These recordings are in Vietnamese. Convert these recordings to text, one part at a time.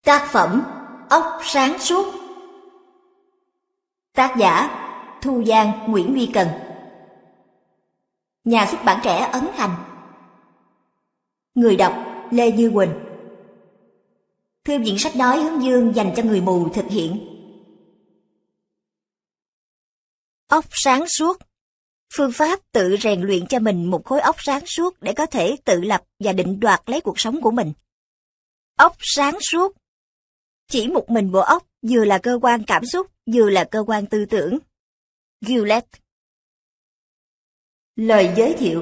Tác phẩm Óc sáng suốt. Tác giả Thu Giang, Nguyễn Duy Cần. Nhà xuất bản trẻ Ấn Hành. Người đọc Lê Như Quỳnh. Thư viện sách nói Hướng Dương dành cho người mù thực hiện. Óc sáng suốt. Phương pháp tự rèn luyện cho mình một khối óc sáng suốt để có thể tự lập và định đoạt lấy cuộc sống của mình. Óc sáng suốt. Chỉ một mình bộ óc vừa là cơ quan cảm xúc, vừa là cơ quan tư tưởng. Gillette. Lời giới thiệu.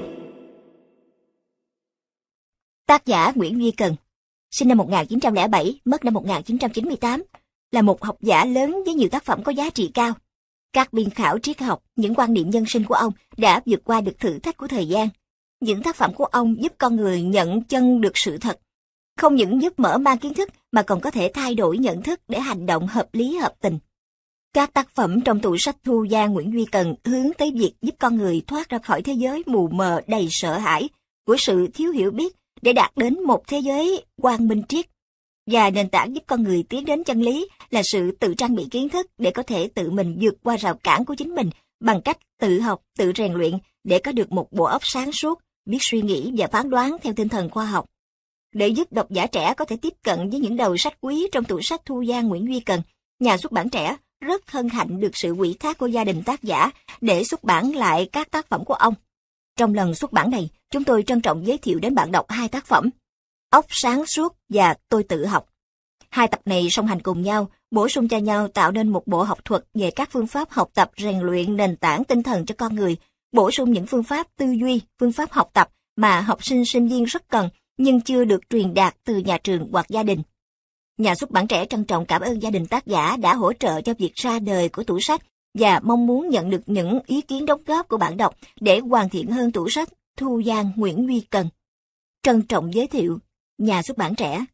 Tác giả Nguyễn Duy Cần, sinh năm 1907, mất năm 1998, là một học giả lớn với nhiều tác phẩm có giá trị cao. Các biên khảo triết học, những quan niệm nhân sinh của ông đã vượt qua được thử thách của thời gian. Những tác phẩm của ông giúp con người nhận chân được sự thật. Không những giúp mở mang kiến thức mà còn có thể thay đổi nhận thức để hành động hợp lý hợp tình. Các tác phẩm trong tủ sách Thu Giang Nguyễn Duy Cần hướng tới việc giúp con người thoát ra khỏi thế giới mù mờ đầy sợ hãi của sự thiếu hiểu biết để đạt đến một thế giới quang minh triết. Và nền tảng giúp con người tiến đến chân lý là sự tự trang bị kiến thức để có thể tự mình vượt qua rào cản của chính mình bằng cách tự học, tự rèn luyện để có được một bộ óc sáng suốt, biết suy nghĩ và phán đoán theo tinh thần khoa học. Để giúp độc giả trẻ có thể tiếp cận với những đầu sách quý trong tủ sách Thu Giang Nguyễn Duy Cần, nhà xuất bản trẻ rất hân hạnh được sự ủy thác của gia đình tác giả để xuất bản lại các tác phẩm của ông. Trong lần xuất bản này, chúng tôi trân trọng giới thiệu đến bạn đọc hai tác phẩm, Óc sáng suốt và Tôi tự học. Hai tập này song hành cùng nhau, bổ sung cho nhau tạo nên một bộ học thuật về các phương pháp học tập rèn luyện nền tảng tinh thần cho con người, bổ sung những phương pháp tư duy, phương pháp học tập mà học sinh sinh viên rất cần, nhưng chưa được truyền đạt từ nhà trường hoặc gia đình. Nhà xuất bản trẻ trân trọng cảm ơn gia đình tác giả đã hỗ trợ cho việc ra đời của tủ sách và mong muốn nhận được những ý kiến đóng góp của bạn đọc để hoàn thiện hơn tủ sách Thu Giang Nguyễn Duy Cần. Trân trọng giới thiệu, nhà xuất bản trẻ.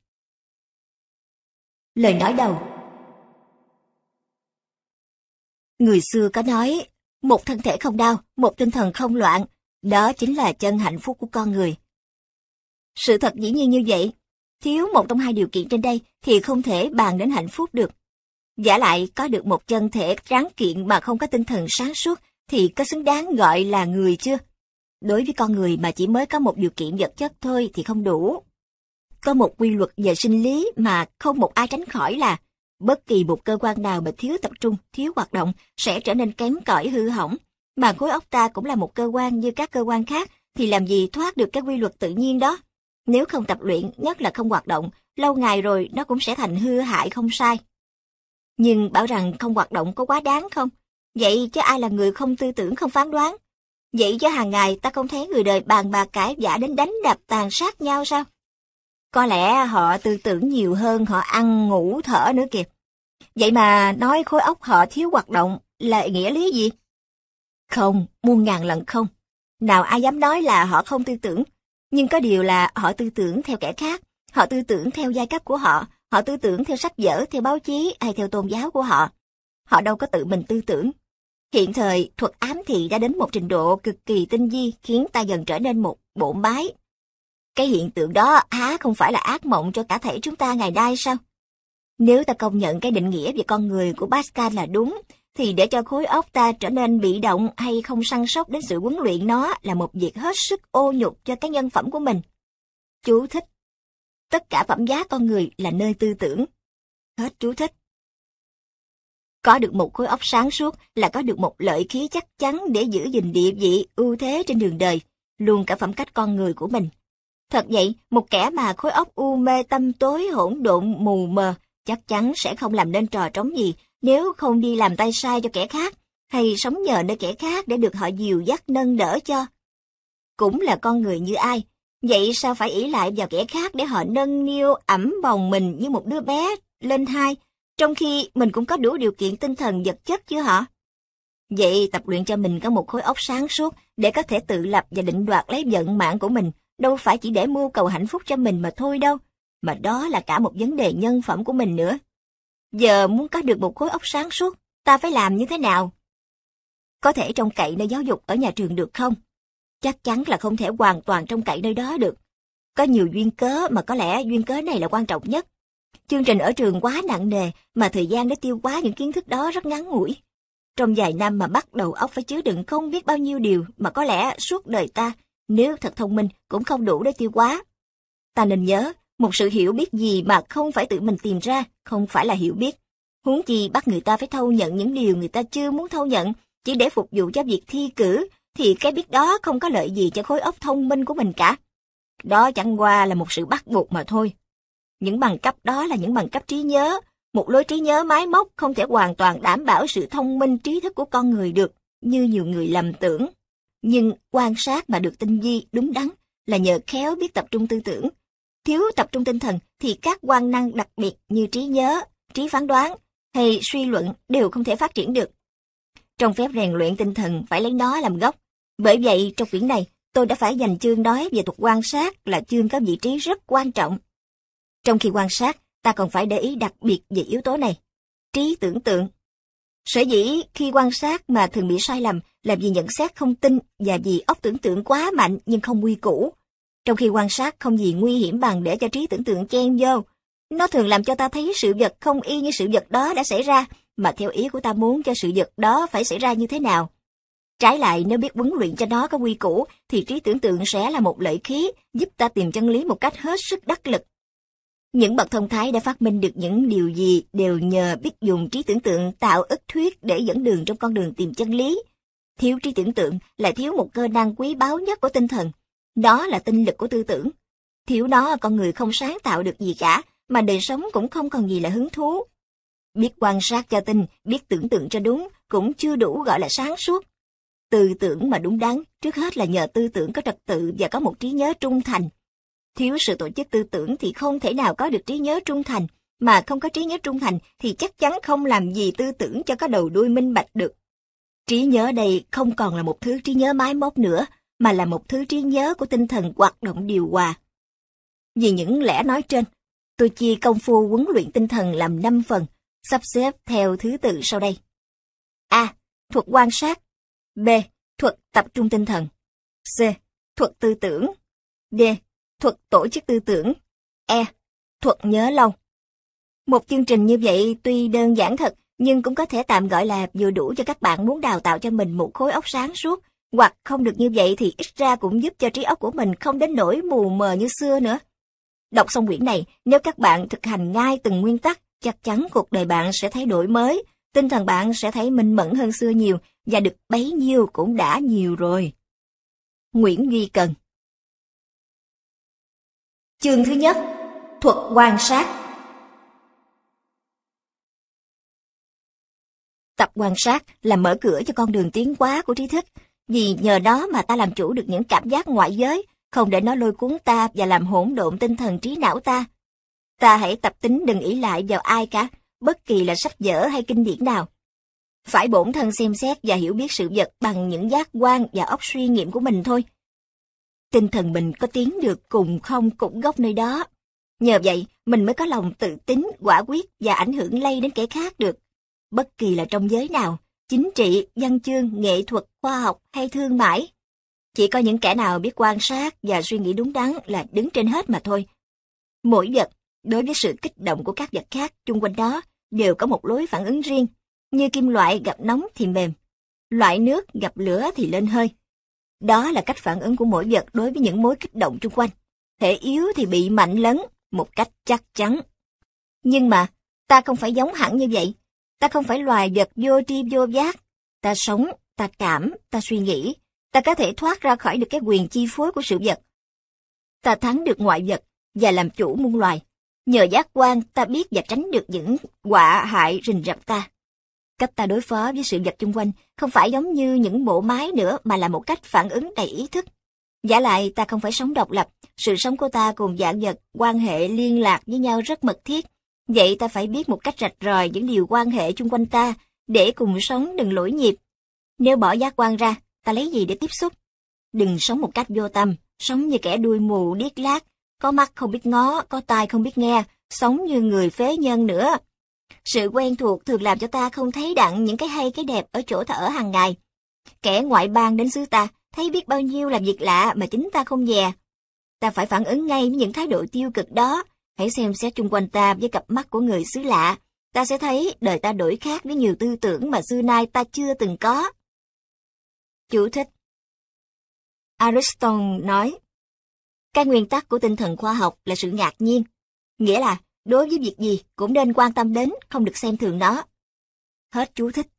Lời nói đầu. Người xưa có nói, một thân thể không đau, một tinh thần không loạn, đó chính là chân hạnh phúc của con người. Sự thật dĩ nhiên như vậy, thiếu một trong hai điều kiện trên đây thì không thể bàn đến hạnh phúc được. Vả lại có được một chân thể tráng kiện mà không có tinh thần sáng suốt thì có xứng đáng gọi là người chưa? Đối với con người mà chỉ mới có một điều kiện vật chất thôi thì không đủ. Có một quy luật về sinh lý mà không một ai tránh khỏi là bất kỳ một cơ quan nào mà thiếu tập trung, thiếu hoạt động sẽ trở nên kém cỏi hư hỏng. Mà khối óc ta cũng là một cơ quan như các cơ quan khác thì làm gì thoát được cái quy luật tự nhiên đó. Nếu không tập luyện, nhất là không hoạt động, lâu ngày rồi nó cũng sẽ thành hư hại không sai. Nhưng bảo rằng không hoạt động có quá đáng không? Vậy chứ ai là người không tư tưởng, không phán đoán? Vậy chứ hàng ngày ta không thấy người đời bàn bạc cãi vã đến đánh đập tàn sát nhau sao? Có lẽ họ tư tưởng nhiều hơn họ ăn ngủ thở nữa kìa. Vậy mà nói khối óc họ thiếu hoạt động là nghĩa lý gì? Không, muôn ngàn lần không. Nào ai dám nói là họ không tư tưởng. Nhưng có điều là họ tư tưởng theo kẻ khác, họ tư tưởng theo giai cấp của họ, họ tư tưởng theo sách vở, theo báo chí hay theo tôn giáo của họ. Họ đâu có tự mình tư tưởng. Hiện thời, thuật ám thị đã đến một trình độ cực kỳ tinh vi khiến ta dần trở nên một bộ máy. Cái hiện tượng đó há không phải là ác mộng cho cả thảy chúng ta ngày nay sao? Nếu ta công nhận cái định nghĩa về con người của Pascal là đúng, thì để cho khối óc ta trở nên bị động hay không săn sóc đến sự huấn luyện nó là một việc hết sức ô nhục cho cái nhân phẩm của mình. Chú thích. Tất cả phẩm giá con người là nơi tư tưởng. Hết chú thích. Có được một khối óc sáng suốt là có được một lợi khí chắc chắn để giữ gìn địa vị, ưu thế trên đường đời, luôn cả phẩm cách con người của mình. Thật vậy, một kẻ mà khối óc u mê tâm tối hỗn độn mù mờ chắc chắn sẽ không làm nên trò trống gì nếu không đi làm tay sai cho kẻ khác, hay sống nhờ nơi kẻ khác để được họ dìu dắt nâng đỡ cho. Cũng là con người như ai, vậy sao phải ỷ lại vào kẻ khác để họ nâng niu ẵm bồng mình như một đứa bé lên hai, trong khi mình cũng có đủ điều kiện tinh thần vật chất chứ họ? Vậy tập luyện cho mình có một khối óc sáng suốt để có thể tự lập và định đoạt lấy vận mạng của mình, đâu phải chỉ để mưu cầu hạnh phúc cho mình mà thôi đâu, mà đó là cả một vấn đề nhân phẩm của mình nữa. Giờ muốn có được một khối óc sáng suốt, ta phải làm như thế nào? Có thể trông cậy nơi giáo dục ở nhà trường được không? Chắc chắn là không thể hoàn toàn trông cậy nơi đó được. Có nhiều duyên cớ mà có lẽ duyên cớ này là quan trọng nhất. Chương trình ở trường quá nặng nề mà thời gian để tiêu hóa những kiến thức đó rất ngắn ngủi. Trong vài năm mà bắt đầu óc phải chứa đựng không biết bao nhiêu điều mà có lẽ suốt đời ta, nếu thật thông minh, cũng không đủ để tiêu hóa. Ta nên nhớ, một sự hiểu biết gì mà không phải tự mình tìm ra, không phải là hiểu biết. Huống chi bắt người ta phải thâu nhận những điều người ta chưa muốn thâu nhận, chỉ để phục vụ cho việc thi cử, thì cái biết đó không có lợi gì cho khối óc thông minh của mình cả. Đó chẳng qua là một sự bắt buộc mà thôi. Những bằng cấp đó là những bằng cấp trí nhớ, một lối trí nhớ máy móc không thể hoàn toàn đảm bảo sự thông minh trí thức của con người được, như nhiều người lầm tưởng. Nhưng quan sát mà được tinh vi, đúng đắn là nhờ khéo biết tập trung tư tưởng. Thiếu tập trung tinh thần thì các quan năng đặc biệt như trí nhớ, trí phán đoán hay suy luận đều không thể phát triển được. Trong phép rèn luyện tinh thần phải lấy nó làm gốc. Bởi vậy trong quyển này tôi đã phải dành chương nói về thuật quan sát là chương có vị trí rất quan trọng. Trong khi quan sát, ta còn phải để ý đặc biệt về yếu tố này. Trí tưởng tượng. Sở dĩ khi quan sát mà thường bị sai lầm là vì nhận xét không tin và vì óc tưởng tượng quá mạnh nhưng không quy củ. Trong khi quan sát không gì nguy hiểm bằng để cho trí tưởng tượng chen vô. Nó thường làm cho ta thấy sự vật không y như sự vật đó đã xảy ra, mà theo ý của ta muốn cho sự vật đó phải xảy ra như thế nào. Trái lại, nếu biết huấn luyện cho nó có quy củ, thì trí tưởng tượng sẽ là một lợi khí, giúp ta tìm chân lý một cách hết sức đắc lực. Những bậc thông thái đã phát minh được những điều gì đều nhờ biết dùng trí tưởng tượng tạo ức thuyết để dẫn đường trong con đường tìm chân lý. Thiếu trí tưởng tượng lại thiếu một cơ năng quý báu nhất của tinh thần. Đó là tinh lực của tư tưởng. Thiếu nó, con người không sáng tạo được gì cả, mà đời sống cũng không còn gì là hứng thú. Biết quan sát cho tinh, biết tưởng tượng cho đúng, cũng chưa đủ gọi là sáng suốt. Tư tưởng mà đúng đắn, trước hết là nhờ tư tưởng có trật tự và có một trí nhớ trung thành. Thiếu sự tổ chức tư tưởng thì không thể nào có được trí nhớ trung thành, mà không có trí nhớ trung thành thì chắc chắn không làm gì tư tưởng cho có đầu đuôi minh bạch được. Trí nhớ đây không còn là một thứ trí nhớ máy móc nữa, mà là một thứ trí nhớ của tinh thần hoạt động điều hòa. Vì những lẽ nói trên, tôi chia công phu huấn luyện tinh thần làm 5 phần, sắp xếp theo thứ tự sau đây. A. Thuật quan sát. B. Thuật tập trung tinh thần. C. Thuật tư tưởng. D. Thuật tổ chức tư tưởng. E. Thuật nhớ lâu. Một chương trình như vậy tuy đơn giản thật, nhưng cũng có thể tạm gọi là vừa đủ cho các bạn muốn đào tạo cho mình một khối óc sáng suốt, hoặc không được như vậy thì ít ra cũng giúp cho trí óc của mình không đến nỗi mù mờ như xưa nữa. Đọc xong quyển này, nếu các bạn thực hành ngay từng nguyên tắc, chắc chắn cuộc đời bạn sẽ thấy đổi mới, tinh thần bạn sẽ thấy minh mẫn hơn xưa nhiều, và được bấy nhiêu cũng đã nhiều rồi. Nguyễn Duy Cần. Chương thứ nhất, thuật quan sát. Tập quan sát là mở cửa cho con đường tiến hóa của trí thức, vì nhờ đó mà ta làm chủ được những cảm giác ngoại giới, không để nó lôi cuốn ta và làm hỗn độn tinh thần trí não ta. Ta hãy tập tính đừng ỷ lại vào ai cả, bất kỳ là sách vở hay kinh điển nào. Phải bổn thân xem xét và hiểu biết sự vật bằng những giác quan và óc suy nghiệm của mình thôi. Tinh thần mình có tiến được cùng không cũng gốc nơi đó. Nhờ vậy, mình mới có lòng tự tín, quả quyết và ảnh hưởng lây đến kẻ khác được. Bất kỳ là trong giới nào, chính trị, văn chương, nghệ thuật, khoa học hay thương mại. Chỉ có những kẻ nào biết quan sát và suy nghĩ đúng đắn là đứng trên hết mà thôi. Mỗi vật, đối với sự kích động của các vật khác chung quanh đó, đều có một lối phản ứng riêng. Như kim loại gặp nóng thì mềm, loại nước gặp lửa thì lên hơi. Đó là cách phản ứng của mỗi vật đối với những mối kích động chung quanh. Thể yếu thì bị mạnh lấn, một cách chắc chắn. Nhưng mà, ta không phải giống hẳn như vậy. Ta không phải loài vật vô tri vô giác. Ta sống, ta cảm, ta suy nghĩ. Ta có thể thoát ra khỏi được cái quyền chi phối của sự vật. Ta thắng được ngoại vật và làm chủ muôn loài. Nhờ giác quan ta biết và tránh được những họa hại rình rập ta. Cách ta đối phó với sự vật chung quanh không phải giống như những bộ máy nữa mà là một cách phản ứng đầy ý thức. Vả lại ta không phải sống độc lập, sự sống của ta cùng vạn vật quan hệ liên lạc với nhau rất mật thiết. Vậy ta phải biết một cách rạch ròi những điều quan hệ chung quanh ta để cùng sống đừng lỗi nhịp. Nếu bỏ giác quan ra, ta lấy gì để tiếp xúc? Đừng sống một cách vô tâm, sống như kẻ đuôi mù điếc lác, có mắt không biết ngó, có tai không biết nghe, sống như người phế nhân nữa. Sự quen thuộc thường làm cho ta không thấy đặng những cái hay cái đẹp ở chỗ ta ở hàng ngày. Kẻ ngoại bang đến xứ ta, thấy biết bao nhiêu là việc lạ mà chính ta không dè. Ta phải phản ứng ngay với những thái độ tiêu cực đó, Hãy xem xét chung quanh ta với cặp mắt của người xứ lạ. Ta sẽ thấy đời ta đổi khác với nhiều tư tưởng mà xưa nay ta chưa từng có. Chú thích. Aristotle nói, cái nguyên tắc của tinh thần khoa học là sự ngạc nhiên, nghĩa là đối với việc gì cũng nên quan tâm đến, không được xem thường nó. Hết chú thích.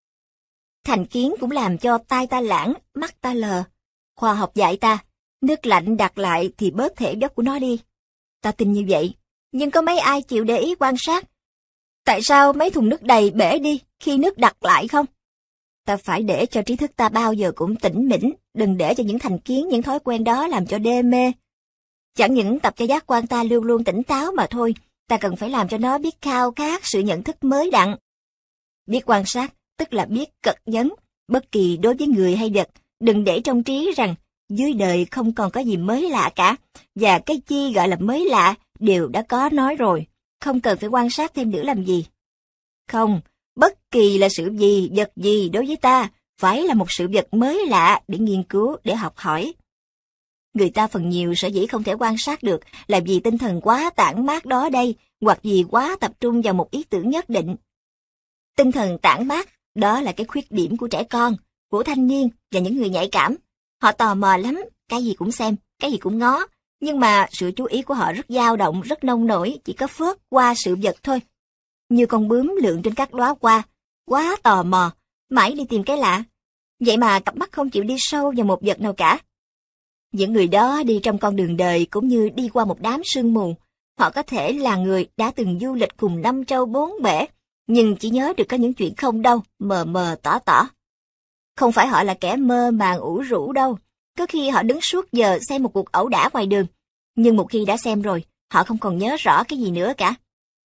Thành kiến cũng làm cho tai ta lãng, mắt ta lờ. Khoa học dạy ta, nước lạnh đặt lại thì bớt thể dốc của nó đi. Ta tin như vậy, nhưng có mấy ai chịu để ý quan sát? Tại sao mấy thùng nước đầy bể đi khi nước đặt lại không? Ta phải để cho trí thức ta bao giờ cũng tĩnh mĩnh, đừng để cho những thành kiến, những thói quen đó làm cho đê mê. Chẳng những tập cho giác quan ta luôn luôn tỉnh táo mà thôi, ta cần phải làm cho nó biết khao khát sự nhận thức mới đặng. Biết quan sát, tức là biết cật vấn, bất kỳ đối với người hay vật, đừng để trong trí rằng dưới đời không còn có gì mới lạ cả, và cái chi gọi là mới lạ đều đã có nói rồi, không cần phải quan sát thêm nữa làm gì. Không, bất kỳ là sự gì, vật gì đối với ta, phải là một sự vật mới lạ để nghiên cứu, để học hỏi. Người ta phần nhiều sở dĩ không thể quan sát được là vì tinh thần quá tản mát đó đây, hoặc vì quá tập trung vào một ý tưởng nhất định. Tinh thần tản mát, đó là cái khuyết điểm của trẻ con, của thanh niên và những người nhạy cảm. Họ tò mò lắm, cái gì cũng xem, cái gì cũng ngó, nhưng mà sự chú ý của họ rất dao động, rất nông nổi, chỉ có phớt qua sự vật thôi. Như con bướm lượn trên các đóa hoa, quá tò mò, mãi đi tìm cái lạ. Vậy mà cặp mắt không chịu đi sâu vào một vật nào cả. Những người đó đi trong con đường đời cũng như đi qua một đám sương mù. Họ có thể là người đã từng du lịch cùng năm châu bốn bể, nhưng chỉ nhớ được có những chuyện không đâu, mờ mờ tỏ tỏ. Không phải họ là kẻ mơ màng ủ rũ đâu. Có khi họ đứng suốt giờ xem một cuộc ẩu đả ngoài đường, nhưng một khi đã xem rồi, họ không còn nhớ rõ cái gì nữa cả.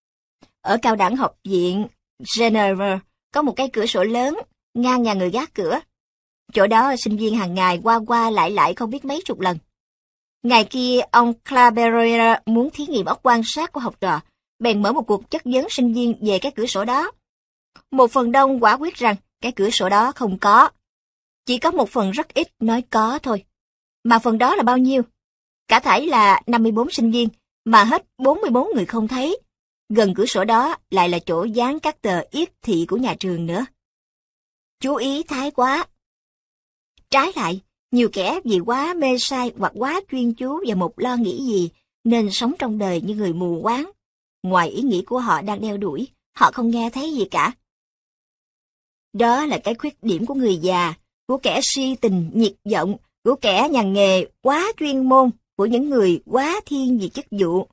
Ở cao đẳng học viện Geneva có một cái cửa sổ lớn ngang nhà người gác cửa. Chỗ đó sinh viên hàng ngày qua qua lại không biết mấy chục lần. Ngày kia ông Claveria muốn thí nghiệm óc quan sát của học trò, bèn mở một cuộc chất vấn sinh viên về cái cửa sổ đó. Một phần đông quả quyết rằng cái cửa sổ đó không có. Chỉ có một phần rất ít nói có thôi. Mà phần đó là bao nhiêu? Cả thảy là 54 sinh viên, mà hết 44 người không thấy. Gần cửa sổ đó lại là chỗ dán các tờ yết thị của nhà trường nữa. Chú ý thái quá. Trái lại, nhiều kẻ vì quá mê sai hoặc quá chuyên chú vào một lo nghĩ gì, nên sống trong đời như người mù quáng. Ngoài ý nghĩ của họ đang đeo đuổi, họ không nghe thấy gì cả. Đó là cái khuyết điểm của người già, của kẻ si tình, nhiệt vọng, của kẻ nhà nghề quá chuyên môn, của những người quá thiên về chức vụ.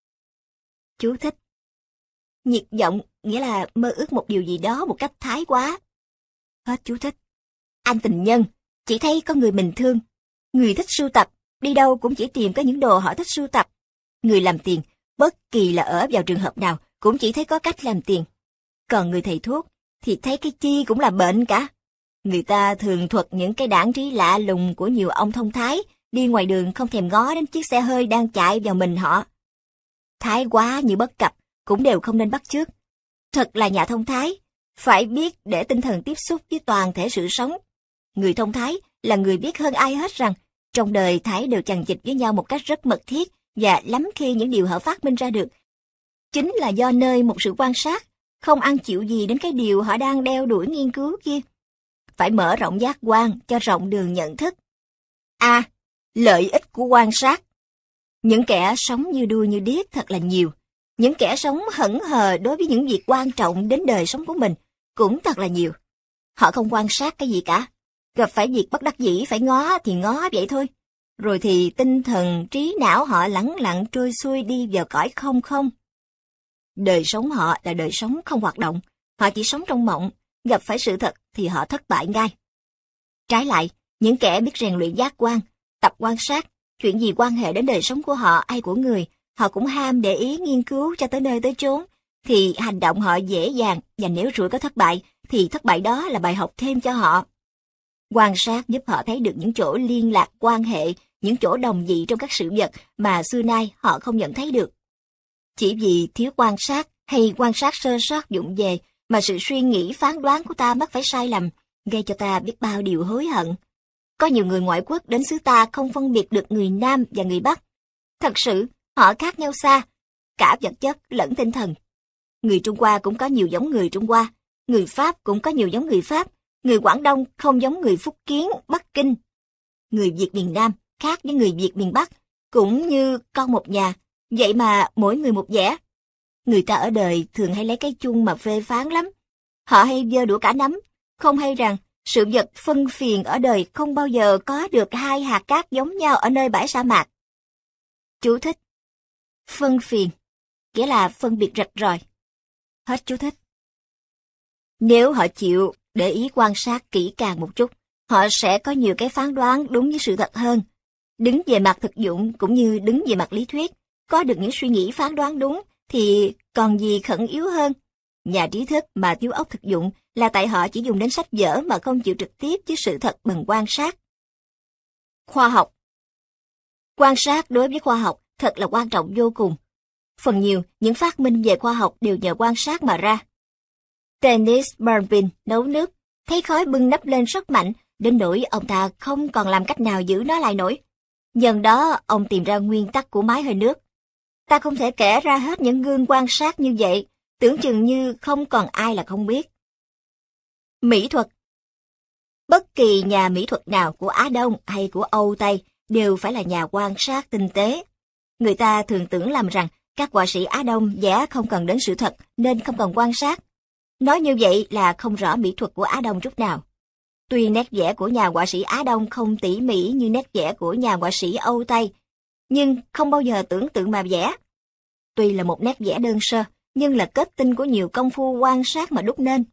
Chú thích. Nhiệt vọng nghĩa là mơ ước một điều gì đó một cách thái quá. Hết chú thích. Anh tình nhân, chỉ thấy có người mình thương. Người thích sưu tập, đi đâu cũng chỉ tìm có những đồ họ thích sưu tập. Người làm tiền, bất kỳ là ở vào trường hợp nào, cũng chỉ thấy có cách làm tiền. Còn người thầy thuốc, thì thấy cái chi cũng là bệnh cả. Người ta thường thuật những cái đãng trí lạ lùng của nhiều ông thông thái, đi ngoài đường không thèm ngó đến chiếc xe hơi đang chạy vào mình họ. Thái quá như bất cập, cũng đều không nên bắt chước. Thật là nhà thông thái, phải biết để tinh thần tiếp xúc với toàn thể sự sống. Người thông thái là người biết hơn ai hết rằng, trong đời thái đều chằng chịt với nhau một cách rất mật thiết, và lắm khi những điều họ phát minh ra được chính là do nơi một sự quan sát, không ăn chịu gì đến cái điều họ đang đeo đuổi nghiên cứu kia. Phải mở rộng giác quan cho rộng đường nhận thức. A. Lợi ích của quan sát. Những kẻ sống như đuôi như điếc thật là nhiều. Những kẻ sống hững hờ đối với những việc quan trọng đến đời sống của mình cũng thật là nhiều. Họ không quan sát cái gì cả. Gặp phải việc bất đắc dĩ phải ngó thì ngó vậy thôi. Rồi thì tinh thần trí não họ lẳng lặng trôi xuôi đi vào cõi không không. Đời sống họ là đời sống không hoạt động. Họ chỉ sống trong mộng. Gặp phải sự thật thì họ thất bại ngay. Trái lại, những kẻ biết rèn luyện giác quan, tập quan sát, chuyện gì quan hệ đến đời sống của họ hay của người, họ cũng ham để ý nghiên cứu cho tới nơi tới chốn, thì hành động họ dễ dàng, và nếu rủi có thất bại, thì thất bại đó là bài học thêm cho họ. Quan sát giúp họ thấy được những chỗ liên lạc quan hệ, những chỗ đồng dị trong các sự vật mà xưa nay họ không nhận thấy được. Chỉ vì thiếu quan sát hay quan sát sơ sót vụng về mà sự suy nghĩ phán đoán của ta mắc phải sai lầm, gây cho ta biết bao điều hối hận. Có nhiều người ngoại quốc đến xứ ta không phân biệt được người Nam và người Bắc. Thật sự, họ khác nhau xa. cả vật chất lẫn tinh thần. Người Trung Hoa cũng có nhiều giống người Trung Hoa, người Pháp cũng có nhiều giống người Pháp, người Quảng Đông không giống người Phúc Kiến, Bắc Kinh. Người Việt miền Nam khác với người Việt miền Bắc, cũng như con một nhà, vậy mà mỗi người một vẻ. Người ta ở đời thường hay lấy cái chung mà phê phán lắm. Họ hay giơ đũa cả nắm, không hay rằng sự vật phân phiền ở đời không bao giờ có được hai hạt cát giống nhau ở nơi bãi sa mạc. Chú thích. Phân phiền, nghĩa là phân biệt rạch ròi. Hết chú thích. Nếu họ chịu để ý quan sát kỹ càng một chút, họ sẽ có nhiều cái phán đoán đúng với sự thật hơn. Đứng về mặt thực dụng cũng như đứng về mặt lý thuyết, có được những suy nghĩ phán đoán đúng thì còn gì khẩn yếu hơn. Nhà trí thức mà thiếu óc thực dụng là tại họ chỉ dùng đến sách vở mà không chịu trực tiếp với sự thật bằng quan sát. Khoa học. Quan sát đối với khoa học thật là quan trọng vô cùng. Phần nhiều, những phát minh về khoa học đều nhờ quan sát mà ra. Dennis Bernstein nấu nước, thấy khói bưng nắp lên rất mạnh, đến nỗi ông ta không còn làm cách nào giữ nó lại nổi. Nhân đó, ông tìm ra nguyên tắc của máy hơi nước. Ta không thể kể ra hết những gương quan sát như vậy, tưởng chừng như không còn ai là không biết. Mỹ thuật. Bất kỳ nhà mỹ thuật nào của Á Đông hay của Âu Tây đều phải là nhà quan sát tinh tế. Người ta thường tưởng lầm rằng các họa sĩ Á Đông vẽ không cần đến sự thật nên không cần quan sát. Nói như vậy là không rõ mỹ thuật của Á Đông chút nào. Tuy nét vẽ của nhà họa sĩ Á Đông không tỉ mỉ như nét vẽ của nhà họa sĩ Âu Tây, nhưng không bao giờ tưởng tượng mà vẽ. Tuy là một nét vẽ đơn sơ, nhưng là kết tinh của nhiều công phu quan sát mà đúc nên.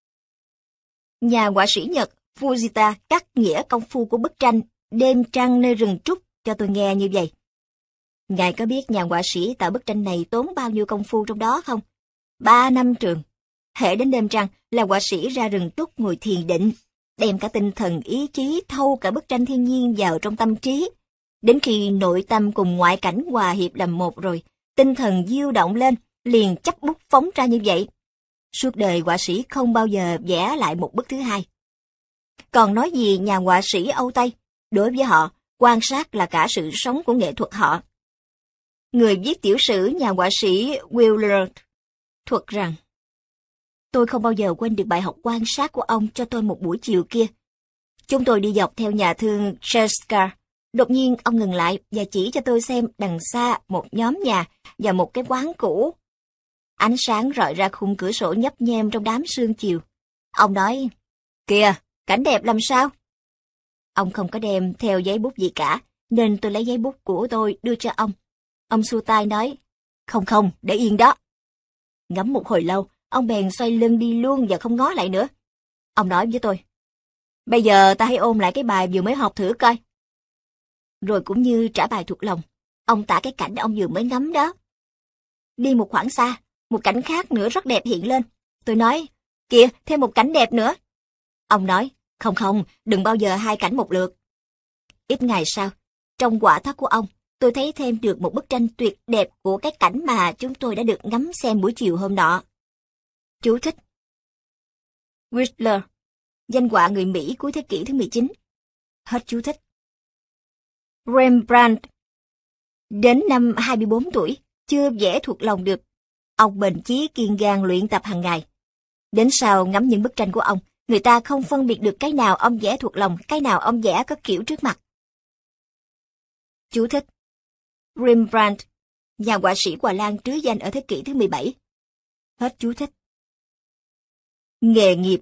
Nhà họa sĩ Nhật Fujita cắt nghĩa công phu của bức tranh Đêm trăng nơi rừng trúc cho tôi nghe như vậy. Ngài có biết nhà họa sĩ tạo bức tranh này tốn bao nhiêu công phu trong đó không? 3 năm trường. Hễ đến đêm trăng là họa sĩ ra rừng trúc ngồi thiền định, đem cả tinh thần ý chí thâu cả bức tranh thiên nhiên vào trong tâm trí. Đến khi nội tâm cùng ngoại cảnh hòa hiệp làm một rồi, tinh thần diêu động lên, liền chấp bút phóng ra như vậy. Suốt đời họa sĩ không bao giờ vẽ lại một bức thứ hai. Còn nói gì nhà họa sĩ Âu Tây, đối với họ, quan sát là cả sự sống của nghệ thuật họ. Người viết tiểu sử nhà họa sĩ Willard thuật rằng, tôi không bao giờ quên được bài học quan sát của ông cho tôi một buổi chiều kia. Chúng tôi đi dọc theo nhà thương Cheska. Đột nhiên ông ngừng lại và chỉ cho tôi xem đằng xa một nhóm nhà và một cái quán cũ. Ánh sáng rọi ra khung cửa sổ nhấp nhem trong đám sương chiều. Ông nói, kìa, cảnh đẹp làm sao? Ông không có đem theo giấy bút gì cả, nên tôi lấy giấy bút của tôi đưa cho ông. Ông xua tay nói, không, để yên đó. Ngắm một hồi lâu, ông bèn xoay lưng đi luôn và không ngó lại nữa. Ông nói với tôi, bây giờ ta hãy ôn lại cái bài vừa mới học thử coi. Rồi cũng như trả bài thuộc lòng, ông tả cái cảnh ông vừa mới ngắm đó. Đi một khoảng xa, một cảnh khác nữa rất đẹp hiện lên. Tôi nói, kìa, thêm một cảnh đẹp nữa. Ông nói, không, đừng bao giờ hai cảnh một lượt. Ít ngày sau, trong quả thất của ông, tôi thấy thêm được một bức tranh tuyệt đẹp của cái cảnh mà chúng tôi đã được ngắm xem buổi chiều hôm nọ. Chú thích. Whistler, danh họa người Mỹ cuối thế kỷ thứ 19. Hết chú thích. Rembrandt, đến năm 24 tuổi, chưa vẽ thuộc lòng được. Ông bền chí kiên gan luyện tập hàng ngày. Đến sau ngắm những bức tranh của ông, người ta không phân biệt được cái nào ông vẽ thuộc lòng, cái nào ông vẽ có kiểu trước mặt. Chú thích. Rembrandt, nhà họa sĩ Hòa Lan trứ danh ở thế kỷ thứ 17. Hết chú thích. Nghề nghiệp.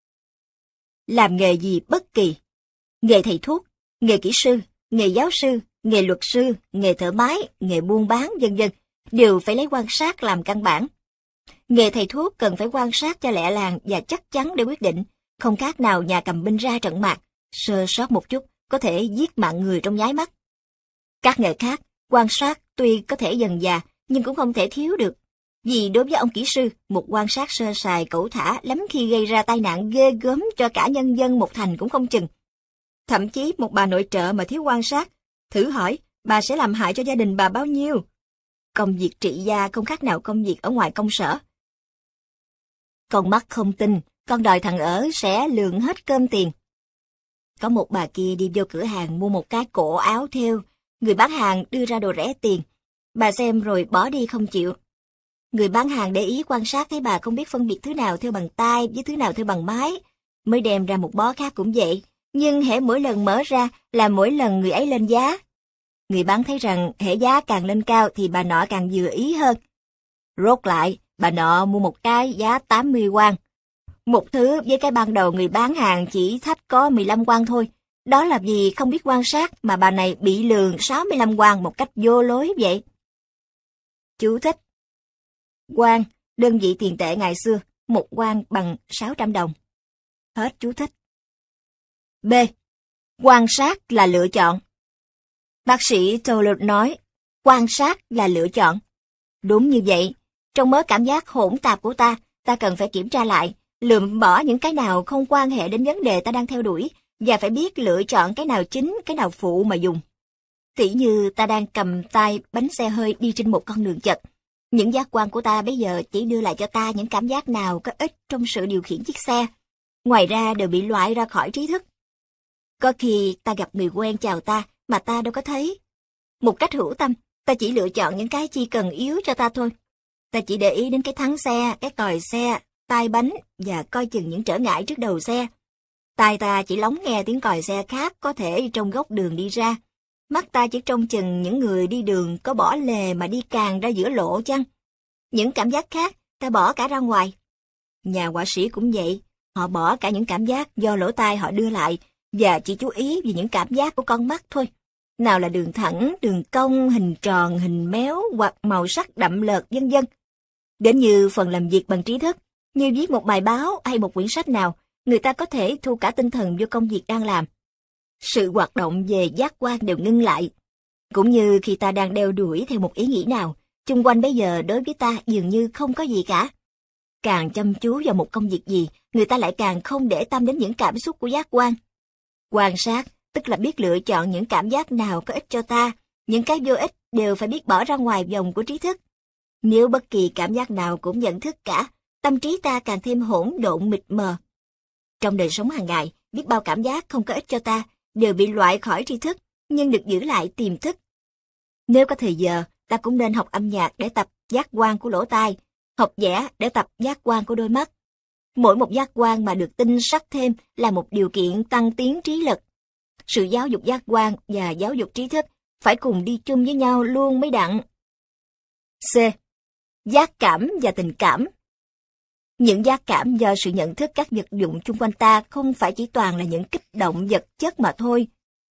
Làm nghề gì bất kỳ, nghề thầy thuốc, nghề kỹ sư, nghề giáo sư, nghề luật sư, nghề thợ máy, nghề buôn bán, vân vân, đều phải lấy quan sát làm căn bản. Nghề thầy thuốc cần phải quan sát cho lẹ làng và chắc chắn để quyết định, không khác nào nhà cầm binh ra trận mạc, sơ sót một chút có thể giết mạng người trong nháy mắt. Các nghề khác, quan sát tuy có thể dần dà, nhưng cũng không thể thiếu được. Vì đối với ông kỹ sư, một quan sát sơ sài cẩu thả lắm khi gây ra tai nạn ghê gớm cho cả nhân dân một thành cũng không chừng. Thậm chí một bà nội trợ mà thiếu quan sát, thử hỏi bà sẽ làm hại cho gia đình bà bao nhiêu? Công việc trị gia không khác nào công việc ở ngoài công sở. Con mắt không tin, con đòi thằng ở sẽ lường hết cơm tiền. Có một bà kia đi vô cửa hàng mua một cái cổ áo thêu, người bán hàng đưa ra đồ rẻ tiền. Bà xem rồi bỏ đi không chịu. Người bán hàng để ý quan sát thấy bà không biết phân biệt thứ nào theo bằng tay với thứ nào theo bằng máy, mới đem ra một bó khác cũng vậy, nhưng hễ mỗi lần mở ra là mỗi lần người ấy lên giá. Người bán thấy rằng hễ giá càng lên cao thì bà nọ càng vừa ý hơn. Rốt lại, bà nọ mua một cái giá 80 won. Một thứ với cái ban đầu người bán hàng chỉ thách có 15 won thôi. Đó là vì không biết quan sát mà bà này bị lường 65 won một cách vô lối vậy. Chú thích. Won, đơn vị tiền tệ ngày xưa, một won bằng 600 đồng. Hết chú thích. B. Quan sát là lựa chọn. Bác sĩ Toller nói, quan sát là lựa chọn. Đúng như vậy, trong mớ cảm giác hỗn tạp của ta cần phải kiểm tra lại, lượm bỏ những cái nào không quan hệ đến vấn đề ta đang theo đuổi, và phải biết lựa chọn cái nào chính, cái nào phụ mà dùng. Tỉ như ta đang cầm tay bánh xe hơi đi trên một con đường chật. Những giác quan của ta bây giờ chỉ đưa lại cho ta những cảm giác nào có ích trong sự điều khiển chiếc xe. Ngoài ra đều bị loại ra khỏi trí thức. Có khi ta gặp người quen chào ta mà ta đâu có thấy. Một cách hữu tâm, ta chỉ lựa chọn những cái chi cần yếu cho ta thôi. Ta chỉ để ý đến cái thắng xe, cái còi xe, tai bánh và coi chừng những trở ngại trước đầu xe. Tai ta chỉ lắng nghe tiếng còi xe khác có thể trong góc đường đi ra. Mắt ta chỉ trông chừng những người đi đường có bỏ lề mà đi càng ra giữa lộ chăng. Những cảm giác khác ta bỏ cả ra ngoài. Nhà họa sĩ cũng vậy, họ bỏ cả những cảm giác do lỗ tai họ đưa lại và chỉ chú ý về những cảm giác của con mắt thôi. Nào là đường thẳng, đường cong, hình tròn, hình méo hoặc màu sắc đậm lợt vân vân. Đến như phần làm việc bằng trí thức, như viết một bài báo hay một quyển sách nào, người ta có thể thu cả tinh thần vô công việc đang làm. Sự hoạt động về giác quan đều ngưng lại. Cũng như khi ta đang đeo đuổi theo một ý nghĩ nào, chung quanh bây giờ đối với ta dường như không có gì cả. Càng chăm chú vào một công việc gì, người ta lại càng không để tâm đến những cảm xúc của giác quan. Quan sát, tức là biết lựa chọn những cảm giác nào có ích cho ta, những cái vô ích đều phải biết bỏ ra ngoài vòng của trí thức. Nếu bất kỳ cảm giác nào cũng nhận thức cả, tâm trí ta càng thêm hỗn độn mịt mờ. Trong đời sống hàng ngày, biết bao cảm giác không có ích cho ta đều bị loại khỏi tri thức, nhưng được giữ lại tiềm thức. Nếu có thời giờ, ta cũng nên học âm nhạc để tập giác quan của lỗ tai, học vẽ để tập giác quan của đôi mắt. Mỗi một giác quan mà được tinh sắc thêm là một điều kiện tăng tiến trí lực. Sự giáo dục giác quan và giáo dục trí thức phải cùng đi chung với nhau luôn mới đặng. C. Giác cảm và tình cảm. Những giác cảm do sự nhận thức các vật dụng chung quanh ta không phải chỉ toàn là những kích động vật chất mà thôi.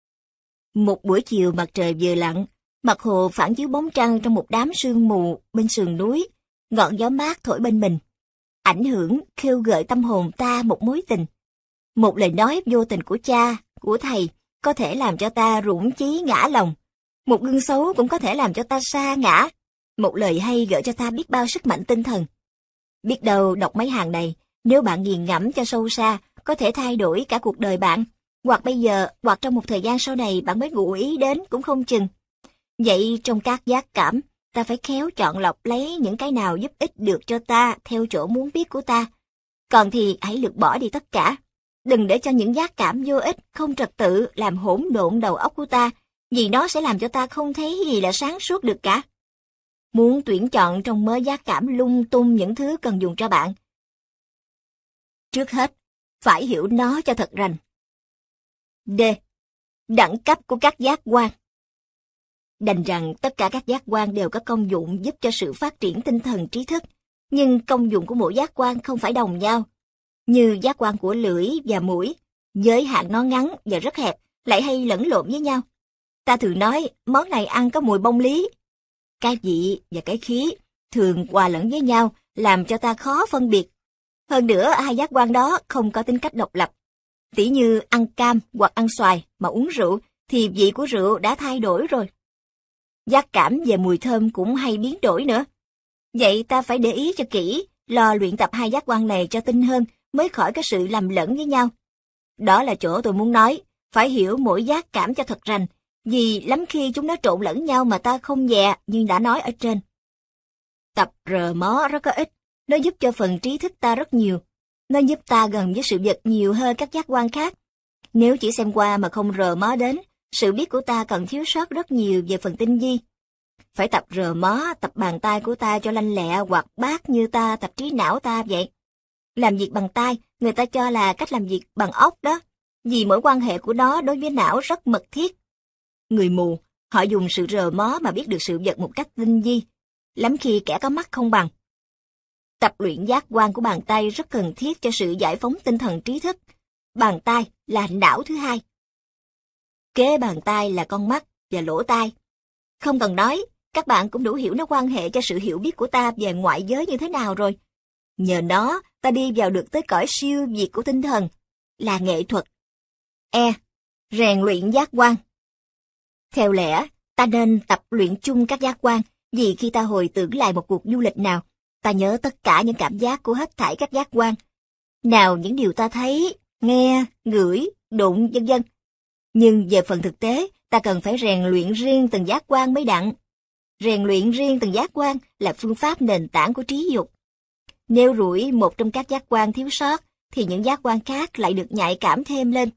Một buổi chiều mặt trời vừa lặn, mặt hồ phản chiếu bóng trăng trong một đám sương mù bên sườn núi, ngọn gió mát thổi bên mình. Ảnh hưởng khêu gợi tâm hồn ta một mối tình. Một lời nói vô tình của cha, của thầy có thể làm cho ta rủng chí ngã lòng. Một gương xấu cũng có thể làm cho ta sa ngã. Một lời hay gợi cho ta biết bao sức mạnh tinh thần. Biết đâu đọc mấy hàng này, nếu bạn nghiền ngẫm cho sâu xa, có thể thay đổi cả cuộc đời bạn. Hoặc bây giờ, hoặc trong một thời gian sau này bạn mới ngụ ý đến cũng không chừng. Vậy trong các giác cảm, ta phải khéo chọn lọc lấy những cái nào giúp ích được cho ta theo chỗ muốn biết của ta. Còn thì hãy lược bỏ đi tất cả. Đừng để cho những giác cảm vô ích, không trật tự làm hỗn độn đầu óc của ta, vì nó sẽ làm cho ta không thấy gì là sáng suốt được cả. Muốn tuyển chọn trong mớ giác cảm lung tung những thứ cần dùng cho bạn. Trước hết, phải hiểu nó cho thật rành. D. Đẳng cấp của các giác quan. Đành rằng tất cả các giác quan đều có công dụng giúp cho sự phát triển tinh thần trí thức, nhưng công dụng của mỗi giác quan không phải đồng nhau. Như giác quan của lưỡi và mũi, giới hạn nó ngắn và rất hẹp, lại hay lẫn lộn với nhau. Ta thường nói món này ăn có mùi bông lý. Cái vị và cái khí thường hòa lẫn với nhau làm cho ta khó phân biệt. Hơn nữa hai giác quan đó không có tính cách độc lập. Tỉ như ăn cam hoặc ăn xoài mà uống rượu thì vị của rượu đã thay đổi rồi. Giác cảm về mùi thơm cũng hay biến đổi nữa. Vậy ta phải để ý cho kỹ, lo luyện tập hai giác quan này cho tinh hơn mới khỏi có sự lầm lẫn với nhau. Đó là chỗ tôi muốn nói, phải hiểu mỗi giác cảm cho thật rành, vì lắm khi chúng nó trộn lẫn nhau mà ta không dè như đã nói ở trên. Tập rờ mó rất có ích, nó giúp cho phần trí thức ta rất nhiều. Nó giúp ta gần với sự vật nhiều hơn các giác quan khác. Nếu chỉ xem qua mà không rờ mó đến, sự biết của ta còn thiếu sót rất nhiều về phần tinh vi. Phải tập rờ mó, tập bàn tay của ta cho lanh lẹ hoạt bát như ta tập trí não ta vậy. Làm việc bằng tay, người ta cho là cách làm việc bằng óc đó, vì mối quan hệ của nó đối với não rất mật thiết. Người mù, họ dùng sự rờ mó mà biết được sự vật một cách tinh vi, lắm khi kẻ có mắt không bằng. Tập luyện giác quan của bàn tay rất cần thiết cho sự giải phóng tinh thần trí thức. Bàn tay là não thứ hai. Kế bàn tay là con mắt và lỗ tai. Không cần nói, các bạn cũng đủ hiểu nó quan hệ cho sự hiểu biết của ta về ngoại giới như thế nào rồi. Nhờ nó, ta đi vào được tới cõi siêu việt của tinh thần, là nghệ thuật. Rèn luyện giác quan. Theo lẽ, ta nên tập luyện chung các giác quan, vì khi ta hồi tưởng lại một cuộc du lịch nào, ta nhớ tất cả những cảm giác của hết thảy các giác quan. Nào những điều ta thấy, nghe, ngửi, đụng, vân vân. Nhưng về phần thực tế, ta cần phải rèn luyện riêng từng giác quan mới đặng. Rèn luyện riêng từng giác quan là phương pháp nền tảng của trí dục. Nếu rủi một trong các giác quan thiếu sót, thì những giác quan khác lại được nhạy cảm thêm lên.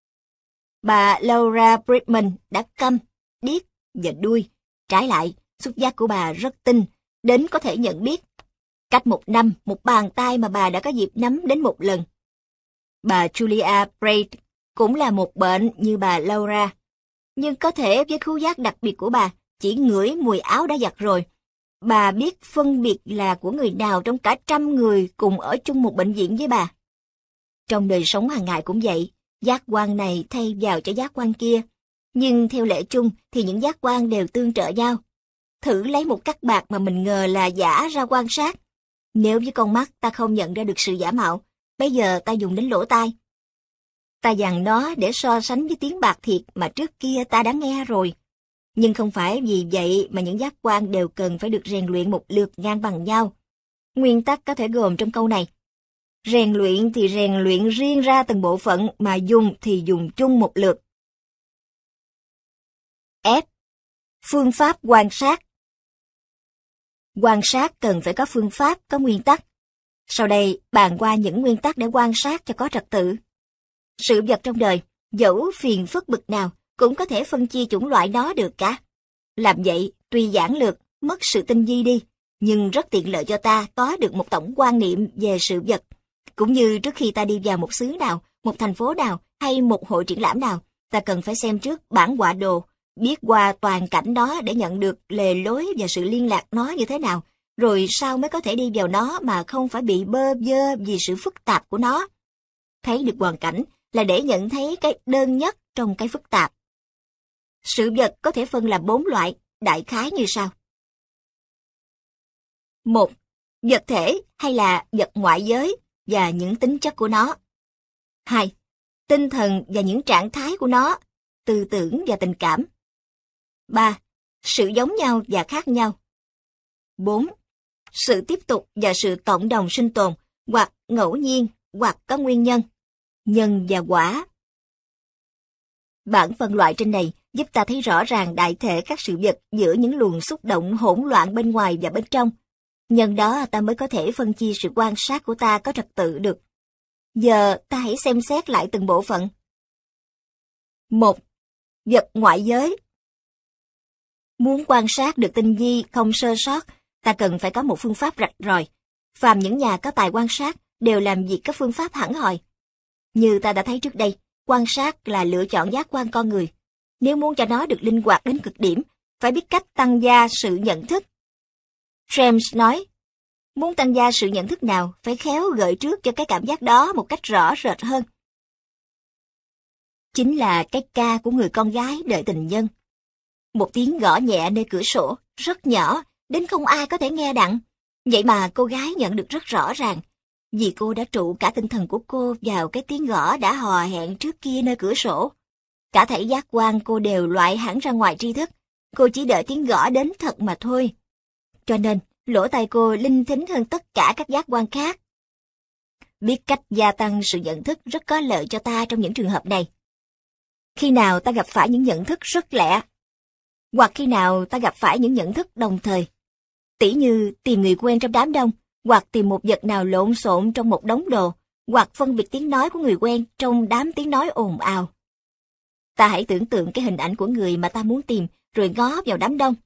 Bà Laura Bridgman đã câm, điếc và đuôi. Trái lại, xúc giác của bà rất tinh, đến có thể nhận biết. Cách một năm, một bàn tay mà bà đã có dịp nắm đến một lần. Bà Julia Braid cũng là một bệnh như bà Laura. Nhưng có thể với khứu giác đặc biệt của bà, chỉ ngửi mùi áo đã giặt rồi. Bà biết phân biệt là của người nào trong cả 100 người cùng ở chung một bệnh viện với bà. Trong đời sống hàng ngày cũng vậy, giác quan này thay vào cho giác quan kia. Nhưng theo lẽ chung thì những giác quan đều tương trợ nhau. Thử lấy một cắt bạc mà mình ngờ là giả ra quan sát. Nếu với con mắt ta không nhận ra được sự giả mạo, bây giờ ta dùng đến lỗ tai. Ta dằn nó để so sánh với tiếng bạc thiệt mà trước kia ta đã nghe rồi. Nhưng không phải vì vậy mà những giác quan đều cần phải được rèn luyện một lượt ngang bằng nhau. Nguyên tắc có thể gồm trong câu này. Rèn luyện thì rèn luyện riêng ra từng bộ phận, mà dùng thì dùng chung một lượt. F. Phương pháp quan sát. Quan sát cần phải có phương pháp, có nguyên tắc. Sau đây, bàn qua những nguyên tắc để quan sát cho có trật tự. Sự vật trong đời, dẫu phiền phức bực nào, cũng có thể phân chia chủng loại nó được cả. Làm vậy, tuy giản lược, mất sự tinh vi đi, nhưng rất tiện lợi cho ta có được một tổng quan niệm về sự vật. Cũng như trước khi ta đi vào một xứ nào, một thành phố nào hay một hội triển lãm nào, ta cần phải xem trước bản họa đồ, biết qua toàn cảnh đó để nhận được lề lối và sự liên lạc nó như thế nào, rồi sau mới có thể đi vào nó mà không phải bị bơ vơ vì sự phức tạp của nó. Thấy được hoàn cảnh là để nhận thấy cái đơn nhất trong cái phức tạp. Sự vật có thể phân làm 4 loại, đại khái như sau. 1. Vật thể hay là vật ngoại giới và những tính chất của nó. 2. Tinh thần và những trạng thái của nó, tư tưởng và tình cảm. 3. Sự giống nhau và khác nhau. 4. Sự tiếp tục và sự cộng đồng sinh tồn, hoặc ngẫu nhiên, hoặc có nguyên nhân, nhân và quả. Bản phân loại trên này giúp ta thấy rõ ràng đại thể các sự vật giữa những luồng xúc động hỗn loạn bên ngoài và bên trong. Nhân đó ta mới có thể phân chia sự quan sát của ta có trật tự được. Giờ ta hãy xem xét lại từng bộ phận. 1. Vật ngoại giới. Muốn quan sát được tinh vi không sơ sót, ta cần phải có một phương pháp rạch ròi. Phàm những nhà có tài quan sát đều làm việc các phương pháp hẳn hoi. Như ta đã thấy trước đây, quan sát là lựa chọn giác quan con người. Nếu muốn cho nó được linh hoạt đến cực điểm, phải biết cách tăng gia sự nhận thức. James nói, muốn tăng gia sự nhận thức nào, phải khéo gợi trước cho cái cảm giác đó một cách rõ rệt hơn. Chính là cái ca của người con gái đợi tình nhân. Một tiếng gõ nhẹ nơi cửa sổ, rất nhỏ, đến không ai có thể nghe đặng. Vậy mà cô gái nhận được rất rõ ràng, vì cô đã trụ cả tinh thần của cô vào cái tiếng gõ đã hò hẹn trước kia nơi cửa sổ. Cả thảy giác quan cô đều loại hẳn ra ngoài tri thức, cô chỉ đợi tiếng gõ đến thật mà thôi. Cho nên, lỗ tai cô linh thính hơn tất cả các giác quan khác. Biết cách gia tăng sự nhận thức rất có lợi cho ta trong những trường hợp này. Khi nào ta gặp phải những nhận thức rất lẹ, hoặc khi nào ta gặp phải những nhận thức đồng thời. Tỉ như tìm người quen trong đám đông, hoặc tìm một vật nào lộn xộn trong một đống đồ, hoặc phân biệt tiếng nói của người quen trong đám tiếng nói ồn ào. Ta hãy tưởng tượng cái hình ảnh của người mà ta muốn tìm, rồi ngó vào đám đông.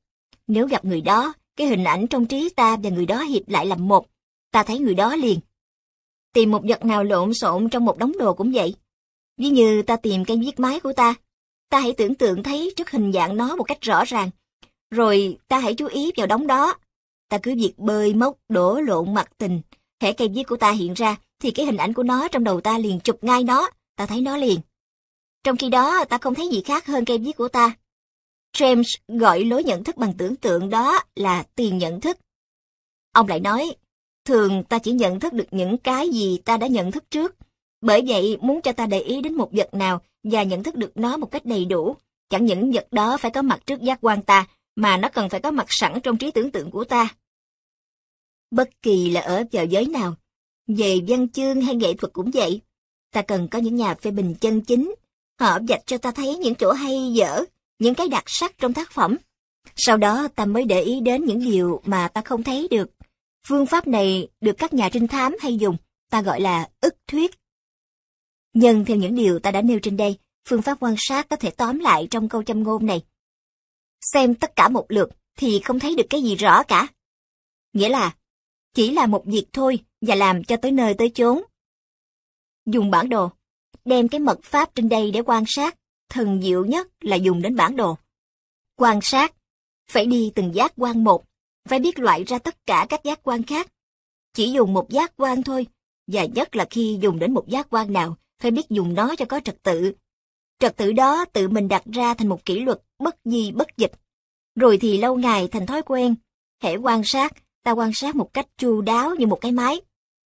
Nếu gặp người đó, cái hình ảnh trong trí ta và người đó hiệp lại làm một, ta thấy người đó liền. Tìm một vật nào lộn xộn trong một đống đồ cũng vậy. Ví như ta tìm cây viết máy của ta hãy tưởng tượng thấy trước hình dạng nó một cách rõ ràng. Rồi ta hãy chú ý vào đống đó. Ta cứ việc bơi móc, đổ lộn mặt tình. Hễ cây viết của ta hiện ra, thì cái hình ảnh của nó trong đầu ta liền chụp ngay nó, ta thấy nó liền. Trong khi đó, ta không thấy gì khác hơn cây viết của ta. James gọi lối nhận thức bằng tưởng tượng đó là tiền nhận thức. Ông lại nói, thường ta chỉ nhận thức được những cái gì ta đã nhận thức trước. Bởi vậy, muốn cho ta để ý đến một vật nào và nhận thức được nó một cách đầy đủ, chẳng những vật đó phải có mặt trước giác quan ta, mà nó cần phải có mặt sẵn trong trí tưởng tượng của ta. Bất kỳ là ở vào giới nào, về văn chương hay nghệ thuật cũng vậy, ta cần có những nhà phê bình chân chính. Họ vạch cho ta thấy những chỗ hay dở, những cái đặc sắc trong tác phẩm. Sau đó ta mới để ý đến những điều mà ta không thấy được. Phương pháp này được các nhà trinh thám hay dùng, ta gọi là ức thuyết. Nhưng theo những điều ta đã nêu trên đây, phương pháp quan sát có thể tóm lại trong câu châm ngôn này. Xem tất cả một lượt thì không thấy được cái gì rõ cả. Nghĩa là, chỉ là một việc thôi và làm cho tới nơi tới chốn. Dùng bản đồ, đem cái mật pháp trên đây để quan sát, thần diệu nhất là dùng đến bản đồ. Quan sát, phải đi từng giác quan một, phải biết loại ra tất cả các giác quan khác. Chỉ dùng một giác quan thôi, và nhất là khi dùng đến một giác quan nào, phải biết dùng nó cho có trật tự. Trật tự đó tự mình đặt ra thành một kỷ luật bất di bất dịch. Rồi thì lâu ngày thành thói quen. Hễ quan sát, ta quan sát một cách chu đáo như một cái máy.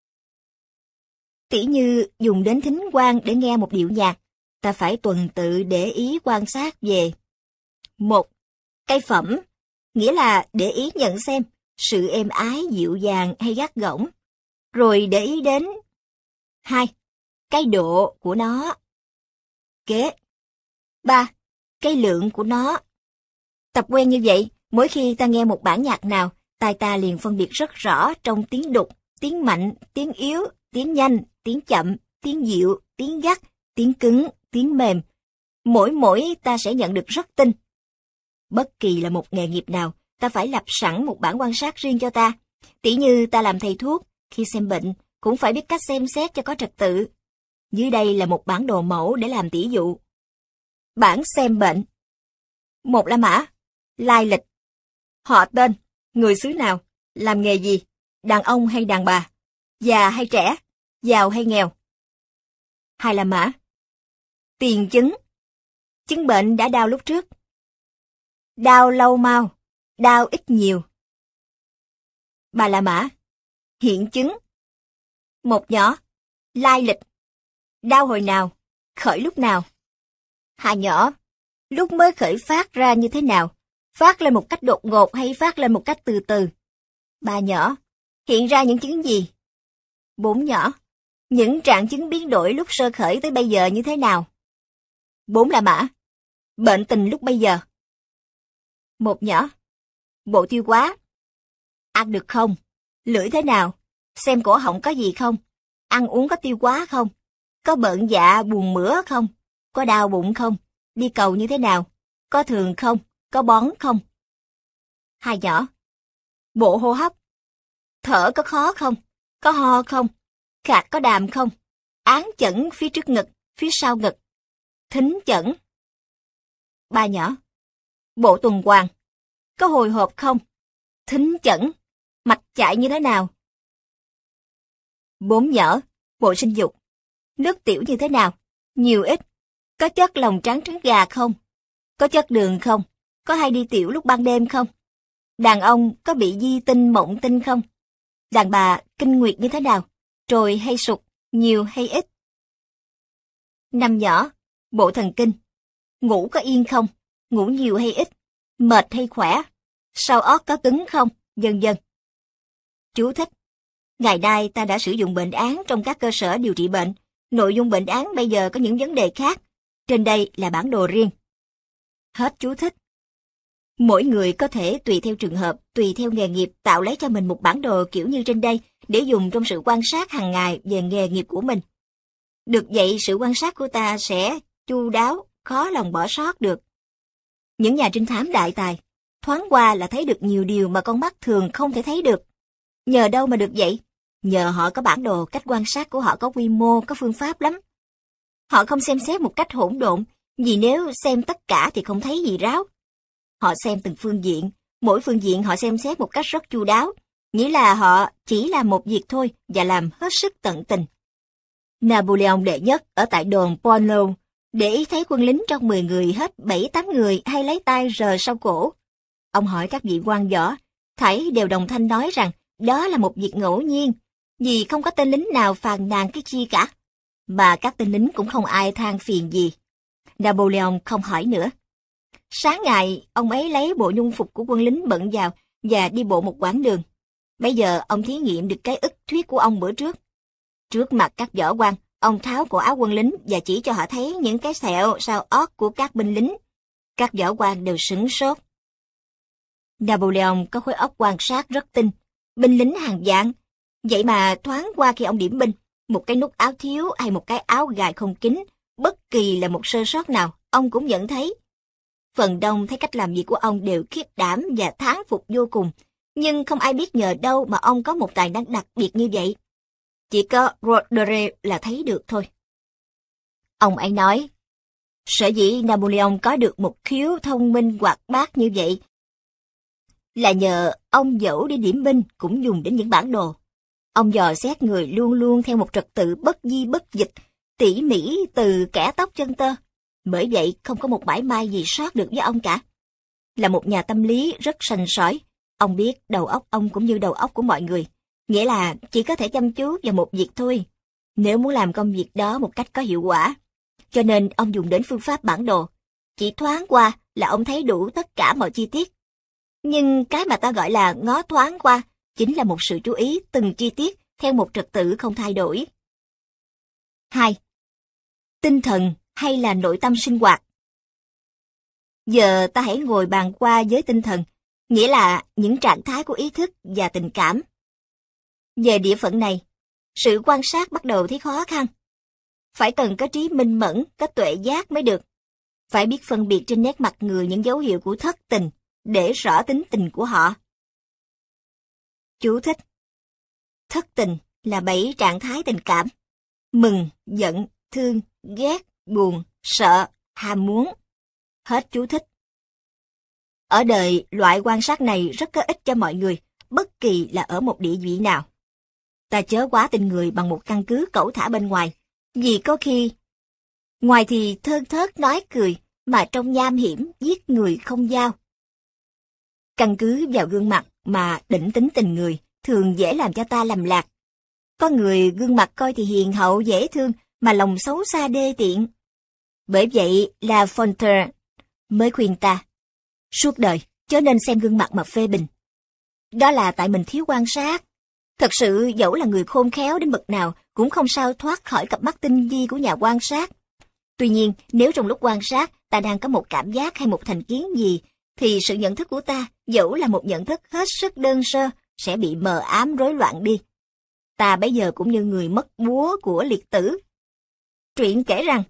Tỉ như dùng đến thính quan để nghe một điệu nhạc, ta phải tuần tự để ý quan sát về. 1. Cái phẩm, nghĩa là để ý nhận xem sự êm ái dịu dàng hay gắt gỏng. Rồi để ý đến 2. Cái độ của nó. Kế 3. Cái lượng của nó. Tập quen như vậy, mỗi khi ta nghe một bản nhạc nào, tai ta liền phân biệt rất rõ trong tiếng đục, tiếng mạnh, tiếng yếu, tiếng nhanh, tiếng chậm, tiếng dịu, tiếng gắt, tiếng cứng, tiếng mềm. Mỗi ta sẽ nhận được rất tinh. Bất kỳ là một nghề nghiệp nào, ta phải lập sẵn một bản quan sát riêng cho ta. Tỉ như ta làm thầy thuốc, khi xem bệnh, cũng phải biết cách xem xét cho có trật tự. Dưới đây là một bản đồ mẫu để làm tỉ dụ. Bản xem bệnh. 1 la mã, lai lịch, họ tên, người xứ nào, làm nghề gì, đàn ông hay đàn bà, già hay trẻ, giàu hay nghèo. 2 la mã, tiền chứng, chứng bệnh đã đau lúc trước, đau lâu mau, đau ít nhiều. 3 la mã, hiện chứng, 1 nhỏ, lai lịch, đau hồi nào, khởi lúc nào. 2 nhỏ, lúc mới khởi phát ra như thế nào, phát lên một cách đột ngột hay phát lên một cách từ từ. 3 nhỏ, hiện ra những chứng gì. 4 nhỏ, những trạng chứng biến đổi lúc sơ khởi tới bây giờ như thế nào. 4 la mã, bệnh tình lúc bây giờ. 1 nhỏ, bộ tiêu hóa, ăn được không, lưỡi thế nào, xem cổ họng có gì không, ăn uống có tiêu hóa không, có bợn dạ buồn mửa không, có đau bụng không, đi cầu như thế nào, có thường không, có bón không. 2 nhỏ, bộ hô hấp, thở có khó không, có ho không, khạc có đàm không, án chẩn phía trước ngực, phía sau ngực, thính chẩn. 3 nhỏ, bộ tuần hoàn, có hồi hộp không, thính chẩn, mạch chạy như thế nào. 4 nhỏ, bộ sinh dục, nước tiểu như thế nào, nhiều ít, có chất lòng trắng trứng gà không, có chất đường không, có hay đi tiểu lúc ban đêm không, đàn ông có bị di tinh mộng tinh không, đàn bà kinh nguyệt như thế nào, trồi hay sụt, nhiều hay ít. 5 nhỏ, bộ thần kinh, ngủ có yên không, ngủ nhiều hay ít, mệt hay khỏe, sau ót có cứng không, vân vân. Chú thích: ngày nay ta đã sử dụng bệnh án trong các cơ sở điều trị bệnh. Nội dung bệnh án bây giờ có những vấn đề khác. Trên đây là bản đồ riêng. Hết chú thích. Mỗi người có thể tùy theo trường hợp, tùy theo nghề nghiệp tạo lấy cho mình một bản đồ kiểu như trên đây để dùng trong sự quan sát hàng ngày về nghề nghiệp của mình. Được vậy, sự quan sát của ta sẽ chu đáo, khó lòng bỏ sót được. Những nhà trinh thám đại tài, thoáng qua là thấy được nhiều điều mà con mắt thường không thể thấy được. Nhờ đâu mà được vậy? Nhờ họ có bản đồ, cách quan sát của họ có quy mô, có phương pháp lắm. Họ không xem xét một cách hỗn độn, vì nếu xem tất cả thì không thấy gì ráo. Họ xem từng phương diện, mỗi phương diện họ xem xét một cách rất chu đáo, nghĩa là họ chỉ làm một việc thôi và làm hết sức tận tình. Napoleon đệ nhất ở tại đồn Bordeaux, để ý thấy quân lính trong 10 người hết 7-8 người hay lấy tay rờ sau cổ. Ông hỏi các vị quan võ, thảy đều đồng thanh nói rằng đó là một việc ngẫu nhiên, vì không có tên lính nào phàn nàn cái chi cả. Mà các tên lính cũng không ai than phiền gì. Napoleon không hỏi nữa. Sáng ngày, ông ấy lấy bộ nhung phục của quân lính bận vào và đi bộ một quãng đường. Bây giờ ông thí nghiệm được cái ức thuyết của ông bữa trước. Trước mặt các võ quan, ông tháo cổ áo quân lính và chỉ cho họ thấy những cái sẹo sau ót của các binh lính. Các võ quan đều sửng sốt. Napoleon có khối óc quan sát rất tinh, binh lính hàng vạn. Vậy mà thoáng qua khi ông điểm binh, một cái nút áo thiếu hay một cái áo gài không kín, bất kỳ là một sơ sót nào, ông cũng nhận thấy. Phần đông thấy cách làm việc của ông đều khiếp đảm và thán phục vô cùng, nhưng không ai biết nhờ đâu mà ông có một tài năng đặc biệt như vậy. Chỉ có Roderick là thấy được thôi. Ông ấy nói, sở dĩ Napoleon có được một khiếu thông minh hoạt bát như vậy là nhờ ông dẫu đi điểm binh cũng dùng đến những bản đồ. Ông dò xét người luôn luôn theo một trật tự bất di bất dịch, tỉ mỉ từ kẻ tóc chân tơ. Bởi vậy không có một mảy may gì sót được với ông cả. Là một nhà tâm lý rất sành sỏi, ông biết đầu óc ông cũng như đầu óc của mọi người. Nghĩa là chỉ có thể chăm chú vào một việc thôi, nếu muốn làm công việc đó một cách có hiệu quả. Cho nên ông dùng đến phương pháp bản đồ. Chỉ thoáng qua là ông thấy đủ tất cả mọi chi tiết. Nhưng cái mà ta gọi là ngó thoáng qua chính là một sự chú ý từng chi tiết theo một trật tự không thay đổi. 2. Tinh thần hay là nội tâm sinh hoạt? Giờ ta hãy ngồi bàn qua với tinh thần, nghĩa là những trạng thái của ý thức và tình cảm. Về địa phận này, sự quan sát bắt đầu thấy khó khăn. Phải cần có trí minh mẫn, có tuệ giác mới được. Phải biết phân biệt trên nét mặt người những dấu hiệu của thất tình, để rõ tính tình của họ. Chú thích. Thất tình là 7 trạng thái tình cảm: mừng, giận, thương, ghét, buồn, sợ, ham muốn. Hết chú thích. Ở đời, loại quan sát này rất có ích cho mọi người, bất kỳ là ở một địa vị nào. Ta chớ quá tin người bằng một căn cứ cẩu thả bên ngoài, vì có khi ngoài thì thơn thớt nói cười, mà trong nham hiểm giết người không dao. Căn cứ vào gương mặt mà định tính tình người thường dễ làm cho ta lầm lạc. Có người gương mặt coi thì hiền hậu dễ thương, mà lòng xấu xa đê tiện. Bởi vậy La Fontaine mới khuyên ta, suốt đời chớ nên xem gương mặt mà phê bình. Đó là tại mình thiếu quan sát. Thật sự dẫu là người khôn khéo đến bậc nào cũng không sao thoát khỏi cặp mắt tinh vi của nhà quan sát. Tuy nhiên, nếu trong lúc quan sát ta đang có một cảm giác hay một thành kiến gì, thì sự nhận thức của ta, dẫu là một nhận thức hết sức đơn sơ, sẽ bị mờ ám rối loạn đi. Ta bấy giờ cũng như người mất búa của liệt tử. Truyện kể rằng,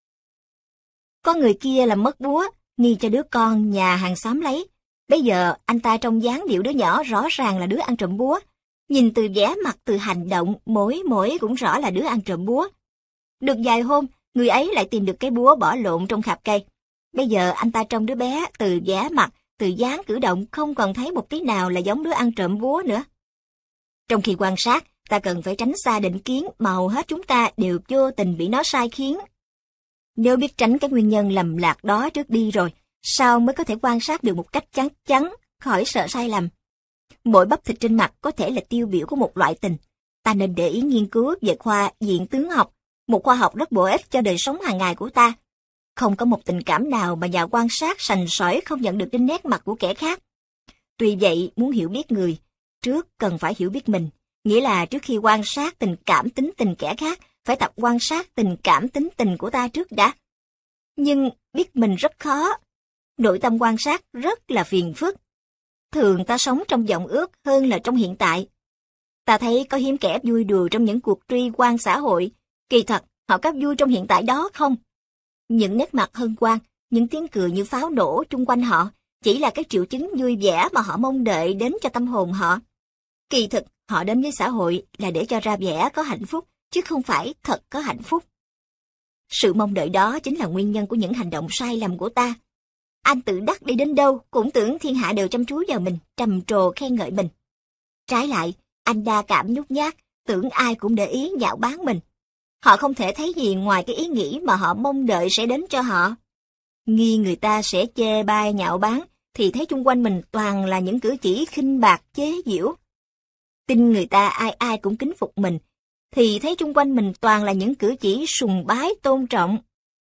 có người kia làm mất búa, nghi cho đứa con nhà hàng xóm lấy. Bây giờ anh ta trông dáng điệu đứa nhỏ rõ ràng là đứa ăn trộm búa. Nhìn từ vẻ mặt, từ hành động, mỗi cũng rõ là đứa ăn trộm búa. Được vài hôm, người ấy lại tìm được cái búa bỏ lộn trong khạp cây. Bây giờ anh ta trông đứa bé từ vẻ mặt, từ dáng cử động không còn thấy một tí nào là giống đứa ăn trộm búa nữa. Trong khi quan sát, ta cần phải tránh xa định kiến mà hầu hết chúng ta đều vô tình bị nó sai khiến. Nếu biết tránh cái nguyên nhân lầm lạc đó trước đi rồi, sao mới có thể quan sát được một cách chắc chắn, khỏi sợ sai lầm. Mỗi bắp thịt trên mặt có thể là tiêu biểu của một loại tình. Ta nên để ý nghiên cứu về khoa diện tướng học, một khoa học rất bổ ích cho đời sống hàng ngày của ta. Không có một tình cảm nào mà nhà quan sát sành sỏi không nhận được trên nét mặt của kẻ khác. Tuy vậy, muốn hiểu biết người, trước cần phải hiểu biết mình. Nghĩa là trước khi quan sát tình cảm tính tình kẻ khác, phải tập quan sát tình cảm tính tình của ta trước đã. Nhưng biết mình rất khó. Nội tâm quan sát rất là phiền phức. Thường ta sống trong vọng ước hơn là trong hiện tại. Ta thấy có hiếm kẻ vui đùa trong những cuộc truy quan xã hội. Kỳ thật, họ có vui trong hiện tại đó không? Những nét mặt hân hoan, những tiếng cười như pháo nổ chung quanh họ, chỉ là cái triệu chứng vui vẻ mà họ mong đợi đến cho tâm hồn họ. Kỳ thực, họ đến với xã hội là để cho ra vẻ có hạnh phúc, chứ không phải thật có hạnh phúc. Sự mong đợi đó chính là nguyên nhân của những hành động sai lầm của ta. Anh tự đắc đi đến đâu cũng tưởng thiên hạ đều chăm chú vào mình, trầm trồ khen ngợi mình. Trái lại, anh đa cảm nhút nhát, tưởng ai cũng để ý nhạo báng mình. Họ không thể thấy gì ngoài cái ý nghĩ mà họ mong đợi sẽ đến cho họ. Nghi người ta sẽ chê bai nhạo báng, thì thấy chung quanh mình toàn là những cử chỉ khinh bạc chế giễu. Tin người ta ai ai cũng kính phục mình, thì thấy chung quanh mình toàn là những cử chỉ sùng bái tôn trọng.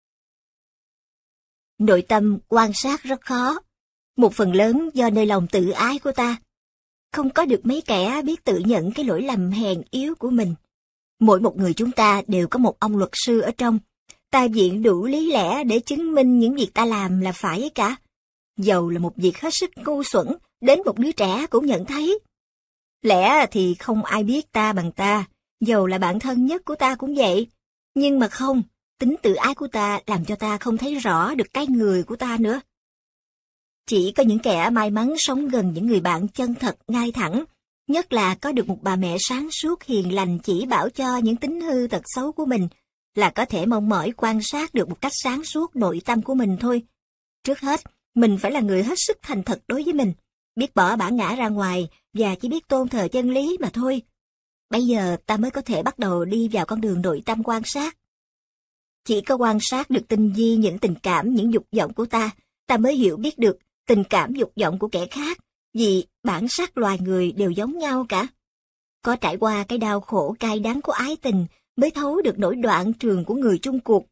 Nội tâm quan sát rất khó, một phần lớn do nơi lòng tự ái của ta. Không có được mấy kẻ biết tự nhận cái lỗi lầm hèn yếu của mình. Mỗi một người chúng ta đều có một ông luật sư ở trong, ta viện đủ lý lẽ để chứng minh những việc ta làm là phải cả. Dầu là một việc hết sức ngu xuẩn, đến một đứa trẻ cũng nhận thấy. Lẽ thì không ai biết ta bằng ta, dầu là bạn thân nhất của ta cũng vậy. Nhưng mà không, tính tự ái của ta làm cho ta không thấy rõ được cái người của ta nữa. Chỉ có những kẻ may mắn sống gần những người bạn chân thật ngay thẳng, nhất là có được một bà mẹ sáng suốt hiền lành chỉ bảo cho những tính hư tật xấu của mình, là có thể mong mỏi quan sát được một cách sáng suốt nội tâm của mình thôi. Trước hết, mình phải là người hết sức thành thật đối với mình, biết bỏ bản ngã ra ngoài và chỉ biết tôn thờ chân lý mà thôi. Bây giờ ta mới có thể bắt đầu đi vào con đường nội tâm quan sát. Chỉ có quan sát được tinh vi những tình cảm, những dục vọng của ta, ta mới hiểu biết được tình cảm dục vọng của kẻ khác, vì bản sắc loài người đều giống nhau cả. Có trải qua cái đau khổ cay đắng của ái tình mới thấu được nỗi đoạn trường của người chung cuộc.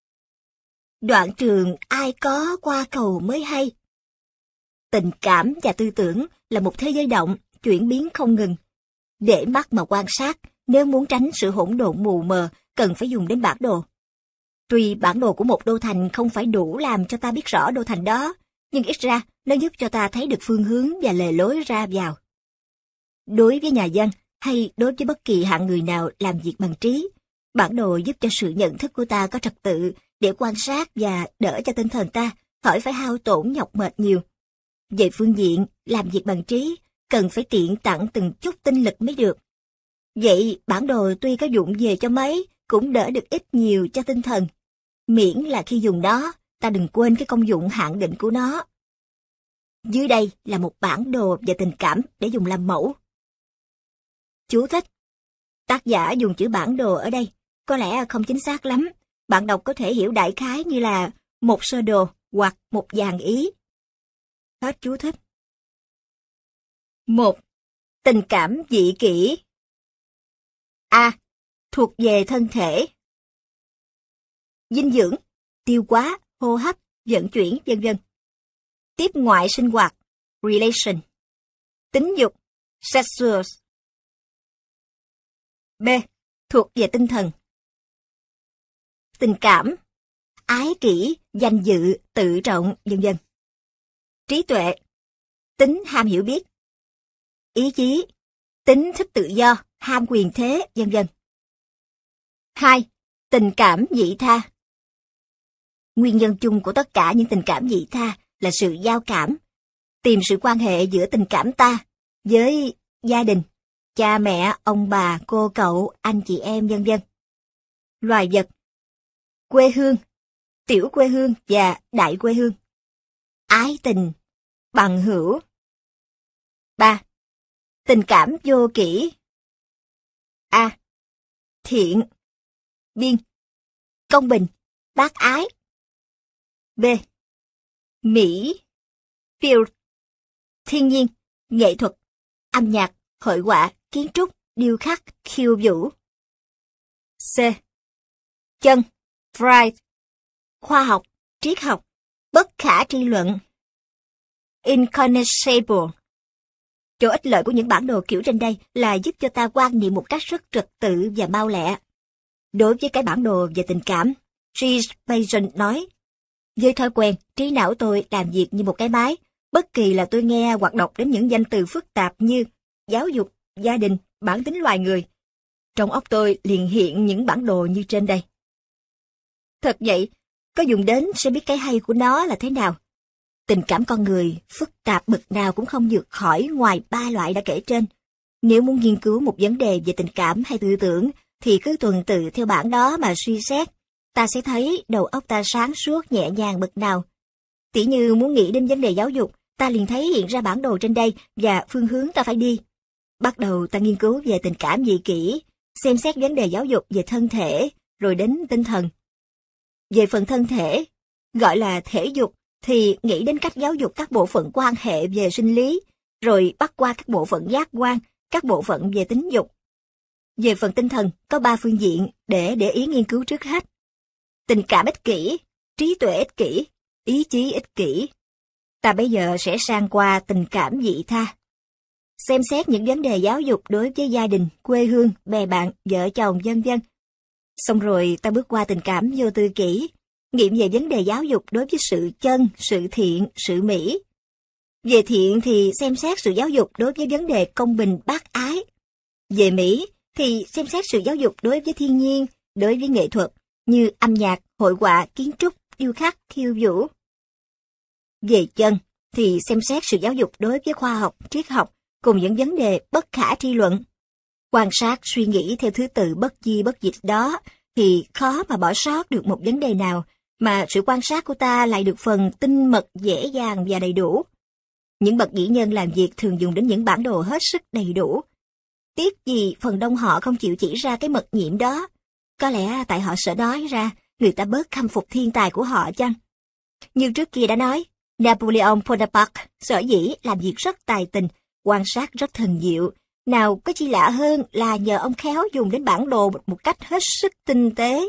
Đoạn trường ai có qua cầu mới hay. Tình cảm và tư tưởng là một thế giới động, chuyển biến không ngừng. Để mắt mà quan sát, nếu muốn tránh sự hỗn độn mù mờ, cần phải dùng đến bản đồ. Tuy bản đồ của một đô thành không phải đủ làm cho ta biết rõ đô thành đó, nhưng ít ra nó giúp cho ta thấy được phương hướng và lề lối ra vào. Đối với nhà văn, hay đối với bất kỳ hạng người nào làm việc bằng trí, bản đồ giúp cho sự nhận thức của ta có trật tự để quan sát và đỡ cho tinh thần ta khỏi phải hao tổn nhọc mệt nhiều. Về phương diện làm việc bằng trí, cần phải tiện tặng từng chút tinh lực mới được. Vậy bản đồ tuy có dụng về cho mấy, cũng đỡ được ít nhiều cho tinh thần. Miễn là khi dùng nó, ta đừng quên cái công dụng hạn định của nó. Dưới đây là một bản đồ về tình cảm để dùng làm mẫu. Chú thích. Tác giả dùng chữ bản đồ ở đây, có lẽ không chính xác lắm. Bạn đọc có thể hiểu đại khái như là một sơ đồ hoặc một dàn ý. Hết chú thích. 1. Tình cảm dị kỷ. A. Thuộc về thân thể. Dinh dưỡng, tiêu hóa, hô hấp, vận chuyển, vân vân. Tiếp ngoại sinh hoạt, relation. Tính dục, sexual. B. Thuộc về tinh thần. Tình cảm, ái kỷ, danh dự, tự trọng, vân vân. Trí tuệ, tính ham hiểu biết. Ý chí, tính thích tự do, ham quyền thế, vân vân. 2. Tình cảm vị tha. Nguyên nhân chung của tất cả những tình cảm vị tha là sự giao cảm, tìm sự quan hệ giữa tình cảm ta với gia đình, cha mẹ, ông bà, cô cậu, anh chị em, vân vân. Loài vật, quê hương, tiểu quê hương và đại quê hương. Ái tình, bằng hữu. 3. Tình cảm vô kỷ. A. Thiện, biên, công bình, bác ái. B. Mỹ, field, thiên nhiên, nghệ thuật, âm nhạc, hội họa, kiến trúc, điêu khắc, khiêu vũ. C. Chân, Freud, khoa học, triết học, bất khả tri luận. Inconceivable. Chỗ ích lợi của những bản đồ kiểu trên đây là giúp cho ta quan niệm một cách rất trật tự và mau lẹ. Đối với cái bản đồ về tình cảm, G. Mason nói, với thói quen, trí não tôi làm việc như một cái máy, bất kỳ là tôi nghe hoặc đọc đến những danh từ phức tạp như giáo dục, gia đình, bản tính loài người. Trong óc tôi liền hiện những bản đồ như trên đây. Thật vậy, có dùng đến sẽ biết cái hay của nó là thế nào. Tình cảm con người phức tạp bậc nào cũng không vượt khỏi ngoài 3 loại đã kể trên. Nếu muốn nghiên cứu một vấn đề về tình cảm hay tư tưởng, thì cứ tuần tự theo bảng đó mà suy xét. Ta sẽ thấy đầu óc ta sáng suốt nhẹ nhàng bậc nào. Tỉ như muốn nghĩ đến vấn đề giáo dục, ta liền thấy hiện ra bản đồ trên đây và phương hướng ta phải đi. Bắt đầu ta nghiên cứu về tình cảm dị kỹ, xem xét vấn đề giáo dục về thân thể, rồi đến tinh thần. Về phần thân thể, gọi là thể dục, thì nghĩ đến cách giáo dục các bộ phận quan hệ về sinh lý, rồi bắt qua các bộ phận giác quan, các bộ phận về tính dục. Về phần tinh thần, có 3 phương diện để ý nghiên cứu trước hết. Tình cảm ích kỷ, trí tuệ ích kỷ, ý chí ích kỷ. Ta bây giờ sẽ sang qua tình cảm dị tha. Xem xét những vấn đề giáo dục đối với gia đình, quê hương, bè bạn, vợ chồng, vân vân. Xong rồi ta bước qua tình cảm vô tư kỷ, nghiệm về vấn đề giáo dục đối với sự chân, sự thiện, sự mỹ. Về thiện thì xem xét sự giáo dục đối với vấn đề công bình bác ái. Về mỹ thì xem xét sự giáo dục đối với thiên nhiên, đối với nghệ thuật, như âm nhạc, hội họa, kiến trúc, điêu khắc, khiêu vũ. Về chân thì xem xét sự giáo dục đối với khoa học, triết học, cùng những vấn đề bất khả tri luận. Quan sát suy nghĩ theo thứ tự bất di bất dịch đó thì khó mà bỏ sót được một vấn đề nào, mà sự quan sát của ta lại được phần tinh mật, dễ dàng và đầy đủ. Những bậc vĩ nhân làm việc thường dùng đến những bản đồ hết sức đầy đủ. Tiếc gì phần đông họ không chịu chỉ ra cái mật nhiệm đó. Có lẽ tại họ sợ nói ra, người ta bớt khâm phục thiên tài của họ chăng? Như trước kia đã nói, Napoleon Bonaparte sở dĩ làm việc rất tài tình, quan sát rất thần diệu. Nào có chi lạ hơn là nhờ ông khéo dùng đến bản đồ một cách hết sức tinh tế.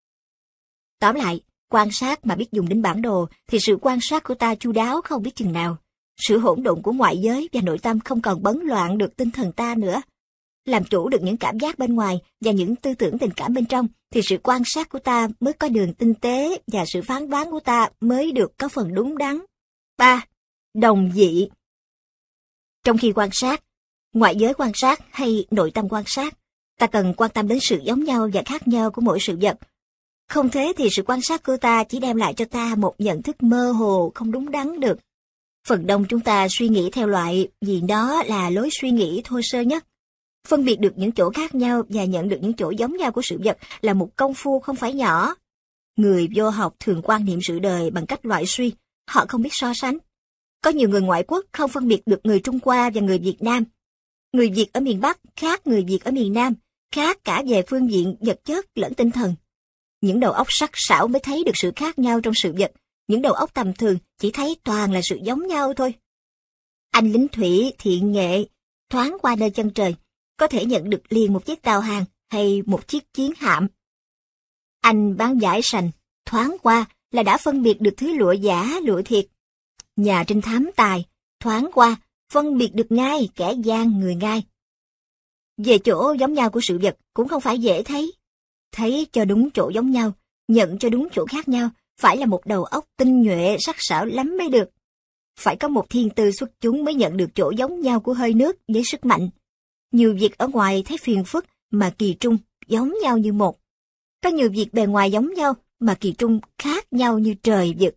Tóm lại, quan sát mà biết dùng đến bản đồ thì sự quan sát của ta chu đáo không biết chừng nào. Sự hỗn độn của ngoại giới và nội tâm không còn bấn loạn được tinh thần ta nữa. Làm chủ được những cảm giác bên ngoài và những tư tưởng tình cảm bên trong thì sự quan sát của ta mới có đường tinh tế và sự phán đoán của ta mới được có phần đúng đắn. 3. Đồng dị. Trong khi quan sát, ngoại giới quan sát hay nội tâm quan sát, ta cần quan tâm đến sự giống nhau và khác nhau của mỗi sự vật. Không thế thì sự quan sát của ta chỉ đem lại cho ta một nhận thức mơ hồ không đúng đắn được. Phần đông chúng ta suy nghĩ theo loại vì đó là lối suy nghĩ thô sơ nhất. Phân biệt được những chỗ khác nhau và nhận được những chỗ giống nhau của sự vật là một công phu không phải nhỏ. Người vô học thường quan niệm sự đời bằng cách loại suy, họ không biết so sánh. Có nhiều người ngoại quốc không phân biệt được người Trung Hoa và người Việt Nam. Người Việt ở miền Bắc khác người Việt ở miền Nam, khác cả về phương diện vật chất lẫn tinh thần. Những đầu óc sắc sảo mới thấy được sự khác nhau trong sự vật, những đầu óc tầm thường chỉ thấy toàn là sự giống nhau thôi. Anh lính thủy thiện nghệ, thoáng qua nơi chân trời, có thể nhận được liền một chiếc tàu hàng hay một chiếc chiến hạm. Anh bán vải sành, thoáng qua là đã phân biệt được thứ lụa giả, lụa thiệt. Nhà trinh thám tài, thoáng qua, phân biệt được ngay kẻ gian người ngai. Về chỗ giống nhau của sự vật cũng không phải dễ thấy. Thấy cho đúng chỗ giống nhau, nhận cho đúng chỗ khác nhau, phải là một đầu óc tinh nhuệ sắc sảo lắm mới được. Phải có một thiên tư xuất chúng mới nhận được chỗ giống nhau của hơi nước với sức mạnh. Nhiều việc ở ngoài thấy phiền phức mà kỳ trung giống nhau như một. Có nhiều việc bề ngoài giống nhau mà kỳ trung khác nhau như trời vực.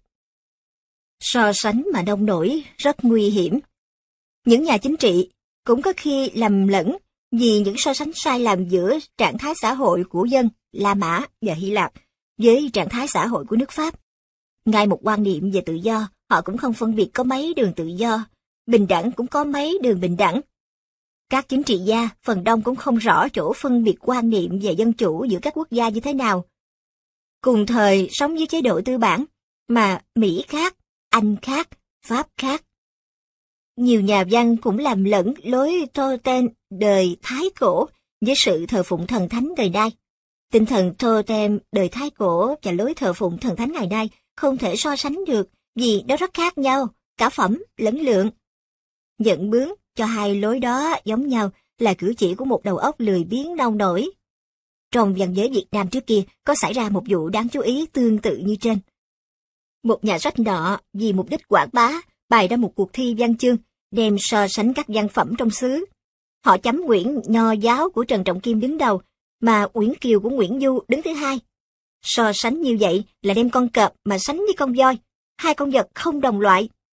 So sánh mà nông nổi rất nguy hiểm. Những nhà chính trị cũng có khi lầm lẫn vì những so sánh sai lầm giữa trạng thái xã hội của dân La Mã và Hy Lạp với trạng thái xã hội của nước Pháp. Ngay một quan niệm về tự do, họ cũng không phân biệt có mấy đường tự do, bình đẳng cũng có mấy đường bình đẳng. Các chính trị gia phần đông cũng không rõ chỗ phân biệt quan niệm về dân chủ giữa các quốc gia như thế nào. Cùng thời sống dưới chế độ tư bản, mà Mỹ khác, Anh khác, Pháp khác. Nhiều nhà văn cũng làm lẫn lối totem đời Thái cổ với sự thờ phụng thần thánh đời nay. Tinh thần totem đời Thái cổ và lối thờ phụng thần thánh ngày nay không thể so sánh được vì nó rất khác nhau, cả phẩm lẫn lượng. Nhận bướng cho hai lối đó giống nhau là cử chỉ của một đầu óc lười biếng nông nổi. Trong văn giới Việt Nam trước kia có xảy ra một vụ đáng chú ý tương tự như trên. Một nhà sách nọ vì mục đích quảng bá bày ra một cuộc thi văn chương, đem so sánh các văn phẩm trong xứ. Họ chấm quyển Nho giáo của Trần Trọng Kim đứng đầu, mà Uyển Kiều của Nguyễn Du đứng thứ hai. So sánh như vậy là đem con cọp mà sánh với con voi, hai con vật không đồng loại,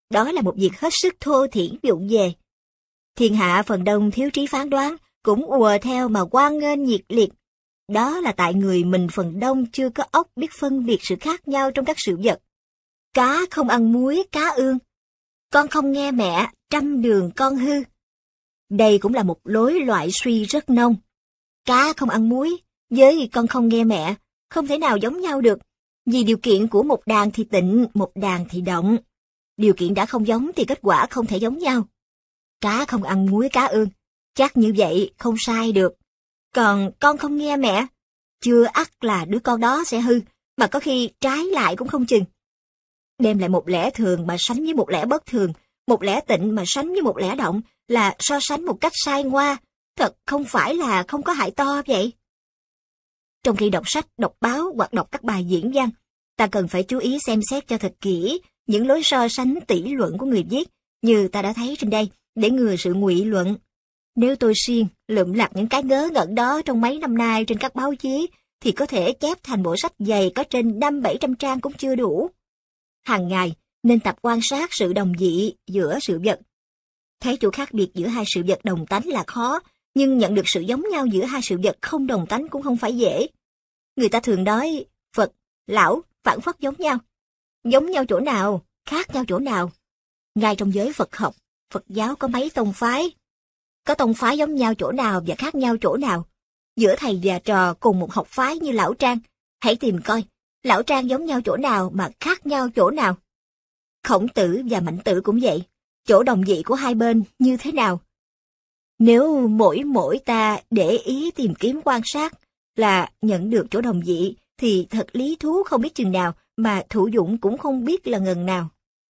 Đó là một việc hết sức thô thiển vụng về. Thiên hạ phần đông thiếu trí phán đoán, cũng ùa theo mà hoan nghênh nhiệt liệt. Đó là tại người mình phần đông chưa có óc biết phân biệt sự khác nhau trong các sự vật. Cá không ăn muối, cá ương. Con không nghe mẹ, trăm đường con hư. Đây cũng là một lối loại suy rất nông. Cá không ăn muối, với con không nghe mẹ, không thể nào giống nhau được. Vì điều kiện của một đàn thì tịnh, một đàn thì động. Điều kiện đã không giống thì kết quả không thể giống nhau. Cá không ăn muối, cá ương. Chắc như vậy không sai được. Còn con không nghe mẹ, chưa ắt là đứa con đó sẽ hư, mà có khi trái lại cũng không chừng. Đem lại một lẽ thường mà sánh với một lẽ bất thường, một lẽ tịnh mà sánh với một lẽ động, là so sánh một cách sai ngoa, thật không phải là không có hại to vậy. Trong khi đọc sách, đọc báo hoặc đọc các bài diễn văn, ta cần phải chú ý xem xét cho thật kỹ những lối so sánh tỉ luận của người viết, như ta đã thấy trên đây, để ngừa sự ngụy luận. Nếu tôi siêng lượm lặt những cái ngớ ngẩn đó trong mấy năm nay trên các báo chí, thì có thể chép thành bộ sách dày có trên 500-700 trang cũng chưa đủ. Hàng ngày nên tập quan sát sự đồng dị giữa sự vật. Thấy chỗ khác biệt giữa hai sự vật đồng tánh là khó, nhưng nhận được sự giống nhau giữa hai sự vật không đồng tánh cũng không phải dễ. Người ta thường nói Phật, Lão phản phất giống nhau. Giống nhau chỗ nào, khác nhau chỗ nào? Ngay trong giới Phật học, Phật giáo có mấy tông phái. Có tông phái giống nhau chỗ nào và khác nhau chỗ nào? Giữa thầy và trò cùng một học phái như Lão Trang, hãy tìm coi, Lão Trang giống nhau chỗ nào mà khác nhau chỗ nào? Khổng Tử và Mạnh Tử cũng vậy, chỗ đồng dị của hai bên như thế nào? Nếu mỗi ta để ý tìm kiếm quan sát là nhận được chỗ đồng dị, thì thật lý thú không biết chừng nào, mà thụ dụng cũng không biết là ngần nào.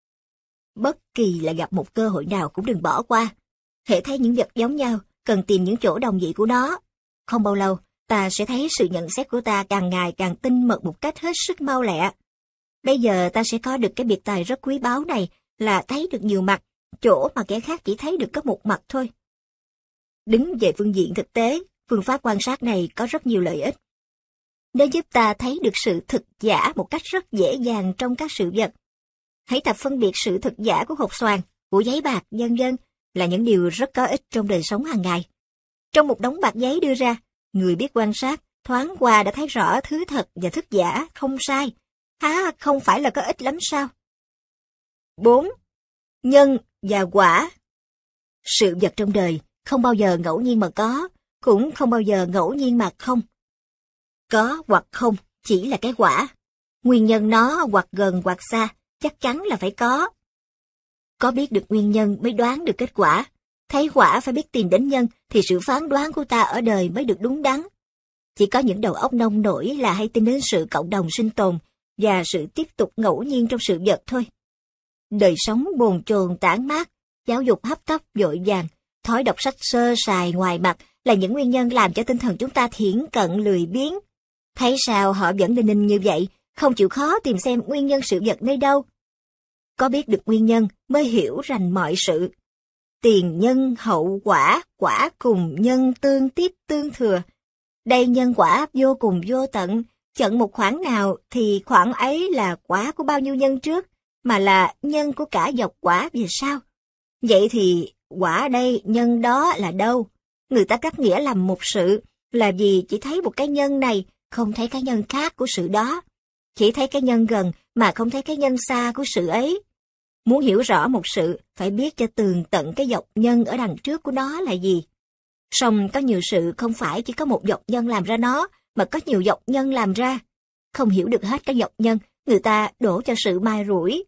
Bất kỳ là gặp một cơ hội nào cũng đừng bỏ qua. Hễ thấy những vật giống nhau, cần tìm những chỗ đồng dị của nó. Không bao lâu, ta sẽ thấy sự nhận xét của ta càng ngày càng tinh mật một cách hết sức mau lẹ. Bây giờ ta sẽ có được cái biệt tài rất quý báu này, là thấy được nhiều mặt, chỗ mà kẻ khác chỉ thấy được có một mặt thôi. Đứng về phương diện thực tế, phương pháp quan sát này có rất nhiều lợi ích. Nó giúp ta thấy được sự thực giả một cách rất dễ dàng trong các sự vật. Hãy tập phân biệt sự thực giả của hột xoàn, của giấy bạc, vân vân, là những điều rất có ích trong đời sống hàng ngày. Trong một đống bạc giấy đưa ra, người biết quan sát, thoáng qua đã thấy rõ thứ thật và thức giả, không sai. Không phải là có ích lắm sao? 4. Nhân và quả. Sự vật trong đời không bao giờ ngẫu nhiên mà có, cũng không bao giờ ngẫu nhiên mà không. Có hoặc không chỉ là cái quả. Nguyên nhân nó hoặc gần hoặc xa, chắc chắn là phải có. Có biết được nguyên nhân mới đoán được kết quả. Thấy quả phải biết tìm đến nhân, thì sự phán đoán của ta ở đời mới được đúng đắn. Chỉ có những đầu óc nông nổi là hay tin đến sự cộng đồng sinh tồn và sự tiếp tục ngẫu nhiên trong sự vật thôi. Đời sống bồn chồn tản mát, giáo dục hấp tấp vội vàng, thói đọc sách sơ sài ngoài mặt là những nguyên nhân làm cho tinh thần chúng ta thiển cận lười biếng. Thấy sao họ vẫn đinh ninh như vậy, không chịu khó tìm xem nguyên nhân sự vật nơi đâu. Có biết được nguyên nhân mới hiểu rành mọi sự. Tiền nhân hậu quả, quả cùng nhân tương tiếp tương thừa. Đây nhân quả vô cùng vô tận, chận một khoảng nào thì khoảng ấy là quả của bao nhiêu nhân trước, mà là nhân của cả dọc quả về sau. Vậy thì quả đây, nhân đó là đâu? Người ta cắt nghĩa làm một sự, là vì chỉ thấy một cái nhân này, không thấy cái nhân khác của sự đó. Chỉ thấy cái nhân gần mà không thấy cái nhân xa của sự ấy. Muốn hiểu rõ một sự, phải biết cho tường tận cái dọc nhân ở đằng trước của nó là gì. Song có nhiều sự không phải chỉ có một dọc nhân làm ra nó, mà có nhiều dọc nhân làm ra. Không hiểu được hết cái dọc nhân, người ta đổ cho sự mai rủi.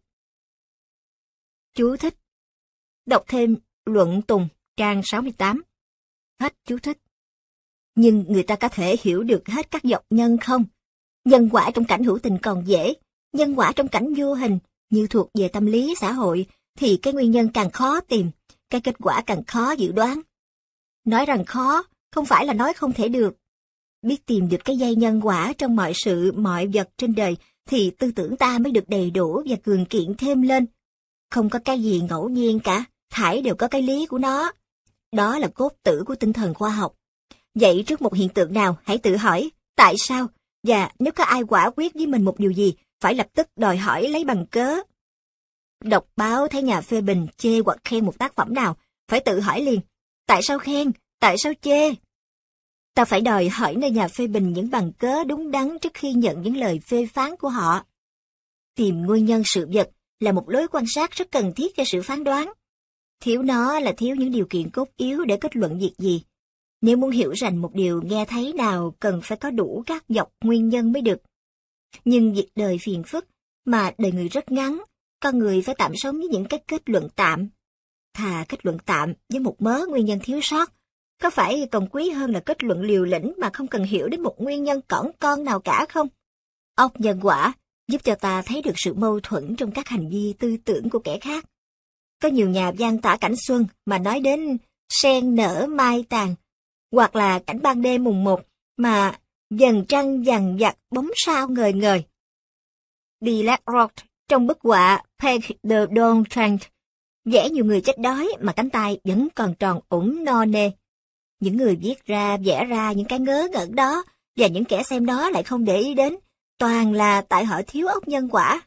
Chú thích. Đọc thêm Luận Tùng, trang 68. Hết chú thích. Nhưng người ta có thể hiểu được hết các dọc nhân không? Nhân quả trong cảnh hữu tình còn dễ, nhân quả trong cảnh vô hình, như thuộc về tâm lý xã hội, thì cái nguyên nhân càng khó tìm, cái kết quả càng khó dự đoán. Nói rằng khó, không phải là nói không thể được. Biết tìm được cái dây nhân quả trong mọi sự, mọi vật trên đời, thì tư tưởng ta mới được đầy đủ và cường kiện thêm lên. Không có cái gì ngẫu nhiên cả, thảy đều có cái lý của nó. Đó là cốt tử của tinh thần khoa học. Vậy trước một hiện tượng nào, hãy tự hỏi, tại sao? Và nếu có ai quả quyết với mình một điều gì, phải lập tức đòi hỏi lấy bằng cớ. đọc báo thấy nhà phê bình chê hoặc khen một tác phẩm nào, phải tự hỏi liền, tại sao khen, tại sao chê? Ta phải đòi hỏi nơi nhà phê bình những bằng cớ đúng đắn trước khi nhận những lời phê phán của họ. Tìm nguyên nhân sự vật là một lối quan sát rất cần thiết cho sự phán đoán. Thiếu nó là thiếu những điều kiện cốt yếu để kết luận việc gì. Nếu muốn hiểu rành một điều nghe thấy nào cần phải có đủ các dọc nguyên nhân mới được. Nhưng việc đời phiền phức, mà đời người rất ngắn, con người phải tạm sống với những cái kết luận tạm. Thà kết luận tạm với một mớ nguyên nhân thiếu sót, có phải còn quý hơn là kết luận liều lĩnh mà không cần hiểu đến một nguyên nhân cỏn con nào cả không? Óc nhân quả giúp cho ta thấy được sự mâu thuẫn trong các hành vi tư tưởng của kẻ khác. Có nhiều nhà văn tả cảnh xuân mà nói đến sen nở mai tàn, hoặc là cảnh ban đêm mùng 1 mà dần trăng dằn vặt bóng sao ngời ngời. Diderot trong bức họa Peg the Dawn vẽ nhiều người chết đói mà cánh tay vẫn còn tròn ủng no nê. Những người vẽ ra những cái ngớ ngẩn đó, và những kẻ xem đó lại không để ý đến, toàn là tại họ thiếu óc nhân quả.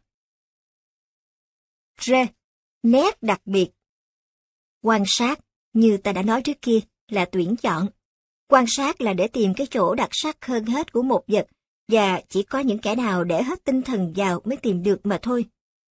Nét đặc biệt. Quan sát, như ta đã nói trước kia, là tuyển chọn. Quan sát là để tìm cái chỗ đặc sắc hơn hết của một vật, và chỉ có những kẻ nào để hết tinh thần vào mới tìm được mà thôi.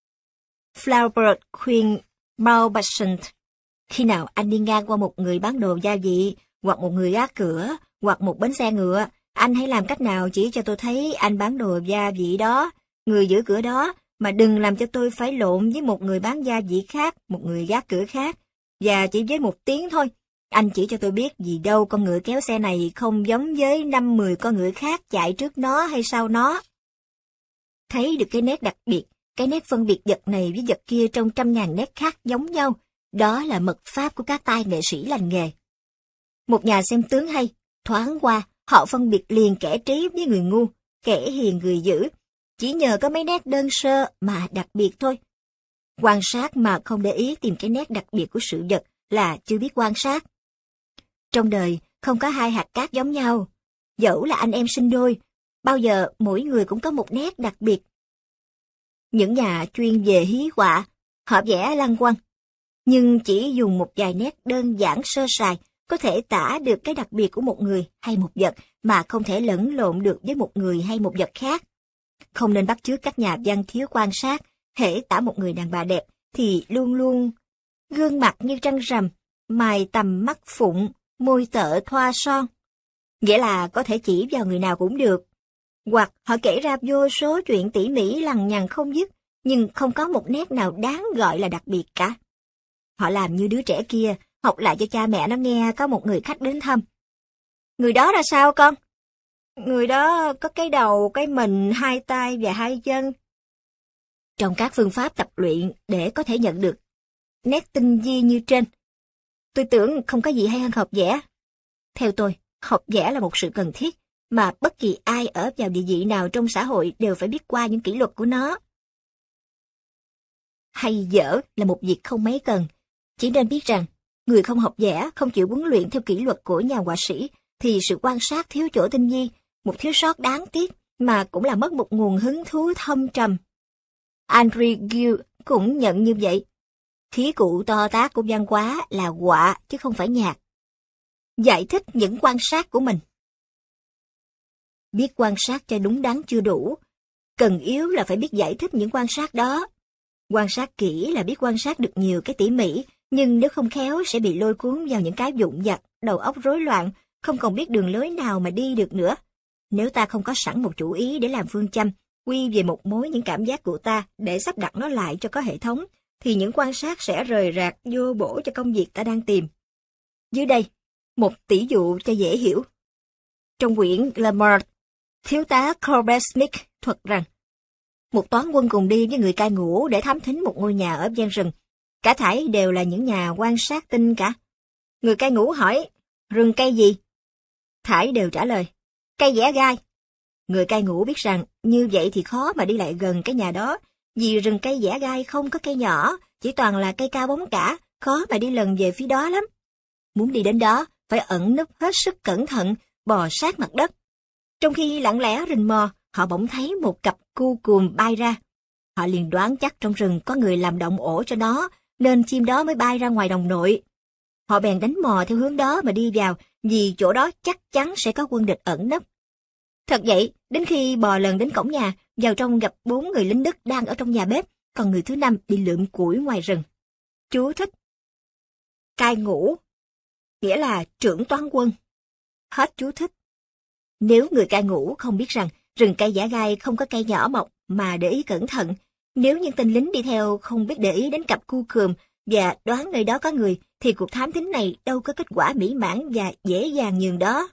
Flaubert khuyên Maupassant, khi nào anh đi ngang qua một người bán đồ gia vị, hoặc một người gác cửa, hoặc một bến xe ngựa, anh hãy làm cách nào chỉ cho tôi thấy anh bán đồ gia vị đó, người giữ cửa đó, mà đừng làm cho tôi phải lộn với một người bán gia vị khác, một người gác cửa khác, và chỉ với một tiếng thôi. Anh chỉ cho tôi biết gì đâu con ngựa kéo xe này không giống với 5-10 con ngựa khác chạy trước nó hay sau nó. Thấy được cái nét đặc biệt, cái nét phân biệt vật này với vật kia trong 100.000 nét khác giống nhau, đó là mật pháp của các tay nghệ sĩ lành nghề. Một nhà xem tướng hay, thoáng qua, họ phân biệt liền kẻ trí với người ngu, kẻ hiền người dữ, chỉ nhờ có mấy nét đơn sơ mà đặc biệt thôi. Quan sát mà không để ý tìm cái nét đặc biệt của sự vật là chưa biết quan sát. Trong đời, không có hai hạt cát giống nhau. Dẫu là anh em sinh đôi, bao giờ mỗi người cũng có một nét đặc biệt. Những nhà chuyên về hí họa, họ vẽ lăng quăng, nhưng chỉ dùng một vài nét đơn giản sơ sài, có thể tả được cái đặc biệt của một người hay một vật mà không thể lẫn lộn được với một người hay một vật khác. Không nên bắt chước các nhà văn thiếu quan sát, hễ tả một người đàn bà đẹp thì luôn luôn gương mặt như trăng rằm, mày tầm mắt phụng, môi tợ thoa son. Nghĩa là có thể chỉ vào người nào cũng được. Hoặc họ kể ra vô số chuyện tỉ mỉ lằng nhằng không dứt, nhưng không có một nét nào đáng gọi là đặc biệt cả. Họ làm như đứa trẻ kia, học lại cho cha mẹ nó nghe có một người khách đến thăm. Người đó ra sao con? Người đó có cái đầu, cái mình, 2 tay và 2 chân. Trong các phương pháp tập luyện để có thể nhận được nét tinh vi như trên, tôi tưởng không có gì hay hơn học vẽ. Theo tôi, học vẽ là một sự cần thiết, mà bất kỳ ai ở vào địa vị nào trong xã hội đều phải biết qua những kỷ luật của nó. Hay dở là một việc không mấy cần, chỉ nên biết rằng, người không học vẽ, không chịu huấn luyện theo kỷ luật của nhà họa sĩ, thì sự quan sát thiếu chỗ tinh vi, một thiếu sót đáng tiếc, mà cũng là mất một nguồn hứng thú thâm trầm. André Gide cũng nhận như vậy. Khí cụ to tát của văn hóa là họa chứ không phải nhạc. Giải thích những quan sát của mình. Biết quan sát cho đúng đắn chưa đủ, cần yếu là phải biết giải thích những quan sát đó. Quan sát kỹ là biết quan sát được nhiều cái tỉ mỉ, nhưng nếu không khéo sẽ bị lôi cuốn vào những cái vụn vặt, đầu óc rối loạn, không còn biết đường lối nào mà đi được nữa. Nếu ta không có sẵn một chủ ý để làm phương châm, quy về một mối những cảm giác của ta để sắp đặt nó lại cho có hệ thống, thì những quan sát sẽ rời rạc vô bổ cho công việc ta đang tìm. Dưới đây, một tỷ dụ cho dễ hiểu. Trong quyển Lamar, thiếu tá Corbett Smith thuật rằng, một toán quân cùng đi với người cai ngũ để thám thính một ngôi nhà ở ven rừng. Cả thảy đều là những nhà quan sát tinh cả. Người cai ngũ hỏi, rừng cây gì? Thảy đều trả lời, cây dẻ gai. Người cai ngũ biết rằng như vậy thì khó mà đi lại gần cái nhà đó, vì rừng cây dẻ gai không có cây nhỏ, chỉ toàn là cây cao bóng cả, khó mà đi lần về phía đó lắm. Muốn đi đến đó, phải ẩn núp hết sức cẩn thận, bò sát mặt đất. Trong khi lặng lẽ rình mò, họ bỗng thấy một cặp cu cùm bay ra. Họ liền đoán chắc trong rừng có người làm động ổ cho nó, nên chim đó mới bay ra ngoài đồng nội. Họ bèn đánh mò theo hướng đó mà đi vào, vì chỗ đó chắc chắn sẽ có quân địch ẩn nấp. Thật vậy, đến khi bò lần đến cổng nhà, vào trong gặp 4 người lính Đức đang ở trong nhà bếp, còn người thứ 5 đi lượm củi ngoài rừng. Chú thích. Cai ngũ, nghĩa là trưởng toán quân. Hết chú thích. Nếu người cai ngũ không biết rằng rừng cây dã gai không có cây nhỏ mọc mà để ý cẩn thận, nếu những tên lính đi theo không biết để ý đến cặp cu cườm và đoán nơi đó có người, thì cuộc thám thính này đâu có kết quả mỹ mãn và dễ dàng nhường đó.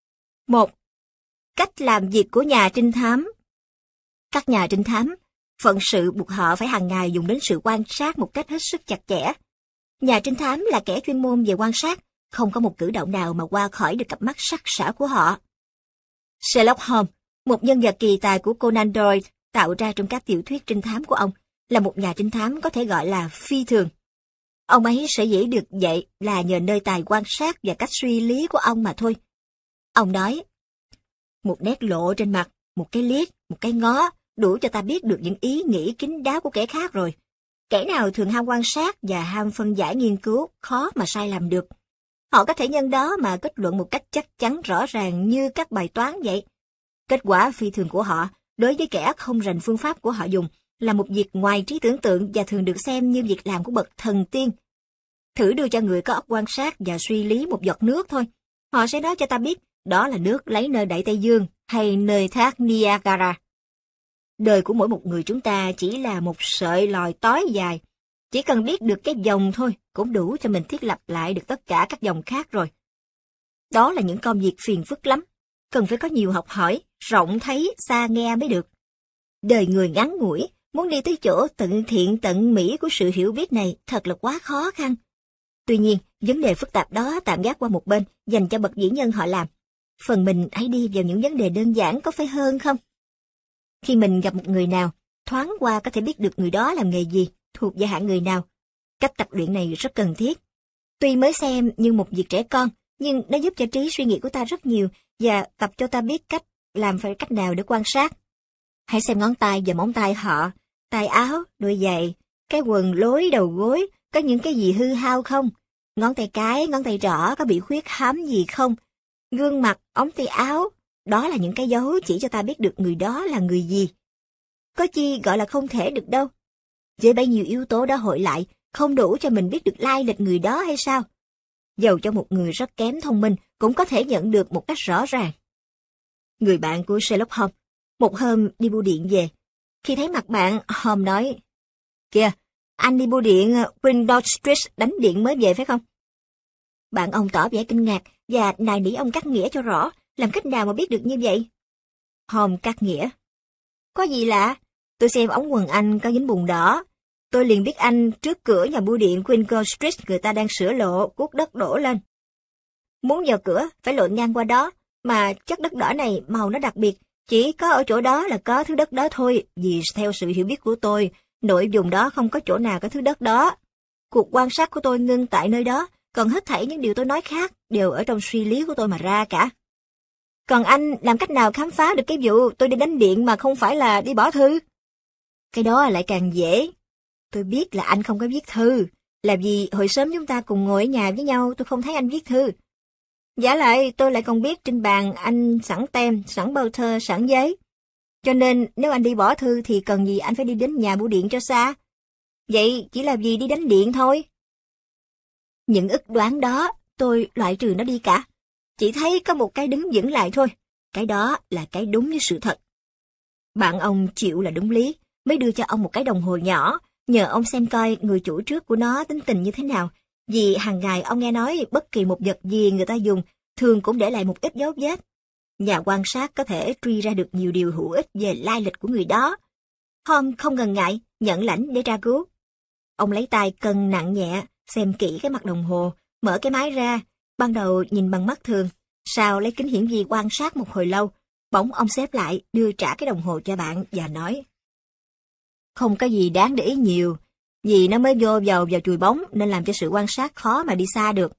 1. Cách làm việc của nhà trinh thám. Các nhà trinh thám, phận sự buộc họ phải hàng ngày dùng đến sự quan sát một cách hết sức chặt chẽ. Nhà trinh thám là kẻ chuyên môn về quan sát, không có một cử động nào mà qua khỏi được cặp mắt sắc sảo của họ. Sherlock Holmes, một nhân vật kỳ tài của Conan Doyle tạo ra trong các tiểu thuyết trinh thám của ông, là một nhà trinh thám có thể gọi là phi thường. Ông ấy sở dĩ được vậy là nhờ nơi tài quan sát và cách suy lý của ông mà thôi. Ông nói, một nét lộ trên mặt, một cái liếc, một cái ngó, đủ cho ta biết được những ý nghĩ kín đáo của kẻ khác rồi. Kẻ nào thường ham quan sát và ham phân giải nghiên cứu, khó mà sai lầm được. Họ có thể nhân đó mà kết luận một cách chắc chắn rõ ràng như các bài toán vậy. Kết quả phi thường của họ, đối với kẻ không rành phương pháp của họ dùng, là một việc ngoài trí tưởng tượng và thường được xem như việc làm của bậc thần tiên. Thử đưa cho người có óc quan sát và suy lý một giọt nước thôi. Họ sẽ nói cho ta biết đó là nước lấy nơi Đại Tây Dương hay nơi thác Niagara. Đời của mỗi một người chúng ta chỉ là một sợi lòi tói dài. Chỉ cần biết được cái dòng thôi cũng đủ cho mình thiết lập lại được tất cả các dòng khác rồi. Đó là những công việc phiền phức lắm. Cần phải có nhiều học hỏi, rộng thấy, xa nghe mới được. Đời người ngắn ngủi, muốn đi tới chỗ tận thiện tận mỹ của sự hiểu biết này thật là quá khó khăn. Tuy nhiên, vấn đề phức tạp đó tạm gác qua một bên, dành cho bậc vĩ nhân họ làm. Phần mình hãy đi vào những vấn đề đơn giản có phải hơn không? Khi mình gặp một người nào, thoáng qua có thể biết được người đó làm nghề gì, thuộc về hạng người nào. Cách tập luyện này rất cần thiết. Tuy mới xem như một việc trẻ con, nhưng nó giúp cho trí suy nghĩ của ta rất nhiều và tập cho ta biết cách làm phải cách nào để quan sát. Hãy xem ngón tay và móng tay họ, tay áo, đôi giày, cái quần lối đầu gối, có những cái gì hư hao không? Ngón tay cái, ngón tay trỏ có bị khuyết hám gì không? Gương mặt, ống tay áo, đó là những cái dấu chỉ cho ta biết được người đó là người gì. Có chi gọi là không thể được đâu. Với bấy nhiêu yếu tố đó hội lại, không đủ cho mình biết được lai lịch người đó hay sao? Dầu cho một người rất kém thông minh cũng có thể nhận được một cách rõ ràng. Người bạn của Sherlock Holmes, một hôm đi bưu điện về. Khi thấy mặt bạn, Holmes nói, kìa, anh đi bưu điện Queen Street đánh điện mới về phải không? Bạn ông tỏ vẻ kinh ngạc và nài nỉ ông cắt nghĩa cho rõ, làm cách nào mà biết được như vậy? Holmes cắt nghĩa. Có gì lạ? Tôi xem ống quần anh có dính bùn đỏ. Tôi liền biết anh trước cửa nhà bưu điện Queen Street người ta đang sửa lộ, cuốc đất đổ lên. Muốn vào cửa, phải lội ngang qua đó, mà chất đất đỏ này màu nó đặc biệt, chỉ có ở chỗ đó là có thứ đất đó thôi, vì theo sự hiểu biết của tôi, nội vùng đó không có chỗ nào có thứ đất đó. Cuộc quan sát của tôi ngưng tại nơi đó, còn hết thảy những điều tôi nói khác đều ở trong suy lý của tôi mà ra cả. Còn anh làm cách nào khám phá được cái vụ tôi đi đánh điện mà không phải là đi bỏ thư? Cái đó lại càng dễ. Tôi biết là anh không có viết thư, là vì hồi sớm chúng ta cùng ngồi ở nhà với nhau tôi không thấy anh viết thư. Giả lại tôi lại còn biết trên bàn anh sẵn tem, sẵn bao thơ, sẵn giấy. Cho nên nếu anh đi bỏ thư thì cần gì anh phải đi đến nhà bưu điện cho xa. Vậy chỉ là vì đi đánh điện thôi. Những ức đoán đó tôi loại trừ nó đi cả. Chỉ thấy có một cái đứng vững lại thôi. Cái đó là cái đúng với sự thật. Bạn ông chịu là đúng lý, mới đưa cho ông một cái đồng hồ nhỏ, nhờ ông xem coi người chủ trước của nó tính tình như thế nào. Vì hàng ngày ông nghe nói bất kỳ một vật gì người ta dùng, thường cũng để lại một ít dấu vết. Nhà quan sát có thể truy ra được nhiều điều hữu ích về lai lịch của người đó. Holmes không ngần ngại, nhận lãnh để tra cứu. Ông lấy tay cân nặng nhẹ, xem kỹ cái mặt đồng hồ, mở cái máy ra, ban đầu nhìn bằng mắt thường, sau lấy kính hiển vi quan sát một hồi lâu, bỗng ông xếp lại, đưa trả cái đồng hồ cho bạn và nói. Không có gì đáng để ý nhiều, vì nó mới vô dầu vào chùi bóng nên làm cho sự quan sát khó mà đi xa được.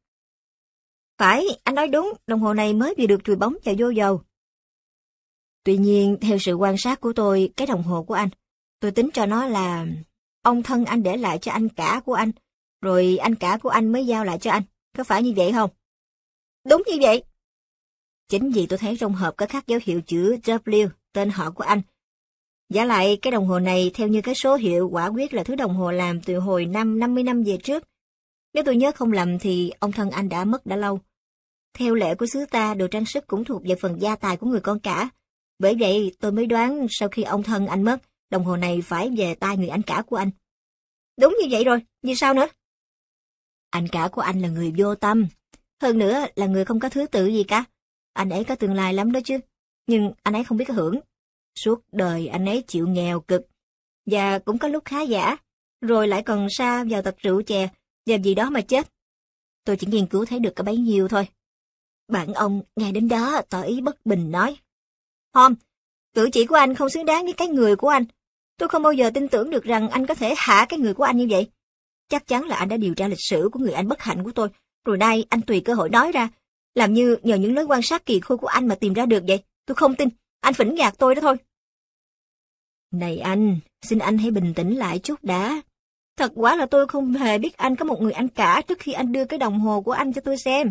Phải, anh nói đúng, đồng hồ này mới vừa được chùi bóng và vô dầu. Tuy nhiên, theo sự quan sát của tôi, cái đồng hồ của anh, Tôi tính cho nó là ông thân anh để lại cho anh cả của anh, rồi anh cả của anh mới giao lại cho anh. Có phải như vậy không? Đúng như vậy. Chính vì tôi thấy trong hộp có khắc dấu hiệu chữ W, tên họ của anh. Giả lại cái đồng hồ này theo như cái số hiệu quả quyết là thứ đồng hồ làm từ hồi 50 năm về trước. Nếu tôi nhớ không lầm thì ông thân anh đã mất đã lâu. Theo lệ của xứ ta, đồ trang sức cũng thuộc về phần gia tài của người con cả. Bởi vậy tôi mới đoán sau khi ông thân anh mất, đồng hồ này phải về tay người anh cả của anh. Đúng như vậy rồi, như sao nữa? Anh cả của anh là người vô tâm. Hơn nữa là người không có thứ tự gì cả. Anh ấy có tương lai lắm đó chứ. Nhưng anh ấy không biết hưởng. Suốt đời anh ấy chịu nghèo cực. Và cũng có lúc khá giả. Rồi lại còn sa vào tật rượu chè. Và vì đó mà chết. Tôi chỉ nghiên cứu thấy được có bấy nhiêu thôi. Bạn ông nghe đến đó tỏ ý bất bình nói. Hôm, cử chỉ của anh không xứng đáng với cái người của anh. Tôi không bao giờ tin tưởng được rằng anh có thể hạ cái người của anh như vậy. Chắc chắn là anh đã điều tra lịch sử của người anh bất hạnh của tôi. Rồi nay anh tùy cơ hội nói ra. Làm như nhờ những lối quan sát kỳ khôi của anh mà tìm ra được vậy. Tôi không tin. Anh phỉnh gạt tôi đó thôi. Này anh, xin anh hãy bình tĩnh lại chút đã. Thật quả là tôi không hề biết anh có một người anh cả trước khi anh đưa cái đồng hồ của anh cho tôi xem.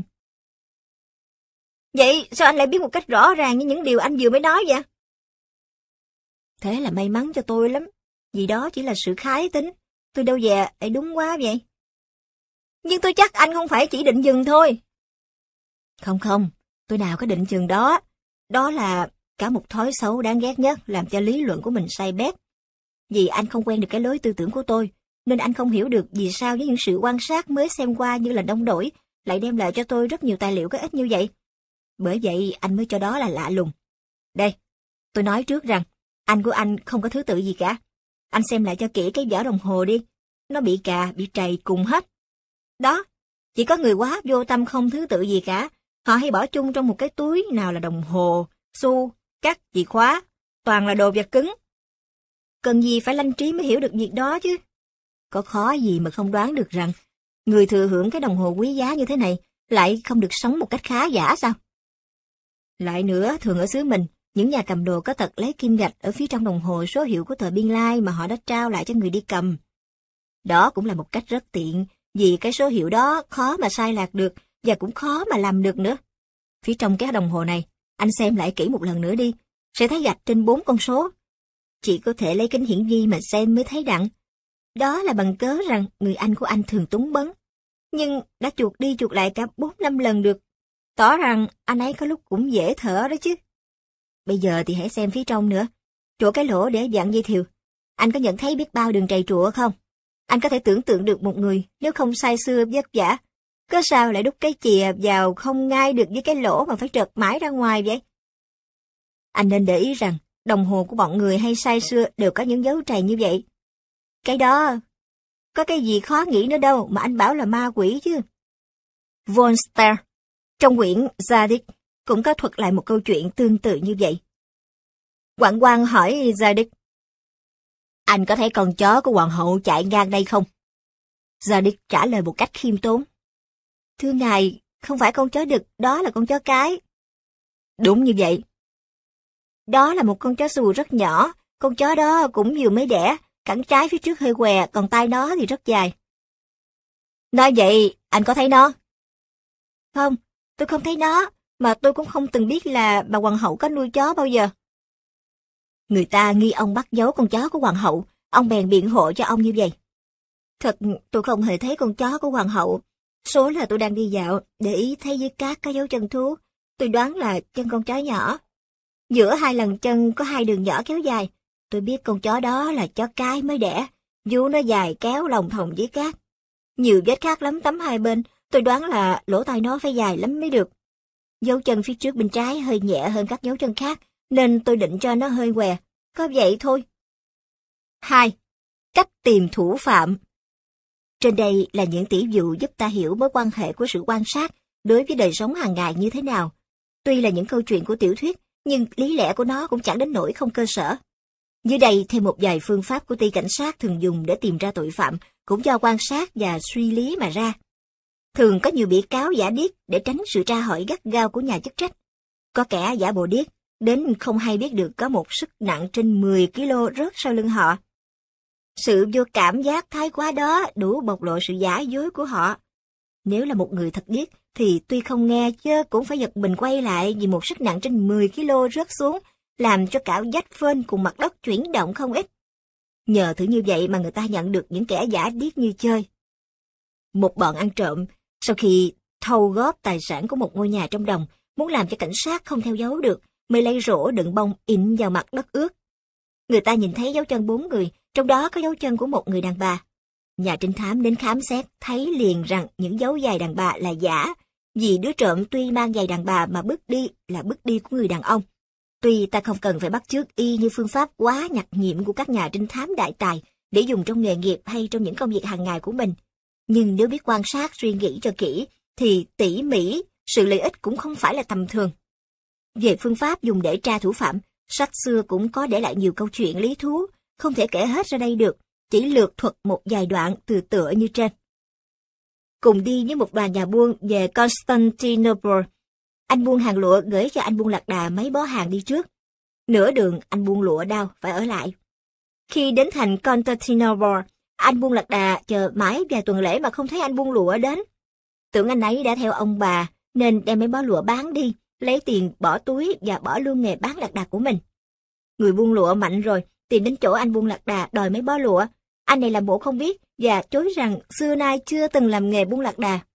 Vậy sao anh lại biết một cách rõ ràng như những điều anh vừa mới nói vậy? Thế là may mắn cho tôi lắm. Vì đó chỉ là sự khái tính. Tôi đâu về lại đúng quá vậy. Nhưng tôi chắc anh không phải chỉ định dừng thôi. Không, tôi nào có định chừng đó. Đó là cả một thói xấu đáng ghét nhất làm cho lý luận của mình sai bét. Vì anh không quen được cái lối tư tưởng của tôi, nên anh không hiểu được vì sao với những sự quan sát mới xem qua như là đong đổi, lại đem lại cho tôi rất nhiều tài liệu có ích như vậy. Bởi vậy anh mới cho đó là lạ lùng. Đây, tôi nói trước rằng, anh của anh không có thứ tự gì cả. Anh xem lại cho kỹ cái vỏ đồng hồ đi. Nó bị cà, bị trầy cùng hết. Đó, chỉ có người quá vô tâm không thứ tự gì cả. Họ hay bỏ chung trong một cái túi, nào là đồng hồ, xu, cắt, chìa khóa, toàn là đồ vật cứng. Cần gì phải lanh trí mới hiểu được việc đó chứ. Có khó gì mà không đoán được rằng, người thừa hưởng cái đồng hồ quý giá như thế này lại không được sống một cách khá giả sao? Lại nữa, thường ở xứ mình, những nhà cầm đồ có tật lấy kim gạch ở phía trong đồng hồ số hiệu của tờ biên lai mà họ đã trao lại cho người đi cầm. Đó cũng là một cách rất tiện, vì cái số hiệu đó khó mà sai lạc được và cũng khó mà làm được nữa. Phía trong cái đồng hồ này, anh xem lại kỹ một lần nữa đi, sẽ thấy gạch trên 4 con số. Chỉ có thể lấy kính hiển vi mà xem mới thấy đặng. Đó là bằng cớ rằng người anh của anh thường túng bấn, nhưng đã chuột đi chuột lại cả 4-5 lần được. Tỏ rằng anh ấy có lúc cũng dễ thở đó chứ. Bây giờ thì hãy xem phía trong nữa. Chỗ cái lỗ để dặn dây thiều. Anh có nhận thấy biết bao đường trầy trụa không? Anh có thể tưởng tượng được một người nếu không say sưa vất vả. Cớ sao lại đút cái chìa vào không ngay được với cái lỗ mà phải trật mãi ra ngoài vậy? Anh nên để ý rằng đồng hồ của bọn người hay say sưa đều có những dấu trầy như vậy. Cái đó, có cái gì khó nghĩ nữa đâu mà anh bảo là ma quỷ chứ. Von Starr, trong quyển Zadig, cũng có thuật lại một câu chuyện tương tự như vậy. Hoạn quan hỏi Zadig, anh có thấy con chó của hoàng hậu chạy ngang đây không? Zadig trả lời một cách khiêm tốn. Thưa ngài, không phải con chó đực, đó là con chó cái. Đúng như vậy. Đó là một con chó xù rất nhỏ, con chó đó cũng vừa mới đẻ, cẳng trái phía trước hơi què, còn tai nó thì rất dài. Nói vậy, anh có thấy nó? Không, tôi không thấy nó, mà tôi cũng không từng biết là bà hoàng hậu có nuôi chó bao giờ. Người ta nghi ông bắt giấu con chó của hoàng hậu, ông bèn biện hộ cho ông như vậy. Thật, tôi không hề thấy con chó của hoàng hậu. Số là tôi đang đi dạo, để ý thấy dưới cát có dấu chân thú. Tôi đoán là chân con chó nhỏ. Giữa hai lần chân có hai đường nhỏ kéo dài. Tôi biết con chó đó là chó cái mới đẻ, vú nó dài kéo lòng thòng dưới cát. Nhiều vết khác lắm tấm hai bên, tôi đoán là lỗ tai nó phải dài lắm mới được. Dấu chân phía trước bên trái hơi nhẹ hơn các dấu chân khác, nên tôi định cho nó hơi què. Có vậy thôi. 2. Cách tìm thủ phạm. Trên đây là những tỉ dụ giúp ta hiểu mối quan hệ của sự quan sát đối với đời sống hàng ngày như thế nào. Tuy là những câu chuyện của tiểu thuyết, nhưng lý lẽ của nó cũng chẳng đến nỗi không cơ sở. Dưới đây thêm một vài phương pháp của ty cảnh sát thường dùng để tìm ra tội phạm, cũng do quan sát và suy lý mà ra. Thường có nhiều bị cáo giả điếc để tránh sự tra hỏi gắt gao của nhà chức trách. Có kẻ giả bộ điếc, đến không hay biết được có một sức nặng trên 10 kg rớt sau lưng họ. Sự vô cảm giác thái quá đó đủ bộc lộ sự giả dối của họ. Nếu là một người thật điếc thì tuy không nghe chứ cũng phải giật mình quay lại vì một sức nặng trên 10 kg rớt xuống, làm cho cả vách phên cùng mặt đất chuyển động không ít. Nhờ thử như vậy mà người ta nhận được những kẻ giả điếc như chơi. Một bọn ăn trộm, sau khi thâu góp tài sản của một ngôi nhà trong đồng, muốn làm cho cảnh sát không theo dấu được, mới lấy rổ đựng bông in vào mặt đất ướt. Người ta nhìn thấy dấu chân 4 người, trong đó có dấu chân của một người đàn bà. Nhà trinh thám đến khám xét thấy liền rằng những dấu giày đàn bà là giả, vì đứa trộm tuy mang giày đàn bà mà bước đi là bước đi của người đàn ông. Tuy ta không cần phải bắt chước y như phương pháp quá nhặt nhnghiệm của các nhà trinh thám đại tài để dùng trong nghề nghiệp hay trong những công việc hàng ngày của mình, nhưng nếu biết quan sát suy nghĩ cho kỹ thì tỉ mỉ, sự lợi ích cũng không phải là tầm thường. Về phương pháp dùng để tra thủ phạm, sách xưa cũng có để lại nhiều câu chuyện lý thú, không thể kể hết ra đây được, chỉ lược thuật một vài đoạn từ tựa như trên. Cùng đi với một đoàn nhà buôn về Constantinople, anh buôn hàng lụa gửi cho anh buôn lạc đà mấy bó hàng đi trước. Nửa đường anh buôn lụa đau phải ở lại. Khi đến thành Constantinople, anh buôn lạc đà chờ mãi vài tuần lễ mà không thấy anh buôn lụa đến. Tưởng anh ấy đã theo ông bà nên đem mấy bó lụa bán đi, lấy tiền bỏ túi và bỏ luôn nghề bán lạc đà của mình. Người buôn lụa mạnh rồi, tìm đến chỗ anh buôn lạc đà đòi mấy bó lụa. Anh này làm bộ không biết và chối rằng xưa nay chưa từng làm nghề buôn lạc đà.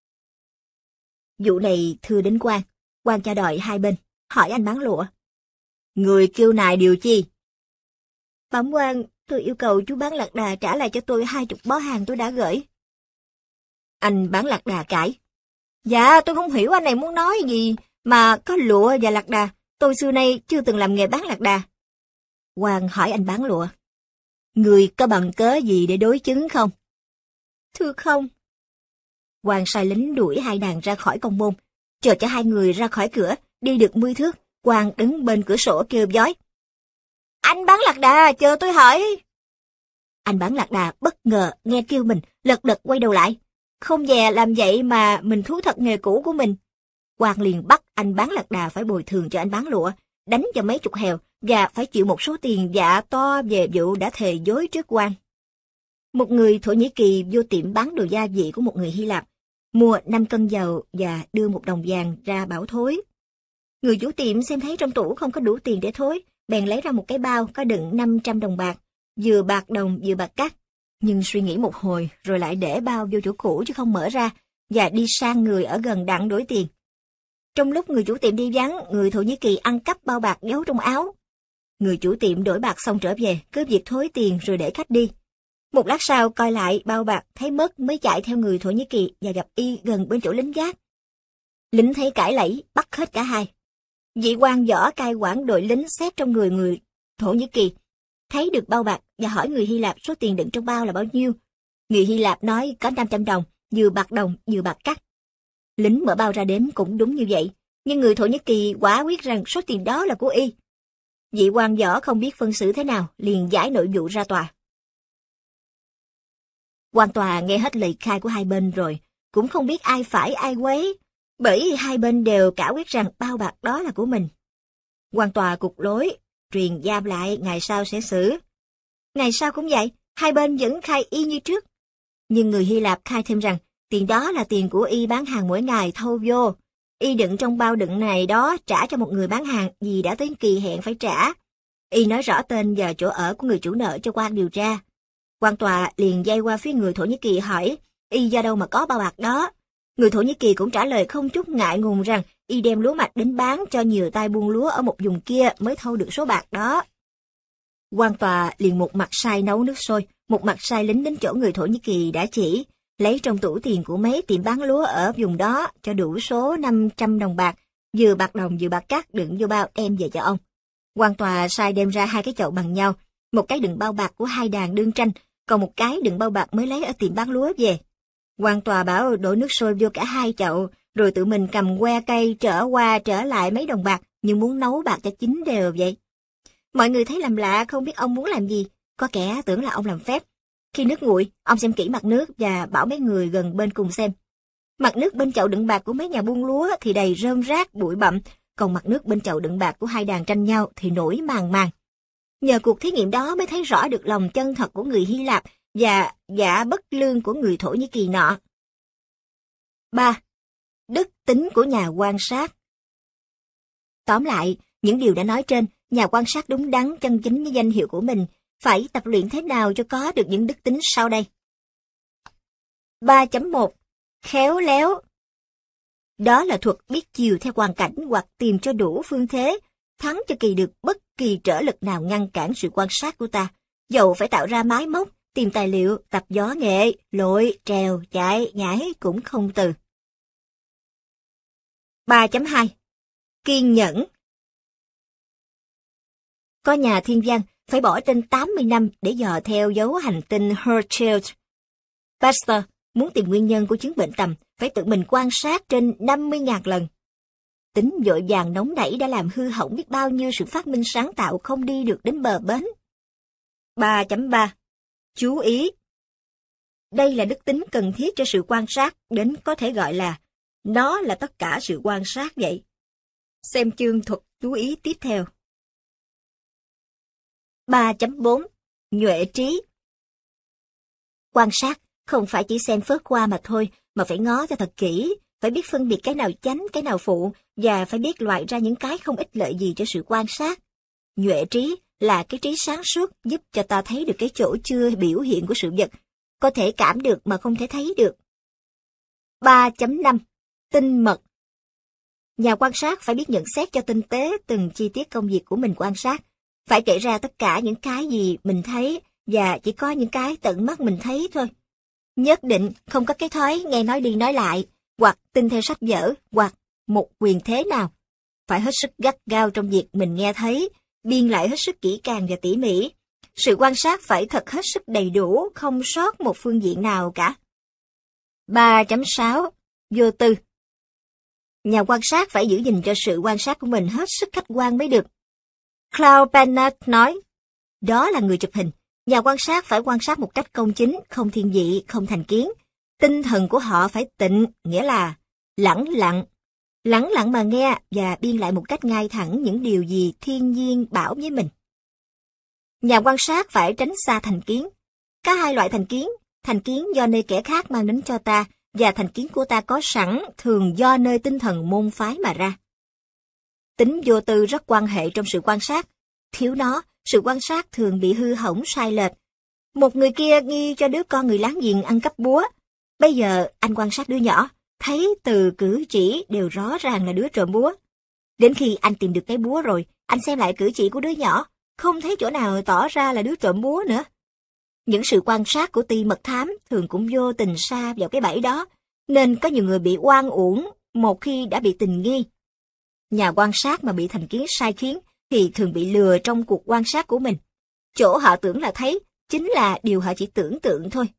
Vụ này thưa đến quan cho đòi hai bên, hỏi anh bán lụa. Người kêu nài điều chi? Bẩm quan, tôi yêu cầu chú bán lạc đà trả lại cho tôi 20 bó hàng tôi đã gửi. Anh bán lạc đà cãi. Dạ, tôi không hiểu anh này muốn nói gì, mà có lụa và lạc đà, tôi xưa nay chưa từng làm nghề bán lạc đà. Quan hỏi anh bán lụa. Người có bằng cớ gì để đối chứng không? Thưa không. Quan sai lính đuổi hai đàn ra khỏi công môn, chờ cho hai người ra khỏi cửa, đi được 10 thước, Quan đứng bên cửa sổ kêu vói. Anh bán lạc đà, chờ tôi hỏi. Anh bán lạc đà bất ngờ nghe kêu mình, lật đật quay đầu lại. Không dè làm vậy mà mình thú thật nghề cũ của mình. Quan liền bắt anh bán lạc đà phải bồi thường cho anh bán lụa, đánh cho mấy chục hèo và phải chịu một số tiền dạ to về vụ đã thề dối trước quan. Một người Thổ Nhĩ Kỳ vô tiệm bán đồ gia vị của một người Hy Lạp, mua 5 cân dầu và đưa 1 đồng vàng ra bảo thối. Người chủ tiệm xem thấy trong tủ không có đủ tiền để thối, bèn lấy ra một cái bao có đựng 500 đồng bạc, vừa bạc đồng vừa bạc cắt. Nhưng suy nghĩ một hồi rồi lại để bao vô chỗ cũ chứ không mở ra, và đi sang người ở gần đặng đổi tiền. Trong lúc người chủ tiệm đi vắng, người Thổ Nhĩ Kỳ ăn cắp bao bạc giấu trong áo. Người chủ tiệm đổi bạc xong trở về, cứ việc thối tiền rồi để khách đi. Một lát sau coi lại bao bạc thấy mất mới chạy theo người Thổ Nhĩ Kỳ và gặp y gần bên chỗ lính gác. Lính thấy cãi lẫy, bắt hết cả hai. Vị quan võ cai quản đội lính xét trong người Thổ Nhĩ Kỳ, thấy được bao bạc và hỏi người Hy Lạp số tiền đựng trong bao là bao nhiêu. Người Hy Lạp nói có 500 đồng, vừa bạc đồng vừa bạc cắt. Lính mở bao ra đếm cũng đúng như vậy, nhưng người Thổ Nhĩ Kỳ quả quyết rằng số tiền đó là của y. Vị quan võ không biết phân xử thế nào, liền giải nội vụ ra tòa. Quan tòa nghe hết lời khai của hai bên rồi, cũng không biết ai phải ai quấy, bởi hai bên đều cả quyết rằng bao bạc đó là của mình. Quan tòa cục lối, truyền giam lại ngày sau sẽ xử. Ngày sau cũng vậy, hai bên vẫn khai y như trước. Nhưng người Hy Lạp khai thêm rằng, tiền đó là tiền của y bán hàng mỗi ngày thâu vô. Y đựng trong bao đựng này đó trả cho một người bán hàng vì đã tới kỳ hẹn phải trả. Y nói rõ tên và chỗ ở của người chủ nợ cho quan điều tra. Quan tòa liền dây qua phía người Thổ Nhĩ Kỳ hỏi, y do đâu mà có bao bạc đó. Người Thổ Nhĩ Kỳ cũng trả lời không chút ngại ngùng rằng y đem lúa mạch đến bán cho nhiều tay buôn lúa ở một vùng kia mới thâu được số bạc đó. Quan tòa liền một mặt sai nấu nước sôi, một mặt sai lính đến chỗ người Thổ Nhĩ Kỳ đã chỉ, lấy trong tủ tiền của mấy tiệm bán lúa ở vùng đó cho đủ số 500 đồng bạc, vừa bạc đồng vừa bạc cắt đựng vô bao đem về cho ông. Quan tòa sai đem ra 2 cái chậu bằng nhau, một cái đựng bao bạc của hai đàn đương tranh, còn một cái đựng bao bạc mới lấy ở tiệm bán lúa về. Quan tòa bảo đổ nước sôi vô cả 2 chậu, rồi tự mình cầm que cây trở qua trở lại mấy đồng bạc, như muốn nấu bạc cho chín đều vậy. Mọi người thấy làm lạ, không biết ông muốn làm gì, có kẻ tưởng là ông làm phép. Khi nước nguội, ông xem kỹ mặt nước và bảo mấy người gần bên cùng xem. Mặt nước bên chậu đựng bạc của mấy nhà buôn lúa thì đầy rơm rác, bụi bặm, còn mặt nước bên chậu đựng bạc của hai đàn tranh nhau thì nổi màng màng. Nhờ cuộc thí nghiệm đó mới thấy rõ được lòng chân thật của người Hy Lạp và giả bất lương của người Thổ Nhĩ Kỳ nọ. 3. Đức tính của nhà quan sát. Tóm lại, những điều đã nói trên, nhà quan sát đúng đắn chân chính với danh hiệu của mình, phải tập luyện thế nào cho có được những đức tính sau đây. 3.1. Khéo léo. Đó là thuật biết chiều theo hoàn cảnh hoặc tìm cho đủ phương thế, thắng cho kỳ được bất kỳ trở lực nào ngăn cản sự quan sát của ta. Dầu phải tạo ra máy móc, tìm tài liệu, tập võ nghệ, lội, trèo, chạy, nhảy cũng không từ. 3.2. Kiên nhẫn. Có nhà thiên văn phải bỏ trên 80 năm để dò theo dấu hành tinh Herschel. Pasteur muốn tìm nguyên nhân của chứng bệnh tầm phải tự mình quan sát trên 50.000 lần. Tính vội vàng nóng nảy đã làm hư hỏng biết bao nhiêu sự phát minh sáng tạo không đi được đến bờ bến. 3.3. Chú ý. Đây là đức tính cần thiết cho sự quan sát, đến có thể gọi là nó là tất cả sự quan sát vậy. Xem chương thuật chú ý tiếp theo. 3.4. Nhuệ trí. Quan sát không phải chỉ xem phớt qua mà thôi, mà phải ngó cho thật kỹ, phải biết phân biệt cái nào chánh, cái nào phụ, và phải biết loại ra những cái không ích lợi gì cho sự quan sát. Nhuệ trí là cái trí sáng suốt giúp cho ta thấy được cái chỗ chưa biểu hiện của sự vật, có thể cảm được mà không thể thấy được. 3.5. Tinh mật. Nhà quan sát phải biết nhận xét cho tinh tế từng chi tiết công việc của mình quan sát, phải kể ra tất cả những cái gì mình thấy và chỉ có những cái tận mắt mình thấy thôi. Nhất định không có cái thói nghe nói đi nói lại, hoặc tin theo sách vở, hoặc một quyền thế nào. Phải hết sức gắt gao trong việc mình nghe thấy, biên lại hết sức kỹ càng và tỉ mỉ. Sự quan sát phải thật hết sức đầy đủ, không sót một phương diện nào cả. 3.6. Vô tư. Nhà quan sát phải giữ gìn cho sự quan sát của mình hết sức khách quan mới được. Claude Bernard nói, đó là người chụp hình. Nhà quan sát phải quan sát một cách công chính, không thiên vị, không thành kiến. Tinh thần của họ phải tịnh, nghĩa là lẳng lặng mà nghe và biên lại một cách ngay thẳng những điều gì thiên nhiên bảo với mình. Nhà quan sát phải tránh xa thành kiến. Có hai loại thành kiến do nơi kẻ khác mang đến cho ta, và thành kiến của ta có sẵn thường do nơi tinh thần môn phái mà ra. Tính vô tư rất quan hệ trong sự quan sát. Thiếu nó, sự quan sát thường bị hư hỏng sai lệch. Một người kia nghi cho đứa con người láng giềng ăn cắp búa. Bây giờ anh quan sát đứa nhỏ, thấy từ cử chỉ đều rõ ràng là đứa trộm búa. Đến khi anh tìm được cái búa rồi, anh xem lại cử chỉ của đứa nhỏ, không thấy chỗ nào tỏ ra là đứa trộm búa nữa. Những sự quan sát của ty mật thám thường cũng vô tình sa vào cái bẫy đó, nên có nhiều người bị oan uổng một khi đã bị tình nghi. Nhà quan sát mà bị thành kiến sai khiến thì thường bị lừa trong cuộc quan sát của mình. Chỗ họ tưởng là thấy, chính là điều họ chỉ tưởng tượng thôi.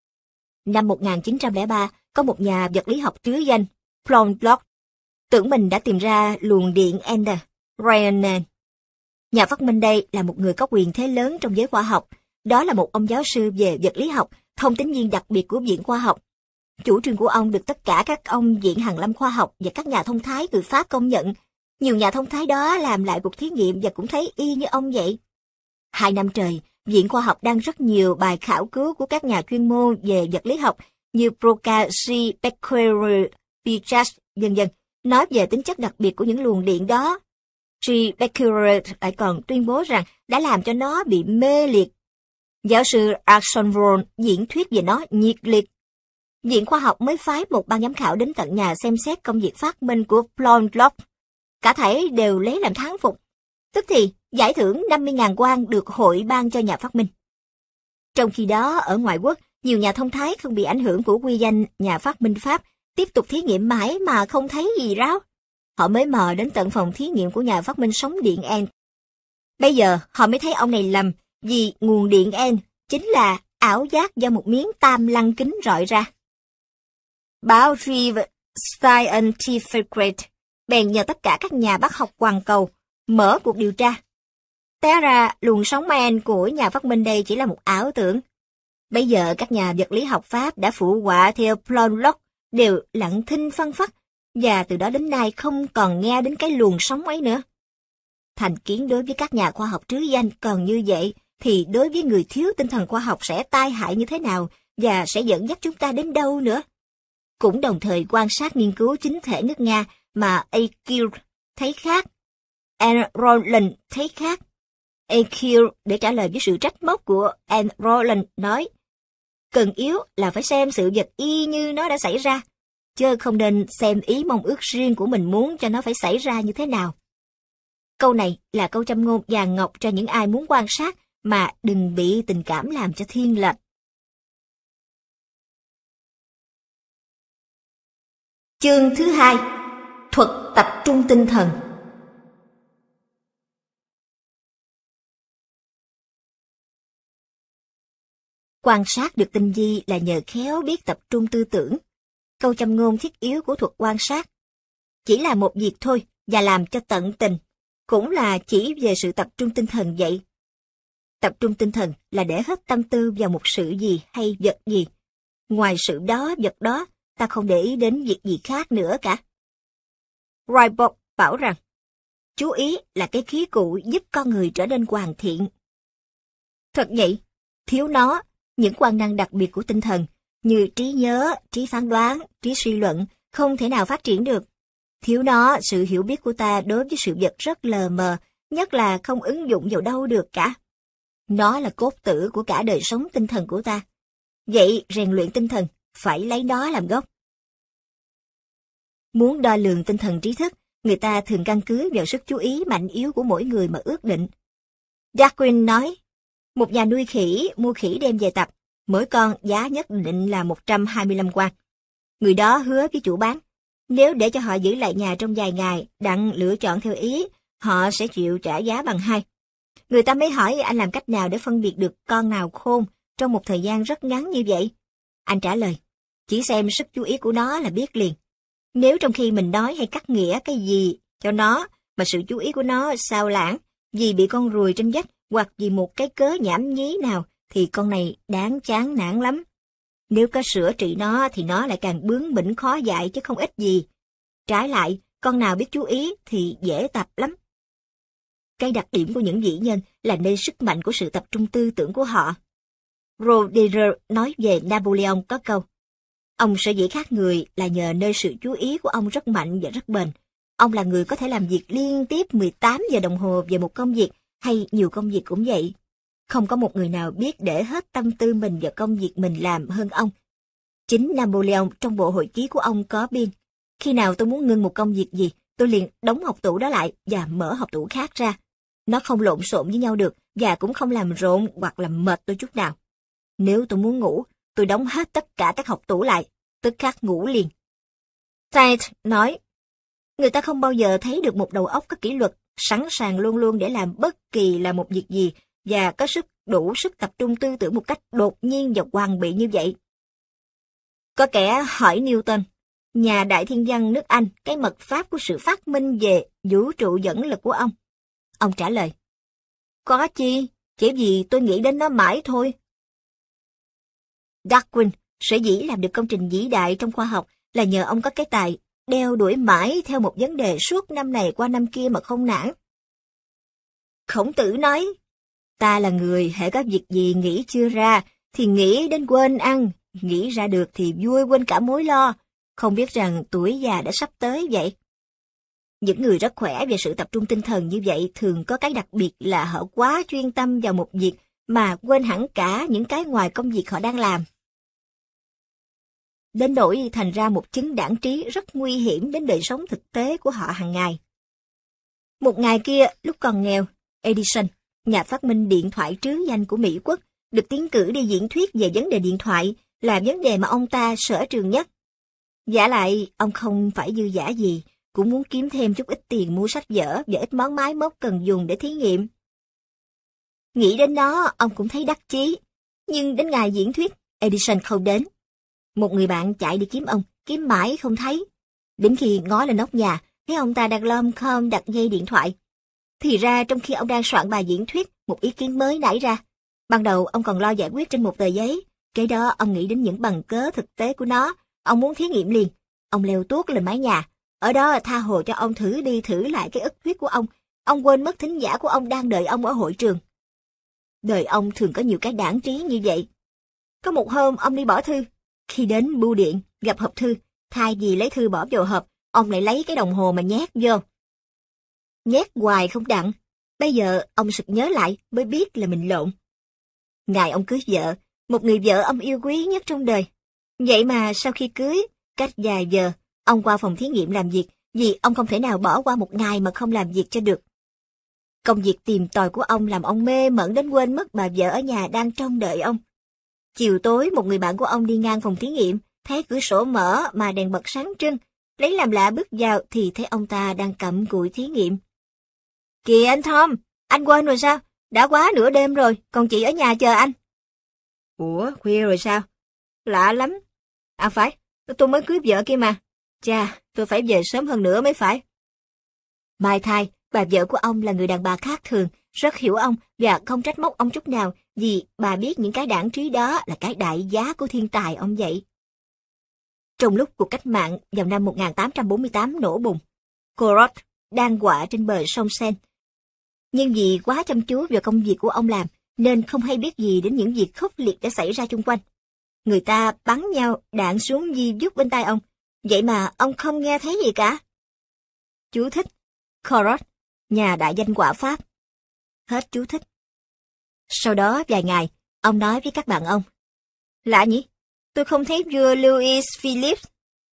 Năm 1903, có một nhà vật lý học trứ danh, Planck, tưởng mình đã tìm ra luồng điện Ender, Rayner. Nhà phát minh đây là một người có quyền thế lớn trong giới khoa học. Đó là một ông giáo sư về vật lý học, thông tín viên đặc biệt của Viện Khoa học. Chủ trương của ông được tất cả các ông Viện Hàn lâm khoa học và các nhà thông thái người Pháp công nhận. Nhiều nhà thông thái đó làm lại cuộc thí nghiệm và cũng thấy y như ông vậy. 2 năm trời, Viện Khoa học đăng rất nhiều bài khảo cứu của các nhà chuyên môn về vật lý học như Broca, C. Becquerel, Pichas, vân vân, nói về tính chất đặc biệt của những luồng điện đó. G. Becquerel lại còn tuyên bố rằng đã làm cho nó bị mê liệt. Giáo sư Arsonvold diễn thuyết về nó nhiệt liệt. Viện Khoa học mới phái một ban giám khảo đến tận nhà xem xét công việc phát minh của Planck. Cả thảy đều lấy làm thán phục. Tức thì, giải thưởng 50.000 won được hội ban cho nhà phát minh. Trong khi đó, ở ngoại quốc, nhiều nhà thông thái không bị ảnh hưởng của quy danh nhà phát minh Pháp, tiếp tục thí nghiệm mãi mà không thấy gì ráo. Họ mới mò đến tận phòng thí nghiệm của nhà phát minh sóng điện En. Bây giờ, họ mới thấy ông này lầm, vì nguồn điện En chính là ảo giác do một miếng tam lăng kính rọi ra. Báo Rive Scientific bèn nhờ tất cả các nhà bác học toàn cầu mở cuộc điều tra. Té ra luồng sóng En của nhà phát minh đây chỉ là một ảo tưởng. Bây giờ các nhà vật lý học Pháp đã phụ họa theo Planck đều lặng thinh phăng phắc, và từ đó đến nay không còn nghe đến cái luồng sóng ấy nữa. Thành kiến đối với các nhà khoa học trứ danh còn như vậy, thì đối với người thiếu tinh thần khoa học sẽ tai hại như thế nào và sẽ dẫn dắt chúng ta đến đâu nữa? Cũng đồng thời quan sát nghiên cứu chính thể nước Nga mà A.Q. thấy khác, Anne Rowland thấy khác. A.Q. để trả lời với sự trách móc của Anne Rowland nói, cần yếu là phải xem sự vật y như nó đã xảy ra, chứ không nên xem ý mong ước riêng của mình muốn cho nó phải xảy ra như thế nào. Câu này là câu châm ngôn vàng ngọc cho những ai muốn quan sát mà đừng bị tình cảm làm cho thiên lệch. Chương thứ 2. Thuật tập trung tinh thần. Quan sát được tinh vi là nhờ khéo biết tập trung tư tưởng. Câu châm ngôn thiết yếu của thuật quan sát chỉ là một việc thôi và làm cho tận tình, cũng là chỉ về sự tập trung tinh thần vậy. Tập trung tinh thần là để hết tâm tư vào một sự gì hay vật gì. Ngoài sự đó, vật đó, ta không để ý đến việc gì khác nữa cả. Rybak bảo rằng, chú ý là cái khí cụ giúp con người trở nên hoàn thiện. Thật vậy, thiếu nó, những quan năng đặc biệt của tinh thần, như trí nhớ, trí phán đoán, trí suy luận, không thể nào phát triển được. Thiếu nó, sự hiểu biết của ta đối với sự vật rất lờ mờ, nhất là không ứng dụng vào đâu được cả. Nó là cốt tử của cả đời sống tinh thần của ta. Vậy, rèn luyện tinh thần, phải lấy nó làm gốc. Muốn đo lường tinh thần trí thức, người ta thường căn cứ vào sức chú ý mạnh yếu của mỗi người mà ước định. Darwin nói, một nhà nuôi khỉ mua khỉ đem về tập, mỗi con giá nhất định là 125 quan. Người đó hứa với chủ bán, nếu để cho họ giữ lại nhà trong vài ngày, đặng lựa chọn theo ý, họ sẽ chịu trả giá bằng 2. Người ta mới hỏi anh làm cách nào để phân biệt được con nào khôn trong một thời gian rất ngắn như vậy. Anh trả lời, chỉ xem sức chú ý của nó là biết liền. Nếu trong khi mình nói hay cắt nghĩa cái gì cho nó mà sự chú ý của nó sao lãng, vì bị con ruồi trên vách hoặc vì một cái cớ nhảm nhí nào, thì con này đáng chán nản lắm. Nếu có sửa trị nó thì nó lại càng bướng bỉnh khó dạy chứ không ích gì. Trái lại, con nào biết chú ý thì dễ tập lắm. Cái đặc điểm của những vĩ nhân là nơi sức mạnh của sự tập trung tư tưởng của họ. Roder nói về Napoleon có câu, ông sở dĩ khác người là nhờ nơi sự chú ý của ông rất mạnh và rất bền. Ông là người có thể làm việc liên tiếp 18 giờ đồng hồ về một công việc, hay nhiều công việc cũng vậy. Không có một người nào biết để hết tâm tư mình vào công việc mình làm hơn ông. Chính Napoleon trong bộ hồi ký của ông có biên, khi nào tôi muốn ngưng một công việc gì, tôi liền đóng hộc tủ đó lại và mở hộc tủ khác ra. Nó không lộn xộn với nhau được và cũng không làm rộn hoặc làm mệt tôi chút nào. Nếu tôi muốn ngủ, tôi đóng hết tất cả các hộc tủ lại, tức khắc ngủ liền. Tate nói, người ta không bao giờ thấy được một đầu óc có kỷ luật, sẵn sàng luôn luôn để làm bất kỳ là một việc gì và có đủ sức tập trung tư tưởng một cách đột nhiên và hoàn bị như vậy. Có kẻ hỏi Newton, nhà đại thiên văn nước Anh, cái mật pháp của sự phát minh về vũ trụ dẫn lực của ông. Ông trả lời, có chi, chỉ vì tôi nghĩ đến nó mãi thôi. Darwin sở dĩ làm được công trình vĩ đại trong khoa học là nhờ ông có cái tài đeo đuổi mãi theo một vấn đề suốt năm này qua năm kia mà không nản. Khổng Tử nói, ta là người hễ có việc gì nghĩ chưa ra thì nghĩ đến quên ăn, nghĩ ra được thì vui quên cả mối lo, không biết rằng tuổi già đã sắp tới vậy. Những người rất khỏe về sự tập trung tinh thần như vậy thường có cái đặc biệt là họ quá chuyên tâm vào một việc mà quên hẳn cả những cái ngoài công việc họ đang làm. Đến nỗi thành ra một chứng đãng trí rất nguy hiểm đến đời sống thực tế của họ hàng ngày. Một ngày kia, lúc còn nghèo, Edison, nhà phát minh điện thoại trứ danh của Mỹ Quốc, được tiến cử đi diễn thuyết về vấn đề điện thoại, là vấn đề mà ông ta sở trường nhất. Vả lại, ông không phải dư dả gì, cũng muốn kiếm thêm chút ít tiền mua sách vở và ít món máy móc cần dùng để thí nghiệm. Nghĩ đến nó, ông cũng thấy đắc chí. Nhưng đến ngày diễn thuyết, Edison không đến. Một người bạn chạy đi kiếm ông, kiếm mãi không thấy. Đến khi ngó lên nóc nhà, thấy ông ta đang lom khom đặt dây điện thoại. Thì ra trong khi ông đang soạn bài diễn thuyết, một ý kiến mới nảy ra. Ban đầu ông còn lo giải quyết trên một tờ giấy. Kế đó ông nghĩ đến những bằng cớ thực tế của nó. Ông muốn thí nghiệm liền. Ông leo tuốt lên mái nhà. Ở đó tha hồ cho ông thử đi thử lại cái ức thuyết của ông. ông quên mất thính giả của ông đang đợi ông ở hội trường. Đời ông thường có nhiều cái đãng trí như vậy. Có một hôm ông đi bỏ thư. Khi đến bưu điện, gặp hộp thư, thay vì lấy thư bỏ vào hộp, ông lại lấy cái đồng hồ mà nhét vô. Nhét hoài không đặng. Bây giờ ông sực nhớ lại mới biết là mình lộn. Ngày ông cưới vợ, một người vợ ông yêu quý nhất trong đời. Vậy mà sau khi cưới, cách vài giờ, ông qua phòng thí nghiệm làm việc, vì ông không thể nào bỏ qua một ngày mà không làm việc cho được. Công việc tìm tòi của ông làm ông mê mẩn đến quên mất bà vợ ở nhà đang trông đợi ông. Chiều tối một người bạn của ông đi ngang phòng thí nghiệm, thấy cửa sổ mở mà đèn bật sáng trưng, lấy làm lạ bước vào thì thấy ông ta đang cặm cụi thí nghiệm. Kìa anh Tom, anh quên rồi sao? Đã quá nửa đêm rồi, còn chị ở nhà chờ anh. Ủa, khuya rồi sao? Lạ lắm. À phải, tôi mới cưới vợ kia mà. Chà, tôi phải về sớm hơn nữa mới phải. Mai thai, bà vợ của ông là người đàn bà khác thường, rất hiểu ông và không trách móc ông chút nào vì bà biết những cái đãng trí đó là cái đại giá của thiên tài ông vậy. Trong lúc cuộc cách mạng vào năm 1848 nổ bùng, Corot đang quạ trên bờ sông Seine. Nhưng vì quá chăm chú vào công việc của ông làm, nên không hay biết gì đến những việc khốc liệt đã xảy ra chung quanh. Người ta bắn nhau, đạn xuống di vút bên tai ông, vậy mà ông không nghe thấy gì cả. Chú thích: Corot, nhà đại danh họa Pháp. Hết chú thích. Sau đó vài ngày, ông nói với các bạn ông: lạ nhỉ, tôi không thấy vua Louis Philippe.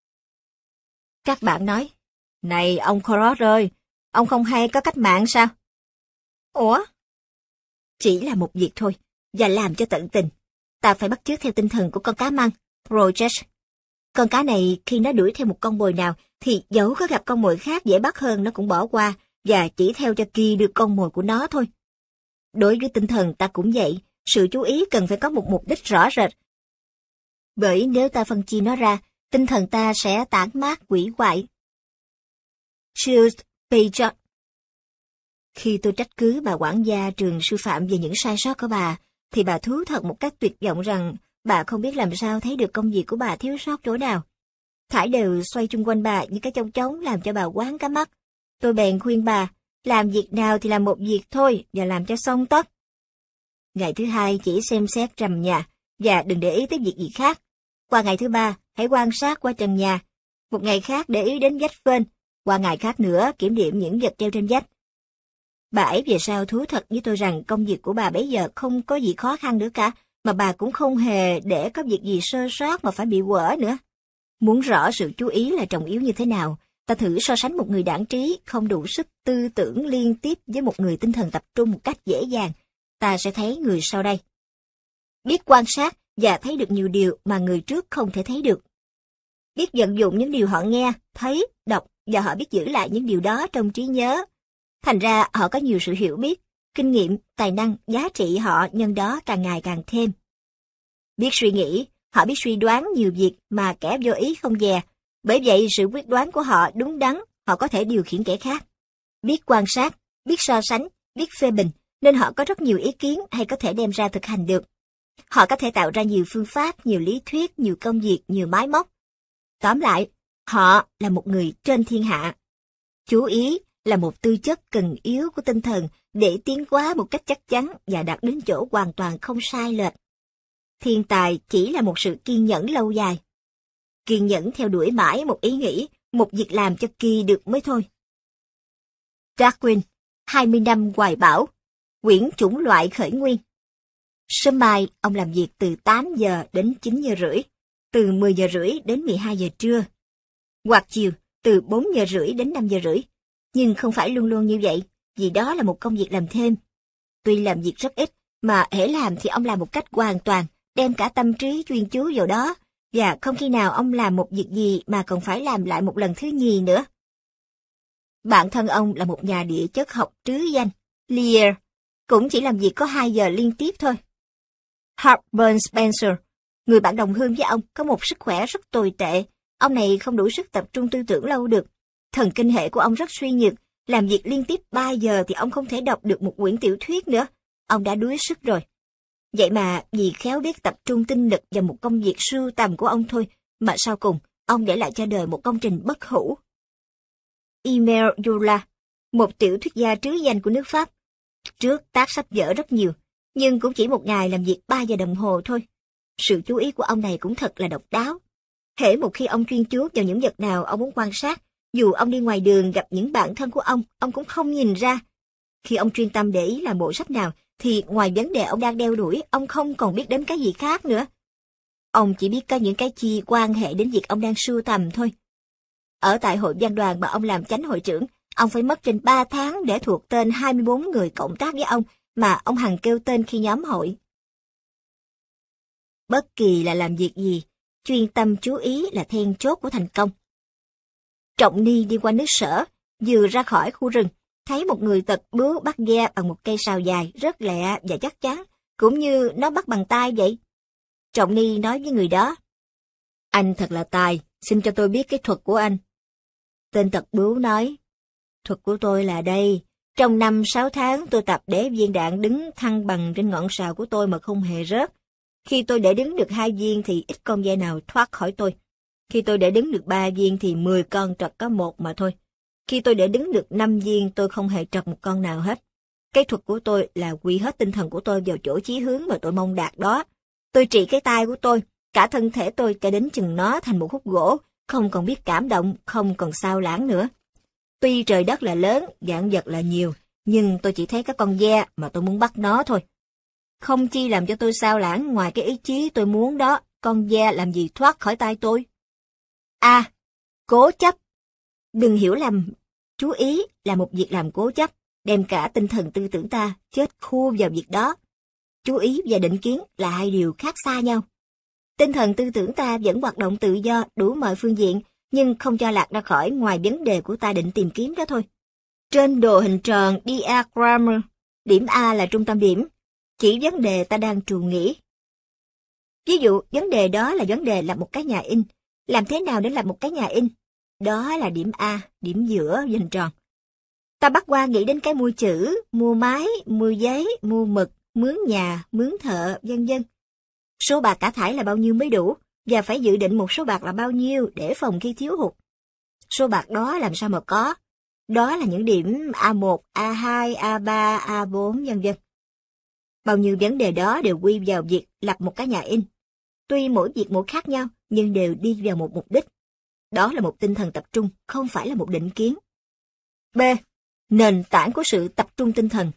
Các bạn nói: này ông Corot ơi, ông không hay có cách mạng sao? Ủa? Chỉ là một việc thôi, và làm cho tận tình. Ta phải bắt chước theo tinh thần của con cá măng, Project. Con cá này khi nó đuổi theo một con mồi nào, thì dẫu có gặp con mồi khác dễ bắt hơn nó cũng bỏ qua, và chỉ theo cho kỳ được con mồi của nó thôi. Đối với tinh thần ta cũng vậy, sự chú ý cần phải có một mục đích rõ rệt. Bởi nếu ta phân chia nó ra, tinh thần ta sẽ tản mát quỷ hoại. Jules Payot. Khi tôi trách cứ bà quản gia trường sư phạm về những sai sót của bà, thì bà thú thật một cách tuyệt vọng rằng bà không biết làm sao thấy được công việc của bà thiếu sót chỗ nào. Thải đều xoay chung quanh bà những cái chong chóng làm cho bà quán cá mắt. Tôi bèn khuyên bà, làm việc nào thì làm một việc thôi và làm cho xong tất. Ngày thứ hai chỉ xem xét trần nhà và đừng để ý tới việc gì khác. Qua ngày thứ ba, hãy quan sát qua trần nhà. Một ngày khác để ý đến vách phên. Qua ngày khác nữa kiểm điểm những vật treo trên vách. Bà ấy về sau thú thật với tôi rằng công việc của bà bấy giờ không có gì khó khăn nữa cả, mà bà cũng không hề để có việc gì sơ sót mà phải bị quở nữa. Muốn rõ sự chú ý là trọng yếu như thế nào, ta thử so sánh một người đãng trí không đủ sức tư tưởng liên tiếp với một người tinh thần tập trung một cách dễ dàng. Ta sẽ thấy người sau đây. Biết quan sát và thấy được nhiều điều mà người trước không thể thấy được. Biết vận dụng những điều họ nghe, thấy, đọc và họ biết giữ lại những điều đó trong trí nhớ. Thành ra họ có nhiều sự hiểu biết, kinh nghiệm, tài năng, giá trị họ nhân đó càng ngày càng thêm. Biết suy nghĩ, họ biết suy đoán nhiều việc mà kẻ vô ý không dè. Bởi vậy sự quyết đoán của họ đúng đắn, họ có thể điều khiển kẻ khác. Biết quan sát, biết so sánh, biết phê bình, nên họ có rất nhiều ý kiến hay có thể đem ra thực hành được. Họ có thể tạo ra nhiều phương pháp, nhiều lý thuyết, nhiều công việc, nhiều máy móc. Tóm lại, họ là một người trên thiên hạ. Chú ý là một tư chất cần yếu của tinh thần để tiến hóa một cách chắc chắn và đạt đến chỗ hoàn toàn không sai lệch. Thiên tài chỉ là một sự kiên nhẫn lâu dài. Kiên nhẫn theo đuổi mãi một ý nghĩ, một việc làm cho kỳ được mới thôi. Darwin, 20 năm hoài bão, quyển chủng loại khởi nguyên. Sớm mai, ông làm việc từ 8 giờ đến 9 giờ rưỡi, từ 10 giờ rưỡi đến 12 giờ trưa, hoặc chiều, từ 4 giờ rưỡi đến 5 giờ rưỡi. Nhưng không phải luôn luôn như vậy, vì đó là một công việc làm thêm. Tuy làm việc rất ít, mà hễ làm thì ông làm một cách hoàn toàn, đem cả tâm trí chuyên chú vào đó, và không khi nào ông làm một việc gì mà còn phải làm lại một lần thứ nhì nữa. Bạn thân ông là một nhà địa chất học trứ danh, Lear, cũng chỉ làm việc có 2 giờ liên tiếp thôi. Hardburn Spencer, người bạn đồng hương với ông, có một sức khỏe rất tồi tệ. Ông này không đủ sức tập trung tư tưởng lâu được. Thần kinh hệ của ông rất suy nhược, làm việc liên tiếp 3 giờ thì ông không thể đọc được một quyển tiểu thuyết nữa. Ông đã đuối sức rồi. Vậy mà vì khéo biết tập trung tinh lực vào một công việc sưu tầm của ông thôi, mà sau cùng, ông để lại cho đời một công trình bất hủ. Emile Zola, một tiểu thuyết gia trứ danh của nước Pháp. Trước tác sách vở rất nhiều, nhưng cũng chỉ một ngày làm việc 3 giờ đồng hồ thôi. Sự chú ý của ông này cũng thật là độc đáo. Hễ một khi ông chuyên chú vào những vật nào ông muốn quan sát, dù ông đi ngoài đường gặp những bạn thân của ông cũng không nhìn ra. Khi ông chuyên tâm để ý là bộ sách nào, thì ngoài vấn đề ông đang đeo đuổi, ông không còn biết đến cái gì khác nữa. Ông chỉ biết có những cái chi quan hệ đến việc ông đang sưu tầm thôi. Ở tại hội văn đoàn mà ông làm chánh hội trưởng, ông phải mất trên 3 tháng để thuộc tên 24 người cộng tác với ông mà ông hằng kêu tên khi nhóm hội. Bất kỳ là làm việc gì, chuyên tâm chú ý là then chốt của thành công. Trọng Ni đi qua nước Sở, vừa ra khỏi khu rừng, thấy một người tật bướu bắt ghe bằng một cây sào dài, rất lẹ và chắc chắn, cũng như nó bắt bằng tay vậy. Trọng Ni nói với người đó, anh thật là tài, xin cho tôi biết cái thuật của anh. Tên tật bướu nói, thuật của tôi là đây, trong 5-6 tháng tôi tập để viên đạn đứng thăng bằng trên ngọn sào của tôi mà không hề rớt. Khi tôi để đứng được 2 viên thì ít con ve nào thoát khỏi tôi. Khi tôi để đứng được 3 viên thì 10 con trật có 1 mà thôi. Khi tôi để đứng được 5 viên tôi không hề trật một con nào hết. Cái thuật của tôi là quy hết tinh thần của tôi vào chỗ chí hướng mà tôi mong đạt đó. Tôi trị cái tai của tôi, cả thân thể tôi cho đến chừng nó thành một khúc gỗ, không còn biết cảm động, không còn sao lãng nữa. Tuy trời đất là lớn, vạn vật là nhiều, nhưng tôi chỉ thấy các con ve mà tôi muốn bắt nó thôi. Không chi làm cho tôi sao lãng ngoài cái ý chí tôi muốn đó, con ve làm gì thoát khỏi tay tôi. Cố chấp. Đừng hiểu lầm, chú ý là một việc làm cố chấp, đem cả tinh thần tư tưởng ta chết khô vào việc đó. Chú ý và định kiến là hai điều khác xa nhau. Tinh thần tư tưởng ta vẫn hoạt động tự do đủ mọi phương diện, nhưng không cho lạc ra khỏi ngoài vấn đề của ta định tìm kiếm đó thôi. Trên đồ hình tròn diagram, điểm A là trung tâm điểm, chỉ vấn đề ta đang trù nghĩ. Ví dụ, vấn đề đó là vấn đề làm một cái nhà in. Làm thế nào để làm một cái nhà in? Đó là điểm A, điểm giữa hình tròn. Ta bắt qua nghĩ đến cái mua chữ, mua máy, mua giấy, mua mực, mướn nhà, mướn thợ, vân vân. Số bạc cả thảy là bao nhiêu mới đủ, và phải dự định một số bạc là bao nhiêu để phòng khi thiếu hụt. Số bạc đó làm sao mà có? Đó là những điểm A1, A2, A3, A4, vân vân. Bao nhiêu vấn đề đó đều quy vào việc lập một cái nhà in. Tuy mỗi việc một khác nhau, nhưng đều đi vào một mục đích. Đó là một tinh thần tập trung, không phải là một định kiến. B. Nền tảng của sự tập trung tinh thần.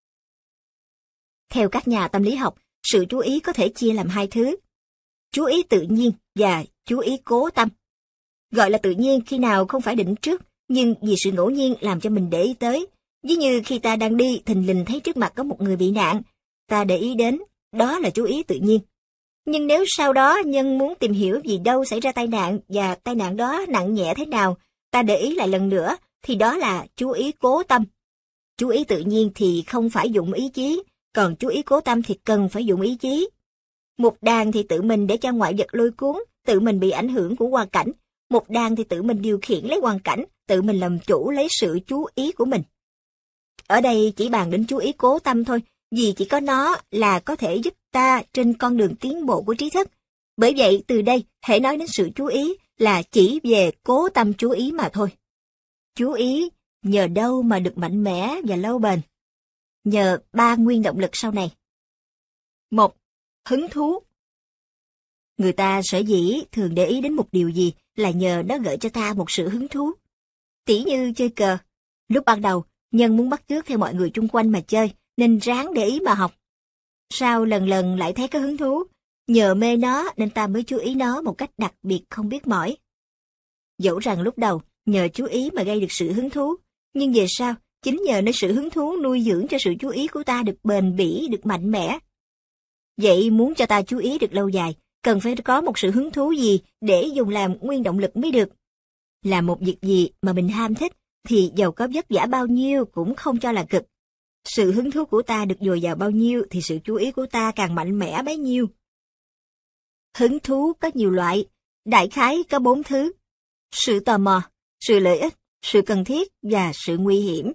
Theo các nhà tâm lý học, sự chú ý có thể chia làm hai thứ. Chú ý tự nhiên và chú ý cố tâm. Gọi là tự nhiên khi nào không phải định trước, nhưng vì sự ngẫu nhiên làm cho mình để ý tới. Ví như khi ta đang đi, thình lình thấy trước mặt có một người bị nạn, ta để ý đến, đó là chú ý tự nhiên. Nhưng nếu sau đó nhân muốn tìm hiểu vì đâu xảy ra tai nạn và tai nạn đó nặng nhẹ thế nào, ta để ý lại lần nữa, thì đó là chú ý cố tâm. Chú ý tự nhiên thì không phải dụng ý chí, còn chú ý cố tâm thì cần phải dụng ý chí. Một đàn thì tự mình để cho ngoại vật lôi cuốn, tự mình bị ảnh hưởng của hoàn cảnh. Một đàn thì tự mình điều khiển lấy hoàn cảnh, tự mình làm chủ lấy sự chú ý của mình. Ở đây chỉ bàn đến chú ý cố tâm thôi, vì chỉ có nó là có thể giúp ta trên con đường tiến bộ của trí thức. Bởi vậy, từ đây, hãy nói đến sự chú ý là chỉ về cố tâm chú ý mà thôi. Chú ý nhờ đâu mà được mạnh mẽ và lâu bền? Nhờ 3 nguyên động lực sau này. 1. Hứng thú. Người ta sở dĩ thường để ý đến một điều gì là nhờ nó gợi cho ta một sự hứng thú. Tỉ như chơi cờ. Lúc ban đầu, Nhân muốn bắt chước theo mọi người chung quanh mà chơi, nên ráng để ý mà học. Sau lần lần lại thấy có hứng thú, nhờ mê nó nên ta mới chú ý nó một cách đặc biệt không biết mỏi. Dẫu rằng lúc đầu, nhờ chú ý mà gây được sự hứng thú, nhưng về sau, chính nhờ nơi sự hứng thú nuôi dưỡng cho sự chú ý của ta được bền bỉ, được mạnh mẽ. Vậy muốn cho ta chú ý được lâu dài, cần phải có một sự hứng thú gì để dùng làm nguyên động lực mới được. Làm một việc gì mà mình ham thích, thì dầu có vất vả bao nhiêu cũng không cho là cực. Sự hứng thú của ta được dồi dào bao nhiêu thì sự chú ý của ta càng mạnh mẽ bấy nhiêu. Hứng thú có nhiều loại, đại khái có 4 thứ. Sự tò mò, sự lợi ích, sự cần thiết và sự nguy hiểm.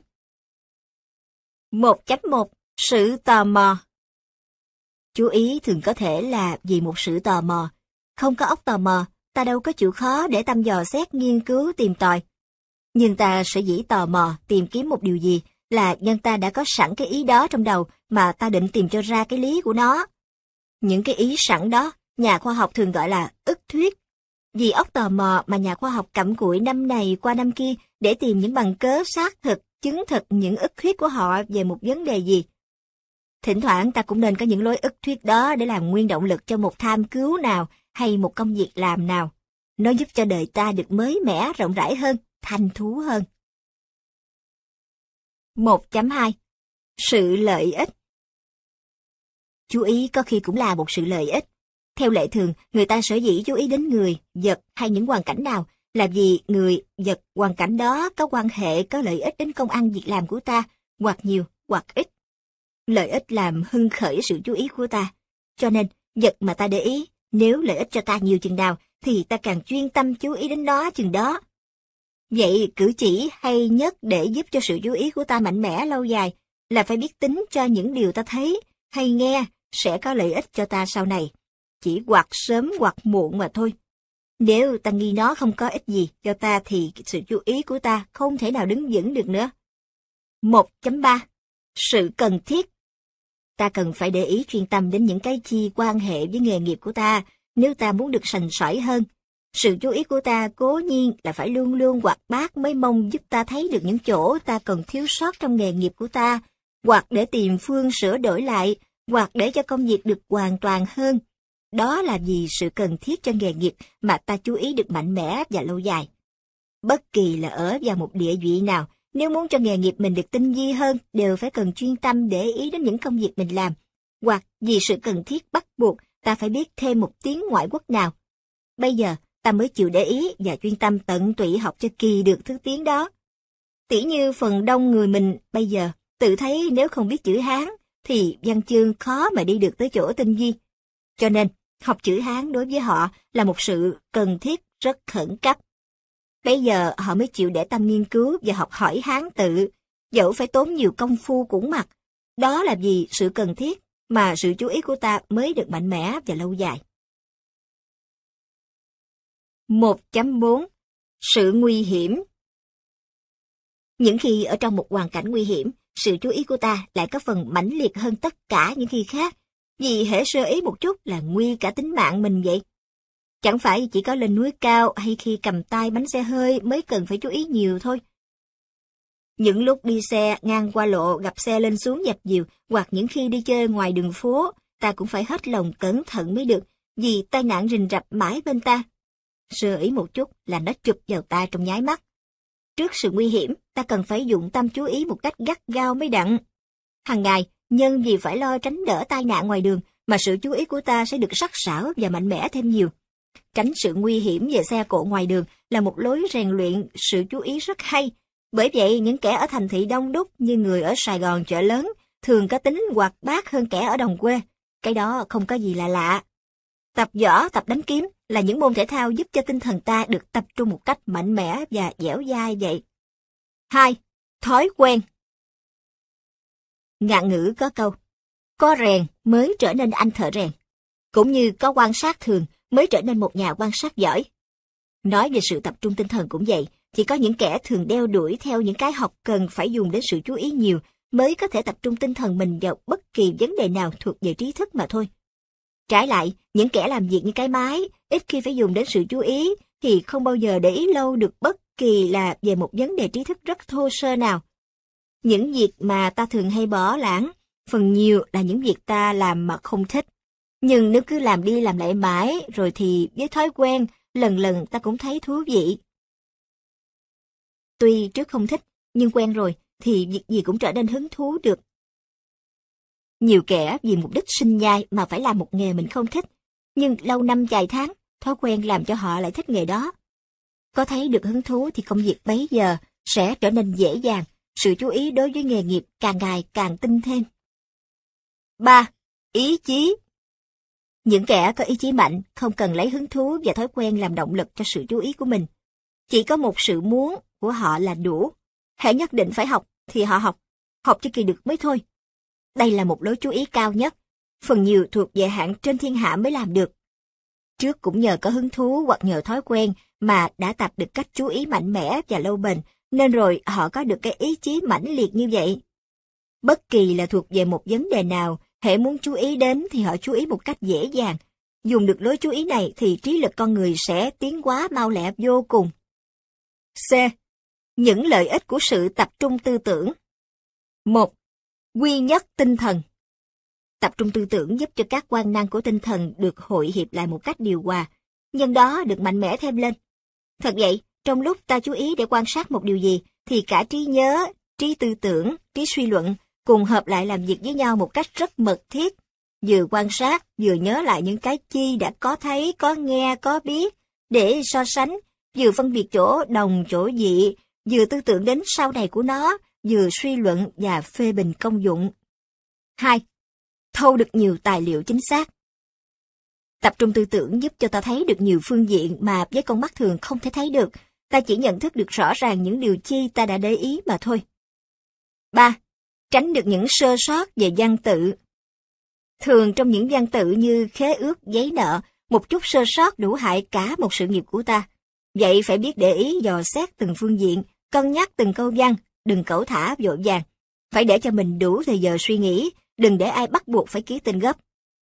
1.1. Sự tò mò. Chú ý thường có thể là vì một sự tò mò. Không có óc tò mò, ta đâu có chịu khó để thăm dò xét, nghiên cứu, tìm tòi. Nhưng ta sẽ dĩ tò mò tìm kiếm một điều gì là nhân ta đã có sẵn cái ý đó trong đầu mà ta định tìm cho ra cái lý của nó. Những cái ý sẵn đó, nhà khoa học thường gọi là ức thuyết. Vì óc tò mò mà nhà khoa học cặm cụi năm này qua năm kia để tìm những bằng cớ xác thực, chứng thực những ức thuyết của họ về một vấn đề gì. Thỉnh thoảng ta cũng nên có những lối ức thuyết đó để làm nguyên động lực cho một tham cứu nào hay một công việc làm nào. Nó giúp cho đời ta được mới mẻ, rộng rãi hơn, thanh thú hơn. 1.2 Sự lợi ích. Chú ý có khi cũng là một sự lợi ích. Theo lệ thường, người ta sở dĩ chú ý đến người, vật hay những hoàn cảnh nào là vì người, vật, hoàn cảnh đó có quan hệ, có lợi ích đến công ăn việc làm của ta, hoặc nhiều, hoặc ít. Lợi ích làm hưng khởi sự chú ý của ta. Cho nên, vật mà ta để ý, nếu lợi ích cho ta nhiều chừng nào, thì ta càng chuyên tâm chú ý đến nó chừng đó. Vậy cử chỉ hay nhất để giúp cho sự chú ý của ta mạnh mẽ lâu dài là phải biết tính cho những điều ta thấy hay nghe sẽ có lợi ích cho ta sau này. Chỉ hoặc sớm hoặc muộn mà thôi. Nếu ta nghi nó không có ích gì cho ta thì sự chú ý của ta không thể nào đứng vững được nữa. 1.3 Sự cần thiết. Ta cần phải để ý chuyên tâm đến những cái chi quan hệ với nghề nghiệp của ta nếu ta muốn được sành sỏi hơn. Sự chú ý của ta cố nhiên là phải luôn luôn hoạt bát mới mong giúp ta thấy được những chỗ ta cần thiếu sót trong nghề nghiệp của ta, hoặc để tìm phương sửa đổi lại, hoặc để cho công việc được hoàn toàn hơn. Đó là vì sự cần thiết cho nghề nghiệp mà ta chú ý được mạnh mẽ và lâu dài. Bất kỳ là ở vào một địa vị nào, nếu muốn cho nghề nghiệp mình được tinh vi hơn, đều phải cần chuyên tâm để ý đến những công việc mình làm. Hoặc vì sự cần thiết bắt buộc, ta phải biết thêm một tiếng ngoại quốc nào. Bây giờ, ta mới chịu để ý và chuyên tâm tận tụy học cho kỳ được thứ tiếng đó. Tỉ như phần đông người mình bây giờ, tự thấy nếu không biết chữ Hán, thì văn chương khó mà đi được tới chỗ tinh vi. Cho nên, học chữ Hán đối với họ là một sự cần thiết rất khẩn cấp. Bây giờ họ mới chịu để tâm nghiên cứu và học hỏi Hán tự, dẫu phải tốn nhiều công phu cũng mặc. Đó là vì sự cần thiết mà sự chú ý của ta mới được mạnh mẽ và lâu dài. 1.4 Sự nguy hiểm. Những khi ở trong một hoàn cảnh nguy hiểm, sự chú ý của ta lại có phần mãnh liệt hơn tất cả những khi khác, vì hễ sơ ý một chút là nguy cả tính mạng mình vậy. Chẳng phải chỉ có lên núi cao hay khi cầm tay bánh xe hơi mới cần phải chú ý nhiều thôi. Những lúc đi xe ngang qua lộ gặp xe lên xuống dập dìu, hoặc những khi đi chơi ngoài đường phố, ta cũng phải hết lòng cẩn thận mới được, vì tai nạn rình rập mãi bên ta. Sơ ý một chút là nó chụp vào ta trong nháy mắt. Trước sự nguy hiểm, ta cần phải dụng tâm chú ý một cách gắt gao mới đặng. Hằng ngày, nhân vì phải lo tránh đỡ tai nạn ngoài đường, mà sự chú ý của ta sẽ được sắc sảo và mạnh mẽ thêm nhiều. Tránh sự nguy hiểm về xe cộ ngoài đường là một lối rèn luyện sự chú ý rất hay. Bởi vậy, những kẻ ở thành thị đông đúc như người ở Sài Gòn chợ lớn thường có tính hoạt bát hơn kẻ ở đồng quê. Cái đó không có gì là lạ. Tập võ, tập đánh kiếm là những môn thể thao giúp cho tinh thần ta được tập trung một cách mạnh mẽ và dẻo dai vậy. 2. Thói quen. Ngạn ngữ có câu, có rèn mới trở nên anh thợ rèn, cũng như có quan sát thường mới trở nên một nhà quan sát giỏi. Nói về sự tập trung tinh thần cũng vậy, chỉ có những kẻ thường đeo đuổi theo những cái học cần phải dùng đến sự chú ý nhiều mới có thể tập trung tinh thần mình vào bất kỳ vấn đề nào thuộc về trí thức mà thôi. Trái lại, những kẻ làm việc như cái máy, ít khi phải dùng đến sự chú ý, thì không bao giờ để ý lâu được bất kỳ là về một vấn đề trí thức rất thô sơ nào. Những việc mà ta thường hay bỏ lãng, phần nhiều là những việc ta làm mà không thích. Nhưng nếu cứ làm đi làm lại mãi, rồi thì với thói quen, lần lần ta cũng thấy thú vị. Tuy trước không thích, nhưng quen rồi, thì việc gì cũng trở nên hứng thú được. Nhiều kẻ vì mục đích sinh nhai mà phải làm một nghề mình không thích, nhưng lâu năm vài tháng, thói quen làm cho họ lại thích nghề đó. Có thấy được hứng thú thì công việc bấy giờ sẽ trở nên dễ dàng, sự chú ý đối với nghề nghiệp càng ngày càng tinh thêm. 3. Ý chí. Những kẻ có ý chí mạnh không cần lấy hứng thú và thói quen làm động lực cho sự chú ý của mình. Chỉ có một sự muốn của họ là đủ. Hễ nhất định phải học thì họ học cho kỳ được mới thôi. Đây là một lối chú ý cao nhất, phần nhiều thuộc về hạng trên thiên hạ mới làm được. Trước cũng nhờ có hứng thú hoặc nhờ thói quen mà đã tập được cách chú ý mạnh mẽ và lâu bền nên rồi họ có được cái ý chí mãnh liệt như vậy. Bất kỳ là thuộc về một vấn đề nào, hễ muốn chú ý đến thì họ chú ý một cách dễ dàng. Dùng được lối chú ý này thì trí lực con người sẽ tiến hóa mau lẹ vô cùng. C. Những lợi ích của sự tập trung tư tưởng. 1. Quy nhất tinh thần. Tập trung tư tưởng giúp cho các quan năng của tinh thần được hội hiệp lại một cách điều hòa, nhân đó được mạnh mẽ thêm lên. Thật vậy, trong lúc ta chú ý để quan sát một điều gì, thì cả trí nhớ, trí tư tưởng, trí suy luận cùng hợp lại làm việc với nhau một cách rất mật thiết. Vừa quan sát, vừa nhớ lại những cái chi đã có thấy, có nghe, có biết, để so sánh, vừa phân biệt chỗ đồng, chỗ dị, vừa tư tưởng đến sau này của nó, vừa suy luận và phê bình công dụng. 2. Thâu được nhiều tài liệu chính xác. Tập trung tư tưởng giúp cho ta thấy được nhiều phương diện mà với con mắt thường không thể thấy được. Ta chỉ nhận thức được rõ ràng những điều chi ta đã để ý mà thôi. 3. Tránh được những sơ sót về văn tự. Thường trong những văn tự như khế ước, giấy nợ, một chút sơ sót đủ hại cả một sự nghiệp của ta. Vậy phải biết để ý dò xét từng phương diện, cân nhắc từng câu văn, đừng cẩu thả vội vàng. Phải để cho mình đủ thời giờ suy nghĩ, đừng để ai bắt buộc phải ký tên gấp.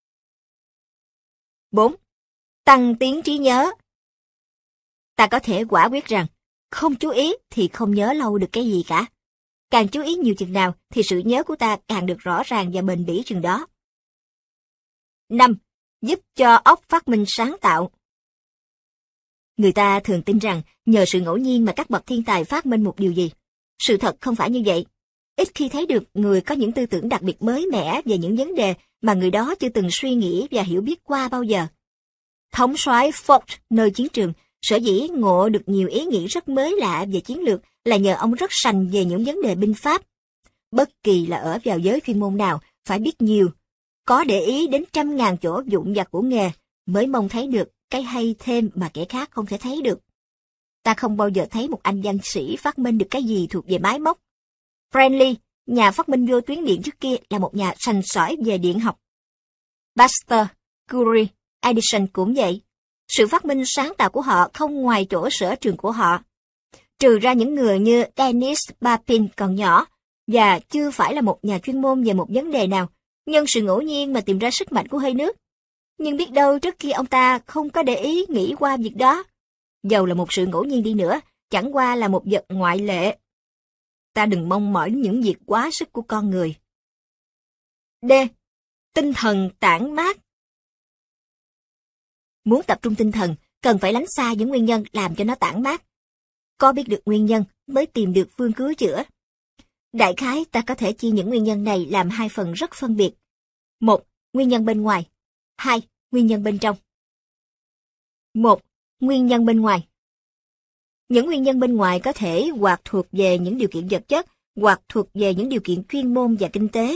4. Tăng tiến trí nhớ. Ta có thể quả quyết rằng, không chú ý thì không nhớ lâu được cái gì cả. Càng chú ý nhiều chừng nào thì sự nhớ của ta càng được rõ ràng và bền bỉ chừng đó. 5. Giúp cho óc phát minh sáng tạo. Người ta thường tin rằng nhờ sự ngẫu nhiên mà các bậc thiên tài phát minh một điều gì. Sự thật không phải như vậy. Ít khi thấy được người có những tư tưởng đặc biệt mới mẻ về những vấn đề mà người đó chưa từng suy nghĩ và hiểu biết qua bao giờ. Thống soái Ford nơi chiến trường sở dĩ ngộ được nhiều ý nghĩ rất mới lạ về chiến lược là nhờ ông rất sành về những vấn đề binh pháp. Bất kỳ là ở vào giới chuyên môn nào, phải biết nhiều, có để ý đến trăm ngàn chỗ vụn vặt của nghề, mới mong thấy được cái hay thêm mà kẻ khác không thể thấy được. Ta không bao giờ thấy một anh văn sĩ phát minh được cái gì thuộc về máy móc. Branly, nhà phát minh vô tuyến điện trước kia, là một nhà sành sỏi về điện học. Baxter, Curie, Edison cũng vậy. Sự phát minh sáng tạo của họ không ngoài chỗ sở trường của họ. Trừ ra những người như Dennis Papin còn nhỏ, và chưa phải là một nhà chuyên môn về một vấn đề nào, nhân sự ngẫu nhiên mà tìm ra sức mạnh của hơi nước. Nhưng biết đâu trước kia ông ta không có để ý nghĩ qua việc đó. Dầu là một sự ngẫu nhiên đi nữa, chẳng qua là một vật ngoại lệ. Ta đừng mong mỏi những việc quá sức của con người. D. Tinh thần tản mát. Muốn tập trung tinh thần, cần phải lánh xa những nguyên nhân làm cho nó tản mát. Có biết được nguyên nhân mới tìm được phương cứu chữa. Đại khái ta có thể chia những nguyên nhân này làm hai phần rất phân biệt. 1. Nguyên nhân bên ngoài. 2. Nguyên nhân bên trong. 1. Nguyên nhân bên ngoài. Những nguyên nhân bên ngoài có thể hoặc thuộc về những điều kiện vật chất, hoặc thuộc về những điều kiện chuyên môn và kinh tế.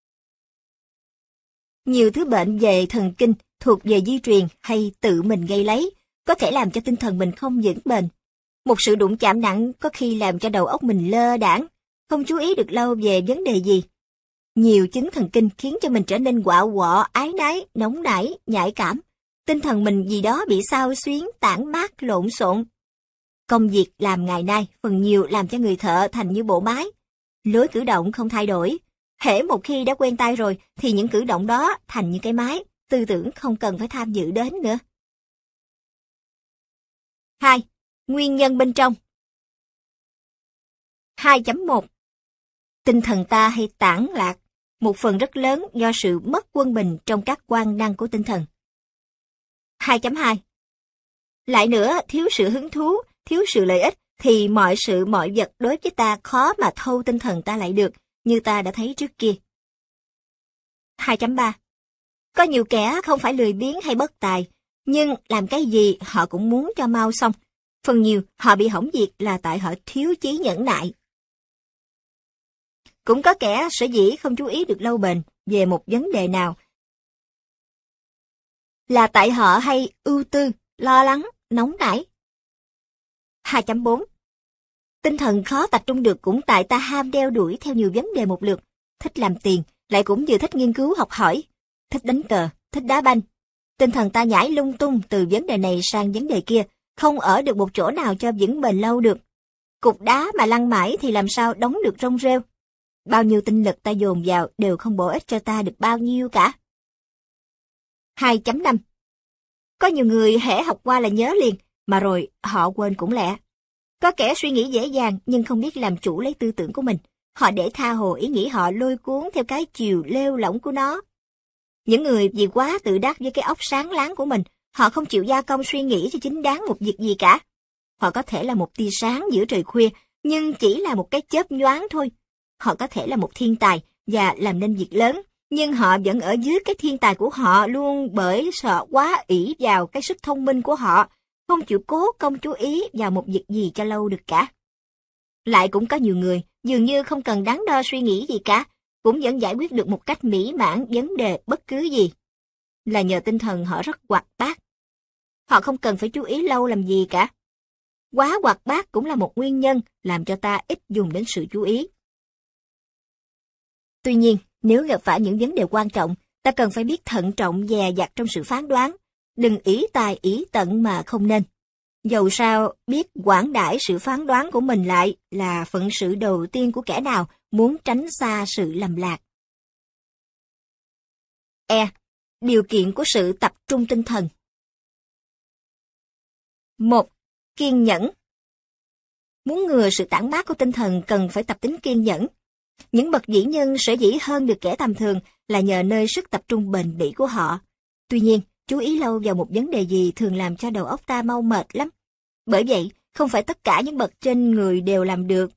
Nhiều thứ bệnh về thần kinh thuộc về di truyền hay tự mình gây lấy, có thể làm cho tinh thần mình không vững bền. Một sự đụng chạm nặng có khi làm cho đầu óc mình lơ đãng, không chú ý được lâu về vấn đề gì. Nhiều chứng thần kinh khiến cho mình trở nên quạu quọ, ái nái, nóng nảy, nhạy cảm. Tinh thần mình vì đó bị xao xuyến, tản mát, lộn xộn. Công việc làm ngày nay phần nhiều làm cho người thợ thành như bộ máy. Lối cử động không thay đổi. Hễ một khi đã quen tay rồi thì những cử động đó thành như cái máy, tư tưởng không cần phải tham dự đến nữa. 2. Nguyên nhân bên trong. 2.1. Tinh thần ta hay tản lạc, một phần rất lớn do sự mất quân bình trong các quan năng của tinh thần. 2.2. Lại nữa, thiếu sự hứng thú, thiếu sự lợi ích, thì mọi sự mọi vật đối với ta khó mà thâu tinh thần ta lại được, như ta đã thấy trước kia. 2.3. Có nhiều kẻ không phải lười biếng hay bất tài, nhưng làm cái gì họ cũng muốn cho mau xong. Phần nhiều họ bị hỏng việc là tại họ thiếu chí nhẫn nại. Cũng có kẻ sở dĩ không chú ý được lâu bền về một vấn đề nào là tại họ hay ưu tư, lo lắng, nóng nảy. 2.4. Tinh thần khó tập trung được cũng tại ta ham đeo đuổi theo nhiều vấn đề một lượt, thích làm tiền, lại cũng vừa thích nghiên cứu học hỏi, thích đánh cờ, thích đá banh. Tinh thần ta nhảy lung tung từ vấn đề này sang vấn đề kia, không ở được một chỗ nào cho vững bền lâu được. Cục đá mà lăn mãi thì làm sao đóng được rong rêu. Bao nhiêu tinh lực ta dồn vào đều không bổ ích cho ta được bao nhiêu cả. 2.5 Có nhiều người hễ học qua là nhớ liền, mà rồi họ quên cũng lẹ. Có kẻ suy nghĩ dễ dàng nhưng không biết làm chủ lấy tư tưởng của mình. Họ để tha hồ ý nghĩ họ lôi cuốn theo cái chiều lêu lỏng của nó. Những người vì quá tự đắc với cái óc sáng láng của mình, họ không chịu gia công suy nghĩ cho chính đáng một việc gì cả. Họ có thể là một tia sáng giữa trời khuya, nhưng chỉ là một cái chớp nhoáng thôi. Họ có thể là một thiên tài và làm nên việc lớn, nhưng họ vẫn ở dưới cái thiên tài của họ luôn bởi sợ quá ỷ vào cái sức thông minh của họ, không chịu cố công chú ý vào một việc gì cho lâu được cả. Lại cũng có nhiều người dường như không cần đắn đo suy nghĩ gì cả, cũng vẫn giải quyết được một cách mỹ mãn vấn đề bất cứ gì. Là nhờ tinh thần họ rất hoạt bát. Họ không cần phải chú ý lâu làm gì cả. Quá hoạt bát cũng là một nguyên nhân làm cho ta ít dùng đến sự chú ý. Tuy nhiên, nếu gặp phải những vấn đề quan trọng, ta cần phải biết thận trọng dè dặt trong sự phán đoán, đừng ỷ tài ỷ tận mà không nên. Dầu sao, biết quảng đãi sự phán đoán của mình lại là phận sự đầu tiên của kẻ nào muốn tránh xa sự lầm lạc. Điều kiện của sự tập trung tinh thần. 1. Kiên nhẫn. Muốn ngừa sự tản mát của tinh thần cần phải tập tính kiên nhẫn. Những bậc vĩ nhân sở dĩ hơn được kẻ tầm thường là nhờ nơi sức tập trung bền bỉ của họ. Tuy nhiên, chú ý lâu vào một vấn đề gì thường làm cho đầu óc ta mau mệt lắm. Bởi vậy, không phải tất cả những bậc trên người đều làm được.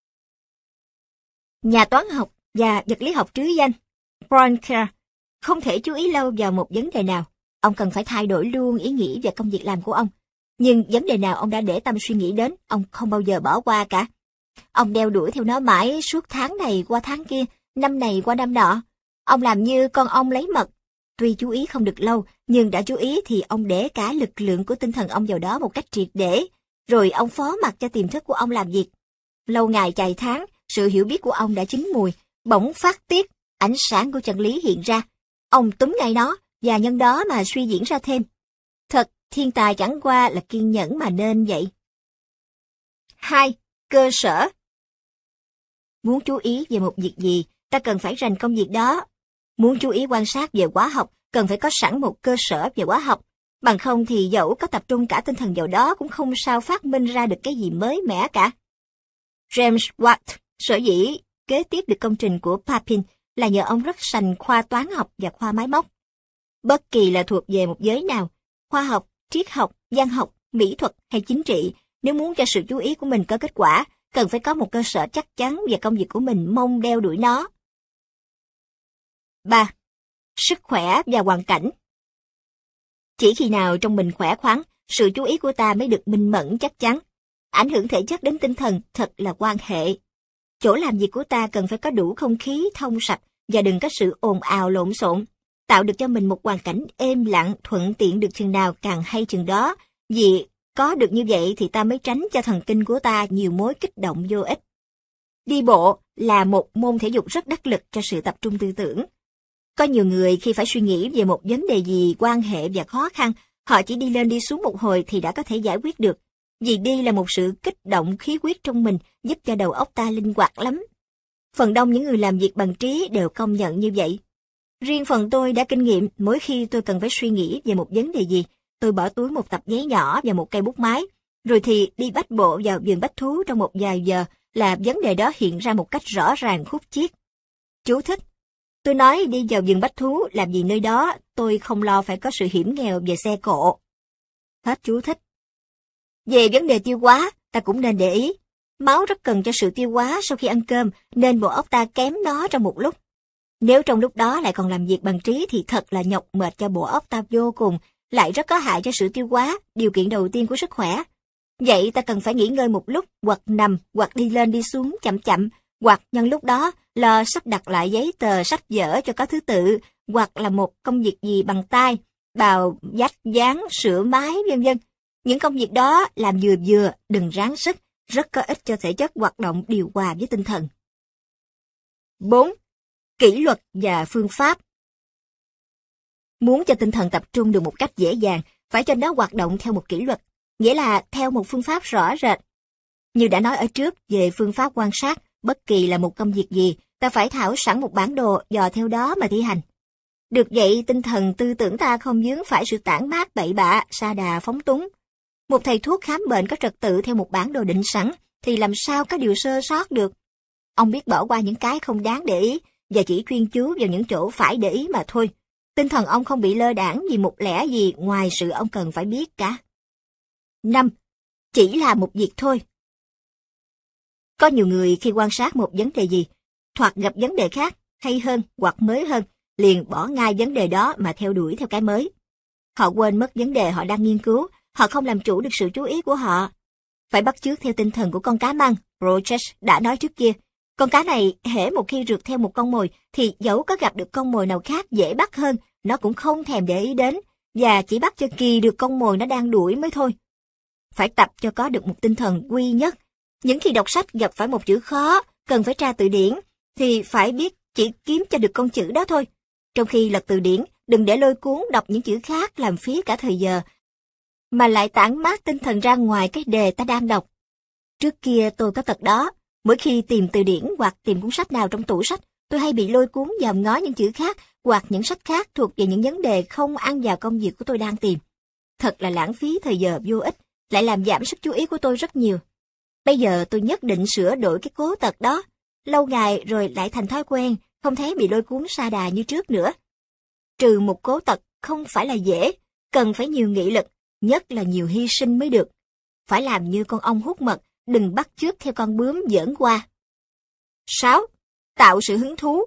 Nhà toán học và vật lý học trứ danh Poincare không thể chú ý lâu vào một vấn đề nào. Ông cần phải thay đổi luôn ý nghĩ về công việc làm của ông. Nhưng vấn đề nào ông đã để tâm suy nghĩ đến, ông không bao giờ bỏ qua cả. Ông đeo đuổi theo nó mãi suốt tháng này qua tháng kia, năm này qua năm nọ. Ông làm như con ong lấy mật. Tuy chú ý không được lâu, nhưng đã chú ý thì ông để cả lực lượng của tinh thần ông vào đó một cách triệt để. Rồi ông phó mặc cho tiềm thức của ông làm việc. Lâu ngày chài tháng, sự hiểu biết của ông đã chín mùi, bỗng phát tiết, ánh sáng của chân lý hiện ra. Ông túm ngay nó, và nhân đó mà suy diễn ra thêm. Thật, thiên tài chẳng qua là kiên nhẫn mà nên vậy. 2. Cơ sở. Muốn chú ý về một việc gì, ta cần phải rành công việc đó. Muốn chú ý quan sát về hóa học, cần phải có sẵn một cơ sở về hóa học. Bằng không thì dẫu có tập trung cả tinh thần vào đó cũng không sao phát minh ra được cái gì mới mẻ cả. James Watt sở dĩ kế tiếp được công trình của Papin là nhờ ông rất sành khoa toán học và khoa máy móc. Bất kỳ là thuộc về một giới nào, khoa học, triết học, văn học, mỹ thuật hay chính trị, nếu muốn cho sự chú ý của mình có kết quả, cần phải có một cơ sở chắc chắn về công việc của mình mong đeo đuổi nó. 3. Sức khỏe và hoàn cảnh. Chỉ khi nào trong mình khỏe khoắn, sự chú ý của ta mới được minh mẫn chắc chắn. Ảnh hưởng thể chất đến tinh thần thật là quan hệ. Chỗ làm việc của ta cần phải có đủ không khí thông sạch và đừng có sự ồn ào lộn xộn. Tạo được cho mình một hoàn cảnh êm lặng, thuận tiện được chừng nào càng hay chừng đó. Vì có được như vậy thì ta mới tránh cho thần kinh của ta nhiều mối kích động vô ích. Đi bộ là một môn thể dục rất đắc lực cho sự tập trung tư tưởng. Có nhiều người khi phải suy nghĩ về một vấn đề gì quan hệ và khó khăn, họ chỉ đi lên đi xuống một hồi thì đã có thể giải quyết được. Vì đi là một sự kích động khí huyết trong mình, giúp cho đầu óc ta linh hoạt lắm. Phần đông những người làm việc bằng trí đều công nhận như vậy. Riêng phần tôi đã kinh nghiệm, mỗi khi tôi cần phải suy nghĩ về một vấn đề gì, tôi bỏ túi một tập giấy nhỏ và một cây bút máy, rồi thì đi bách bộ vào vườn bách thú trong một vài giờ là vấn đề đó hiện ra một cách rõ ràng khúc chiết. Chú thích. Tôi nói đi vào vườn bách thú làm gì nơi đó, tôi không lo phải có sự hiểm nghèo về xe cộ. Hết chú thích. Về vấn đề tiêu hóa, ta cũng nên để ý. Máu rất cần cho sự tiêu hóa sau khi ăn cơm, nên bộ óc ta kém nó trong một lúc. Nếu trong lúc đó lại còn làm việc bằng trí thì thật là nhọc mệt cho bộ óc ta vô cùng, lại rất có hại cho sự tiêu hóa, điều kiện đầu tiên của sức khỏe. Vậy ta cần phải nghỉ ngơi một lúc, hoặc nằm, hoặc đi lên đi xuống chậm chậm, hoặc nhân lúc đó lo sắp đặt lại giấy tờ sách vở cho có thứ tự, hoặc là một công việc gì bằng tay, bào, vách, dán, sửa máy, vân vân. Những công việc đó làm vừa vừa, đừng ráng sức, rất có ích cho thể chất hoạt động điều hòa với tinh thần. 4. Kỷ luật và phương pháp. Muốn cho tinh thần tập trung được một cách dễ dàng, phải cho nó hoạt động theo một kỷ luật, nghĩa là theo một phương pháp rõ rệt. Như đã nói ở trước về phương pháp quan sát, bất kỳ là một công việc gì, ta phải thảo sẵn một bản đồ dò theo đó mà thi hành. Được vậy, tinh thần tư tưởng ta không vướng phải sự tản mát bậy bạ, sa đà phóng túng. Một thầy thuốc khám bệnh có trật tự theo một bản đồ định sẵn, thì làm sao có điều sơ sót được. Ông biết bỏ qua những cái không đáng để ý, và chỉ chuyên chú vào những chỗ phải để ý mà thôi. Tinh thần ông không bị lơ đãng vì một lẽ gì ngoài sự ông cần phải biết cả. 5. Chỉ là một việc thôi. Có nhiều người khi quan sát một vấn đề gì, thoạt gặp vấn đề khác, hay hơn hoặc mới hơn, liền bỏ ngay vấn đề đó mà theo đuổi theo cái mới. Họ quên mất vấn đề họ đang nghiên cứu, họ không làm chủ được sự chú ý của họ. Phải bắt chước theo tinh thần của con cá măng, Rogers đã nói trước kia. Con cá này, hễ một khi rượt theo một con mồi, thì dẫu có gặp được con mồi nào khác dễ bắt hơn, nó cũng không thèm để ý đến, và chỉ bắt cho kì được con mồi nó đang đuổi mới thôi. Phải tập cho có được một tinh thần quy nhất. Những khi đọc sách gặp phải một chữ khó, cần phải tra từ điển, thì phải biết chỉ kiếm cho được con chữ đó thôi. Trong khi lật từ điển, đừng để lôi cuốn đọc những chữ khác làm phí cả thời giờ, mà lại tản mát tinh thần ra ngoài cái đề ta đang đọc. Trước kia tôi có tật đó, mỗi khi tìm từ điển hoặc tìm cuốn sách nào trong tủ sách, tôi hay bị lôi cuốn dòm ngó những chữ khác hoặc những sách khác thuộc về những vấn đề không ăn vào công việc của tôi đang tìm. Thật là lãng phí thời giờ vô ích, lại làm giảm sức chú ý của tôi rất nhiều. Bây giờ tôi nhất định sửa đổi cái cố tật đó, lâu ngày rồi lại thành thói quen, không thấy bị lôi cuốn sa đà như trước nữa. Trừ một cố tật không phải là dễ, cần phải nhiều nghị lực, nhất là nhiều hy sinh mới được. Phải làm như con ong hút mật, đừng bắt chước theo con bướm giỡn qua. 6. Tạo sự hứng thú.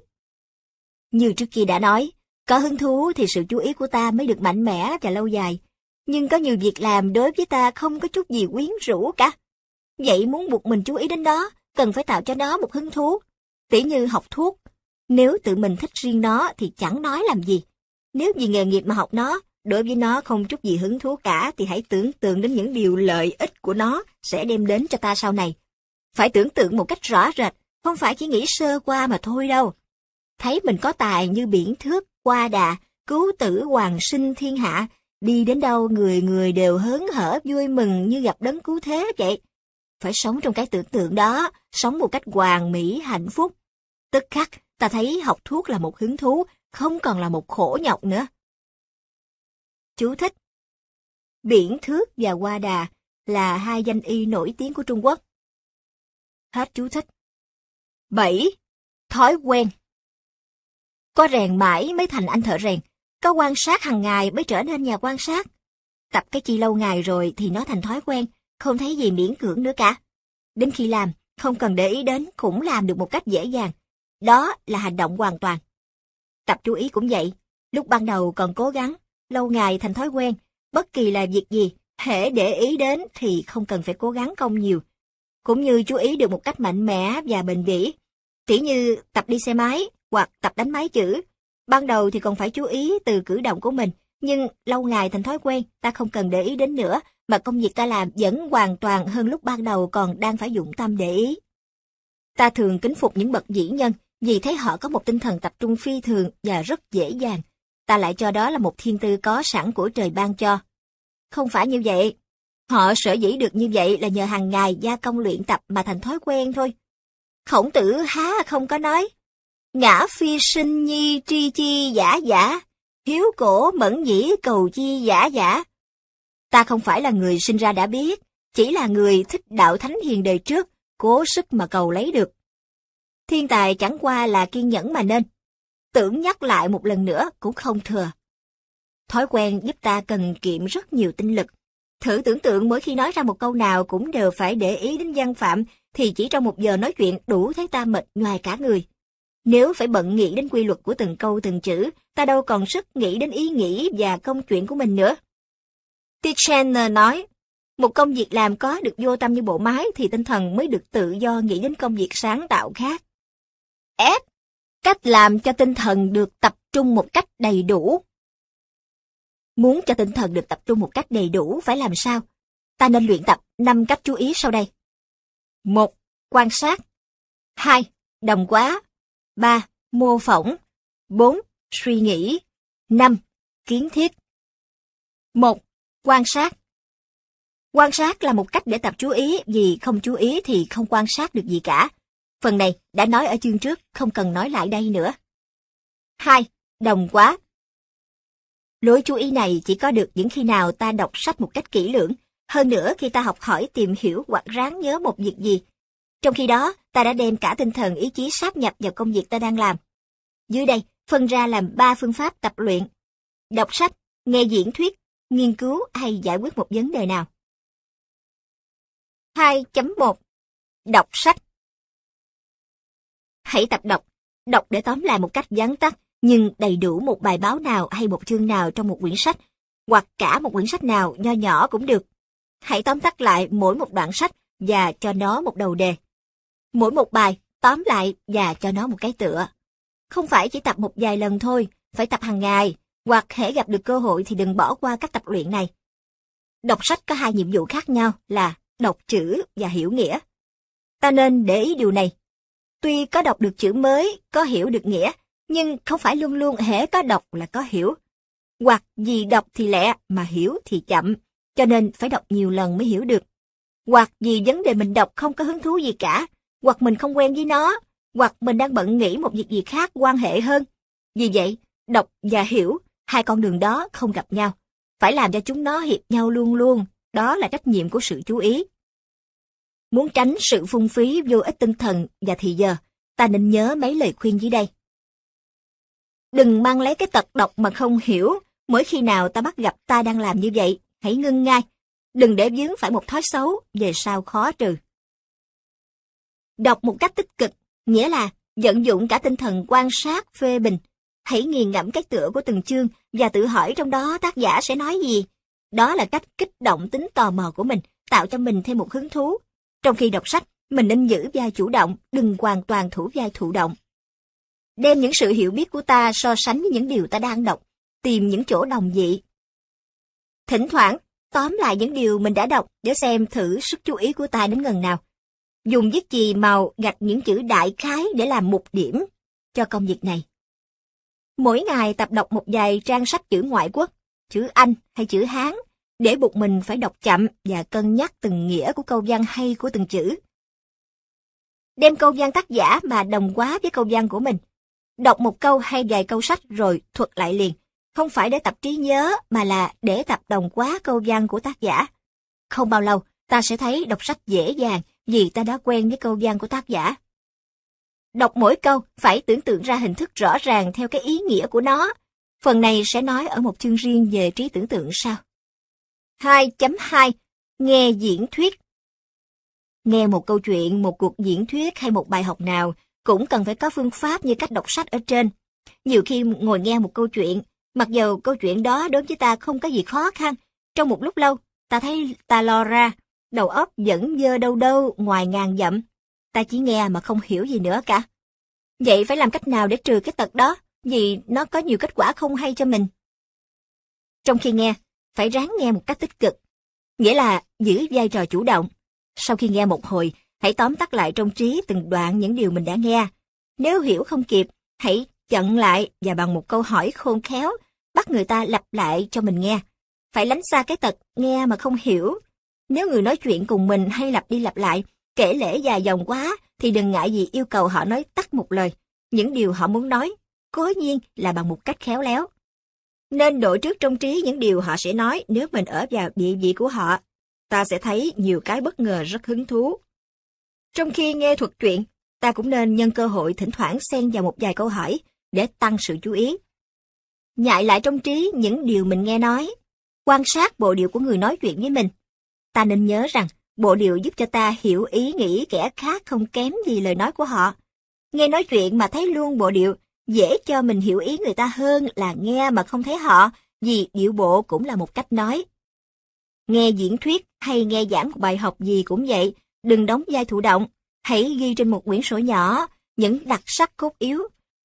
Như trước kia đã nói, có hứng thú thì sự chú ý của ta mới được mạnh mẽ và lâu dài. Nhưng có nhiều việc làm đối với ta không có chút gì quyến rũ cả. Vậy muốn buộc mình chú ý đến đó, cần phải tạo cho nó một hứng thú. Tỉ như học thuốc, nếu tự mình thích riêng nó thì chẳng nói làm gì. Nếu vì nghề nghiệp mà học nó, đối với nó không chút gì hứng thú cả thì hãy tưởng tượng đến những điều lợi ích của nó sẽ đem đến cho ta sau này. Phải tưởng tượng một cách rõ rệt, không phải chỉ nghĩ sơ qua mà thôi đâu. Thấy mình có tài như biển thước, qua đà, cứu tử hoàng sinh thiên hạ, đi đến đâu người người đều hớn hở vui mừng như gặp đấng cứu thế vậy. Phải sống trong cái tưởng tượng đó, sống một cách hoàn mỹ hạnh phúc. Tức khắc, ta thấy học thuốc là một hứng thú, không còn là một khổ nhọc nữa. Chú thích: Biển thước và Hoa Đà là hai danh y nổi tiếng của Trung Quốc. Hết chú thích. 7. Thói quen. Có rèn mãi mới thành anh thợ rèn, có quan sát hàng ngày mới trở nên nhà quan sát. Tập cái chi lâu ngày rồi thì nó thành thói quen, không thấy gì miễn cưỡng nữa cả. Đến khi làm, không cần để ý đến cũng làm được một cách dễ dàng. Đó là hành động hoàn toàn. Tập chú ý cũng vậy, lúc ban đầu còn cố gắng, lâu ngày thành thói quen, bất kỳ là việc gì, hễ để ý đến thì không cần phải cố gắng công nhiều. Cũng như chú ý được một cách mạnh mẽ và bền bỉ. Tỉ như tập đi xe máy hoặc tập đánh máy chữ. Ban đầu thì còn phải chú ý từ cử động của mình, nhưng lâu ngày thành thói quen, ta không cần để ý đến nữa, mà công việc ta làm vẫn hoàn toàn hơn lúc ban đầu còn đang phải dụng tâm để ý. Ta thường kính phục những bậc vĩ nhân, vì thấy họ có một tinh thần tập trung phi thường và rất dễ dàng. Ta lại cho đó là một thiên tư có sẵn của trời ban cho. Không phải như vậy. Họ sở dĩ được như vậy là nhờ hàng ngày gia công luyện tập mà thành thói quen thôi. Khổng Tử há không có nói: Ngã phi sinh nhi tri chi giả giả, hiếu cổ mẫn dĩ cầu chi giả giả. Ta không phải là người sinh ra đã biết, chỉ là người thích đạo thánh hiền đời trước, cố sức mà cầu lấy được. Thiên tài chẳng qua là kiên nhẫn mà nên. Tưởng nhắc lại một lần nữa cũng không thừa. Thói quen giúp ta cần kiệm rất nhiều tinh lực. Thử tưởng tượng mỗi khi nói ra một câu nào cũng đều phải để ý đến văn phạm, thì chỉ trong 1 giờ nói chuyện đủ thấy ta mệt nhoài cả người. Nếu phải bận nghĩ đến quy luật của từng câu từng chữ, ta đâu còn sức nghĩ đến ý nghĩ và công chuyện của mình nữa. Tichenor nói, một công việc làm có được vô tâm như bộ máy thì tinh thần mới được tự do nghĩ đến công việc sáng tạo khác. S. Cách làm cho tinh thần được tập trung một cách đầy đủ. Muốn cho tinh thần được tập trung một cách đầy đủ phải làm sao? Ta nên luyện tập 5 cách chú ý sau đây. 1. Quan sát. 2. Đồng hóa. 3. Mô phỏng. 4. Suy nghĩ. 5. Kiến thiết. 1. Quan sát. Quan sát là một cách để tập chú ý, vì không chú ý thì không quan sát được gì cả. Phần này đã nói ở chương trước, không cần nói lại đây nữa. 2. Đồng quá. Lối chú ý này chỉ có được những khi nào ta đọc sách một cách kỹ lưỡng, hơn nữa khi ta học hỏi tìm hiểu hoặc ráng nhớ một việc gì. Trong khi đó, ta đã đem cả tinh thần ý chí sáp nhập vào công việc ta đang làm. Dưới đây, phân ra làm 3 phương pháp tập luyện. Đọc sách, nghe diễn thuyết, nghiên cứu hay giải quyết một vấn đề nào. 2.1. Đọc sách. Hãy tập đọc. Đọc để tóm lại một cách vắn tắt, nhưng đầy đủ một bài báo nào hay một chương nào trong một quyển sách, hoặc cả một quyển sách nào nho nhỏ cũng được. Hãy tóm tắt lại mỗi một đoạn sách và cho nó một đầu đề. Mỗi một bài, tóm lại và cho nó một cái tựa. Không phải chỉ tập một vài lần thôi, phải tập hàng ngày, hoặc hễ gặp được cơ hội thì đừng bỏ qua các tập luyện này. Đọc sách có 2 nhiệm vụ khác nhau là đọc chữ và hiểu nghĩa. Ta nên để ý điều này. Tuy có đọc được chữ mới, có hiểu được nghĩa, nhưng không phải luôn luôn hễ có đọc là có hiểu. Hoặc vì đọc thì lẹ mà hiểu thì chậm, cho nên phải đọc nhiều lần mới hiểu được. Hoặc vì vấn đề mình đọc không có hứng thú gì cả, hoặc mình không quen với nó, hoặc mình đang bận nghĩ một việc gì khác quan hệ hơn. Vì vậy, đọc và hiểu, 2 con đường đó không gặp nhau. Phải làm cho chúng nó hiệp nhau luôn luôn, đó là trách nhiệm của sự chú ý. Muốn tránh sự phung phí vô ích tinh thần và thì giờ, ta nên nhớ mấy lời khuyên dưới đây. Đừng mang lấy cái tật đọc mà không hiểu, mỗi khi nào ta bắt gặp ta đang làm như vậy, hãy ngưng ngay. Đừng để vướng phải một thói xấu, về sau khó trừ. Đọc một cách tích cực, nghĩa là vận dụng cả tinh thần quan sát, phê bình. Hãy nghiền ngẫm cái tựa của từng chương và tự hỏi trong đó tác giả sẽ nói gì. Đó là cách kích động tính tò mò của mình, tạo cho mình thêm một hứng thú. Trong khi đọc sách, mình nên giữ vai chủ động, đừng hoàn toàn thủ vai thụ động. Đem những sự hiểu biết của ta so sánh với những điều ta đang đọc, tìm những chỗ đồng vị. Thỉnh thoảng, tóm lại những điều mình đã đọc để xem thử sức chú ý của ta đến gần nào. Dùng viết chì màu gạch những chữ đại khái để làm mục điểm cho công việc này. Mỗi ngày tập đọc một vài trang sách chữ ngoại quốc, chữ Anh hay chữ Hán, để buộc mình phải đọc chậm và cân nhắc từng nghĩa của câu văn hay của từng chữ. Đem câu văn tác giả mà đồng hóa với câu văn của mình. Đọc một câu hay vài câu sách rồi thuật lại liền, không phải để tập trí nhớ mà là để tập đồng hóa câu văn của tác giả. Không bao lâu, ta sẽ thấy đọc sách dễ dàng vì ta đã quen với câu văn của tác giả. Đọc mỗi câu phải tưởng tượng ra hình thức rõ ràng theo cái ý nghĩa của nó. Phần này sẽ nói ở một chương riêng về trí tưởng tượng sau. 2.2. Nghe diễn thuyết. Nghe một câu chuyện, một cuộc diễn thuyết hay một bài học nào cũng cần phải có phương pháp như cách đọc sách ở trên. Nhiều khi ngồi nghe một câu chuyện, mặc dầu câu chuyện đó đối với ta không có gì khó khăn, trong một lúc lâu, ta thấy ta lo ra, đầu óc vẫn dơ đâu đâu ngoài ngàn dặm. Ta chỉ nghe mà không hiểu gì nữa cả. Vậy phải làm cách nào để trừ cái tật đó, vì nó có nhiều kết quả không hay cho mình. Trong khi nghe, phải ráng nghe một cách tích cực, nghĩa là giữ vai trò chủ động. Sau khi nghe một hồi, hãy tóm tắt lại trong trí từng đoạn những điều mình đã nghe. Nếu hiểu không kịp, hãy chặn lại và bằng một câu hỏi khôn khéo, bắt người ta lặp lại cho mình nghe. Phải lánh xa cái tật nghe mà không hiểu. Nếu người nói chuyện cùng mình hay lặp đi lặp lại, kể lể dài dòng quá, thì đừng ngại gì yêu cầu họ nói tắt một lời. Những điều họ muốn nói, cố nhiên là bằng một cách khéo léo. Nên đội trước trong trí những điều họ sẽ nói nếu mình ở vào địa vị của họ. Ta sẽ thấy nhiều cái bất ngờ rất hứng thú. Trong khi nghe thuật truyện, ta cũng nên nhân cơ hội thỉnh thoảng xen vào một vài câu hỏi để tăng sự chú ý. Nhại lại trong trí những điều mình nghe nói, quan sát bộ điệu của người nói chuyện với mình. Ta nên nhớ rằng bộ điệu giúp cho ta hiểu ý nghĩ kẻ khác không kém gì lời nói của họ. Nghe nói chuyện mà thấy luôn bộ điệu, dễ cho mình hiểu ý người ta hơn là nghe mà không thấy họ, vì điệu bộ cũng là một cách nói. Nghe diễn thuyết hay nghe giảng một bài học gì cũng vậy, đừng đóng vai thụ động, hãy ghi trên một quyển sổ nhỏ những đặc sắc cốt yếu.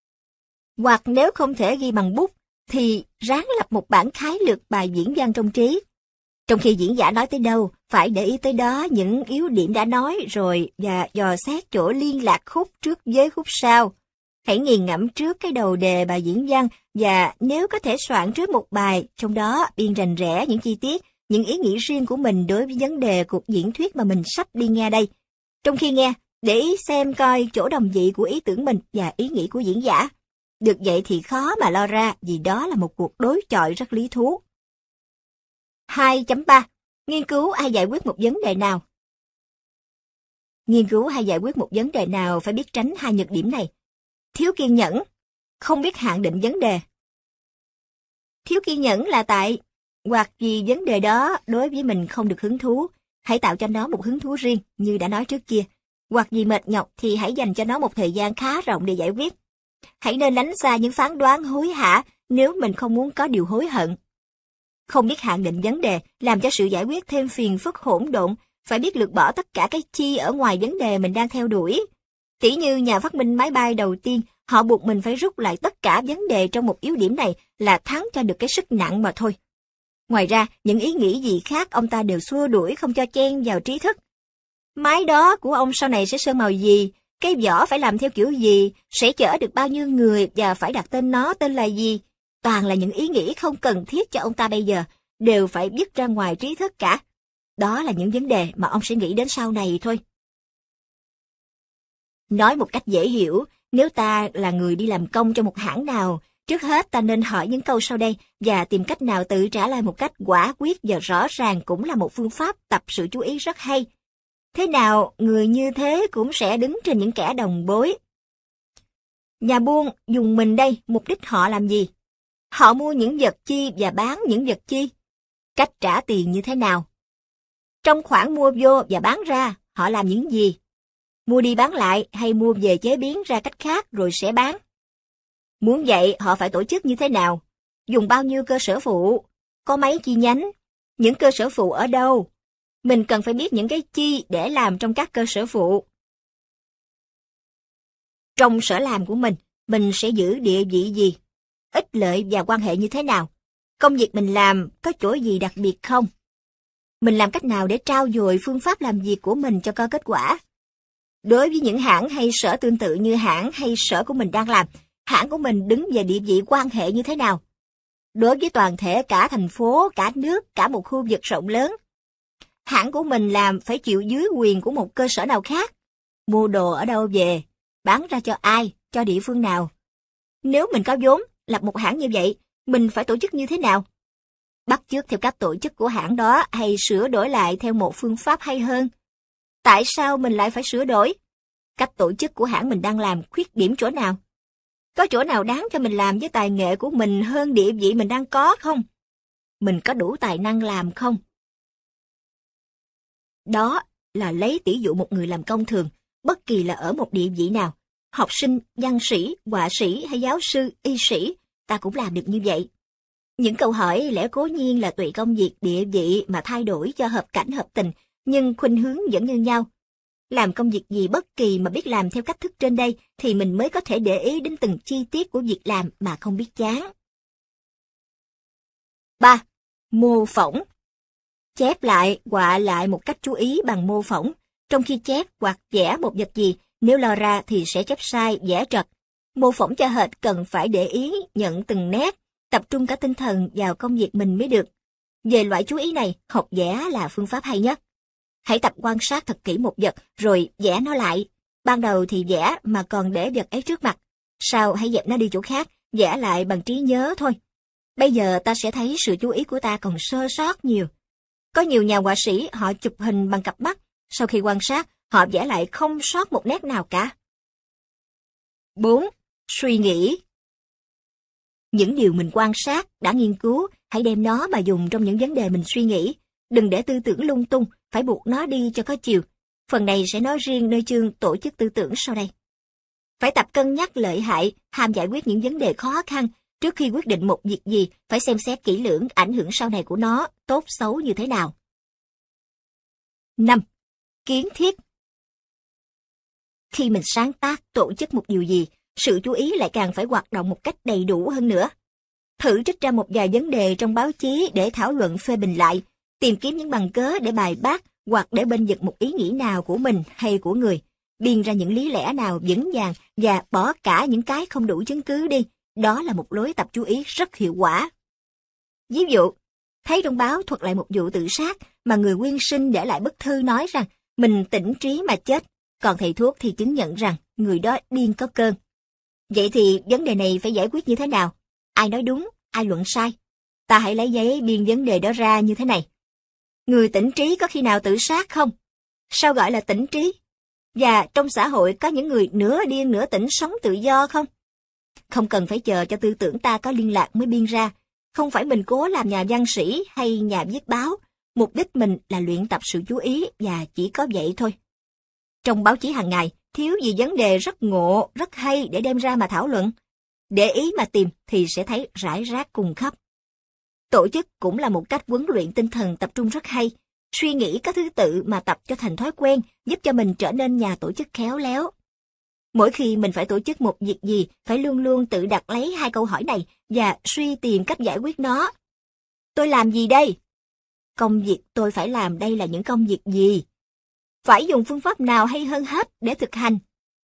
Hoặc nếu không thể ghi bằng bút, thì ráng lập một bản khái lược bài diễn văn trong trí. Trong khi diễn giả nói tới đâu, phải để ý tới đó những yếu điểm đã nói rồi và dò xét chỗ liên lạc khúc trước với khúc sau. Hãy nghiền ngẫm trước cái đầu đề bài diễn văn và nếu có thể soạn trước một bài, trong đó biên rành rẽ những chi tiết những ý nghĩ riêng của mình đối với vấn đề cuộc diễn thuyết mà mình sắp đi nghe đây. Trong khi nghe, để ý xem coi chỗ đồng vị của ý tưởng mình và ý nghĩ của diễn giả. Được vậy thì khó mà lo ra vì đó là một cuộc đối chọi rất lý thú. 2.3. Nghiên cứu hay giải quyết một vấn đề nào? Nghiên cứu hay giải quyết một vấn đề nào phải biết tránh hai nhược điểm này. Thiếu kiên nhẫn, không biết hạn định vấn đề. Thiếu kiên nhẫn là tại hoặc vì vấn đề đó đối với mình không được hứng thú, hãy tạo cho nó một hứng thú riêng như đã nói trước kia. Hoặc vì mệt nhọc thì hãy dành cho nó một thời gian khá rộng để giải quyết. Hãy nên tránh xa những phán đoán hối hả nếu mình không muốn có điều hối hận. Không biết hạn định vấn đề làm cho sự giải quyết thêm phiền phức hỗn độn, phải biết lược bỏ tất cả cái chi ở ngoài vấn đề mình đang theo đuổi. Tỉ như nhà phát minh máy bay đầu tiên, họ buộc mình phải rút lại tất cả vấn đề trong một yếu điểm này là thắng cho được cái sức nặng mà thôi. Ngoài ra, những ý nghĩ gì khác ông ta đều xua đuổi không cho chen vào trí thức. Máy đó của ông sau này sẽ sơn màu gì, cái vỏ phải làm theo kiểu gì, sẽ chở được bao nhiêu người và phải đặt tên nó tên là gì. Toàn là những ý nghĩ không cần thiết cho ông ta bây giờ, đều phải viết ra ngoài trí thức cả. Đó là những vấn đề mà ông sẽ nghĩ đến sau này thôi. Nói một cách dễ hiểu, nếu ta là người đi làm công cho một hãng nào, trước hết ta nên hỏi những câu sau đây và tìm cách nào tự trả lời một cách quả quyết và rõ ràng cũng là một phương pháp tập sự chú ý rất hay. Thế nào người như thế cũng sẽ đứng trên những kẻ đồng bối. Nhà buôn dùng mình đây, mục đích họ làm gì? Họ mua những vật chi và bán những vật chi? Cách trả tiền như thế nào? Trong khoản mua vô và bán ra, họ làm những gì? Mua đi bán lại hay mua về chế biến ra cách khác rồi sẽ bán? Muốn vậy họ phải tổ chức như thế nào? Dùng bao nhiêu cơ sở phụ? Có mấy chi nhánh? Những cơ sở phụ ở đâu? Mình cần phải biết những cái chi để làm trong các cơ sở phụ. Trong sở làm của mình sẽ giữ địa vị gì? Ích lợi và quan hệ như thế nào? Công việc mình làm có chỗ gì đặc biệt không? Mình làm cách nào để trau dồi phương pháp làm việc của mình cho có kết quả? Đối với những hãng hay sở tương tự như hãng hay sở của mình đang làm, hãng của mình đứng về địa vị quan hệ như thế nào? Đối với toàn thể cả thành phố, cả nước, cả một khu vực rộng lớn, hãng của mình làm phải chịu dưới quyền của một cơ sở nào khác? Mua đồ ở đâu về? Bán ra cho ai? Cho địa phương nào? Nếu mình có vốn, lập một hãng như vậy, mình phải tổ chức như thế nào? Bắt chước theo các tổ chức của hãng đó hay sửa đổi lại theo một phương pháp hay hơn? Tại sao mình lại phải sửa đổi? Cách tổ chức của hãng mình đang làm khuyết điểm chỗ nào? Có chỗ nào đáng cho mình làm với tài nghệ của mình hơn địa vị mình đang có không? Mình có đủ tài năng làm không? Đó là lấy tỷ dụ một người làm công thường, bất kỳ là ở một địa vị nào, học sinh, văn sĩ, họa sĩ hay giáo sư, y sĩ, ta cũng làm được như vậy. Những câu hỏi lẽ cố nhiên là tùy công việc địa vị mà thay đổi cho hợp cảnh hợp tình, nhưng khuynh hướng vẫn như nhau. Làm công việc gì bất kỳ mà biết làm theo cách thức trên đây thì mình mới có thể để ý đến từng chi tiết của việc làm mà không biết chán. 3. Mô phỏng. Chép lại, họa lại một cách chú ý bằng mô phỏng. Trong khi chép hoặc vẽ một vật gì, nếu lò ra thì sẽ chép sai, vẽ trật. Mô phỏng cho hệt cần phải để ý, nhận từng nét, tập trung cả tinh thần vào công việc mình mới được. Về loại chú ý này, học vẽ là phương pháp hay nhất. Hãy tập quan sát thật kỹ một vật, rồi vẽ nó lại. Ban đầu thì vẽ mà còn để vật ấy trước mặt. Sau hãy dẹp nó đi chỗ khác, vẽ lại bằng trí nhớ thôi. Bây giờ ta sẽ thấy sự chú ý của ta còn sơ sót nhiều. Có nhiều nhà họa sĩ họ chụp hình bằng cặp mắt, sau khi quan sát, họ vẽ lại không sót một nét nào cả. 4. Suy nghĩ. Những điều mình quan sát, đã nghiên cứu, hãy đem nó mà dùng trong những vấn đề mình suy nghĩ. Đừng để tư tưởng lung tung, phải buộc nó đi cho có chiều. Phần này sẽ nói riêng nơi chương tổ chức tư tưởng sau đây. Phải tập cân nhắc lợi hại, ham giải quyết những vấn đề khó khăn. Trước khi quyết định một việc gì, phải xem xét kỹ lưỡng ảnh hưởng sau này của nó, tốt xấu như thế nào. 5. Kiến thiết. Khi mình sáng tác, tổ chức một điều gì, sự chú ý lại càng phải hoạt động một cách đầy đủ hơn nữa. Thử trích ra một vài vấn đề trong báo chí để thảo luận phê bình lại, tìm kiếm những bằng cớ để bài bác hoặc để bênh vực một ý nghĩ nào của mình hay của người, biên ra những lý lẽ nào vững vàng và bỏ cả những cái không đủ chứng cứ đi. Đó là một lối tập chú ý rất hiệu quả. Ví dụ, Thấy trong báo thuật lại một vụ tự sát mà người quyên sinh để lại bức thư nói rằng mình tỉnh trí mà chết, còn thầy thuốc thì chứng nhận rằng người đó điên có cơn. Vậy thì vấn đề này phải giải quyết như thế nào? Ai nói đúng, ai luận sai? Ta hãy lấy giấy biên vấn đề đó ra như thế này. Người tỉnh trí có khi nào tự sát không? Sao gọi là tỉnh trí? Và trong xã hội có những người nửa điên nửa tỉnh sống tự do không? Không cần phải chờ cho tư tưởng ta có liên lạc mới biên ra. Không phải mình cố làm nhà văn sĩ hay nhà viết báo. Mục đích mình là luyện tập sự chú ý và chỉ có vậy thôi. Trong báo chí hàng ngày, thiếu gì vấn đề rất ngộ, rất hay để đem ra mà thảo luận. Để ý mà tìm thì sẽ thấy rải rác cùng khắp. Tổ chức cũng là một cách huấn luyện tinh thần tập trung rất hay. Suy nghĩ có thứ tự mà tập cho thành thói quen, giúp cho mình trở nên nhà tổ chức khéo léo. Mỗi khi mình phải tổ chức một việc gì, phải luôn luôn tự đặt lấy 2 câu hỏi này và suy tìm cách giải quyết nó. Tôi làm gì đây? Công việc tôi phải làm đây là những công việc gì? Phải dùng phương pháp nào hay hơn hết để thực hành?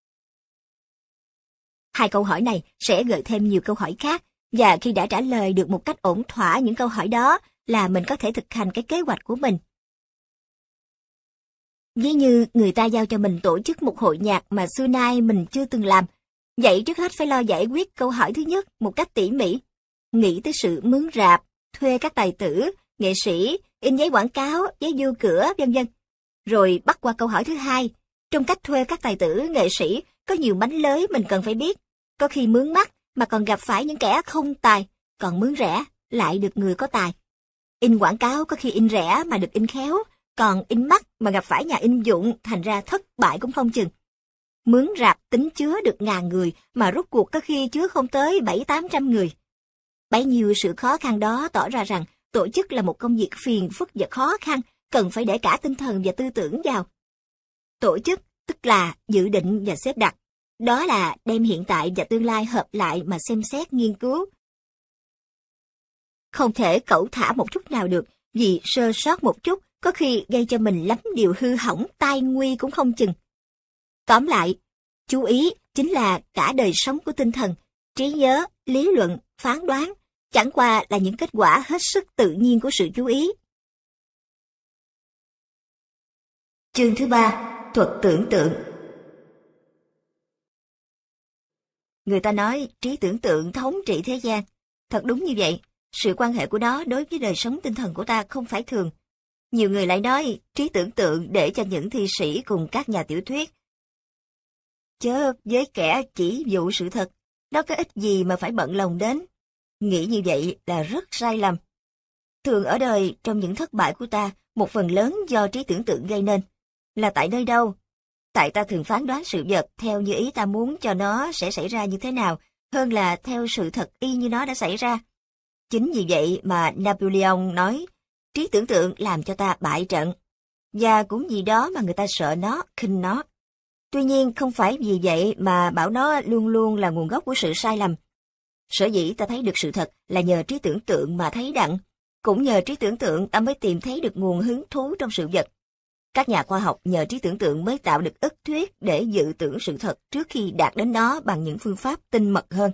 2 câu hỏi này sẽ gợi thêm nhiều câu hỏi khác, và khi đã trả lời được một cách ổn thỏa những câu hỏi đó là mình có thể thực hành cái kế hoạch của mình. Ví như người ta giao cho mình tổ chức một hội nhạc mà xưa nay mình chưa từng làm. Vậy trước hết phải lo giải quyết câu hỏi thứ nhất một cách tỉ mỉ. Nghĩ tới sự mướn rạp, thuê các tài tử, nghệ sĩ, in giấy quảng cáo, giấy vô cửa, vân vân. Rồi bắt qua câu hỏi thứ hai. Trong cách thuê các tài tử, nghệ sĩ, có nhiều mánh lới mình cần phải biết. Có khi mướn mắc mà còn gặp phải những kẻ không tài, còn mướn rẻ lại được người có tài. In quảng cáo có khi in rẻ mà được in khéo, còn in mắc mà gặp phải nhà in dụng thành ra thất bại cũng không chừng. Mướn rạp tính chứa được 1000 người mà rốt cuộc có khi chứa không tới 700-800 người. Bấy nhiêu sự khó khăn đó tỏ ra rằng tổ chức là một công việc phiền phức và khó khăn, cần phải để cả tinh thần và tư tưởng vào. Tổ chức tức là dự định và xếp đặt. Đó là đem hiện tại và tương lai hợp lại mà xem xét nghiên cứu. Không thể cẩu thả một chút nào được, vì sơ sót một chút có khi gây cho mình lắm điều hư hỏng, tai nguy cũng không chừng. Tóm lại, chú ý chính là cả đời sống của tinh thần, trí nhớ, lý luận, phán đoán, chẳng qua là những kết quả hết sức tự nhiên của sự chú ý. Chương thứ 3, thuật tưởng tượng. Người ta nói trí tưởng tượng thống trị thế gian. Thật đúng như vậy, sự quan hệ của nó đối với đời sống tinh thần của ta không phải thường. Nhiều người lại nói trí tưởng tượng để cho những thi sĩ cùng các nhà tiểu thuyết. Chớ với kẻ chỉ dụ sự thật, nó có ích gì mà phải bận lòng đến. Nghĩ như vậy là rất sai lầm. Thường ở đời, trong những thất bại của ta, một phần lớn do trí tưởng tượng gây nên. Là tại nơi đâu? Tại ta thường phán đoán sự vật theo như ý ta muốn cho nó sẽ xảy ra như thế nào, hơn là theo sự thật y như nó đã xảy ra. Chính vì vậy mà Napoleon nói, trí tưởng tượng làm cho ta bại trận. Và cũng vì đó mà người ta sợ nó, khinh nó. Tuy nhiên không phải vì vậy mà bảo nó luôn luôn là nguồn gốc của sự sai lầm. Sở dĩ ta thấy được sự thật là nhờ trí tưởng tượng mà thấy đặng. Cũng nhờ trí tưởng tượng ta mới tìm thấy được nguồn hứng thú trong sự vật. Các nhà khoa học nhờ trí tưởng tượng mới tạo được ức thuyết để dự tưởng sự thật trước khi đạt đến nó bằng những phương pháp tinh mật hơn.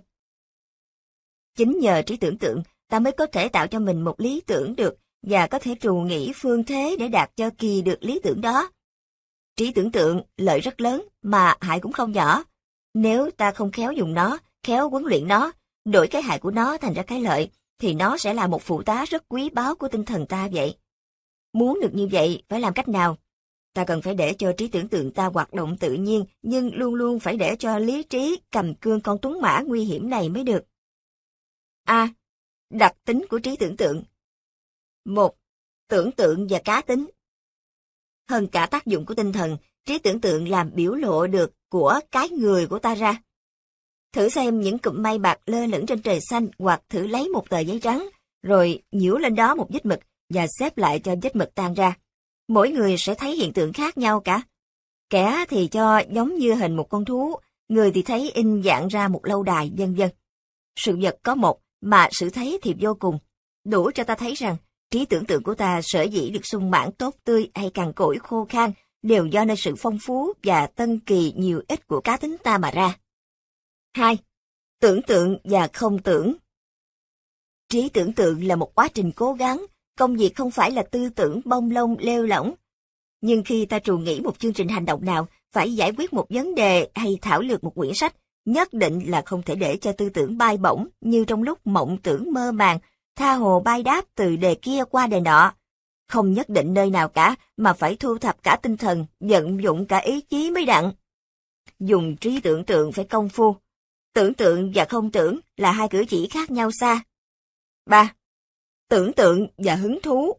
Chính nhờ trí tưởng tượng, ta mới có thể tạo cho mình một lý tưởng được và có thể trù nghĩ phương thế để đạt cho kỳ được lý tưởng đó. Trí tưởng tượng lợi rất lớn mà hại cũng không nhỏ. Nếu ta không khéo dùng nó, khéo huấn luyện nó, đổi cái hại của nó thành ra cái lợi, thì nó sẽ là một phụ tá rất quý báu của tinh thần ta vậy. Muốn được như vậy, phải làm cách nào? Ta cần phải để cho trí tưởng tượng ta hoạt động tự nhiên, nhưng luôn luôn phải để cho lý trí cầm cương con tuấn mã nguy hiểm này mới được. A. Đặc tính của trí tưởng tượng. 1. Tưởng tượng và cá tính. Hơn cả tác dụng của tinh thần, trí tưởng tượng làm biểu lộ được của cái người của ta ra. Thử xem những cụm mây bạc lơ lửng trên trời xanh, hoặc thử lấy một tờ giấy trắng, rồi nhiễu lên đó một vết mực và xếp lại cho vết mực tan ra. Mỗi người sẽ thấy hiện tượng khác nhau cả. Kẻ thì cho giống như hình một con thú, người thì thấy in dạng ra một lâu đài, vân vân. Sự vật có một, mà sự thấy thì vô cùng. Đủ cho ta thấy rằng, trí tưởng tượng của ta sở dĩ được sung mãn tốt tươi hay cằn cỗi khô khan, đều do nơi sự phong phú và tân kỳ nhiều ích của cá tính ta mà ra. 2. Tưởng tượng và không tưởng. Trí tưởng tượng là một quá trình cố gắng, công việc không phải là tư tưởng bông lông lêu lỏng. Nhưng khi ta trù nghĩ một chương trình hành động nào, phải giải quyết một vấn đề hay thảo lược một quyển sách, nhất định là không thể để cho tư tưởng bay bổng như trong lúc mộng tưởng mơ màng, tha hồ bay đáp từ đề kia qua đề nọ. Không nhất định nơi nào cả, mà phải thu thập cả tinh thần, vận dụng cả ý chí mới đặng. Dùng trí tưởng tượng phải công phu. Tưởng tượng và không tưởng là hai cử chỉ khác nhau xa. 3. Tưởng tượng và hứng thú.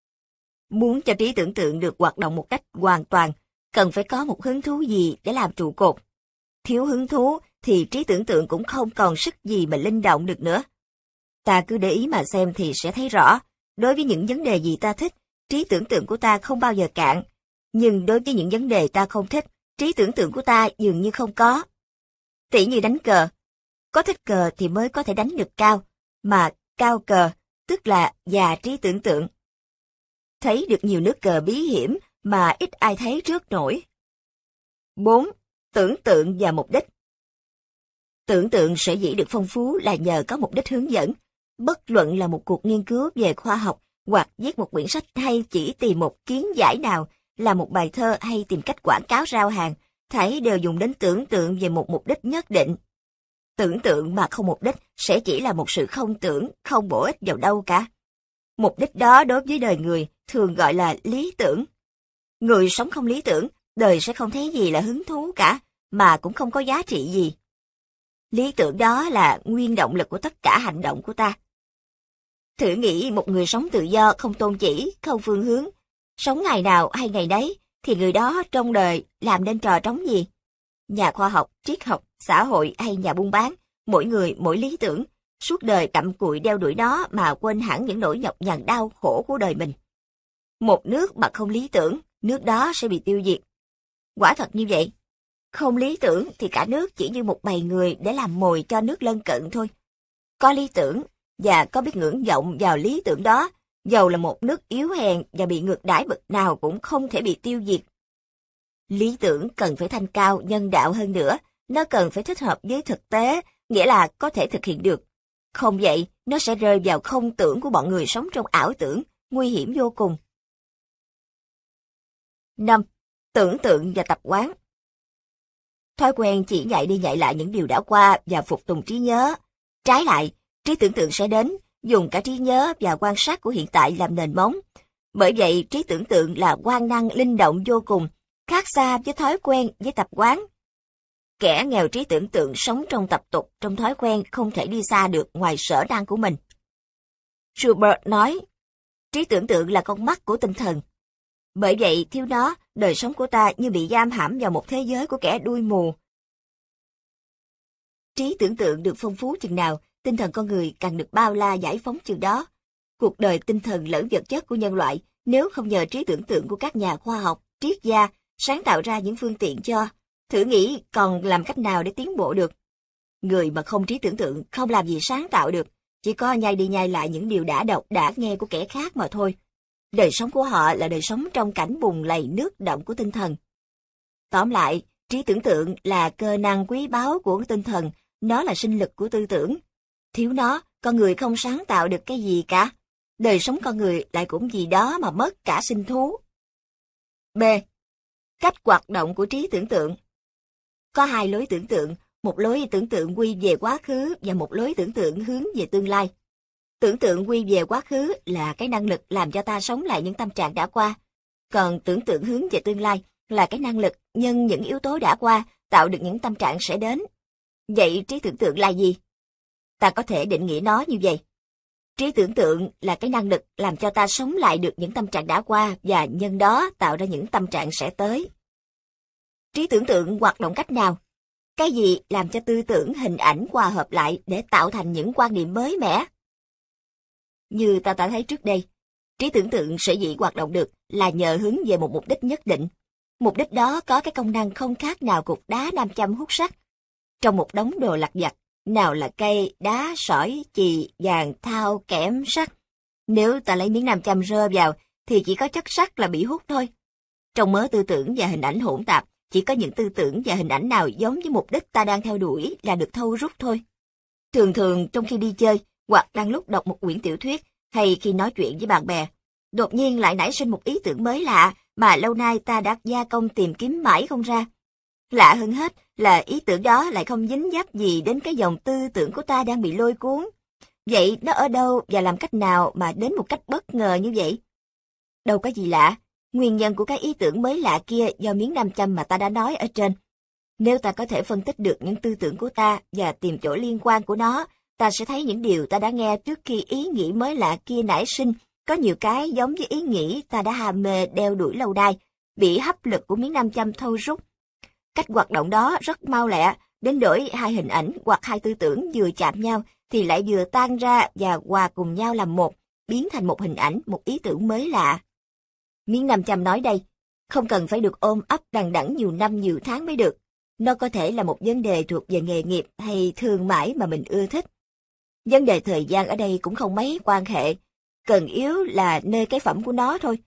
Muốn cho trí tưởng tượng được hoạt động một cách hoàn toàn, cần phải có một hứng thú gì để làm trụ cột. Thiếu hứng thú thì trí tưởng tượng cũng không còn sức gì mà linh động được nữa. Ta cứ để ý mà xem thì sẽ thấy rõ, đối với những vấn đề gì ta thích, trí tưởng tượng của ta không bao giờ cạn. Nhưng đối với những vấn đề ta không thích, trí tưởng tượng của ta dường như không có. Tỉ như đánh cờ. Có thích cờ thì mới có thể đánh được cao, mà cao cờ, tức là già trí tưởng tượng. Thấy được nhiều nước cờ bí hiểm mà ít ai thấy trước nổi. 4. Tưởng tượng và mục đích. Tưởng tượng sở dĩ được phong phú là nhờ có mục đích hướng dẫn. Bất luận là một cuộc nghiên cứu về khoa học, hoặc viết một quyển sách hay chỉ tìm một kiến giải nào, là một bài thơ hay tìm cách quảng cáo rao hàng, thảy đều dùng đến tưởng tượng về một mục đích nhất định. Tưởng tượng mà không mục đích sẽ chỉ là một sự không tưởng, không bổ ích vào đâu cả. Mục đích đó đối với đời người thường gọi là lý tưởng. Người sống không lý tưởng, đời sẽ không thấy gì là hứng thú cả, mà cũng không có giá trị gì. Lý tưởng đó là nguyên động lực của tất cả hành động của ta. Thử nghĩ một người sống tự do, không tôn chỉ, không phương hướng, sống ngày nào hay ngày đấy, thì người đó trong đời làm nên trò trống gì? Nhà khoa học, triết học, xã hội hay nhà buôn bán, mỗi người mỗi lý tưởng, suốt đời cặm cụi đeo đuổi nó mà quên hẳn những nỗi nhọc nhằn đau khổ của đời mình. Một nước mà không lý tưởng, nước đó sẽ bị tiêu diệt. Quả thật như vậy. Không lý tưởng thì cả nước chỉ như một bầy người để làm mồi cho nước lân cận thôi. Có lý tưởng và có biết ngưỡng vọng vào lý tưởng đó, dầu là một nước yếu hèn và bị ngược đãi bậc nào cũng không thể bị tiêu diệt. Lý tưởng cần phải thanh cao, nhân đạo hơn nữa, nó cần phải thích hợp với thực tế, nghĩa là có thể thực hiện được. Không vậy, nó sẽ rơi vào không tưởng của bọn người sống trong ảo tưởng, nguy hiểm vô cùng. 5. Tưởng tượng và tập quán. Thói quen chỉ nhại đi nhại lại những điều đã qua và phục tùng trí nhớ. Trái lại, trí tưởng tượng sẽ đến, dùng cả trí nhớ và quan sát của hiện tại làm nền móng. Bởi vậy, trí tưởng tượng là quan năng linh động vô cùng, khác xa với thói quen, với tập quán. Kẻ nghèo trí tưởng tượng sống trong tập tục, trong thói quen không thể đi xa được ngoài sở năng của mình. Schubert nói, trí tưởng tượng là con mắt của tinh thần. Bởi vậy, thiếu nó, đời sống của ta như bị giam hãm vào một thế giới của kẻ đuôi mù. Trí tưởng tượng được phong phú chừng nào, tinh thần con người càng được bao la giải phóng chừng đó. Cuộc đời tinh thần lẫn vật chất của nhân loại, nếu không nhờ trí tưởng tượng của các nhà khoa học, triết gia, sáng tạo ra những phương tiện cho, thử nghĩ còn làm cách nào để tiến bộ được. Người mà không trí tưởng tượng không làm gì sáng tạo được, chỉ có nhai đi nhai lại những điều đã đọc đã nghe của kẻ khác mà thôi. Đời sống của họ là đời sống trong cảnh bùn lầy nước động của tinh thần. Tóm lại, trí tưởng tượng là cơ năng quý báu của tinh thần, nó là sinh lực của tư tưởng. Thiếu nó, con người không sáng tạo được cái gì cả. Đời sống con người lại cũng vì đó mà mất cả sinh thú. B. Cách hoạt động của trí tưởng tượng. Có hai lối tưởng tượng, một lối tưởng tượng quy về quá khứ và một lối tưởng tượng hướng về tương lai. Tưởng tượng quy về quá khứ là cái năng lực làm cho ta sống lại những tâm trạng đã qua. Còn tưởng tượng hướng về tương lai là cái năng lực nhân những yếu tố đã qua tạo được những tâm trạng sẽ đến. Vậy trí tưởng tượng là gì? Ta có thể định nghĩa nó như vậy. Trí tưởng tượng là cái năng lực làm cho ta sống lại được những tâm trạng đã qua và nhân đó tạo ra những tâm trạng sẽ tới. Trí tưởng tượng hoạt động cách nào? Cái gì làm cho tư tưởng hình ảnh hòa hợp lại để tạo thành những quan niệm mới mẻ? Như ta đã thấy trước đây, trí tưởng tượng sở dĩ hoạt động được là nhờ hướng về một mục đích nhất định. Mục đích đó có cái công năng không khác nào cục đá nam châm hút sắt. Trong một đống đồ lặt vặt, nào là cây, đá, sỏi, chì, vàng, thau, kẽm, sắt. Nếu ta lấy miếng nam châm rơ vào, thì chỉ có chất sắt là bị hút thôi. Trong mớ tư tưởng và hình ảnh hỗn tạp, chỉ có những tư tưởng và hình ảnh nào giống với mục đích ta đang theo đuổi là được thâu rút thôi. Thường thường trong khi đi chơi, hoặc đang lúc đọc một quyển tiểu thuyết, hay khi nói chuyện với bạn bè, đột nhiên lại nảy sinh một ý tưởng mới lạ mà lâu nay ta đã gia công tìm kiếm mãi không ra. Lạ hơn hết là ý tưởng đó lại không dính dấp gì đến cái dòng tư tưởng của ta đang bị lôi cuốn. Vậy nó ở đâu và làm cách nào mà đến một cách bất ngờ như vậy? Đâu có gì lạ, nguyên nhân của cái ý tưởng mới lạ kia do miếng nam châm mà ta đã nói ở trên. Nếu ta có thể phân tích được những tư tưởng của ta và tìm chỗ liên quan của nó, ta sẽ thấy những điều ta đã nghe trước khi ý nghĩ mới lạ kia nảy sinh, có nhiều cái giống với ý nghĩ ta đã ham mê đeo đuổi lâu nay, bị hấp lực của miếng nam châm thôi rút. Cách hoạt động đó rất mau lẹ, đến nỗi hai hình ảnh hoặc hai tư tưởng vừa chạm nhau thì lại vừa tan ra và hòa cùng nhau làm một, biến thành một hình ảnh, một ý tưởng mới lạ. Miếng nam châm nói đây, không cần phải được ôm ấp đằng đẵng nhiều năm nhiều tháng mới được. Nó có thể là một vấn đề thuộc về nghề nghiệp hay thương mại mà mình ưa thích. Vấn đề thời gian ở đây cũng không mấy quan hệ, cần yếu là nơi cái phẩm của nó thôi.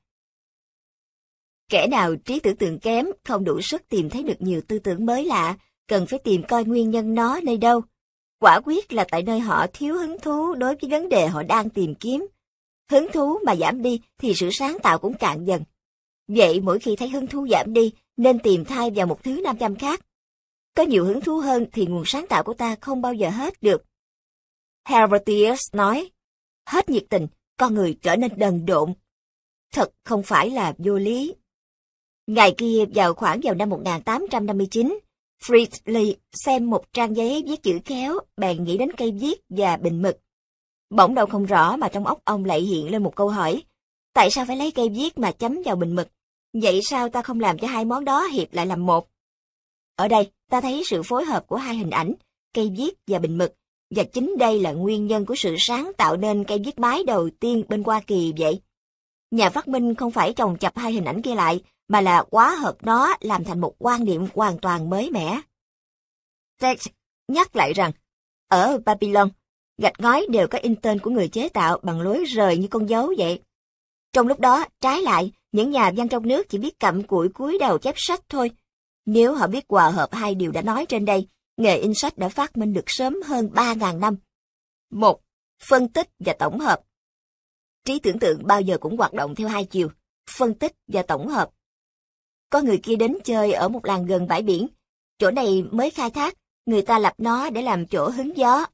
Kẻ nào trí tưởng tượng kém, không đủ sức tìm thấy được nhiều tư tưởng mới lạ, cần phải tìm coi nguyên nhân nó nơi đâu. Quả quyết là tại nơi họ thiếu hứng thú đối với vấn đề họ đang tìm kiếm. Hứng thú mà giảm đi thì sự sáng tạo cũng cạn dần. Vậy mỗi khi thấy hứng thú giảm đi, nên tìm thay vào một thứ nam châm khác. Có nhiều hứng thú hơn thì nguồn sáng tạo của ta không bao giờ hết được. Helvetius nói, hết nhiệt tình, con người trở nên đần độn. Thật không phải là vô lý. Ngày kia khoảng vào năm 1859, Fritz Lee xem một trang giấy viết chữ khéo, bèn nghĩ đến cây viết và bình mực. Bỗng đâu không rõ mà trong óc ông lại hiện lên một câu hỏi. Tại sao phải lấy cây viết mà chấm vào bình mực? Vậy sao ta không làm cho hai món đó hiệp lại làm một? Ở đây, ta thấy sự phối hợp của hai hình ảnh, cây viết và bình mực, và chính đây là nguyên nhân của sự sáng tạo nên cây viết máy đầu tiên bên Hoa Kỳ vậy. Nhà phát minh không phải chồng chập hai hình ảnh kia lại, mà là hóa hợp nó làm thành một quan niệm hoàn toàn mới mẻ. Text nhắc lại rằng, ở Babylon, gạch ngói đều có in tên của người chế tạo bằng lối rời như con dấu vậy. Trong lúc đó, trái lại, những nhà văn trong nước chỉ biết cặm cụi cúi đầu chép sách thôi. Nếu họ biết hòa hợp hai điều đã nói trên đây, nghề in sách đã phát minh được sớm hơn 3.000 năm. 1. Phân tích và tổng hợp. Trí tưởng tượng bao giờ cũng hoạt động theo hai chiều, phân tích và tổng hợp. Có người kia đến chơi ở một làng gần bãi biển. Chỗ này mới khai thác, người ta lập nó để làm chỗ hứng gió.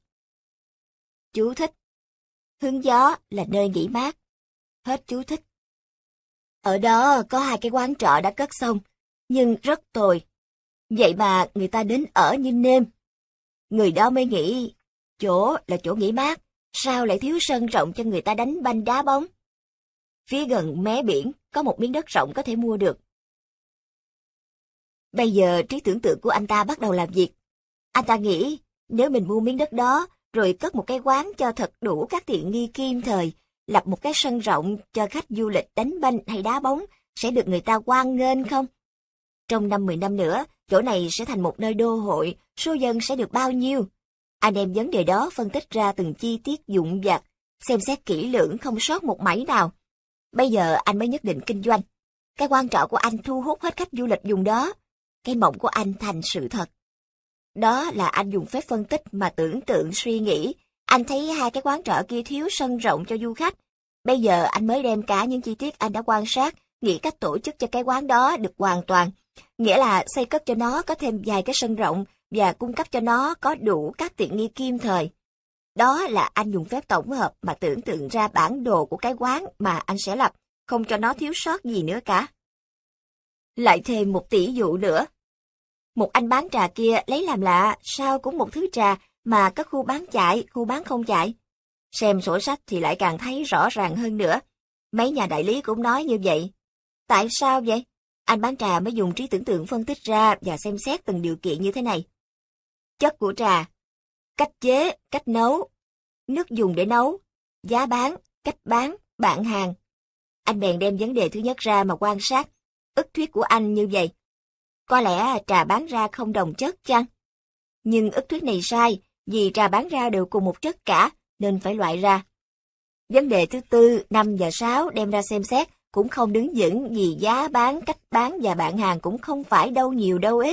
Chú thích. Hứng gió là nơi nghỉ mát. Hết chú thích. Ở đó có hai cái quán trọ đã cất xong, nhưng rất tồi. Vậy mà người ta đến ở như nêm. Người đó mới nghĩ, chỗ là chỗ nghỉ mát, sao lại thiếu sân rộng cho người ta đánh banh đá bóng? Phía gần mé biển có một miếng đất rộng có thể mua được. Bây giờ trí tưởng tượng của anh ta bắt đầu làm việc. Anh ta nghĩ, nếu mình mua miếng đất đó, rồi cất một cái quán cho thật đủ các tiện nghi kim thời, lập một cái sân rộng cho khách du lịch đánh banh hay đá bóng, sẽ được người ta hoan nghênh không? Trong 5-10 năm nữa, chỗ này sẽ thành một nơi đô hội, số dân sẽ được bao nhiêu? Anh em vấn đề đó phân tích ra từng chi tiết vụn vặt, xem xét kỹ lưỡng không sót một mảy nào. Bây giờ anh mới nhất định kinh doanh. Cái quan trọ của anh thu hút hết khách du lịch vùng đó. Cái mộng của anh thành sự thật. Đó là anh dùng phép phân tích mà tưởng tượng suy nghĩ. Anh thấy hai cái quán trọ kia thiếu sân rộng cho du khách. Bây giờ anh mới đem cả những chi tiết anh đã quan sát, nghĩ cách tổ chức cho cái quán đó được hoàn toàn. Nghĩa là xây cất cho nó có thêm vài cái sân rộng và cung cấp cho nó có đủ các tiện nghi kim thời. Đó là anh dùng phép tổng hợp mà tưởng tượng ra bản đồ của cái quán mà anh sẽ lập, không cho nó thiếu sót gì nữa cả. Lại thêm một tỷ dụ nữa. Một anh bán trà kia lấy làm lạ, sao cũng một thứ trà mà có khu bán chạy, khu bán không chạy. Xem sổ sách thì lại càng thấy rõ ràng hơn nữa. Mấy nhà đại lý cũng nói như vậy. Tại sao vậy? Anh bán trà mới dùng trí tưởng tượng phân tích ra và xem xét từng điều kiện như thế này. Chất của trà, cách chế, cách nấu, nước dùng để nấu, giá bán, cách bán, bạn hàng. Anh bèn đem vấn đề thứ nhất ra mà quan sát. Ức thuyết của anh như vậy. Có lẽ trà bán ra không đồng chất chăng? Nhưng ức thuyết này sai, vì trà bán ra đều cùng một chất cả, nên phải loại ra. Vấn đề thứ 4, 5 và 6 đem ra xem xét, cũng không đứng vững vì giá bán, cách bán và bạn hàng cũng không phải đâu nhiều đâu ít.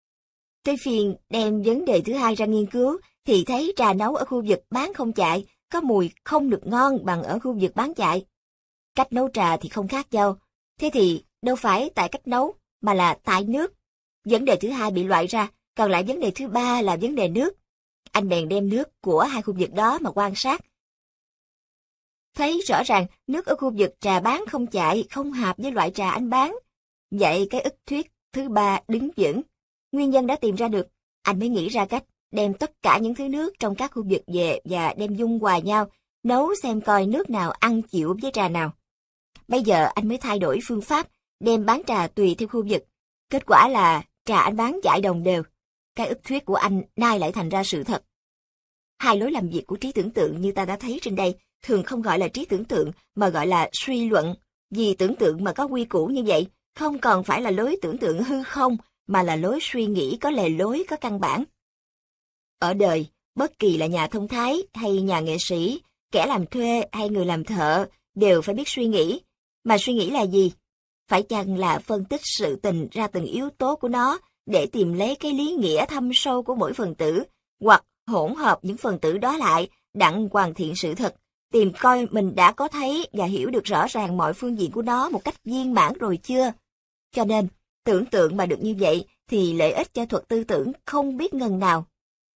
Tới phiên đem vấn đề thứ 2 ra nghiên cứu, thì thấy trà nấu ở khu vực bán không chạy, có mùi không được ngon bằng ở khu vực bán chạy. Cách nấu trà thì không khác nhau. Thế thì đâu phải tại cách nấu, mà là tại nước. Vấn đề thứ hai bị loại ra, còn lại vấn đề thứ ba là vấn đề nước. Anh bèn đem nước của hai khu vực đó mà quan sát. Thấy rõ ràng nước ở khu vực trà bán không chạy, không hợp với loại trà anh bán. Vậy cái ức thuyết thứ ba đứng vững. Nguyên nhân đã tìm ra được, anh mới nghĩ ra cách đem tất cả những thứ nước trong các khu vực về và đem dung hòa nhau, nấu xem coi nước nào ăn chịu với trà nào. Bây giờ anh mới thay đổi phương pháp, đem bán trà tùy theo khu vực. Kết quả là trà anh bán chạy đồng đều. Cái ức thuyết của anh nay lại thành ra sự thật. Hai lối làm việc của trí tưởng tượng như ta đã thấy trên đây thường không gọi là trí tưởng tượng mà gọi là suy luận. Vì tưởng tượng mà có quy củ như vậy, không còn phải là lối tưởng tượng hư không, mà là lối suy nghĩ có lề lối, có căn bản. Ở đời, bất kỳ là nhà thông thái hay nhà nghệ sĩ, kẻ làm thuê hay người làm thợ, đều phải biết suy nghĩ. Mà suy nghĩ là gì? Phải chăng là phân tích sự tình ra từng yếu tố của nó để tìm lấy cái lý nghĩa thâm sâu của mỗi phần tử, hoặc hỗn hợp những phần tử đó lại, đặng hoàn thiện sự thật, tìm coi mình đã có thấy và hiểu được rõ ràng mọi phương diện của nó một cách viên mãn rồi chưa? Cho nên, tưởng tượng mà được như vậy thì lợi ích cho thuật tư tưởng không biết ngần nào.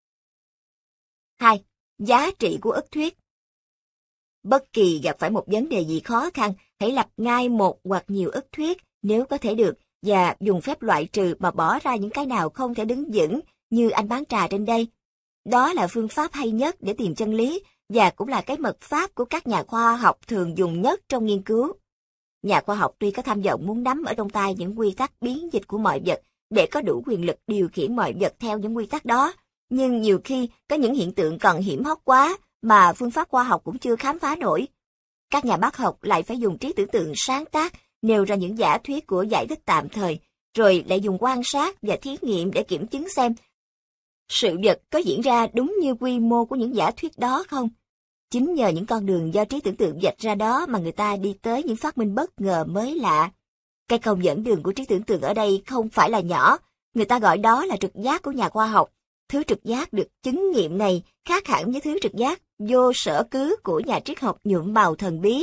2. Giá trị của ức thuyết. Bất kỳ gặp phải một vấn đề gì khó khăn, hãy lập ngay một hoặc nhiều ức thuyết nếu có thể được, và dùng phép loại trừ mà bỏ ra những cái nào không thể đứng vững, như anh bán trà trên đây. Đó là phương pháp hay nhất để tìm chân lý, và cũng là cái mật pháp của các nhà khoa học thường dùng nhất trong nghiên cứu. Nhà khoa học tuy có tham vọng muốn nắm ở trong tay những quy tắc biến dịch của mọi vật, để có đủ quyền lực điều khiển mọi vật theo những quy tắc đó, nhưng nhiều khi có những hiện tượng còn hiểm hóc quá mà phương pháp khoa học cũng chưa khám phá nổi. Các nhà bác học lại phải dùng trí tưởng tượng sáng tác, nêu ra những giả thuyết của giải thích tạm thời, rồi lại dùng quan sát và thí nghiệm để kiểm chứng xem sự vật có diễn ra đúng như quy mô của những giả thuyết đó không. Chính nhờ những con đường do trí tưởng tượng vạch ra đó mà người ta đi tới những phát minh bất ngờ mới lạ. Cái công dẫn đường của trí tưởng tượng ở đây không phải là nhỏ, người ta gọi đó là trực giác của nhà khoa học. Thứ trực giác được chứng nghiệm này khác hẳn với thứ trực giác vô sở cứ của nhà triết học nhuộm màu thần bí.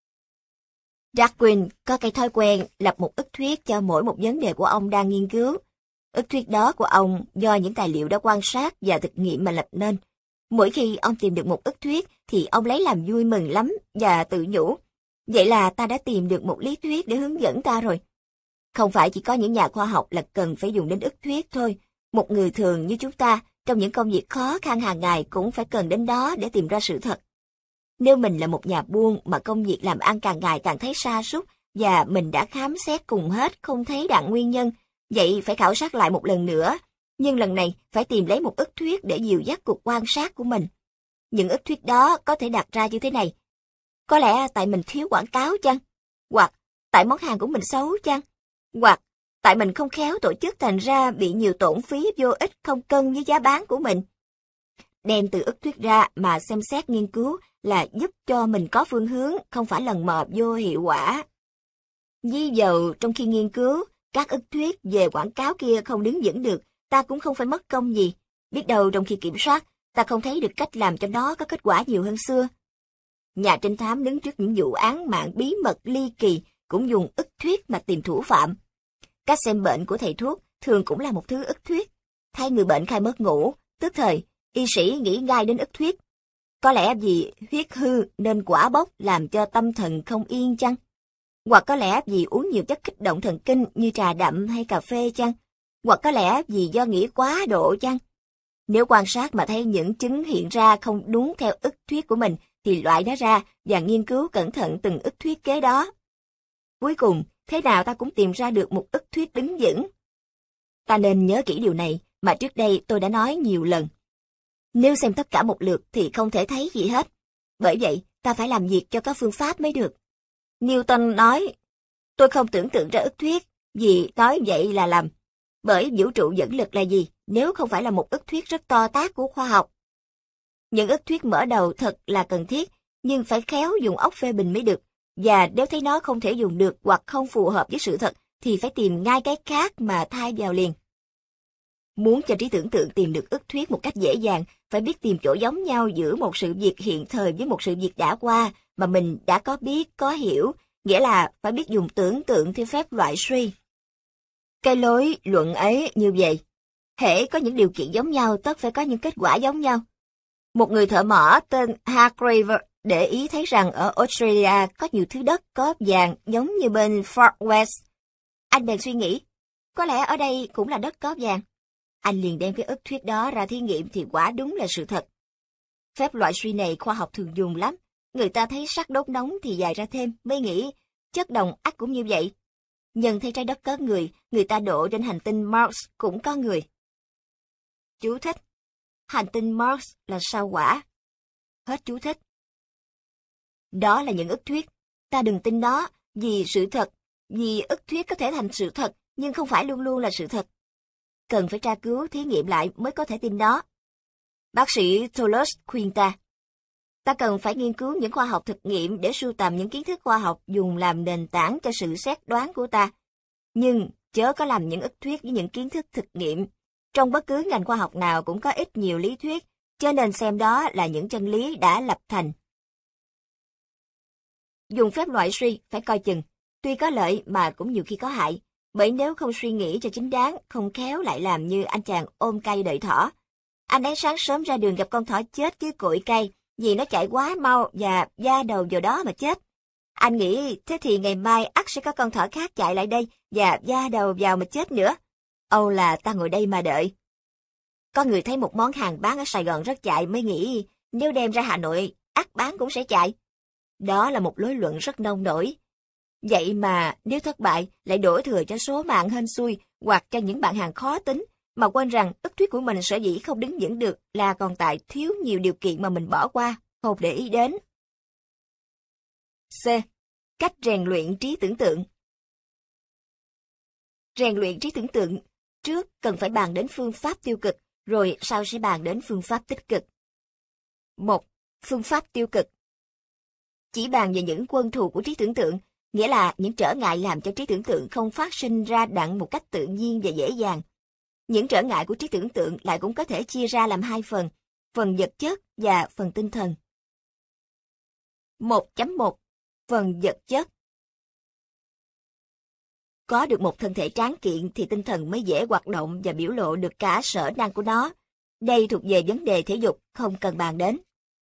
Darwin có cái thói quen lập một ức thuyết cho mỗi một vấn đề của ông đang nghiên cứu. Ức thuyết đó của ông do những tài liệu đã quan sát và thực nghiệm mà lập nên. Mỗi khi ông tìm được một ức thuyết thì ông lấy làm vui mừng lắm và tự nhủ. Vậy là ta đã tìm được một lý thuyết để hướng dẫn ta rồi. Không phải chỉ có những nhà khoa học là cần phải dùng đến ức thuyết thôi. Một người thường như chúng ta, trong những công việc khó khăn hàng ngày cũng phải cần đến đó để tìm ra sự thật. Nếu mình là một nhà buôn mà công việc làm ăn càng ngày càng thấy sa sút và mình đã khám xét cùng hết không thấy đặng nguyên nhân, vậy phải khảo sát lại một lần nữa. Nhưng lần này phải tìm lấy một ức thuyết để dìu dắt cuộc quan sát của mình. Những ức thuyết đó có thể đặt ra như thế này. Có lẽ tại mình thiếu quảng cáo chăng? Hoặc tại món hàng của mình xấu chăng? Hoặc tại mình không khéo tổ chức thành ra bị nhiều tổn phí vô ích không cân với giá bán của mình. Đem từ ức thuyết ra mà xem xét nghiên cứu là giúp cho mình có phương hướng, không phải lần mò vô hiệu quả. Ví dụ trong khi nghiên cứu, các ức thuyết về quảng cáo kia không đứng vững được, ta cũng không phải mất công gì. Biết đâu trong khi kiểm soát, ta không thấy được cách làm cho nó có kết quả nhiều hơn xưa. Nhà trinh thám đứng trước những vụ án mạng bí mật ly kỳ cũng dùng ức thuyết mà tìm thủ phạm. Cách xem bệnh của thầy thuốc thường cũng là một thứ ức thuyết. Thay người bệnh khai mất ngủ, tức thời, y sĩ nghĩ ngay đến ức thuyết. Có lẽ vì huyết hư nên quả bốc làm cho tâm thần không yên chăng? Hoặc có lẽ vì uống nhiều chất kích động thần kinh như trà đậm hay cà phê chăng? Hoặc có lẽ vì do nghĩ quá độ chăng? Nếu quan sát mà thấy những chứng hiện ra không đúng theo ức thuyết của mình, thì loại nó ra và nghiên cứu cẩn thận từng ức thuyết kế đó. Cuối cùng, thế nào ta cũng tìm ra được một ức thuyết đứng vững. Ta nên nhớ kỹ điều này mà trước đây tôi đã nói nhiều lần. Nếu xem tất cả một lượt thì không thể thấy gì hết. Bởi vậy, ta phải làm việc cho có phương pháp mới được. Newton nói, tôi không tưởng tượng ra ức thuyết, vì nói vậy là lầm. Bởi vũ trụ dẫn lực là gì, nếu không phải là một ức thuyết rất to tát của khoa học. Những ức thuyết mở đầu thật là cần thiết, nhưng phải khéo dùng óc phê bình mới được. Và nếu thấy nó không thể dùng được hoặc không phù hợp với sự thật, thì phải tìm ngay cái khác mà thay vào liền. Muốn cho trí tưởng tượng tìm được ức thuyết một cách dễ dàng, phải biết tìm chỗ giống nhau giữa một sự việc hiện thời với một sự việc đã qua mà mình đã có biết, có hiểu, nghĩa là phải biết dùng tưởng tượng theo phép loại suy. Cái lối luận ấy như vậy, hễ có những điều kiện giống nhau tất phải có những kết quả giống nhau. Một người thợ mỏ tên Hargrave để ý thấy rằng ở Australia có nhiều thứ đất có vàng giống như bên Far West. Anh bèn suy nghĩ, có lẽ ở đây cũng là đất có vàng. Anh liền đem cái ức thuyết đó ra thí nghiệm thì quả đúng là sự thật. Phép loại suy này khoa học thường dùng lắm. Người ta thấy sắt đốt nóng thì dài ra thêm, mới nghĩ chất đồng ắt cũng như vậy. Nhân thấy trái đất có người, người ta đổ trên hành tinh Mars cũng có người. Chú thích. Hành tinh Mars là sao Hỏa. Hết chú thích. Đó là những ức thuyết. Ta đừng tin nó, vì sự thật, vì ức thuyết có thể thành sự thật, nhưng không phải luôn luôn là sự thật. Cần phải tra cứu thí nghiệm lại mới có thể tin nó. Bác sĩ Toulouse khuyên ta cần phải nghiên cứu những khoa học thực nghiệm để sưu tầm những kiến thức khoa học dùng làm nền tảng cho sự xét đoán của ta. Nhưng chớ có làm những ức thuyết với những kiến thức thực nghiệm. Trong bất cứ ngành khoa học nào cũng có ít nhiều lý thuyết, cho nên xem đó là những chân lý đã lập thành. Dùng phép loại suy phải coi chừng, tuy có lợi mà cũng nhiều khi có hại, bởi nếu không suy nghĩ cho chính đáng, không khéo lại làm như anh chàng ôm cây đợi thỏ. Anh ấy sáng sớm ra đường gặp con thỏ chết dưới cội cây, vì nó chạy quá mau và va đầu vào đó mà chết. Anh nghĩ thế thì ngày mai ắt sẽ có con thỏ khác chạy lại đây và va đầu vào mà chết nữa. Âu là ta ngồi đây mà đợi. Có người thấy một món hàng bán ở Sài Gòn rất chạy mới nghĩ nếu đem ra Hà Nội ắt bán cũng sẽ chạy. Đó là một lối luận rất nông nổi. Vậy mà nếu thất bại lại đổ thừa cho số mạng hên xui hoặc cho những bạn hàng khó tính mà quên rằng ức thuyết của mình sở dĩ không đứng vững được là còn tại thiếu nhiều điều kiện mà mình bỏ qua, không để ý đến. C. Cách rèn luyện trí tưởng tượng. Rèn luyện trí tưởng tượng trước cần phải bàn đến phương pháp tiêu cực, rồi sau sẽ bàn đến phương pháp tích cực. 1. Phương pháp tiêu cực. Chỉ bàn về những quân thù của trí tưởng tượng, nghĩa là những trở ngại làm cho trí tưởng tượng không phát sinh ra đặng một cách tự nhiên và dễ dàng. Những trở ngại của trí tưởng tượng lại cũng có thể chia ra làm hai phần, phần vật chất và phần tinh thần. 1.1. Phần vật chất. Có được một thân thể tráng kiện thì tinh thần mới dễ hoạt động và biểu lộ được cả sở năng của nó. Đây thuộc về vấn đề thể dục, không cần bàn đến.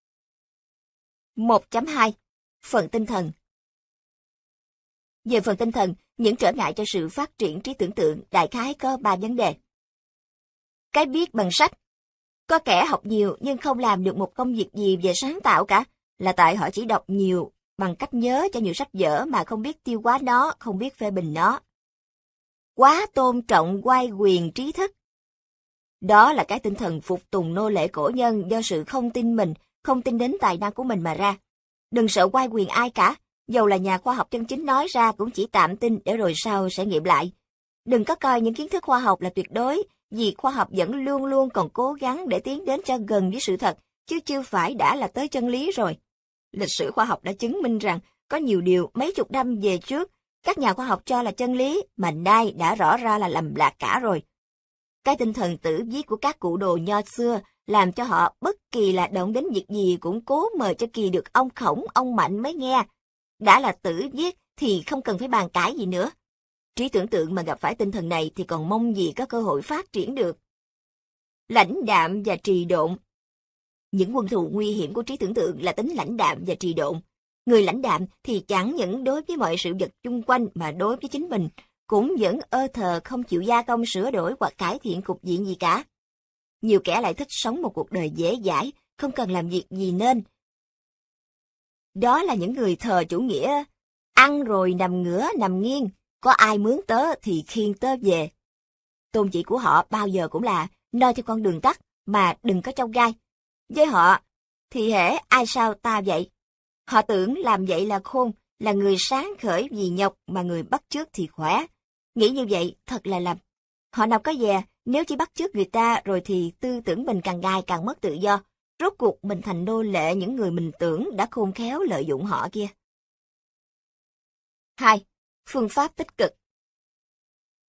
1.2. Phần tinh thần. Về phần tinh thần, những trở ngại cho sự phát triển trí tưởng tượng đại khái có 3 vấn đề. Cái biết bằng sách. Có kẻ học nhiều nhưng không làm được một công việc gì về sáng tạo cả, là tại họ chỉ đọc nhiều bằng cách nhớ cho nhiều sách vở mà không biết tiêu hóa nó, không biết phê bình nó. Quá tôn trọng oai quyền trí thức. Đó là cái tinh thần phục tùng nô lệ cổ nhân do sự không tin mình, không tin đến tài năng của mình mà ra. Đừng sợ oai quyền ai cả, dầu là nhà khoa học chân chính nói ra cũng chỉ tạm tin để rồi sau sẽ nghiệm lại. Đừng có coi những kiến thức khoa học là tuyệt đối, vì khoa học vẫn luôn luôn còn cố gắng để tiến đến cho gần với sự thật, chứ chưa phải đã là tới chân lý rồi. Lịch sử khoa học đã chứng minh rằng có nhiều điều mấy chục năm về trước, các nhà khoa học cho là chân lý, mà nay đã rõ ra là lầm lạc cả rồi. Cái tinh thần tử viết của các cụ đồ nho xưa làm cho họ bất kỳ là động đến việc gì cũng cố mời cho kỳ được ông Khổng, ông Mạnh mới nghe. Đã là tử viết thì không cần phải bàn cãi gì nữa. Trí tưởng tượng mà gặp phải tinh thần này thì còn mong gì có cơ hội phát triển được. Lãnh đạm và trì độn. Những quân thù nguy hiểm của trí tưởng tượng là tính lãnh đạm và trì độn. Người lãnh đạm thì chẳng những đối với mọi sự vật chung quanh mà đối với chính mình, cũng vẫn thờ không chịu gia công sửa đổi hoặc cải thiện cục diện gì cả. Nhiều kẻ lại thích sống một cuộc đời dễ dãi, không cần làm việc gì nên. Đó là những người thờ chủ nghĩa, ăn rồi nằm ngửa nằm nghiêng, có ai mướn tớ thì khiêng tớ về. Tôn chỉ của họ bao giờ cũng là noi theo con đường tắt mà đừng có trong gai. Với họ thì hễ ai sao ta vậy. Họ tưởng làm vậy là khôn, là người sáng khởi vì nhọc mà người bắt chước thì khỏe. Nghĩ như vậy thật là lầm. Họ nào có dè, nếu chỉ bắt chước người ta rồi thì tư tưởng mình càng ngày càng mất tự do. Rốt cuộc mình thành nô lệ những người mình tưởng đã khôn khéo lợi dụng họ kia. 2. Phương pháp tích cực.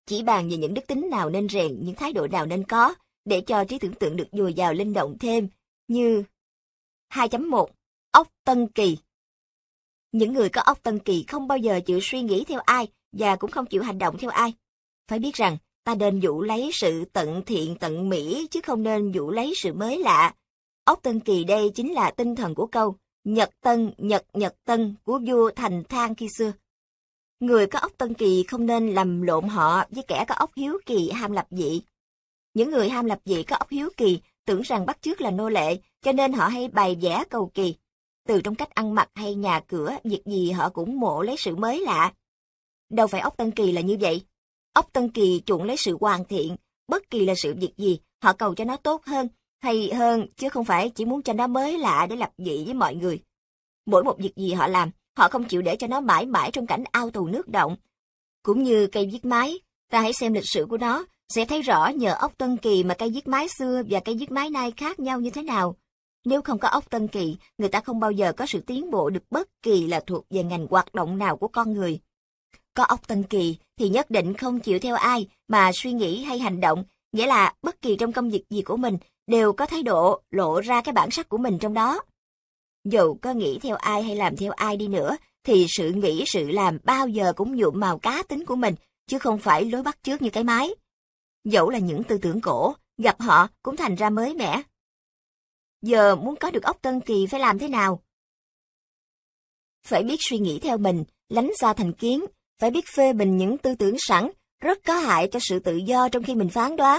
chỉ bàn về những đức tính nào nên rèn, những thái độ nào nên có, để cho trí tưởng tượng được dồi dào linh động thêm, như 2.1 Óc Tân Kỳ. Những người có óc Tân Kỳ không bao giờ chịu suy nghĩ theo ai và cũng không chịu hành động theo ai. Phải biết rằng, ta nên dụ lấy sự tận thiện tận mỹ chứ không nên dụ lấy sự mới lạ. Óc Tân Kỳ đây chính là tinh thần của câu Nhật Tân, Nhật Tân của vua Thành Thang khi xưa. Người có óc Tân Kỳ không nên lầm lộn họ với kẻ có óc hiếu kỳ ham lập dị. Những người ham lập dị có óc hiếu kỳ tưởng rằng bắt chước là nô lệ, cho nên họ hay bày vẽ cầu kỳ. Từ trong cách ăn mặc hay nhà cửa, việc gì họ cũng mộ lấy sự mới lạ. Đâu phải óc Tân Kỳ là như vậy. Óc Tân Kỳ chuộng lấy sự hoàn thiện, bất kỳ là sự việc gì, họ cầu cho nó tốt hơn, hay hơn, chứ không phải chỉ muốn cho nó mới lạ để lập dị với mọi người. Mỗi một việc gì họ làm, họ không chịu để cho nó mãi mãi trong cảnh ao tù nước động. Cũng như cây viết máy, ta hãy xem lịch sử của nó, sẽ thấy rõ nhờ óc Tân Kỳ mà cây viết máy xưa và cây viết máy nay khác nhau như thế nào. Nếu không có óc Tân Kỳ, người ta không bao giờ có sự tiến bộ được bất kỳ là thuộc về ngành hoạt động nào của con người. Có óc Tân Kỳ thì nhất định không chịu theo ai mà suy nghĩ hay hành động, nghĩa là bất kỳ trong công việc gì của mình đều có thái độ lộ ra cái bản sắc của mình trong đó. Dù có nghĩ theo ai hay làm theo ai đi nữa, thì sự nghĩ sự làm bao giờ cũng nhuộm màu cá tính của mình, chứ không phải lối bắt chước như cái máy. Dẫu là những tư tưởng cổ, gặp họ cũng thành ra mới mẻ. Giờ muốn có được óc Tân Kỳ phải làm thế nào? Phải biết suy nghĩ theo mình, lánh xa thành kiến, phải biết phê bình những tư tưởng sẵn, rất có hại cho sự tự do trong khi mình phán đoán.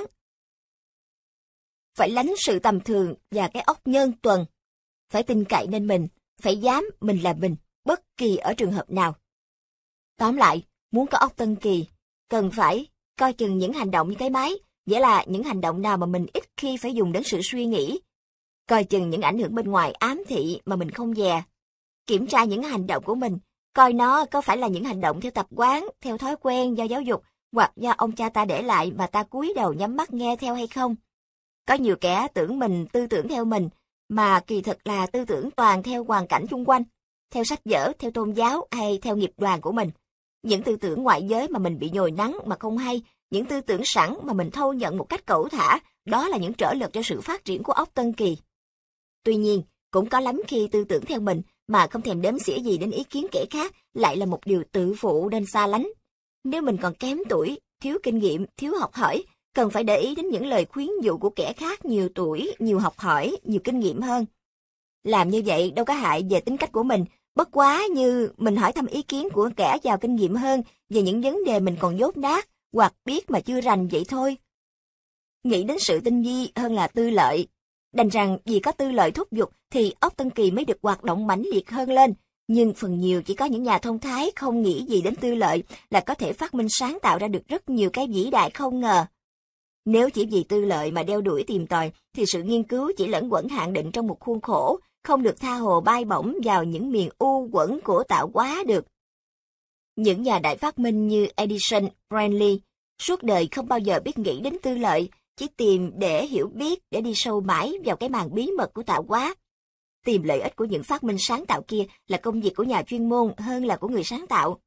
Phải lánh sự tầm thường và cái óc nhân tuần. Phải tin cậy nên mình, phải dám mình là mình, bất kỳ ở trường hợp nào. Tóm lại, muốn có óc Tân Kỳ, cần phải coi chừng những hành động như cái máy, nghĩa là những hành động nào mà mình ít khi phải dùng đến sự suy nghĩ. Coi chừng những ảnh hưởng bên ngoài ám thị mà mình không dè. Kiểm tra những hành động của mình, coi nó có phải là những hành động theo tập quán, theo thói quen do giáo dục, hoặc do ông cha ta để lại mà ta cúi đầu nhắm mắt nghe theo hay không. Có nhiều kẻ tưởng mình tư tưởng theo mình, mà kỳ thực là tư tưởng toàn theo hoàn cảnh xung quanh, theo sách vở, theo tôn giáo hay theo nghiệp đoàn của mình. Những tư tưởng ngoại giới mà mình bị nhồi nắng mà không hay, những tư tưởng sẵn mà mình thâu nhận một cách cẩu thả, đó là những trở lực cho sự phát triển của óc Tân Kỳ. Tuy nhiên, cũng có lắm khi tư tưởng theo mình mà không thèm đếm xỉa gì đến ý kiến kẻ khác lại là một điều tự phụ nên xa lánh. Nếu mình còn kém tuổi, thiếu kinh nghiệm, thiếu học hỏi, cần phải để ý đến những lời khuyến dụ của kẻ khác nhiều tuổi, nhiều học hỏi, nhiều kinh nghiệm hơn. Làm như vậy đâu có hại về tính cách của mình, bất quá như mình hỏi thăm ý kiến của kẻ giàu kinh nghiệm hơn về những vấn đề mình còn dốt nát, hoặc biết mà chưa rành vậy thôi. Nghĩ đến sự tinh vi hơn là tư lợi. Đành rằng vì có tư lợi thúc giục thì óc Tân Kỳ mới được hoạt động mãnh liệt hơn lên, nhưng phần nhiều chỉ có những nhà thông thái không nghĩ gì đến tư lợi là có thể phát minh sáng tạo ra được rất nhiều cái vĩ đại không ngờ. Nếu chỉ vì tư lợi mà đeo đuổi tìm tòi thì sự nghiên cứu chỉ lẫn quẩn hạn định trong một khuôn khổ, không được tha hồ bay bổng vào những miền u uẩn của tạo hóa được. Những nhà đại phát minh như Edison, Branly suốt đời không bao giờ biết nghĩ đến tư lợi, chỉ tìm để hiểu biết, để đi sâu mãi vào cái màn bí mật của tạo hóa. Tìm lợi ích của những phát minh sáng tạo kia là công việc của nhà chuyên môn hơn là của người sáng tạo.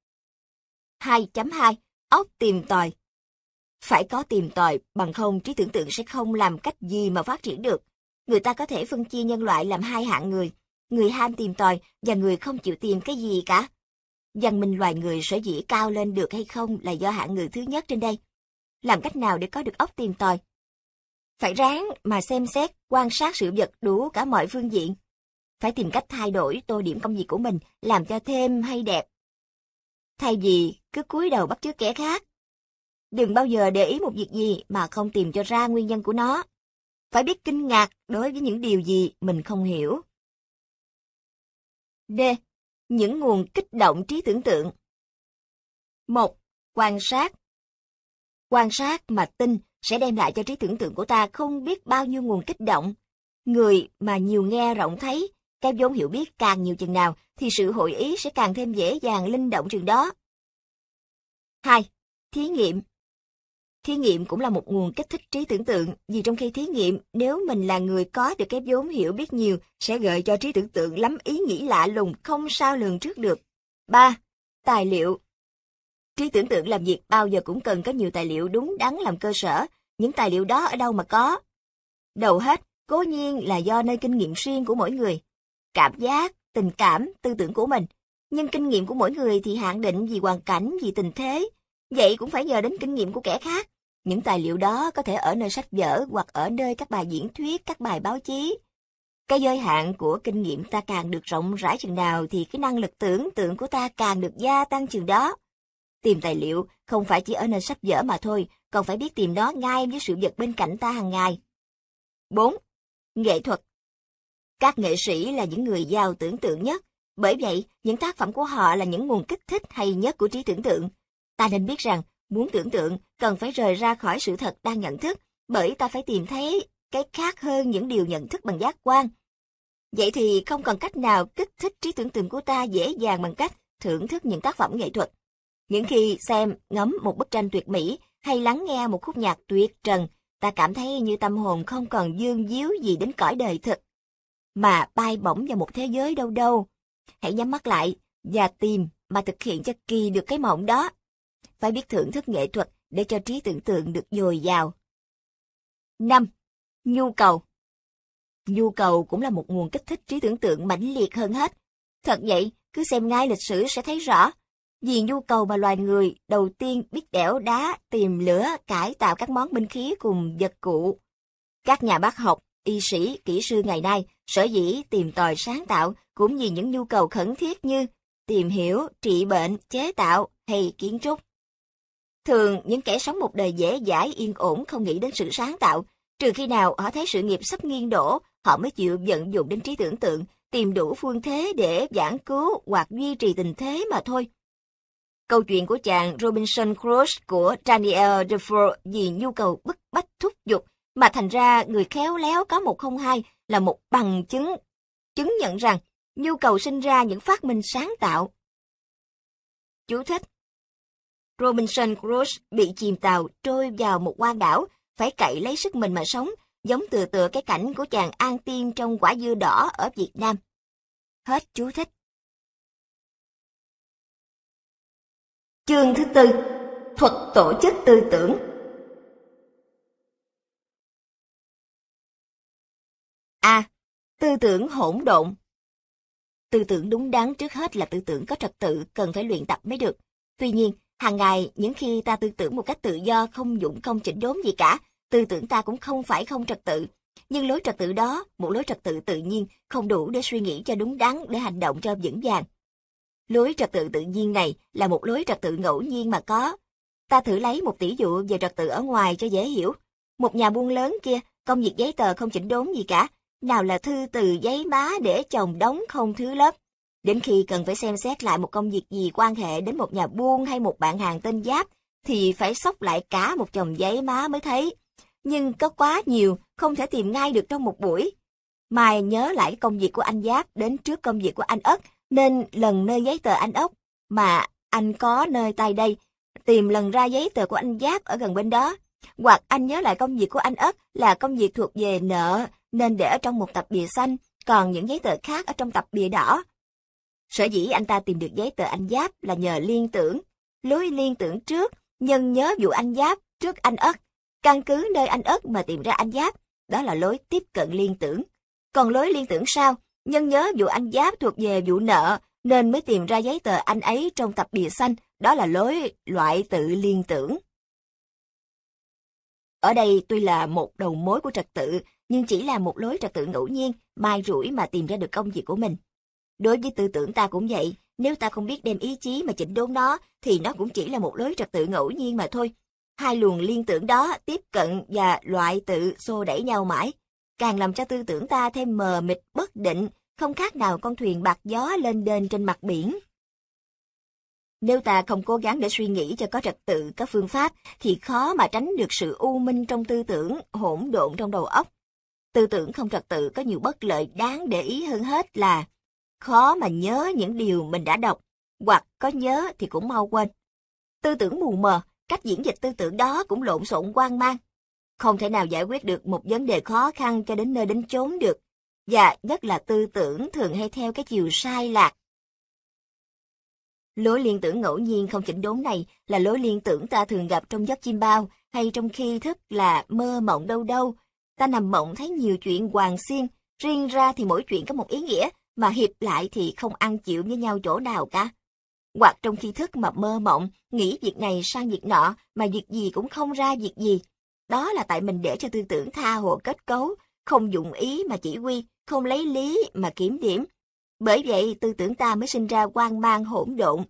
2.2 Óc tìm tòi. Phải có tìm tòi, bằng không trí tưởng tượng sẽ không làm cách gì mà phát triển được. Người ta có thể phân chia nhân loại làm hai hạng người ham tìm tòi và người không chịu tìm cái gì cả. Văn minh loài người sở dĩ cao lên được hay không là do hạng người thứ nhất trên đây. Làm cách nào để có được óc tìm tòi? Phải ráng mà xem xét, quan sát sự vật đủ cả mọi phương diện. Phải tìm cách thay đổi tô điểm công việc của mình, làm cho thêm hay đẹp. Thay vì cứ cúi đầu bắt chước kẻ khác. Đừng bao giờ để ý một việc gì mà không tìm cho ra nguyên nhân của nó. Phải biết kinh ngạc đối với những điều gì mình không hiểu. D. Những nguồn kích động trí tưởng tượng. 1. Quan sát. Quan sát mà tin sẽ đem lại cho trí tưởng tượng của ta không biết bao nhiêu nguồn kích động. Người mà nhiều nghe rộng thấy, cái vốn hiểu biết càng nhiều chừng nào thì sự hội ý sẽ càng thêm dễ dàng linh động chừng đó. 2. Thí nghiệm. Thí nghiệm cũng là một nguồn kích thích trí tưởng tượng, vì trong khi thí nghiệm, nếu mình là người có được cái vốn hiểu biết nhiều, sẽ gợi cho trí tưởng tượng lắm ý nghĩ lạ lùng không sao lường trước được. 3. Tài liệu. Trí tưởng tượng làm việc bao giờ cũng cần có nhiều tài liệu đúng đắn làm cơ sở. Những tài liệu đó ở đâu mà có? Đầu hết, cố nhiên là do nơi kinh nghiệm riêng của mỗi người. Cảm giác, tình cảm, tư tưởng của mình. Nhưng kinh nghiệm của mỗi người thì hạn định vì hoàn cảnh, vì tình thế. Vậy cũng phải nhờ đến kinh nghiệm của kẻ khác. Những tài liệu đó có thể ở nơi sách vở hoặc ở nơi các bài diễn thuyết, các bài báo chí. Cái giới hạn của kinh nghiệm ta càng được rộng rãi chừng nào thì cái năng lực tưởng tượng của ta càng được gia tăng chừng đó. Tìm tài liệu không phải chỉ ở nơi sách vở mà thôi, còn phải biết tìm nó ngay với sự vật bên cạnh ta hàng ngày. 4. Nghệ thuật. Các nghệ sĩ là những người giàu tưởng tượng nhất, bởi vậy những tác phẩm của họ là những nguồn kích thích hay nhất của trí tưởng tượng. Ta nên biết rằng, muốn tưởng tượng cần phải rời ra khỏi sự thật đang nhận thức, bởi ta phải tìm thấy cái khác hơn những điều nhận thức bằng giác quan. Vậy thì không còn cách nào kích thích trí tưởng tượng của ta dễ dàng bằng cách thưởng thức những tác phẩm nghệ thuật. Những khi xem, ngắm một bức tranh tuyệt mỹ hay lắng nghe một khúc nhạc tuyệt trần, ta cảm thấy như tâm hồn không còn vương víu gì đến cõi đời thực, mà bay bổng vào một thế giới đâu đâu. Hãy nhắm mắt lại và tìm mà thực hiện cho kỳ được cái mộng đó. Phải biết thưởng thức nghệ thuật để cho trí tưởng tượng được dồi dào. 5. Nhu cầu. Nhu cầu cũng là một nguồn kích thích trí tưởng tượng mãnh liệt hơn hết. Thật vậy, cứ xem ngay lịch sử sẽ thấy rõ. Vì nhu cầu mà loài người đầu tiên biết đẽo đá, tìm lửa, cải tạo các món binh khí cùng vật cụ. Các nhà bác học, y sĩ, kỹ sư ngày nay sở dĩ tìm tòi sáng tạo cũng vì những nhu cầu khẩn thiết như tìm hiểu, trị bệnh, chế tạo hay kiến trúc. Thường, những kẻ sống một đời dễ dãi yên ổn không nghĩ đến sự sáng tạo, trừ khi nào họ thấy sự nghiệp sắp nghiêng đổ, họ mới chịu vận dụng đến trí tưởng tượng, tìm đủ phương thế để giảng cứu hoặc duy trì tình thế mà thôi. Câu chuyện của chàng Robinson Crusoe của Daniel Defoe vì nhu cầu bức bách thúc giục mà thành ra người khéo léo có 102 là một bằng chứng nhận rằng nhu cầu sinh ra những phát minh sáng tạo. Chú thích: Robinson Crusoe bị chìm tàu trôi vào một hoang đảo, phải cậy lấy sức mình mà sống, giống tựa cái cảnh của chàng An Tiên trong Quả dưa đỏ ở Việt Nam. Hết chú thích. Chương thứ 4. Thuật tổ chức tư tưởng. A. Tư tưởng hỗn độn. Tư tưởng đúng đắn trước hết là tư tưởng có trật tự, cần phải luyện tập mới được. Tuy nhiên, hàng ngày những khi ta tư tưởng một cách tự do, không dụng không chỉnh đốn gì cả, tư tưởng ta cũng không phải không trật tự. Nhưng lối trật tự đó, một lối trật tự tự nhiên, không đủ để suy nghĩ cho đúng đắn, để hành động cho vững vàng. Lối trật tự tự nhiên này là một lối trật tự ngẫu nhiên mà có. Ta thử lấy một tỷ dụ về trật tự ở ngoài cho dễ hiểu. Một nhà buôn lớn kia, công việc giấy tờ không chỉnh đốn gì cả, nào là thư từ giấy má để chồng đóng không thứ lớp. Đến khi cần phải xem xét lại một công việc gì quan hệ đến một nhà buôn hay một bạn hàng tên Giáp, thì phải xốc lại cả một chồng giấy má mới thấy. Nhưng có quá nhiều, không thể tìm ngay được trong một buổi. Mai nhớ lại công việc của anh Giáp đến trước công việc của anh Ất, nên lần nơi giấy tờ anh Ất mà anh có nơi tay đây, tìm lần ra giấy tờ của anh Giáp ở gần bên đó. Hoặc anh nhớ lại công việc của anh Ất là công việc thuộc về nợ, nên để ở trong một tập bìa xanh, còn những giấy tờ khác ở trong tập bìa đỏ. Sở dĩ anh ta tìm được giấy tờ anh Giáp là nhờ liên tưởng. Lối liên tưởng trước, nhân nhớ vụ anh Giáp trước anh Ất. Căn cứ nơi anh Ất mà tìm ra anh Giáp, đó là lối tiếp cận liên tưởng. Còn lối liên tưởng sau, nhân nhớ vụ anh Giáp thuộc về vụ nợ, nên mới tìm ra giấy tờ anh ấy trong tập bìa xanh, đó là lối loại tự liên tưởng. Ở đây tuy là một đầu mối của trật tự, nhưng chỉ là một lối trật tự ngẫu nhiên, mai rủi mà tìm ra được công việc của mình. Đối với tư tưởng ta cũng vậy, nếu ta không biết đem ý chí mà chỉnh đốn nó, thì nó cũng chỉ là một lối trật tự ngẫu nhiên mà thôi. Hai luồng liên tưởng đó tiếp cận và loại tự xô đẩy nhau mãi, càng làm cho tư tưởng ta thêm mờ mịt bất định, không khác nào con thuyền bạc gió lên đên trên mặt biển. Nếu ta không cố gắng để suy nghĩ cho có trật tự, có phương pháp, thì khó mà tránh được sự u minh trong tư tưởng, hỗn độn trong đầu óc. Tư tưởng không trật tự có nhiều bất lợi đáng để ý hơn hết là khó mà nhớ những điều mình đã đọc, hoặc có nhớ thì cũng mau quên. Tư tưởng mù mờ, cách diễn dịch tư tưởng đó cũng lộn xộn hoang mang. Không thể nào giải quyết được một vấn đề khó khăn cho đến nơi đến chốn được, và nhất là tư tưởng thường hay theo cái chiều sai lạc. Lối liên tưởng ngẫu nhiên không chỉnh đốn này là lối liên tưởng ta thường gặp trong giấc chim bao hay trong khi thức là mơ mộng đâu đâu. Ta nằm mộng thấy nhiều chuyện hoàng xiên, riêng ra thì mỗi chuyện có một ý nghĩa, mà hiệp lại thì không ăn chịu với nhau chỗ nào cả. Hoặc trong khi thức mà mơ mộng, nghĩ việc này sang việc nọ mà việc gì cũng không ra việc gì. Đó là tại mình để cho tư tưởng tha hồ kết cấu, không dụng ý mà chỉ huy, không lấy lý mà kiểm điểm. Bởi vậy tư tưởng ta mới sinh ra hoang mang hỗn độn.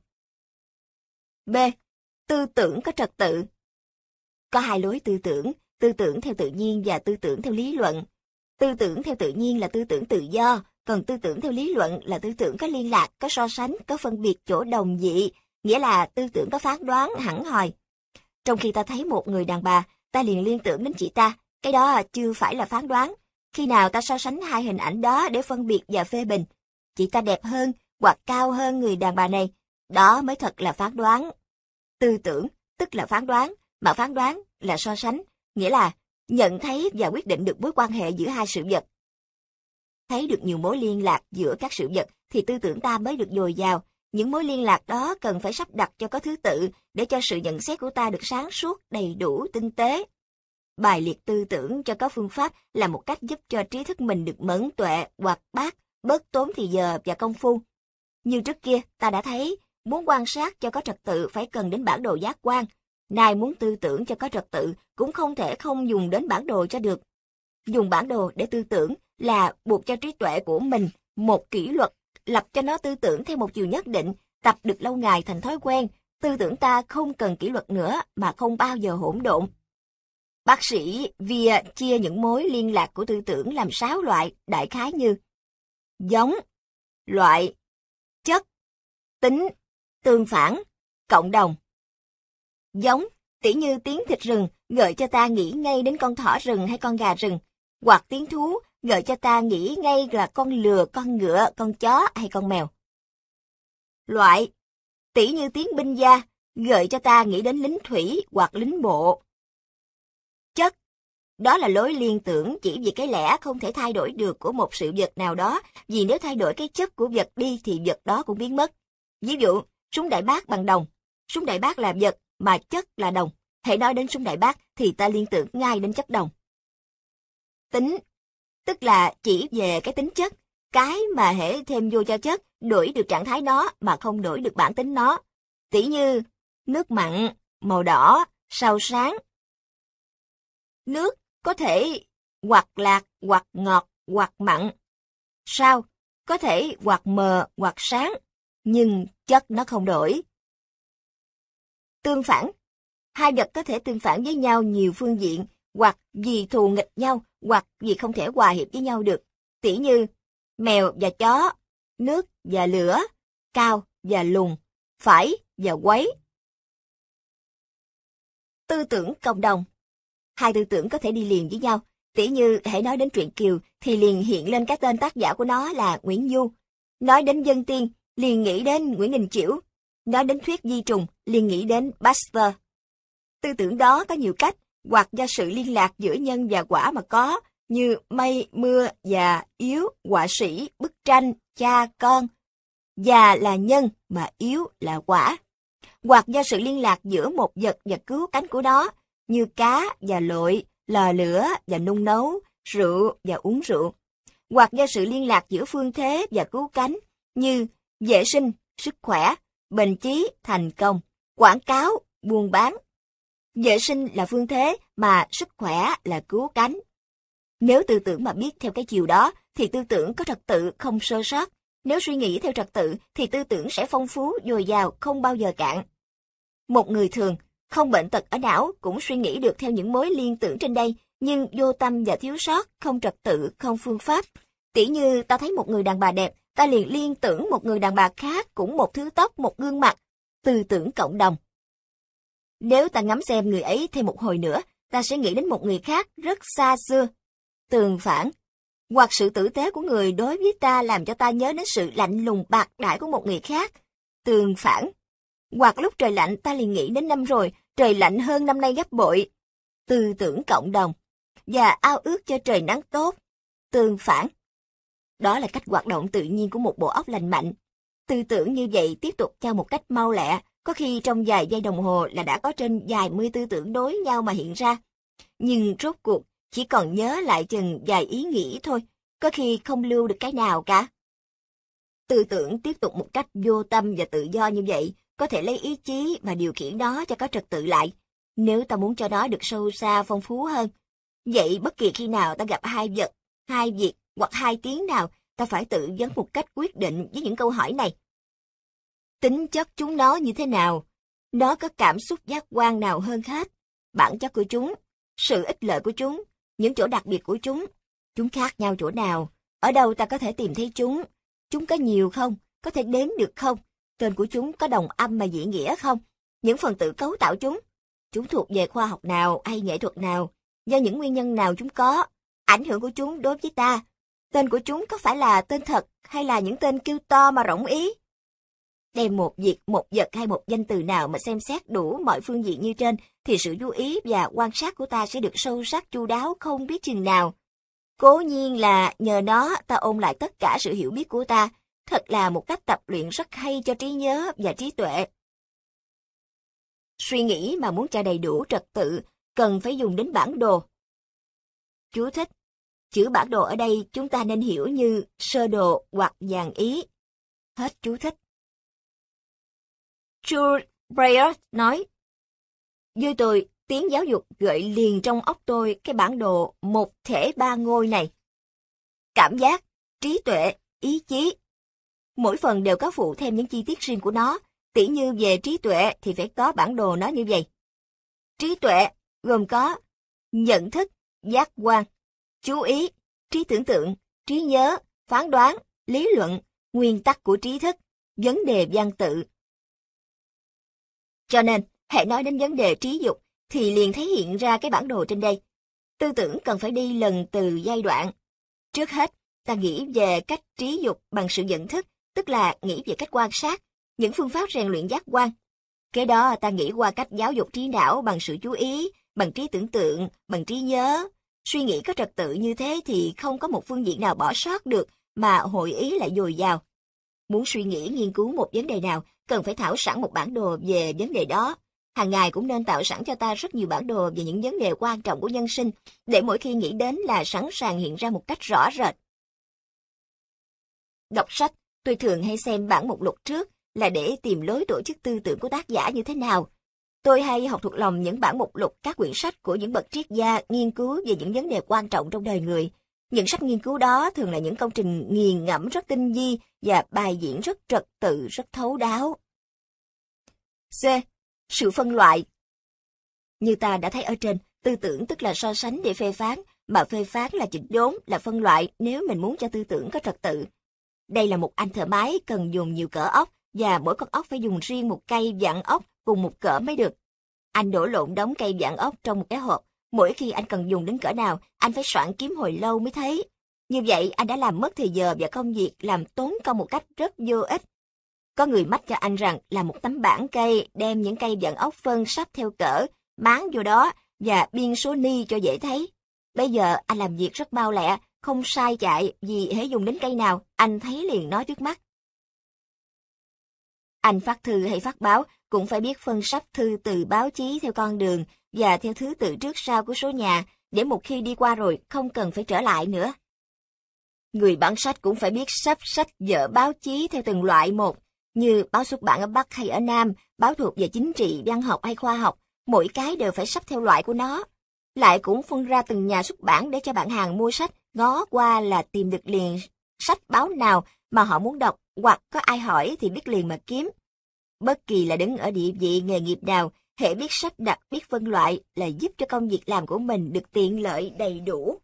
B. Tư tưởng có trật tự. Có hai lối tư tưởng theo tự nhiên và tư tưởng theo lý luận. Tư tưởng theo tự nhiên là tư tưởng tự do, còn tư tưởng theo lý luận là tư tưởng có liên lạc, có so sánh, có phân biệt chỗ đồng dị, nghĩa là tư tưởng có phán đoán hẳn hoi. Trong khi ta thấy một người đàn bà, ta liền liên tưởng đến chị ta, cái đó chưa phải là phán đoán. Khi nào ta so sánh hai hình ảnh đó để phân biệt và phê bình, chị ta đẹp hơn hoặc cao hơn người đàn bà này, đó mới thật là phán đoán. Tư tưởng tức là phán đoán, mà phán đoán là so sánh, nghĩa là nhận thấy và quyết định được mối quan hệ giữa hai sự vật. Thấy được nhiều mối liên lạc giữa các sự vật thì tư tưởng ta mới được dồi dào. Những mối liên lạc đó cần phải sắp đặt cho có thứ tự để cho sự nhận xét của ta được sáng suốt, đầy đủ, tinh tế. Bài liệt tư tưởng cho có phương pháp là một cách giúp cho trí thức mình được mẫn tuệ, hoạt bát, bớt tốn thì giờ và công phu. Như trước kia ta đã thấy, muốn quan sát cho có trật tự phải cần đến bản đồ giác quan. Nay muốn tư tưởng cho có trật tự cũng không thể không dùng đến bản đồ cho được. Dùng bản đồ để tư tưởng là buộc cho trí tuệ của mình một kỷ luật, lập cho nó tư tưởng theo một chiều nhất định, tập được lâu ngày thành thói quen. Tư tưởng ta không cần kỷ luật nữa mà không bao giờ hỗn độn. Bác sĩ Via chia những mối liên lạc của tư tưởng làm 6 loại, đại khái như giống, loại, chất, tính, tương phản, cộng đồng. Giống, tỉ như tiếng thịt rừng gợi cho ta nghĩ ngay đến con thỏ rừng hay con gà rừng, hoặc tiếng thú gợi cho ta nghĩ ngay là con lừa, con ngựa, con chó hay con mèo. Loại, tỉ như tiếng binh gia gợi cho ta nghĩ đến lính thủy hoặc lính bộ. Chất, đó là lối liên tưởng chỉ vì cái lẽ không thể thay đổi được của một sự vật nào đó, vì nếu thay đổi cái chất của vật đi thì vật đó cũng biến mất. Ví dụ, súng đại bác bằng đồng. Súng đại bác là vật mà chất là đồng. Hãy nói đến súng đại bác thì ta liên tưởng ngay đến chất đồng. Tính, tức là chỉ về cái tính chất, cái mà hễ thêm vô cho chất, đổi được trạng thái nó mà không đổi được bản tính nó. Tỉ như nước mặn, màu đỏ, sao sáng. Nước có thể hoặc lạc, hoặc ngọt, hoặc mặn. Sao có thể hoặc mờ, hoặc sáng, nhưng chất nó không đổi. Tương phản, hai vật có thể tương phản với nhau nhiều phương diện, hoặc vì thù nghịch nhau, hoặc vì không thể hòa hiệp với nhau được. Tỉ như mèo và chó, nước và lửa, cao và lùn, phải và quấy. Tư tưởng cộng đồng. Hai tư tưởng có thể đi liền với nhau. Tỉ như hãy nói đến truyện Kiều thì liền hiện lên cái tên tác giả của nó là Nguyễn Du. Nói đến Dân Tiên liền nghĩ đến Nguyễn Đình Chiểu. Nói đến thuyết di trùng liền nghĩ đến Pasteur. Tư tưởng đó có nhiều cách, hoặc do sự liên lạc giữa nhân và quả mà có, như mây, mưa, già, yếu, họa sĩ, bức tranh, cha, con. Già là nhân mà yếu là quả. Hoặc do sự liên lạc giữa một vật và cứu cánh của nó, như cá và lội, lò lửa và nung nấu, rượu và uống rượu. Hoặc do sự liên lạc giữa phương thế và cứu cánh, như vệ sinh, sức khỏe, bền chí, thành công, quảng cáo, buôn bán. Vệ sinh là phương thế mà sức khỏe là cứu cánh. Nếu tư tưởng mà biết theo cái chiều đó thì tư tưởng có trật tự không sơ sót. Nếu suy nghĩ theo trật tự thì tư tưởng sẽ phong phú, dồi dào, không bao giờ cạn. Một người thường, không bệnh tật ở não cũng suy nghĩ được theo những mối liên tưởng trên đây, nhưng vô tâm và thiếu sót, không trật tự, không phương pháp. Tỉ như ta thấy một người đàn bà đẹp, ta liền liên tưởng một người đàn bà khác cũng một thứ tóc, một gương mặt. Tư tưởng cộng đồng. Nếu ta ngắm xem người ấy thêm một hồi nữa, ta sẽ nghĩ đến một người khác rất xa xưa. Tương phản. Hoặc sự tử tế của người đối với ta làm cho ta nhớ đến sự lạnh lùng bạc đãi của một người khác. Tương phản. Hoặc lúc trời lạnh ta liền nghĩ đến năm rồi, trời lạnh hơn năm nay gấp bội. Tư tưởng cộng đồng. Và ao ước cho trời nắng tốt. Tương phản. Đó là cách hoạt động tự nhiên của một bộ óc lành mạnh. Tư tưởng như vậy tiếp tục theo một cách mau lẹ, có khi trong vài giây đồng hồ là đã có trên vài mươi tư tưởng đối nhau mà hiện ra. Nhưng rốt cuộc, chỉ còn nhớ lại chừng vài ý nghĩ thôi, có khi không lưu được cái nào cả. Tư tưởng tiếp tục một cách vô tâm và tự do như vậy, có thể lấy ý chí mà điều khiển nó cho có trật tự lại, nếu ta muốn cho nó được sâu xa phong phú hơn. Vậy bất kỳ khi nào ta gặp hai vật, hai việc hoặc hai tiếng nào, ta phải tự vấn một cách quyết định với những câu hỏi này. Tính chất chúng nó như thế nào? Nó có cảm xúc giác quan nào hơn hết? Bản chất của chúng, sự ích lợi của chúng, những chỗ đặc biệt của chúng khác nhau chỗ nào? Ở đâu ta có thể tìm thấy chúng? Chúng có nhiều không? Có thể đếm được không? Tên của chúng có đồng âm mà dị nghĩa không? Những phần tử cấu tạo chúng thuộc về khoa học nào hay nghệ thuật nào? Do những nguyên nhân nào chúng có? Ảnh hưởng của chúng đối với ta? Tên của chúng có phải là tên thật hay là những tên kêu to mà rỗng ý? Đem một việc, một vật hay một danh từ nào mà xem xét đủ mọi phương diện như trên, thì sự chú ý và quan sát của ta sẽ được sâu sắc chu đáo không biết chừng nào. Cố nhiên là nhờ nó ta ôn lại tất cả sự hiểu biết của ta, thật là một cách tập luyện rất hay cho trí nhớ và trí tuệ. Suy nghĩ mà muốn cho đầy đủ trật tự, cần phải dùng đến bản đồ. Chú thích: chữ bản đồ ở đây chúng ta nên hiểu như sơ đồ hoặc dàn ý. Hết chú thích. Jules Breyer nói, với tôi, tiếng giáo dục gợi liền trong óc tôi cái bản đồ một thể ba ngôi này. Cảm giác, trí tuệ, ý chí. Mỗi phần đều có phụ thêm những chi tiết riêng của nó, tỉ như về trí tuệ thì phải có bản đồ nó như vậy. Trí tuệ gồm có nhận thức, giác quan, chú ý, trí tưởng tượng, trí nhớ, phán đoán, lý luận, nguyên tắc của trí thức, vấn đề văn tự. Cho nên, hễ nói đến vấn đề trí dục, thì liền thấy hiện ra cái bản đồ trên đây. Tư tưởng cần phải đi lần từ giai đoạn. Trước hết, ta nghĩ về cách trí dục bằng sự nhận thức, tức là nghĩ về cách quan sát, những phương pháp rèn luyện giác quan. Kế đó ta nghĩ qua cách giáo dục trí não bằng sự chú ý, bằng trí tưởng tượng, bằng trí nhớ. Suy nghĩ có trật tự như thế thì không có một phương diện nào bỏ sót được, mà hội ý lại dồi dào. Muốn suy nghĩ nghiên cứu một vấn đề nào, cần phải thảo sẵn một bản đồ về vấn đề đó. Hàng ngày cũng nên tạo sẵn cho ta rất nhiều bản đồ về những vấn đề quan trọng của nhân sinh, để mỗi khi nghĩ đến là sẵn sàng hiện ra một cách rõ rệt. Đọc sách, tôi thường hay xem bản mục lục trước, là để tìm lối tổ chức tư tưởng của tác giả như thế nào. Tôi hay học thuộc lòng những bản mục lục các quyển sách của những bậc triết gia nghiên cứu về những vấn đề quan trọng trong đời người. Những sách nghiên cứu đó thường là những công trình nghiền ngẫm rất tinh vi và bài diễn rất trật tự, rất thấu đáo. C. Sự phân loại. Như ta đã thấy ở trên, tư tưởng tức là so sánh để phê phán, mà phê phán là chỉnh đốn, là phân loại nếu mình muốn cho tư tưởng có trật tự. Đây là một anh thợ máy cần dùng nhiều cỡ ốc, và mỗi con ốc phải dùng riêng một cây vặn ốc cùng một cỡ mới được. Anh đổ lộn đống cây vặn ốc trong một cái hộp. Mỗi khi anh cần dùng đến cỡ nào, anh phải soạn kiếm hồi lâu mới thấy. Như vậy, anh đã làm mất thời giờ và công việc, làm tốn công một cách rất vô ích. Có người mách cho anh rằng là một tấm bảng cây, đem những cây vặn ốc phân sắp theo cỡ, máng vô đó và biên số ni cho dễ thấy. Bây giờ anh làm việc rất mau lẹ, không sai chạy, vì hễ dùng đến cây nào, anh thấy liền nó trước mắt. Anh phát thư hay phát báo cũng phải biết phân sắp thư từ báo chí theo con đường và theo thứ tự trước sau của số nhà, để một khi đi qua rồi không cần phải trở lại nữa. Người bán sách cũng phải biết sắp sách vở báo chí theo từng loại một, như báo xuất bản ở Bắc hay ở Nam, báo thuộc về chính trị, văn học hay khoa học, mỗi cái đều phải sắp theo loại của nó. Lại cũng phân ra từng nhà xuất bản để cho bạn hàng mua sách, ngó qua là tìm được liền sách báo nào mà họ muốn đọc, hoặc có ai hỏi thì biết liền mà kiếm. Bất kỳ là đứng ở địa vị nghề nghiệp nào, hễ biết sắp đặt, biết phân loại là giúp cho công việc làm của mình được tiện lợi đầy đủ.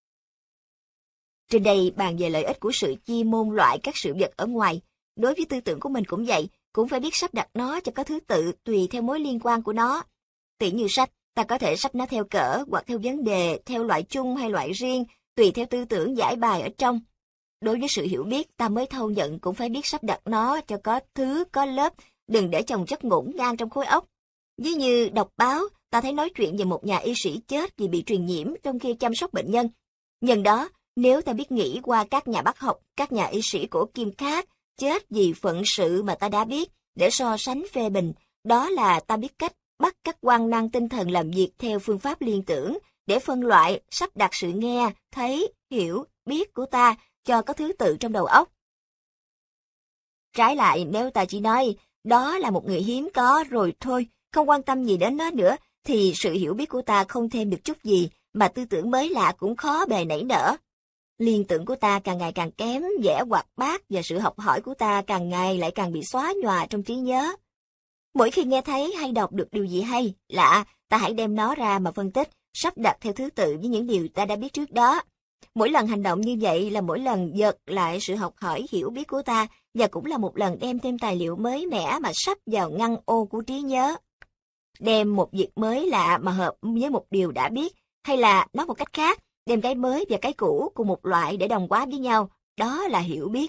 Trên đây bàn về lợi ích của sự chia môn loại các sự vật ở ngoài. Đối với tư tưởng của mình cũng vậy, cũng phải biết sắp đặt nó cho có thứ tự tùy theo mối liên quan của nó. Tỉ như sách, ta có thể sắp nó theo cỡ hoặc theo vấn đề, theo loại chung hay loại riêng, tùy theo tư tưởng giải bài ở trong. Đối với sự hiểu biết, ta mới thâu nhận cũng phải biết sắp đặt nó cho có thứ, có lớp, đừng để chồng chất ngổn ngang trong khối óc. Ví như đọc báo, ta thấy nói chuyện về một nhà y sĩ chết vì bị truyền nhiễm trong khi chăm sóc bệnh nhân. Nhân đó, nếu ta biết nghĩ qua các nhà bác học, các nhà y sĩ của Kim Cát, chết vì phận sự mà ta đã biết, để so sánh phê bình. Đó là ta biết cách bắt các quan năng tinh thần làm việc theo phương pháp liên tưởng, để phân loại, sắp đặt sự nghe, thấy, hiểu, biết của ta cho có thứ tự trong đầu óc. Trái lại, nếu ta chỉ nói, đó là một người hiếm có rồi thôi, không quan tâm gì đến nó nữa, thì sự hiểu biết của ta không thêm được chút gì, mà tư tưởng mới lạ cũng khó bề nảy nở. Liên tưởng của ta càng ngày càng kém, vẻ hoạt bát và sự học hỏi của ta càng ngày lại càng bị xóa nhòa trong trí nhớ. Mỗi khi nghe thấy hay đọc được điều gì hay, lạ, ta hãy đem nó ra mà phân tích, sắp đặt theo thứ tự với những điều ta đã biết trước đó. Mỗi lần hành động như vậy là mỗi lần giật lại sự học hỏi hiểu biết của ta, và cũng là một lần đem thêm tài liệu mới mẻ mà sắp vào ngăn ô của trí nhớ. Đem một việc mới lạ mà hợp với một điều đã biết, hay là nói một cách khác, đem cái mới và cái cũ cùng một loại để đồng hóa với nhau, đó là hiểu biết.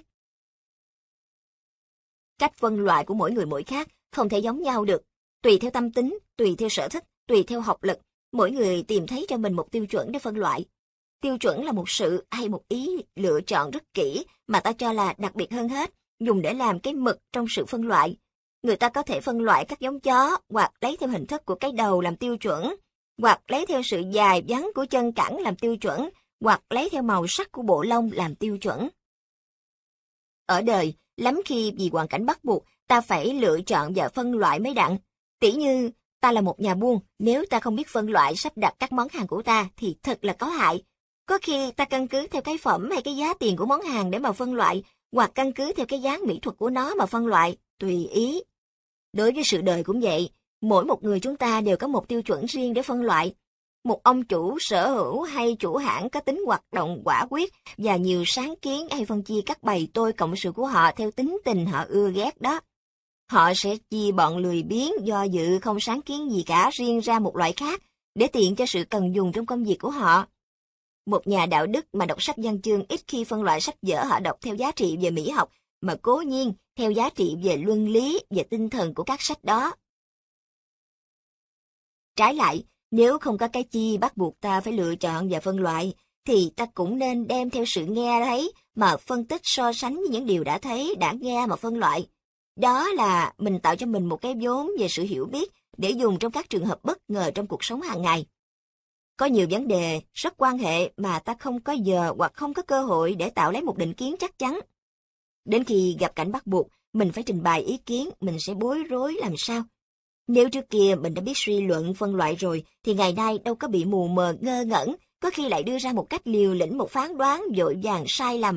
Cách phân loại của mỗi người mỗi khác, không thể giống nhau được. Tùy theo tâm tính, tùy theo sở thích, tùy theo học lực, mỗi người tìm thấy cho mình một tiêu chuẩn để phân loại. Tiêu chuẩn là một sự hay một ý lựa chọn rất kỹ mà ta cho là đặc biệt hơn hết, dùng để làm cái mực trong sự phân loại. Người ta có thể phân loại các giống chó, hoặc lấy theo hình thức của cái đầu làm tiêu chuẩn, hoặc lấy theo sự dài vắn của chân cẳng làm tiêu chuẩn, hoặc lấy theo màu sắc của bộ lông làm tiêu chuẩn. Ở đời, lắm khi vì hoàn cảnh bắt buộc, ta phải lựa chọn và phân loại mới đặng. Tỉ như, ta là một nhà buôn, nếu ta không biết phân loại sắp đặt các món hàng của ta thì thật là có hại. Có khi ta căn cứ theo cái phẩm hay cái giá tiền của món hàng để mà phân loại, hoặc căn cứ theo cái dáng mỹ thuật của nó mà phân loại, tùy ý. Đối với sự đời cũng vậy, mỗi một người chúng ta đều có một tiêu chuẩn riêng để phân loại. Một ông chủ sở hữu hay chủ hãng có tính hoạt động quả quyết và nhiều sáng kiến hay phân chia các bầy tôi cộng sự của họ theo tính tình họ ưa ghét đó. Họ sẽ chia bọn lười biếng do dự không sáng kiến gì cả riêng ra một loại khác để tiện cho sự cần dùng trong công việc của họ. Một nhà đạo đức mà đọc sách văn chương ít khi phân loại sách vở họ đọc theo giá trị về mỹ học, mà cố nhiên theo giá trị về luân lý và tinh thần của các sách đó. Trái lại, nếu không có cái chi bắt buộc ta phải lựa chọn và phân loại, thì ta cũng nên đem theo sự nghe thấy mà phân tích so sánh với những điều đã thấy, đã nghe mà phân loại. Đó là mình tạo cho mình một cái vốn về sự hiểu biết để dùng trong các trường hợp bất ngờ trong cuộc sống hàng ngày. Có nhiều vấn đề rất quan hệ mà ta không có giờ hoặc không có cơ hội để tạo lấy một định kiến chắc chắn. Đến khi gặp cảnh bắt buộc, mình phải trình bày ý kiến, mình sẽ bối rối làm sao? Nếu trước kia mình đã biết suy luận phân loại rồi, thì ngày nay đâu có bị mù mờ ngơ ngẩn, có khi lại đưa ra một cách liều lĩnh một phán đoán vội vàng sai lầm.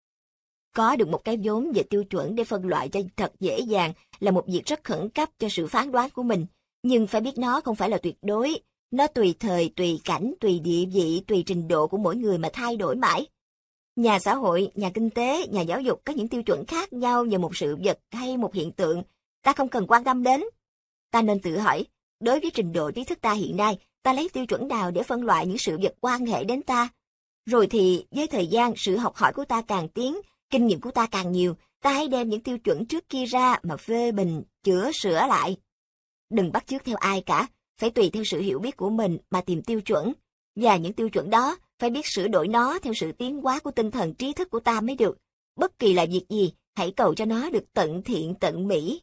Có được một cái vốn về tiêu chuẩn để phân loại cho thật dễ dàng là một việc rất khẩn cấp cho sự phán đoán của mình, nhưng phải biết nó không phải là tuyệt đối, nó tùy thời, tùy cảnh, tùy địa vị, tùy trình độ của mỗi người mà thay đổi mãi. Nhà xã hội, nhà kinh tế, nhà giáo dục có những tiêu chuẩn khác nhau về một sự vật hay một hiện tượng, ta không cần quan tâm đến. Ta nên tự hỏi, đối với trình độ trí thức ta hiện nay, ta lấy tiêu chuẩn nào để phân loại những sự vật quan hệ đến ta? Rồi thì, với thời gian, sự học hỏi của ta càng tiến, kinh nghiệm của ta càng nhiều, ta hãy đem những tiêu chuẩn trước kia ra mà phê bình, chữa sửa lại. Đừng bắt chước theo ai cả, phải tùy theo sự hiểu biết của mình mà tìm tiêu chuẩn. Và những tiêu chuẩn đó, phải biết sửa đổi nó theo sự tiến hóa của tinh thần trí thức của ta mới được. Bất kỳ là việc gì, hãy cầu cho nó được tận thiện tận mỹ.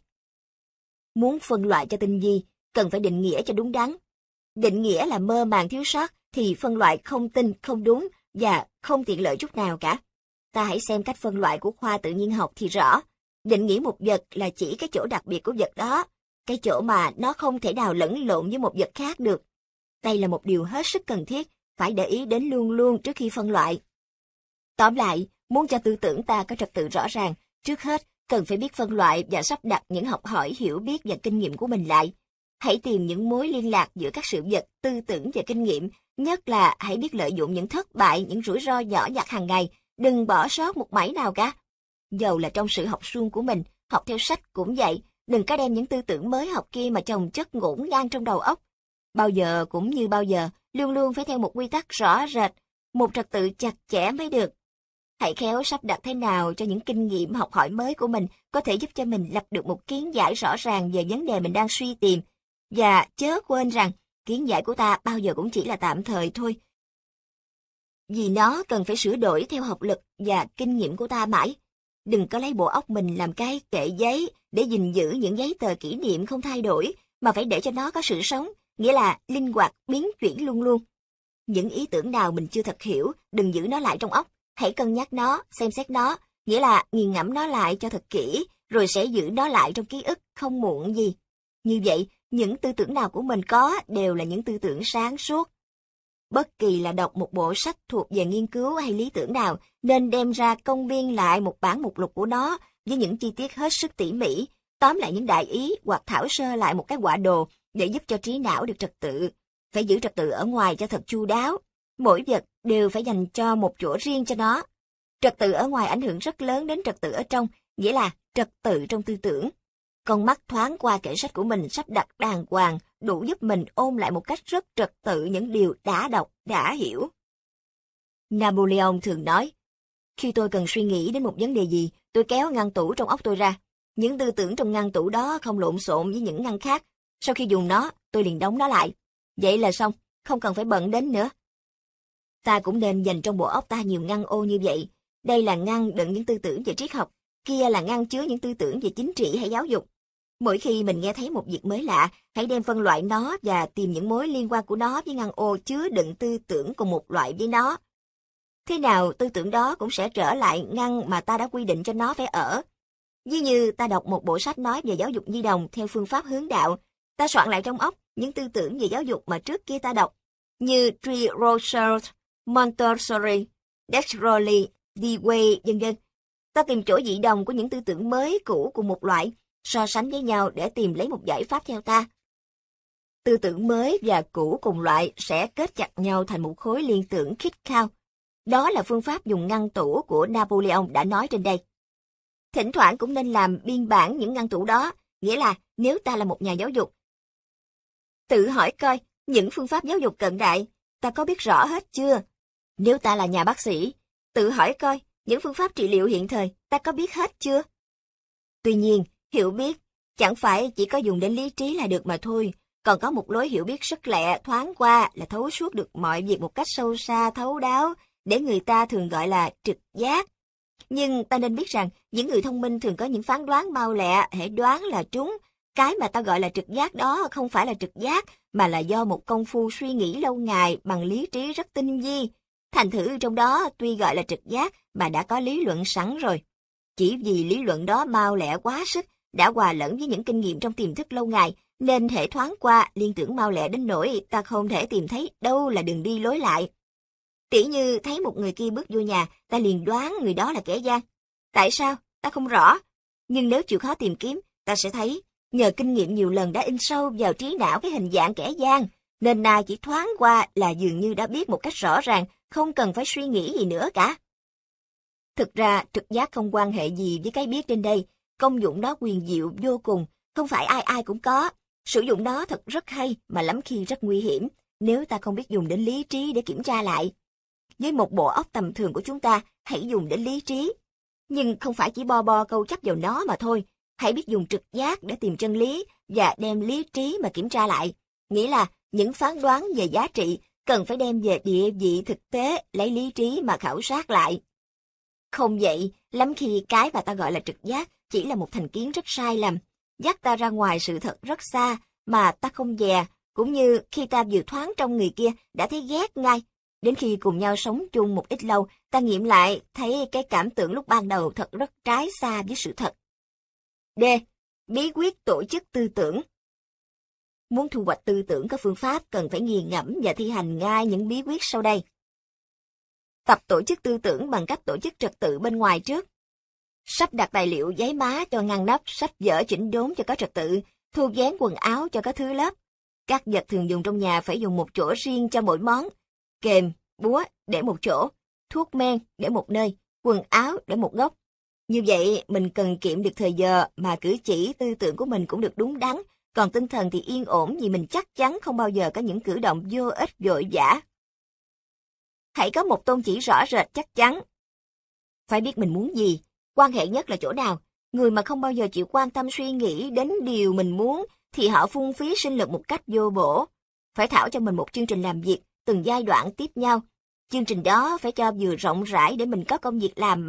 Muốn phân loại cho tinh vi, cần phải định nghĩa cho đúng đắn. Định nghĩa là mơ màng thiếu sót, thì phân loại không tinh, không đúng và không tiện lợi chút nào cả. Ta hãy xem cách phân loại của khoa tự nhiên học thì rõ. Định nghĩa một vật là chỉ cái chỗ đặc biệt của vật đó, cái chỗ mà nó không thể nào lẫn lộn với một vật khác được. Đây là một điều hết sức cần thiết, phải để ý đến luôn luôn trước khi phân loại. Tóm lại, muốn cho tư tưởng ta có trật tự rõ ràng, trước hết cần phải biết phân loại và sắp đặt những học hỏi, hiểu biết và kinh nghiệm của mình lại. Hãy tìm những mối liên lạc giữa các sự vật, tư tưởng và kinh nghiệm, nhất là hãy biết lợi dụng những thất bại, những rủi ro nhỏ nhặt hàng ngày, đừng bỏ sót một mảy nào cả. Dầu là trong sự học suông của mình, học theo sách cũng vậy, đừng có đem những tư tưởng mới học kia mà chồng chất ngổn ngang trong đầu óc. Bao giờ cũng như bao giờ, luôn luôn phải theo một quy tắc rõ rệt, một trật tự chặt chẽ mới được. Hãy khéo sắp đặt thế nào cho những kinh nghiệm học hỏi mới của mình có thể giúp cho mình lập được một kiến giải rõ ràng về vấn đề mình đang suy tìm. Và chớ quên rằng, kiến giải của ta bao giờ cũng chỉ là tạm thời thôi. Vì nó cần phải sửa đổi theo học lực và kinh nghiệm của ta mãi. Đừng có lấy bộ óc mình làm cái kệ giấy để gìn giữ những giấy tờ kỷ niệm không thay đổi, mà phải để cho nó có sự sống, nghĩa là linh hoạt, biến chuyển luôn luôn. Những ý tưởng nào mình chưa thật hiểu, đừng giữ nó lại trong óc, hãy cân nhắc nó, xem xét nó, nghĩa là nghiền ngẫm nó lại cho thật kỹ, rồi sẽ giữ nó lại trong ký ức không muộn gì. Như vậy, những tư tưởng nào của mình có đều là những tư tưởng sáng suốt. Bất kỳ là đọc một bộ sách thuộc về nghiên cứu hay lý tưởng nào, nên đem ra công biên lại một bản mục lục của nó với những chi tiết hết sức tỉ mỉ, tóm lại những đại ý hoặc thảo sơ lại một cái họa đồ để giúp cho trí não được trật tự. Phải giữ trật tự ở ngoài cho thật chu đáo. Mỗi vật đều phải dành cho một chỗ riêng cho nó. Trật tự ở ngoài ảnh hưởng rất lớn đến trật tự ở trong, nghĩa là trật tự trong tư tưởng. Con mắt thoáng qua kệ sách của mình sắp đặt đàng hoàng, đủ giúp mình ôn lại một cách rất trật tự những điều đã đọc, đã hiểu. Napoleon thường nói, khi tôi cần suy nghĩ đến một vấn đề gì, tôi kéo ngăn tủ trong óc tôi ra. Những tư tưởng trong ngăn tủ đó không lộn xộn với những ngăn khác. Sau khi dùng nó, tôi liền đóng nó lại. Vậy là xong, không cần phải bận đến nữa. Ta cũng nên dành trong bộ óc ta nhiều ngăn ô như vậy. Đây là ngăn đựng những tư tưởng về triết học, kia là ngăn chứa những tư tưởng về chính trị hay giáo dục. Mỗi khi mình nghe thấy một việc mới lạ, hãy đem phân loại nó và tìm những mối liên quan của nó với ngăn ô chứa đựng tư tưởng cùng một loại với nó. Thế nào tư tưởng đó cũng sẽ trở lại ngăn mà ta đã quy định cho nó phải ở. Ví như ta đọc một bộ sách nói về giáo dục nhi đồng theo phương pháp hướng đạo, ta soạn lại trong óc những tư tưởng về giáo dục mà trước kia ta đọc, như Tree Roosevelt, Montessori, Disraeli, Dewey, vân vân. Ta tìm chỗ dị đồng của những tư tưởng mới cũ cùng một loại, so sánh với nhau để tìm lấy một giải pháp theo ta. Tư tưởng mới và cũ cùng loại sẽ kết chặt nhau thành một khối liên tưởng khít khao. Đó là phương pháp dùng ngăn tủ của Napoleon đã nói trên đây. Thỉnh thoảng cũng nên làm biên bản những ngăn tủ đó, nghĩa là nếu ta là một nhà giáo dục, tự hỏi coi những phương pháp giáo dục cận đại ta có biết rõ hết chưa? Nếu ta là nhà bác sĩ, tự hỏi coi những phương pháp trị liệu hiện thời ta có biết hết chưa? Tuy nhiên, hiểu biết chẳng phải chỉ có dùng đến lý trí là được mà thôi, còn có một lối hiểu biết rất lẹ, thoáng qua là thấu suốt được mọi việc một cách sâu xa, thấu đáo, để người ta thường gọi là trực giác. Nhưng ta nên biết rằng, những người thông minh thường có những phán đoán mau lẹ, hễ đoán là trúng. Cái mà ta gọi là trực giác đó không phải là trực giác, mà là do một công phu suy nghĩ lâu ngày bằng lý trí rất tinh vi. Thành thử trong đó tuy gọi là trực giác mà đã có lý luận sẵn rồi. Chỉ vì lý luận đó mau lẹ quá sức, đã hòa lẫn với những kinh nghiệm trong tiềm thức lâu ngày, nên hễ thoáng qua liên tưởng mau lẹ đến nỗi ta không thể tìm thấy đâu là đường đi lối lại. Tỉ như thấy một người kia bước vô nhà, ta liền đoán người đó là kẻ gian. Tại sao? Ta không rõ. Nhưng nếu chịu khó tìm kiếm, ta sẽ thấy, nhờ kinh nghiệm nhiều lần đã in sâu vào trí não cái hình dạng kẻ gian, nên nay chỉ thoáng qua là dường như đã biết một cách rõ ràng, không cần phải suy nghĩ gì nữa cả. Thực ra, trực giác không quan hệ gì với cái biết trên đây, công dụng nó quyền diệu vô cùng, không phải ai ai cũng có. Sử dụng nó thật rất hay mà lắm khi rất nguy hiểm, nếu ta không biết dùng đến lý trí để kiểm tra lại. Với một bộ óc tầm thường của chúng ta, hãy dùng đến lý trí. Nhưng không phải chỉ bo câu chấp vào nó mà thôi, hãy biết dùng trực giác để tìm chân lý và đem lý trí mà kiểm tra lại. Nghĩa là những phán đoán về giá trị cần phải đem về địa vị thực tế lấy lý trí mà khảo sát lại. Không vậy, lắm khi cái mà ta gọi là trực giác chỉ là một thành kiến rất sai lầm, dắt ta ra ngoài sự thật rất xa mà ta không dè, cũng như khi ta vừa thoáng trong người kia đã thấy ghét ngay. Đến khi cùng nhau sống chung một ít lâu, ta nghiệm lại thấy cái cảm tưởng lúc ban đầu thật rất trái xa với sự thật. D. Bí quyết tổ chức tư tưởng. Muốn thu hoạch tư tưởng có phương pháp cần phải nghiền ngẫm và thi hành ngay những bí quyết sau đây. Tập tổ chức tư tưởng bằng cách tổ chức trật tự bên ngoài trước. Sắp đặt tài liệu giấy má cho ngăn nắp, sách vở chỉnh đốn cho có trật tự, thu dán quần áo cho có thứ lớp. Các vật thường dùng trong nhà phải dùng một chỗ riêng cho mỗi món. Kềm, búa để một chỗ, thuốc men để một nơi, quần áo để một góc. Như vậy, mình cần kiệm được thời giờ mà cử chỉ tư tưởng của mình cũng được đúng đắn, còn tinh thần thì yên ổn vì mình chắc chắn không bao giờ có những cử động vô ích vội vã. Hãy có một tôn chỉ rõ rệt chắc chắn. Phải biết mình muốn gì, quan hệ nhất là chỗ nào. Người mà không bao giờ chịu quan tâm suy nghĩ đến điều mình muốn thì họ phung phí sinh lực một cách vô bổ. Phải thảo cho mình một chương trình làm việc, từng giai đoạn tiếp nhau. Chương trình đó phải cho vừa rộng rãi để mình có công việc làm mãi,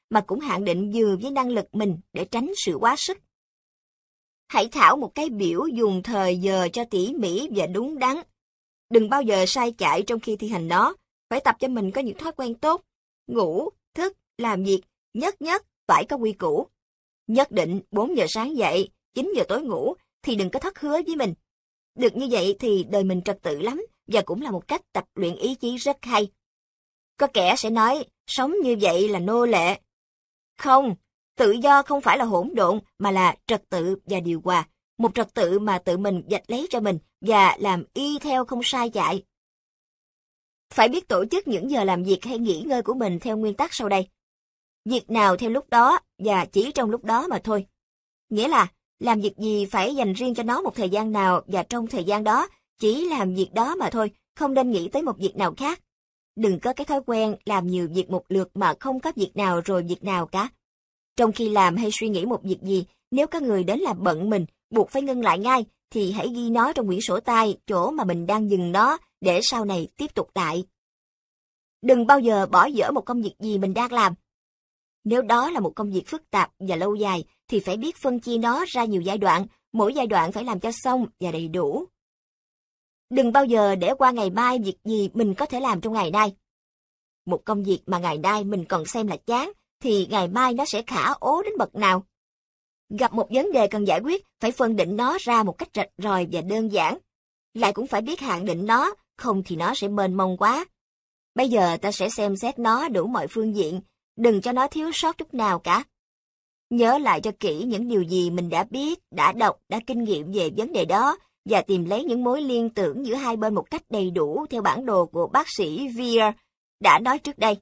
mà cũng hạn định vừa với năng lực mình để tránh sự quá sức. Hãy thảo một cái biểu dùng thời giờ cho tỉ mỉ và đúng đắn. Đừng bao giờ sai chạy trong khi thi hành nó. Phải tập cho mình có những thói quen tốt. Ngủ, thức, làm việc, nhất phải có quy củ. Nhất định 4 giờ sáng dậy, 9 giờ tối ngủ, thì đừng có thất hứa với mình. Được như vậy thì đời mình trật tự lắm, và cũng là một cách tập luyện ý chí rất hay. Có kẻ sẽ nói, sống như vậy là nô lệ. Không, tự do không phải là hỗn độn, mà là trật tự và điều hòa. Một trật tự mà tự mình vạch lấy cho mình, và làm y theo không sai chạy. Phải biết tổ chức những giờ làm việc hay nghỉ ngơi của mình theo nguyên tắc sau đây. Việc nào theo lúc đó, và chỉ trong lúc đó mà thôi. Nghĩa là, làm việc gì phải dành riêng cho nó một thời gian nào, và trong thời gian đó, chỉ làm việc đó mà thôi, không nên nghĩ tới một việc nào khác. Đừng có cái thói quen làm nhiều việc một lượt mà không có việc nào rồi việc nào cả. Trong khi làm hay suy nghĩ một việc gì, nếu có người đến làm bận mình, buộc phải ngưng lại ngay, thì hãy ghi nó trong quyển sổ tay, chỗ mà mình đang dừng nó, để sau này tiếp tục lại. Đừng bao giờ bỏ dở một công việc gì mình đang làm. Nếu đó là một công việc phức tạp và lâu dài, thì phải biết phân chia nó ra nhiều giai đoạn, mỗi giai đoạn phải làm cho xong và đầy đủ. Đừng bao giờ để qua ngày mai việc gì mình có thể làm trong ngày nay. Một công việc mà ngày nay mình còn xem là chán, thì ngày mai nó sẽ khả ố đến bậc nào. Gặp một vấn đề cần giải quyết, phải phân định nó ra một cách rạch ròi và đơn giản. Lại cũng phải biết hạn định nó, không thì nó sẽ mênh mông quá. Bây giờ ta sẽ xem xét nó đủ mọi phương diện, đừng cho nó thiếu sót chút nào cả. Nhớ lại cho kỹ những điều gì mình đã biết, đã đọc, đã kinh nghiệm về vấn đề đó, và tìm lấy những mối liên tưởng giữa hai bên một cách đầy đủ theo bản đồ của bác sĩ Weir đã nói trước đây.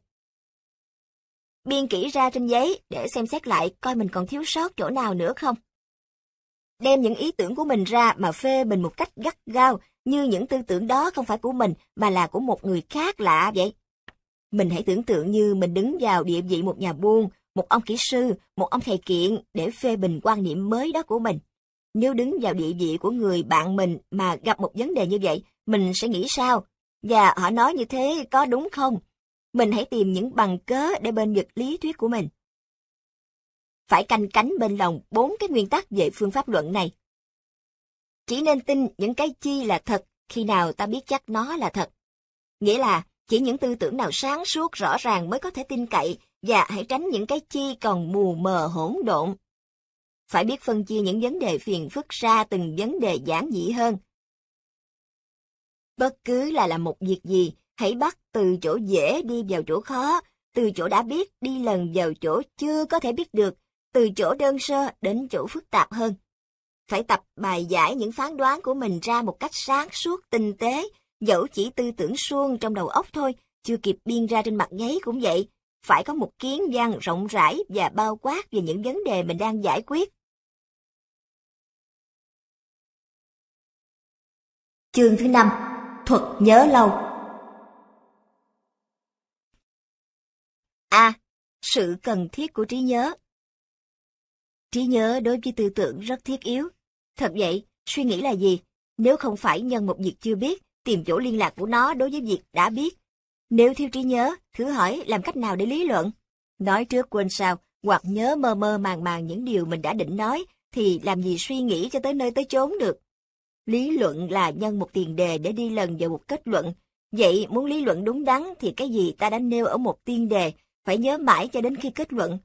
Biên kỹ ra trên giấy để xem xét lại coi mình còn thiếu sót chỗ nào nữa không. Đem những ý tưởng của mình ra mà phê bình một cách gắt gao, như những tư tưởng đó không phải của mình mà là của một người khác lạ vậy. Mình hãy tưởng tượng như mình đứng vào địa vị một nhà buôn, một ông kỹ sư, một ông thầy kiện để phê bình quan niệm mới đó của mình. Nếu đứng vào địa vị của người bạn mình mà gặp một vấn đề như vậy, mình sẽ nghĩ sao? Và họ nói như thế có đúng không? Mình hãy tìm những bằng cớ để bênh vực lý thuyết của mình. Phải canh cánh bên lòng 4 cái nguyên tắc về phương pháp luận này. Chỉ nên tin những cái chi là thật khi nào ta biết chắc nó là thật. Nghĩa là chỉ những tư tưởng nào sáng suốt rõ ràng mới có thể tin cậy, và hãy tránh những cái chi còn mù mờ hỗn độn. Phải biết phân chia những vấn đề phiền phức ra từng vấn đề giản dị hơn. Bất cứ là làm một việc gì, hãy bắt từ chỗ dễ đi vào chỗ khó, từ chỗ đã biết đi lần vào chỗ chưa có thể biết được, từ chỗ đơn sơ đến chỗ phức tạp hơn. Phải tập bài giải những phán đoán của mình ra một cách sáng suốt tinh tế, dẫu chỉ tư tưởng suông trong đầu óc thôi, chưa kịp biên ra trên mặt giấy cũng vậy. Phải có một kiến văn rộng rãi và bao quát về những vấn đề mình đang giải quyết. Chương thứ 5. Thuật nhớ lâu. A. Sự cần thiết của trí nhớ. Trí nhớ đối với tư tưởng rất thiết yếu. Thật vậy, suy nghĩ là gì? Nếu không phải nhân một việc chưa biết, tìm chỗ liên lạc của nó đối với việc đã biết. Nếu thiếu trí nhớ, thử hỏi làm cách nào để lý luận? Nói trước quên sau, hoặc nhớ mơ mơ màng màng những điều mình đã định nói, thì làm gì suy nghĩ cho tới nơi tới chốn được. Lý luận là nhân một tiền đề để đi lần vào một kết luận. Vậy muốn lý luận đúng đắn thì cái gì ta đã nêu ở một tiên đề, phải nhớ mãi cho đến khi kết luận.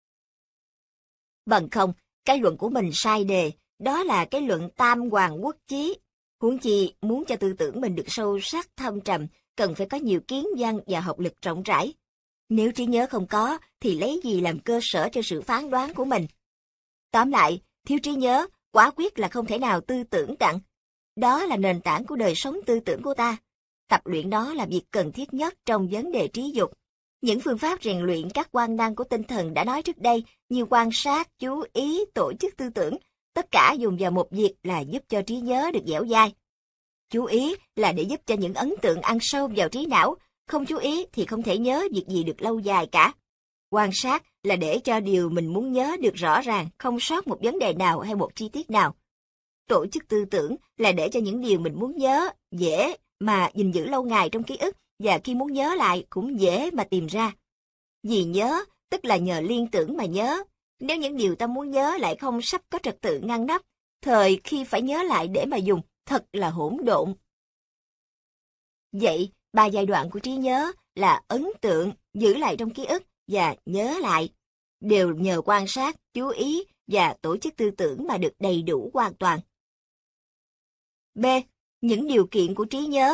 Bằng không, cái luận của mình sai đề, đó là cái luận tam hoàng quốc chí. Huống chi, muốn cho tư tưởng mình được sâu sắc thâm trầm, cần phải có nhiều kiến văn và học lực rộng rãi. Nếu trí nhớ không có, thì lấy gì làm cơ sở cho sự phán đoán của mình? Tóm lại, thiếu trí nhớ, quả quyết là không thể nào tư tưởng đặng. Đó là nền tảng của đời sống tư tưởng của ta. Tập luyện đó là việc cần thiết nhất trong vấn đề trí dục. Những phương pháp rèn luyện các quan năng của tinh thần đã nói trước đây như quan sát, chú ý, tổ chức tư tưởng, tất cả dùng vào một việc là giúp cho trí nhớ được dẻo dai. Chú ý là để giúp cho những ấn tượng ăn sâu vào trí não, không chú ý thì không thể nhớ việc gì được lâu dài cả. Quan sát là để cho điều mình muốn nhớ được rõ ràng, không sót một vấn đề nào hay một chi tiết nào. Tổ chức tư tưởng là để cho những điều mình muốn nhớ dễ mà gìn giữ lâu ngày trong ký ức, và khi muốn nhớ lại cũng dễ mà tìm ra. Vì nhớ tức là nhờ liên tưởng mà nhớ. Nếu những điều ta muốn nhớ lại không sắp có trật tự ngăn nắp, thời khi phải nhớ lại để mà dùng, thật là hỗn độn. Vậy, 3 giai đoạn của trí nhớ là ấn tượng, giữ lại trong ký ức và nhớ lại, đều nhờ quan sát, chú ý và tổ chức tư tưởng mà được đầy đủ hoàn toàn. B. Những điều kiện của trí nhớ.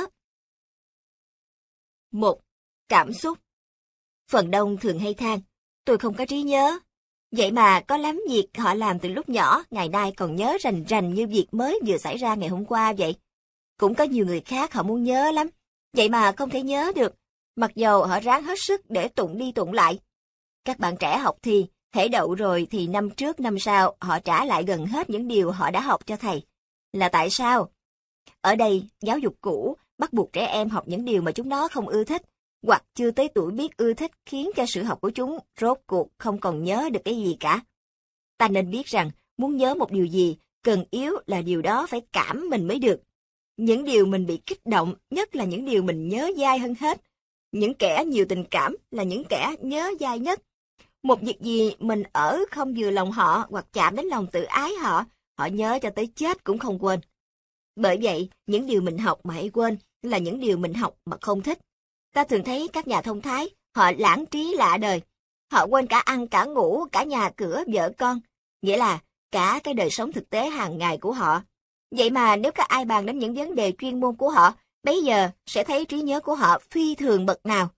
1. Cảm xúc. Phần đông thường hay than, tôi không có trí nhớ. Vậy mà có lắm việc họ làm từ lúc nhỏ, ngày nay còn nhớ rành rành như việc mới vừa xảy ra ngày hôm qua vậy. Cũng có nhiều người khác họ muốn nhớ lắm, vậy mà không thể nhớ được, mặc dầu họ ráng hết sức để tụng đi tụng lại. Các bạn trẻ học thì, hễ đậu rồi thì năm trước năm sau họ trả lại gần hết những điều họ đã học cho thầy. Là tại sao? Ở đây, giáo dục cũ bắt buộc trẻ em học những điều mà chúng nó không ưa thích, hoặc chưa tới tuổi biết ưa thích khiến cho sự học của chúng rốt cuộc không còn nhớ được cái gì cả. Ta nên biết rằng, muốn nhớ một điều gì, cần yếu là điều đó phải cảm mình mới được. Những điều mình bị kích động, nhất là những điều mình nhớ dai hơn hết. Những kẻ nhiều tình cảm là những kẻ nhớ dai nhất. Một việc gì mình ở không vừa lòng họ hoặc chạm đến lòng tự ái họ, họ nhớ cho tới chết cũng không quên. Bởi vậy, những điều mình học mà hay quên là những điều mình học mà không thích. Ta thường thấy các nhà thông thái, họ lãng trí lạ đời. Họ quên cả ăn, cả ngủ, cả nhà cửa, vợ con. Nghĩa là cả cái đời sống thực tế hàng ngày của họ. Vậy mà nếu các ai bàn đến những vấn đề chuyên môn của họ, bấy giờ sẽ thấy trí nhớ của họ phi thường bậc nào.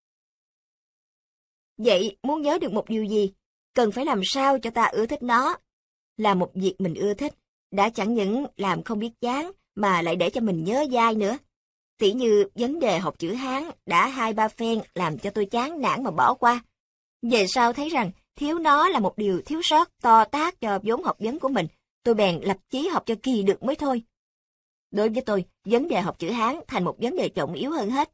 Vậy muốn nhớ được một điều gì, cần phải làm sao cho ta ưa thích nó. Là một việc mình ưa thích, đã chẳng những làm không biết chán, mà lại để cho mình nhớ dai nữa. Tỉ như vấn đề học chữ Hán đã 2-3 phen làm cho tôi chán nản mà bỏ qua. Về sau thấy rằng thiếu nó là một điều thiếu sót to tát cho vốn học vấn của mình, tôi bèn lập chí học cho kỳ được mới thôi. Đối với tôi, vấn đề học chữ Hán thành một vấn đề trọng yếu hơn hết.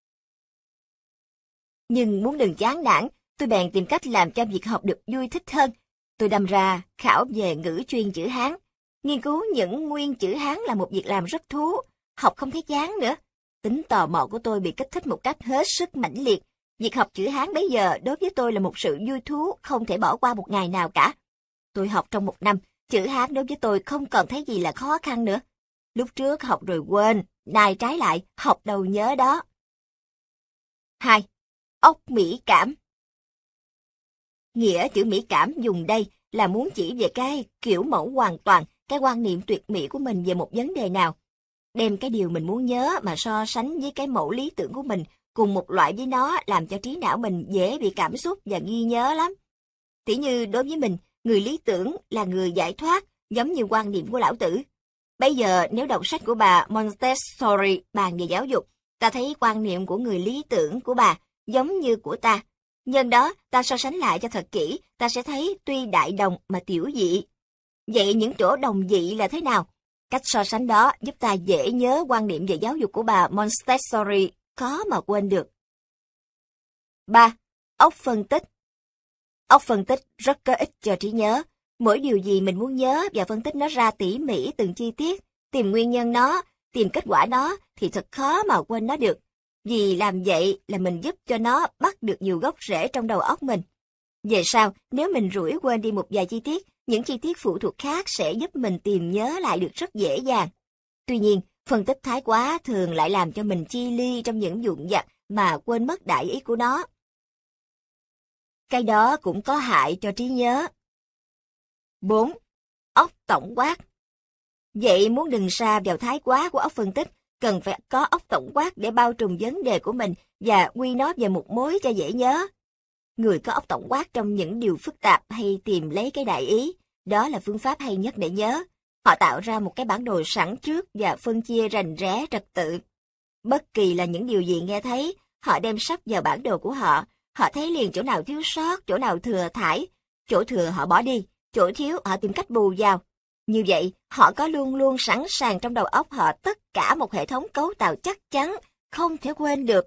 Nhưng muốn đừng chán nản, tôi bèn tìm cách làm cho việc học được vui thích hơn. Tôi đâm ra khảo về ngữ chuyên chữ Hán. Nghiên cứu những nguyên chữ Hán là một việc làm rất thú, học không thấy chán nữa. Tính tò mò của tôi bị kích thích một cách hết sức mãnh liệt. Việc học chữ Hán bây giờ đối với tôi là một sự vui thú không thể bỏ qua một ngày nào cả. Tôi học trong 1 năm, chữ Hán đối với tôi không còn thấy gì là khó khăn nữa. Lúc trước học rồi quên, nay trái lại, học đâu nhớ đó. 2. Óc mỹ cảm. Nghĩa chữ mỹ cảm dùng đây là muốn chỉ về cái kiểu mẫu hoàn toàn, cái quan niệm tuyệt mỹ của mình về một vấn đề nào. Đem cái điều mình muốn nhớ mà so sánh với cái mẫu lý tưởng của mình cùng một loại với nó làm cho trí não mình dễ bị cảm xúc và ghi nhớ lắm. Tỉ như đối với mình, người lý tưởng là người giải thoát, giống như quan niệm của lão tử. Bây giờ nếu đọc sách của bà Montessori bàn về giáo dục, ta thấy quan niệm của người lý tưởng của bà giống như của ta. Nhân đó, ta so sánh lại cho thật kỹ, ta sẽ thấy tuy đại đồng mà tiểu dị. Vậy những chỗ đồng dị là thế nào? Cách so sánh đó giúp ta dễ nhớ quan niệm về giáo dục của bà Montessori, khó mà quên được. 3. Óc phân tích. Óc phân tích rất có ích cho trí nhớ. Mỗi điều gì mình muốn nhớ và phân tích nó ra tỉ mỉ từng chi tiết, tìm nguyên nhân nó, tìm kết quả nó thì thật khó mà quên nó được. Vì làm vậy là mình giúp cho nó bắt được nhiều gốc rễ trong đầu óc mình. Về sau, nếu mình rủi quên đi một vài chi tiết, những chi tiết phụ thuộc khác sẽ giúp mình tìm nhớ lại được rất dễ dàng. Tuy nhiên, phân tích thái quá thường lại làm cho mình chi ly trong những vụn vặt mà quên mất đại ý của nó. Cái đó cũng có hại cho trí nhớ. 4. Óc tổng quát. Vậy muốn đừng sa vào thái quá của óc phân tích, cần phải có óc tổng quát để bao trùm vấn đề của mình và quy nó về một mối cho dễ nhớ. Người có óc tổng quát trong những điều phức tạp hay tìm lấy cái đại ý, đó là phương pháp hay nhất để nhớ. Họ tạo ra một cái bản đồ sẵn trước và phân chia rành rẽ trật tự. Bất kỳ là những điều gì nghe thấy, họ đem sắp vào bản đồ của họ. Họ thấy liền chỗ nào thiếu sót, chỗ nào thừa thải. Chỗ thừa họ bỏ đi, chỗ thiếu họ tìm cách bù vào. Như vậy, họ có luôn luôn sẵn sàng trong đầu óc họ tất cả một hệ thống cấu tạo chắc chắn, không thể quên được.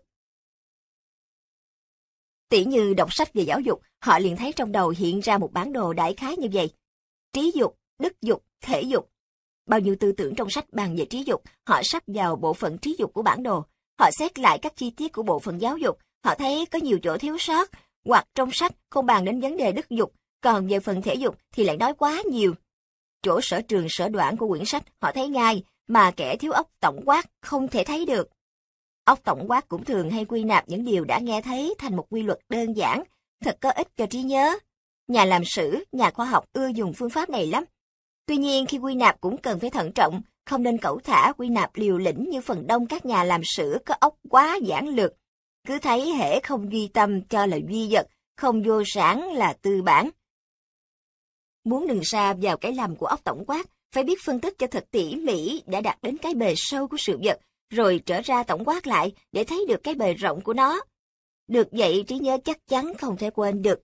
Tỉ như đọc sách về giáo dục, họ liền thấy trong đầu hiện ra một bản đồ đại khái như vậy. Trí dục, đức dục, thể dục. Bao nhiêu tư tưởng trong sách bàn về trí dục, họ sắp vào bộ phận trí dục của bản đồ. Họ xét lại các chi tiết của bộ phận giáo dục, họ thấy có nhiều chỗ thiếu sót. hoặc trong sách không bàn đến vấn đề đức dục, còn về phần thể dục thì lại nói quá nhiều. Chỗ sở trường sở đoản của quyển sách họ thấy ngay, mà kẻ thiếu óc tổng quát không thể thấy được. Óc tổng quát cũng thường hay quy nạp những điều đã nghe thấy thành một quy luật đơn giản, thật có ích cho trí nhớ. Nhà làm sử, nhà khoa học ưa dùng phương pháp này lắm. Tuy nhiên khi quy nạp cũng cần phải thận trọng, không nên cẩu thả quy nạp liều lĩnh như phần đông các nhà làm sử có óc quá giản lược. Cứ thấy hễ không duy tâm cho là duy vật, không vô sản là tư bản. Muốn đừng sa vào cái lầm của óc tổng quát, phải biết phân tích cho thật tỉ mỉ để đạt đến cái bề sâu của sự vật, rồi trở ra tổng quát lại để thấy được cái bề rộng của nó. Được vậy trí nhớ chắc chắn không thể quên được.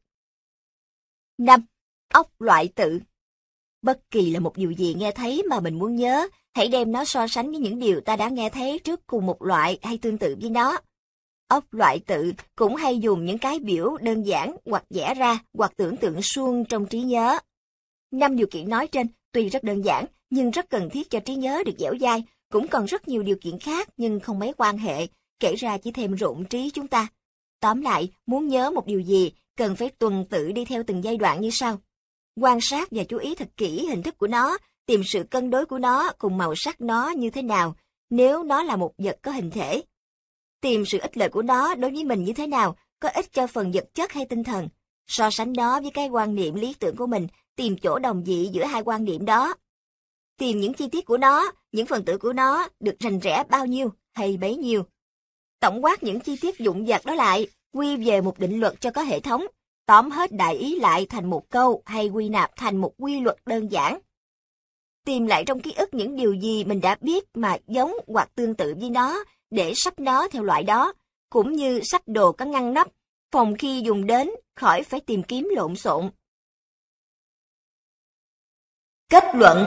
5. Óc loại tự. Bất kỳ là một điều gì nghe thấy mà mình muốn nhớ, hãy đem nó so sánh với những điều ta đã nghe thấy trước cùng một loại hay tương tự với nó. Óc loại tự cũng hay dùng những cái biểu đơn giản hoặc vẽ ra hoặc tưởng tượng suông trong trí nhớ. 5 điều kiện nói trên tuy rất đơn giản nhưng rất cần thiết cho trí nhớ được dẻo dai, cũng còn rất nhiều điều kiện khác nhưng không mấy quan hệ, kể ra chỉ thêm rộn trí chúng ta. Tóm lại, muốn nhớ một điều gì, cần phải tuần tự đi theo từng giai đoạn như sau. Quan sát và chú ý thật kỹ hình thức của nó, tìm sự cân đối của nó cùng màu sắc nó như thế nào, nếu nó là một vật có hình thể. Tìm sự ích lợi của nó đối với mình như thế nào, có ích cho phần vật chất hay tinh thần. So sánh nó với cái quan niệm lý tưởng của mình, tìm chỗ đồng vị giữa hai quan niệm đó. Tìm những chi tiết của nó, những phần tử của nó được rành rẽ bao nhiêu hay bấy nhiêu. Tổng quát những chi tiết vụn vặt đó lại, quy về một định luật cho có hệ thống, tóm hết đại ý lại thành một câu hay quy nạp thành một quy luật đơn giản. Tìm lại trong ký ức những điều gì mình đã biết mà giống hoặc tương tự với nó, để sắp nó theo loại đó, cũng như sắp đồ có ngăn nắp, phòng khi dùng đến, khỏi phải tìm kiếm lộn xộn. Kết luận.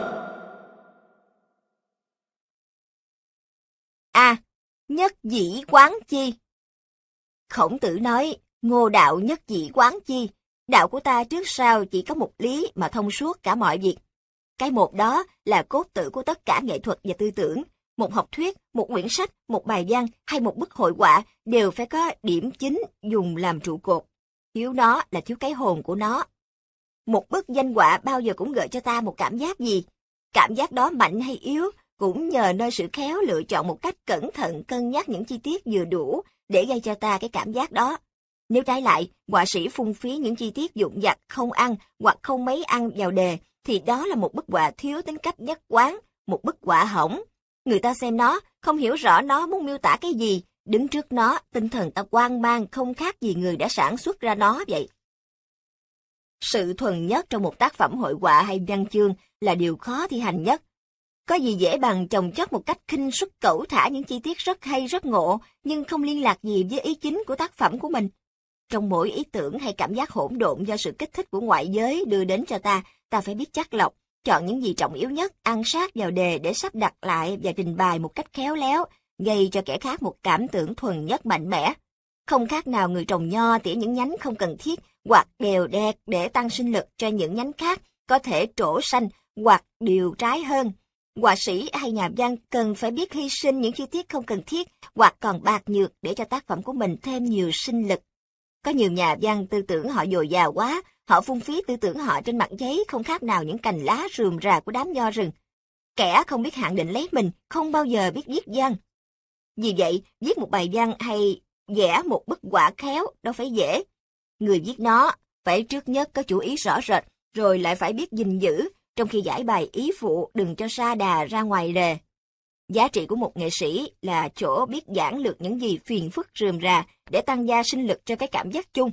A. Nhất dĩ quán chi. Khổng Tử nói, ngô đạo nhất dĩ quán chi. Đạo của ta trước sau chỉ có một lý mà thông suốt cả mọi việc. Cái một đó là cốt tử của tất cả nghệ thuật và tư tưởng. Một học thuyết, một quyển sách, một bài văn hay một bức hội họa đều phải có điểm chính dùng làm trụ cột. Thiếu nó là thiếu cái hồn của nó. Một bức danh họa bao giờ cũng gợi cho ta một cảm giác gì? Cảm giác đó mạnh hay yếu cũng nhờ nơi sự khéo lựa chọn một cách cẩn thận cân nhắc những chi tiết vừa đủ để gây cho ta cái cảm giác đó. Nếu trái lại, họa sĩ phung phí những chi tiết vụn vặt không ăn hoặc không mấy ăn vào đề, thì đó là một bức họa thiếu tính cách nhất quán, một bức họa hỏng. Người ta xem nó, không hiểu rõ nó muốn miêu tả cái gì, đứng trước nó, tinh thần ta hoang mang không khác gì người đã sản xuất ra nó vậy. Sự thuần nhất trong một tác phẩm hội họa hay văn chương là điều khó thi hành nhất. Có gì dễ bằng chồng chất một cách khinh suất cẩu thả những chi tiết rất hay rất ngộ, nhưng không liên lạc gì với ý chính của tác phẩm của mình. Trong mỗi ý tưởng hay cảm giác hỗn độn do sự kích thích của ngoại giới đưa đến cho ta phải biết chắt lọc, chọn những gì trọng yếu nhất, ăn sát vào đề để sắp đặt lại và trình bày một cách khéo léo, gây cho kẻ khác một cảm tưởng thuần nhất mạnh mẽ. Không khác nào người trồng nho tỉa những nhánh không cần thiết hoặc đều đẹt để tăng sinh lực cho những nhánh khác có thể trổ xanh hoặc điều trái hơn. Họa sĩ hay nhà văn cần phải biết hy sinh những chi tiết không cần thiết hoặc còn bạc nhược để cho tác phẩm của mình thêm nhiều sinh lực. Có nhiều nhà văn tư tưởng họ dồi dào quá, họ phung phí tư tưởng họ trên mặt giấy không khác nào những cành lá rườm rà của đám nho rừng. Kẻ không biết hạn định lấy mình, không bao giờ biết viết văn. Vì vậy, viết một bài văn hay vẽ một bức họa khéo đâu phải dễ. Người viết nó phải trước nhất có chủ ý rõ rệt, rồi lại phải biết gìn giữ, trong khi giải bày ý phụ đừng cho sa đà ra ngoài lề. Giá trị của một nghệ sĩ là chỗ biết giản lược những gì phiền phức rườm rà để tăng gia sinh lực cho cái cảm giác chung.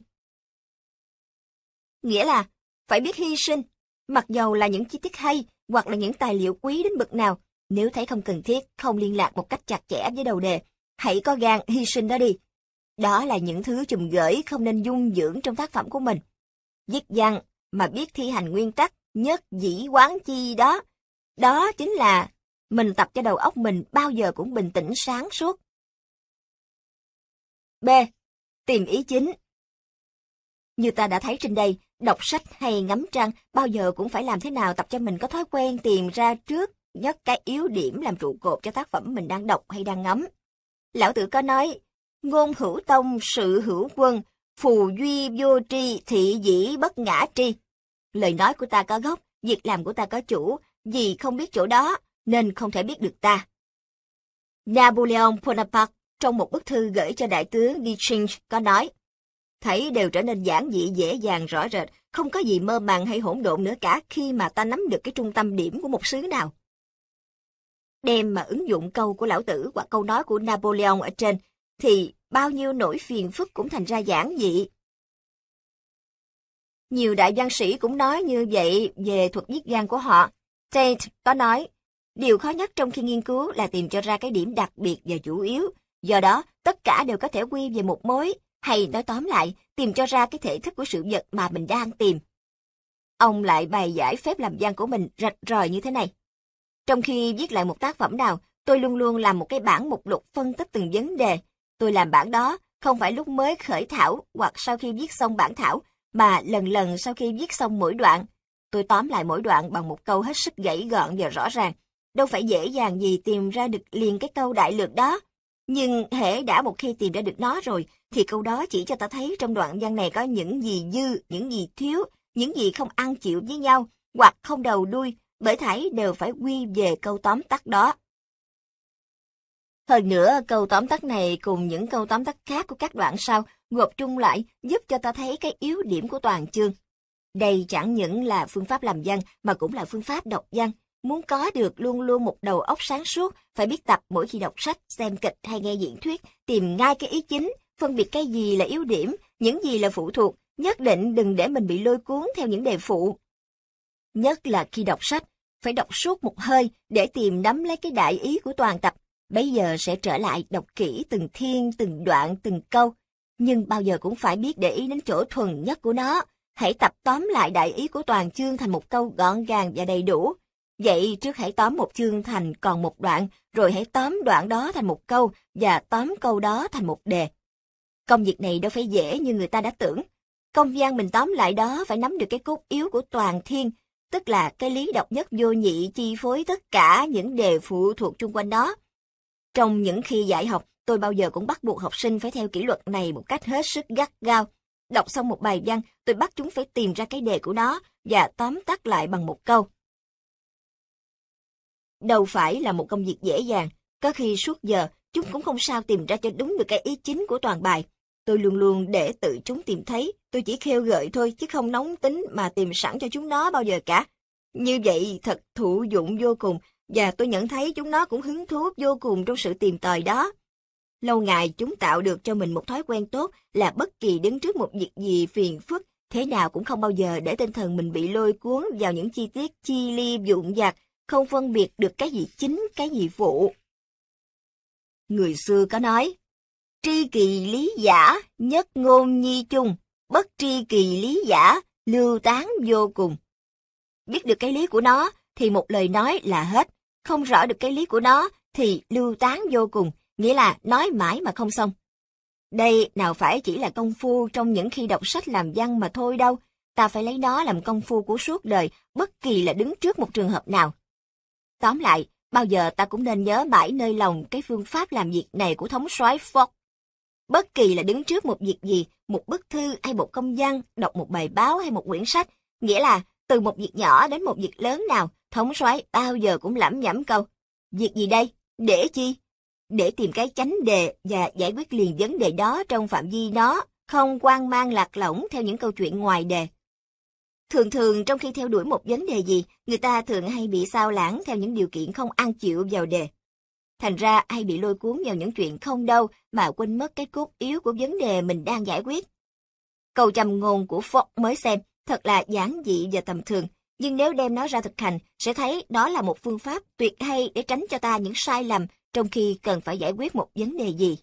Nghĩa là phải biết hy sinh, mặc dầu là những chi tiết hay hoặc là những tài liệu quý đến bậc nào, nếu thấy không cần thiết, không liên lạc một cách chặt chẽ với đầu đề, hãy có gan hy sinh đó đi. Đó là những thứ chùm gửi không nên dung dưỡng trong tác phẩm của mình. Viết văn mà biết thi hành nguyên tắc nhất dĩ quán chi đó, đó chính là mình tập cho đầu óc mình bao giờ cũng bình tĩnh sáng suốt. B. Tìm ý chính. Như ta đã thấy trên đây, đọc sách hay ngắm trăng bao giờ cũng phải làm thế nào tập cho mình có thói quen tìm ra trước nhất cái yếu điểm làm trụ cột cho tác phẩm mình đang đọc hay đang ngắm. Lão Tử có nói, ngôn hữu tông, sự hữu quân, Phù duy vô tri, thị dĩ bất ngã tri. Lời nói của ta có gốc, việc làm của ta có chủ, vì không biết chỗ đó, nên không thể biết được ta. Napoleon Bonaparte trong một bức thư gửi cho đại tướng Dietrich có nói, thấy đều trở nên giản dị dễ dàng rõ rệt, không có gì mơ màng hay hỗn độn nữa cả khi mà ta nắm được cái trung tâm điểm của một xứ nào. Đem mà ứng dụng câu của lão tử hoặc câu nói của Napoleon ở trên, thì bao nhiêu nỗi phiền phức cũng thành ra giản dị. Nhiều đại văn sĩ cũng nói như vậy về thuật viết văn của họ. Tate có nói, điều khó nhất trong khi nghiên cứu là tìm cho ra cái điểm đặc biệt và chủ yếu, do đó tất cả đều có thể quy về một mối, hay nói tóm lại, tìm cho ra cái thể thức của sự vật mà mình đang tìm. Ông lại bày giải phép làm văn của mình rạch ròi như thế này. Trong khi viết lại một tác phẩm nào, tôi luôn luôn làm một cái bản mục lục phân tích từng vấn đề. Tôi làm bản đó không phải lúc mới khởi thảo hoặc sau khi viết xong bản thảo, mà lần lần sau khi viết xong mỗi đoạn. Tôi tóm lại mỗi đoạn bằng một câu hết sức gãy gọn và rõ ràng. Đâu phải dễ dàng gì tìm ra được liền cái câu đại lược đó. Nhưng hễ đã một khi tìm ra được nó rồi, thì câu đó chỉ cho ta thấy trong đoạn văn này có những gì dư, những gì thiếu, những gì không ăn chịu với nhau, hoặc không đầu đuôi, bởi thảy đều phải quy về câu tóm tắt đó. Hơn nữa, câu tóm tắt này cùng những câu tóm tắt khác của các đoạn sau gộp chung lại giúp cho ta thấy cái yếu điểm của toàn chương. Đây chẳng những là phương pháp làm văn mà cũng là phương pháp đọc văn. Muốn có được luôn luôn một đầu óc sáng suốt, phải biết tập mỗi khi đọc sách, xem kịch hay nghe diễn thuyết, tìm ngay cái ý chính, phân biệt cái gì là yếu điểm, những gì là phụ thuộc, nhất định đừng để mình bị lôi cuốn theo những đề phụ. Nhất là khi đọc sách, phải đọc suốt một hơi để tìm nắm lấy cái đại ý của toàn tập. Bây giờ sẽ trở lại đọc kỹ từng thiên, từng đoạn, từng câu. Nhưng bao giờ cũng phải biết để ý đến chỗ thuần nhất của nó. Hãy tập tóm lại đại ý của toàn chương thành một câu gọn gàng và đầy đủ. Vậy trước hãy tóm một chương thành còn một đoạn, rồi hãy tóm đoạn đó thành một câu, và tóm câu đó thành một đề. Công việc này đâu phải dễ như người ta đã tưởng. Công văn mình tóm lại đó phải nắm được cái cốt yếu của toàn thiên, tức là cái lý độc nhất vô nhị chi phối tất cả những đề phụ thuộc chung quanh đó. Trong những khi dạy học, tôi bao giờ cũng bắt buộc học sinh phải theo kỷ luật này một cách hết sức gắt gao. Đọc xong một bài văn, tôi bắt chúng phải tìm ra cái đề của nó và tóm tắt lại bằng một câu. Đâu phải là một công việc dễ dàng, có khi suốt giờ chúng cũng không sao tìm ra cho đúng được cái ý chính của toàn bài. Tôi luôn luôn để tự chúng tìm thấy, tôi chỉ khêu gợi thôi chứ không nóng tính mà tìm sẵn cho chúng nó bao giờ cả. Như vậy thật thụ dụng vô cùng, và tôi nhận thấy chúng nó cũng hứng thú vô cùng trong sự tìm tòi đó. Lâu ngày chúng tạo được cho mình một thói quen tốt là bất kỳ đứng trước một việc gì phiền phức, thế nào cũng không bao giờ để tinh thần mình bị lôi cuốn vào những chi tiết chi li vụn vặt, không phân biệt được cái gì chính, cái gì phụ. Người xưa có nói, tri kỳ lý giả, nhất ngôn nhi chung, bất tri kỳ lý giả, lưu tán vô cùng. Biết được cái lý của nó thì một lời nói là hết, không rõ được cái lý của nó thì lưu tán vô cùng, nghĩa là nói mãi mà không xong. Đây nào phải chỉ là công phu trong những khi đọc sách làm văn mà thôi đâu, ta phải lấy nó làm công phu của suốt đời, bất kỳ là đứng trước một trường hợp nào. Tóm lại, bao giờ ta cũng nên nhớ mãi nơi lòng cái phương pháp làm việc này của thống soái Ford. Bất kỳ là đứng trước một việc gì, một bức thư hay một công văn, đọc một bài báo hay một quyển sách, nghĩa là từ một việc nhỏ đến một việc lớn nào, thống soái bao giờ cũng lẩm nhẩm câu, việc gì đây? Để chi? Để tìm cái chánh đề và giải quyết liền vấn đề đó trong phạm vi nó, không hoang mang lạc lõng theo những câu chuyện ngoài đề. Thường thường trong khi theo đuổi một vấn đề gì, người ta thường hay bị xao lãng theo những điều kiện không ăn chịu vào đề. Thành ra hay bị lôi cuốn vào những chuyện không đâu mà quên mất cái cốt yếu của vấn đề mình đang giải quyết. Câu châm ngôn của Ford mới xem thật là giản dị và tầm thường, nhưng nếu đem nó ra thực hành sẽ thấy đó là một phương pháp tuyệt hay để tránh cho ta những sai lầm trong khi cần phải giải quyết một vấn đề gì.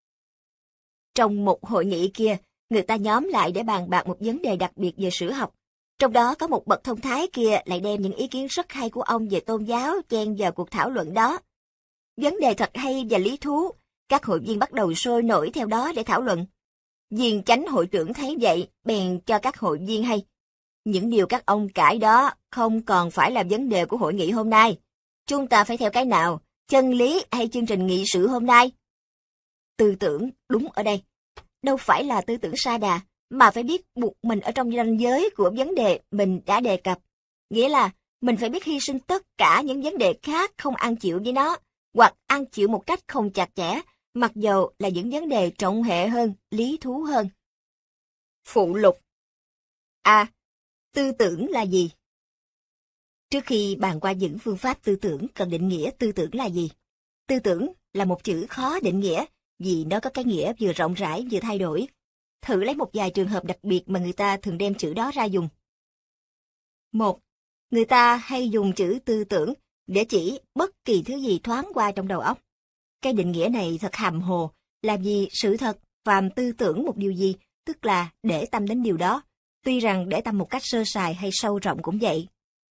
Trong một hội nghị kia, người ta nhóm lại để bàn bạc một vấn đề đặc biệt về sử học. Trong đó có một bậc thông thái kia lại đem những ý kiến rất hay của ông về tôn giáo chen vào cuộc thảo luận đó. Vấn đề thật hay và lý thú, các hội viên bắt đầu sôi nổi theo đó để thảo luận. Viên chánh hội trưởng thấy vậy, bèn cho các hội viên hay. Những điều các ông cãi đó không còn phải là vấn đề của hội nghị hôm nay. Chúng ta phải theo cái nào, chân lý hay chương trình nghị sự hôm nay? Tư tưởng đúng ở đây. đâu phải là tư tưởng sa đà, mà phải biết buộc mình ở trong ranh giới của vấn đề mình đã đề cập. Nghĩa là mình phải biết hy sinh tất cả những vấn đề khác không ăn chịu với nó, hoặc ăn chịu một cách không chặt chẽ, mặc dầu là những vấn đề trọng hệ hơn, lý thú hơn. Phụ lục. A. Tư tưởng là gì? Trước khi bàn qua những phương pháp tư tưởng, cần định nghĩa tư tưởng là gì. Tư tưởng là một chữ khó định nghĩa, vì nó có cái nghĩa vừa rộng rãi vừa thay đổi. Thử lấy một vài trường hợp đặc biệt mà người ta thường đem chữ đó ra dùng. 1. Người ta hay dùng chữ tư tưởng để chỉ bất kỳ thứ gì thoáng qua trong đầu óc. Cái định nghĩa này thật hàm hồ, làm gì sự thật phàm tư tưởng một điều gì, tức là để tâm đến điều đó, tuy rằng để tâm một cách sơ sài hay sâu rộng cũng vậy.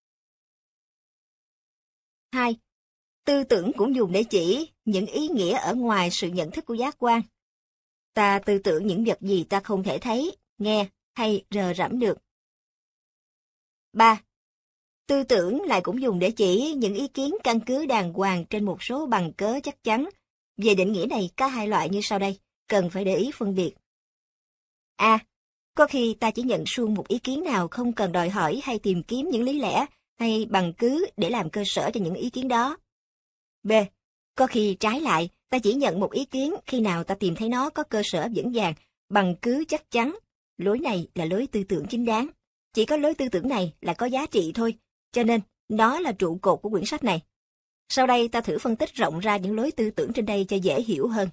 2. Tư tưởng cũng dùng để chỉ những ý nghĩa ở ngoài sự nhận thức của giác quan. Ta tư tưởng những vật gì ta không thể thấy, nghe hay rờ rẫm được. 3. Tư tưởng lại cũng dùng để chỉ những ý kiến căn cứ đàng hoàng trên một số bằng cớ chắc chắn. Về định nghĩa này có hai loại như sau đây, cần phải để ý phân biệt. A. Có khi ta chỉ nhận suông một ý kiến nào không cần đòi hỏi hay tìm kiếm những lý lẽ hay bằng cứ để làm cơ sở cho những ý kiến đó. B. Có khi trái lại, ta chỉ nhận một ý kiến khi nào ta tìm thấy nó có cơ sở vững vàng, bằng cứ chắc chắn. Lối này là lối tư tưởng chính đáng. Chỉ có lối tư tưởng này là có giá trị thôi, cho nên nó là trụ cột của quyển sách này. Sau đây ta thử phân tích rộng ra những lối tư tưởng trên đây cho dễ hiểu hơn.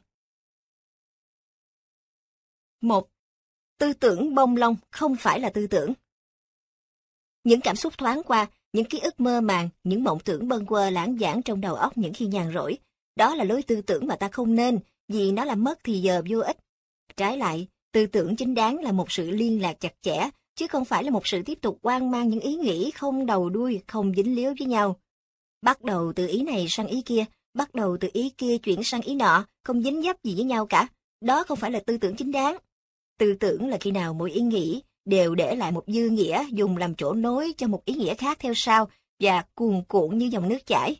1. Tư tưởng bông lông không phải là tư tưởng. Những cảm xúc thoáng qua, những ký ức mơ màng, những mộng tưởng bâng quơ lãng vảng trong đầu óc những khi nhàn rỗi, đó là lối tư tưởng mà ta không nên, vì nó làm mất thì giờ vô ích. Trái lại, tư tưởng chính đáng là một sự liên lạc chặt chẽ, chứ không phải là một sự tiếp tục hoang mang những ý nghĩ không đầu đuôi, không dính líu với nhau. Bắt đầu từ ý này sang ý kia, bắt đầu từ ý kia chuyển sang ý nọ, không dính dấp gì với nhau cả. Đó không phải là tư tưởng chính đáng. Tư tưởng là khi nào mỗi ý nghĩ đều để lại một dư nghĩa dùng làm chỗ nối cho một ý nghĩa khác theo sau và cuồn cuộn như dòng nước chảy.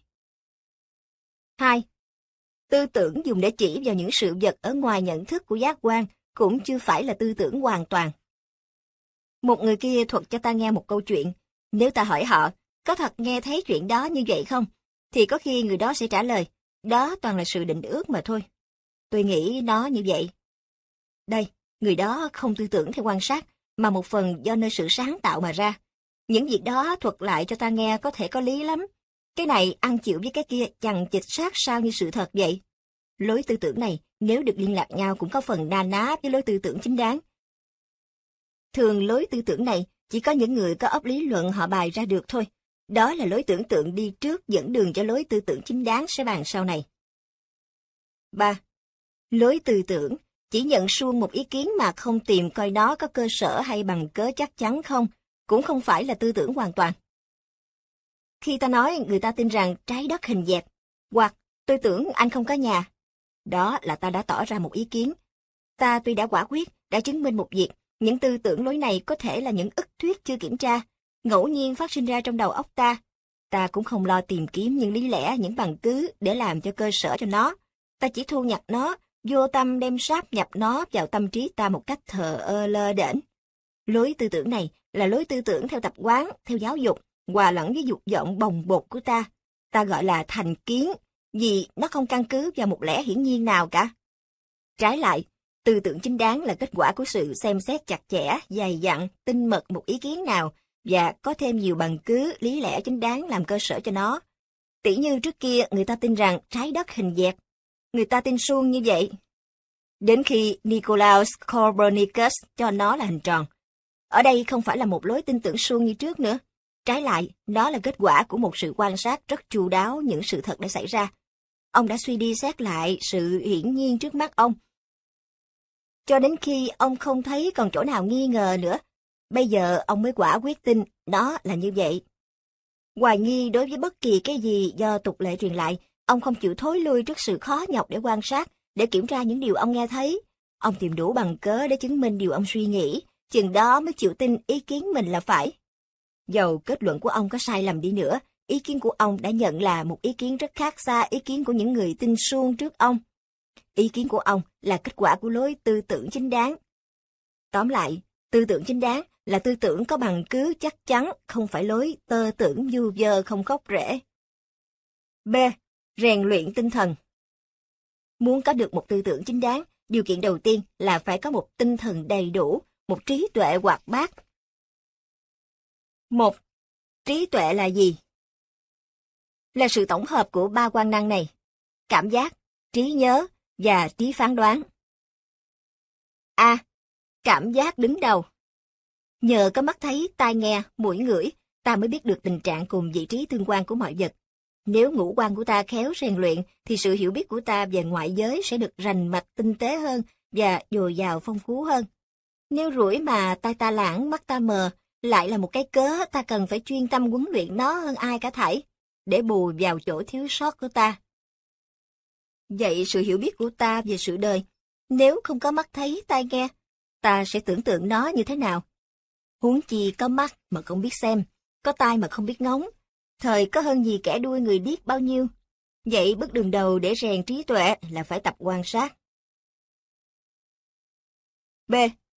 2. Tư tưởng dùng để chỉ vào những sự vật ở ngoài nhận thức của giác quan cũng chưa phải là tư tưởng hoàn toàn. Một người kia thuật cho ta nghe một câu chuyện. Nếu ta hỏi họ, có thật nghe thấy chuyện đó như vậy không? Thì có khi người đó sẽ trả lời, đó toàn là sự định ước mà thôi. Tôi nghĩ nó như vậy. Đây, người đó không tư tưởng theo quan sát, mà một phần do nơi sự sáng tạo mà ra. Những việc đó thuật lại cho ta nghe có thể có lý lắm. Cái này ăn chịu với cái kia chằng chịt sát sao như sự thật vậy. Lối tư tưởng này, nếu được liên lạc nhau cũng có phần na ná với lối tư tưởng chính đáng. Thường lối tư tưởng này chỉ có những người có óc lý luận họ bày ra được thôi. Đó là lối tưởng tượng đi trước dẫn đường cho lối tư tưởng chính đáng sẽ bàn sau này. 3. Lối tư tưởng chỉ nhận suông một ý kiến mà không tìm coi nó có cơ sở hay bằng cớ chắc chắn không, cũng không phải là tư tưởng hoàn toàn. Khi ta nói người ta tin rằng trái đất hình dẹt, hoặc tôi tưởng anh không có nhà, đó là ta đã tỏ ra một ý kiến. Ta tuy đã quả quyết, đã chứng minh một việc, những tư tưởng lối này có thể là những ức thuyết chưa kiểm tra, ngẫu nhiên phát sinh ra trong đầu óc ta. Ta cũng không lo tìm kiếm những lý lẽ, những bằng cứ để làm cho cơ sở cho nó. Ta chỉ thu nhặt nó, vô tâm đem sáp nhập nó vào tâm trí ta một cách thờ ơ lơ đễnh. Lối tư tưởng này là lối tư tưởng theo tập quán, theo giáo dục, hòa lẫn với dục vọng bồng bột của ta. Ta gọi là thành kiến, vì nó không căn cứ vào một lẽ hiển nhiên nào cả. Trái lại, tư tưởng chính đáng là kết quả của sự xem xét chặt chẽ, dày dặn, tinh mật một ý kiến nào, và có thêm nhiều bằng cứ, lý lẽ chính đáng làm cơ sở cho nó. Tỉ như trước kia người ta tin rằng trái đất hình dẹt. Người ta tin suông như vậy. Đến khi Nicolaus Copernicus cho nó là hình tròn. Ở đây không phải là một lối tin tưởng suông như trước nữa. Trái lại, nó là kết quả của một sự quan sát rất chu đáo những sự thật đã xảy ra. Ông đã suy đi xét lại sự hiển nhiên trước mắt ông. Cho đến khi ông không thấy còn chỗ nào nghi ngờ nữa, bây giờ ông mới quả quyết tin nó là như vậy. Hoài nghi đối với bất kỳ cái gì do tục lệ truyền lại, ông không chịu thối lui trước sự khó nhọc để quan sát, để kiểm tra những điều ông nghe thấy. Ông tìm đủ bằng cớ để chứng minh điều ông suy nghĩ, chừng đó mới chịu tin ý kiến mình là phải. Dầu kết luận của ông có sai lầm đi nữa, ý kiến của ông đã nhận là một ý kiến rất khác xa ý kiến của những người tin suông trước ông. Ý kiến của ông là kết quả của lối tư tưởng chính đáng. Tóm lại, tư tưởng chính đáng là tư tưởng có bằng cứ chắc chắn, không phải lối tơ tưởng vu vơ không gốc rễ. B. Rèn luyện tinh thần. Muốn có được một tư tưởng chính đáng, điều kiện đầu tiên là phải có một tinh thần đầy đủ, một trí tuệ hoạt bát. 1. Trí tuệ là gì? Là sự tổng hợp của ba quan năng này: cảm giác, trí nhớ và trí phán đoán. A. Cảm giác đứng đầu. Nhờ có mắt thấy, tai nghe, mũi ngửi, ta mới biết được tình trạng cùng vị trí tương quan của mọi vật. Nếu ngũ quan của ta khéo rèn luyện, thì sự hiểu biết của ta về ngoại giới sẽ được rành mạch tinh tế hơn và dồi dào phong phú hơn. Nếu rủi mà tai ta lãng, mắt ta mờ, lại là một cái cớ ta cần phải chuyên tâm huấn luyện nó hơn ai cả thảy, để bù vào chỗ thiếu sót của ta. Vậy sự hiểu biết của ta về sự đời, nếu không có mắt thấy, tai nghe, ta sẽ tưởng tượng nó như thế nào? Huống chi có mắt mà không biết xem, có tai mà không biết ngóng, thời có hơn gì kẻ đuôi người điếc bao nhiêu. Vậy bước đường đầu để rèn trí tuệ là phải tập quan sát. B.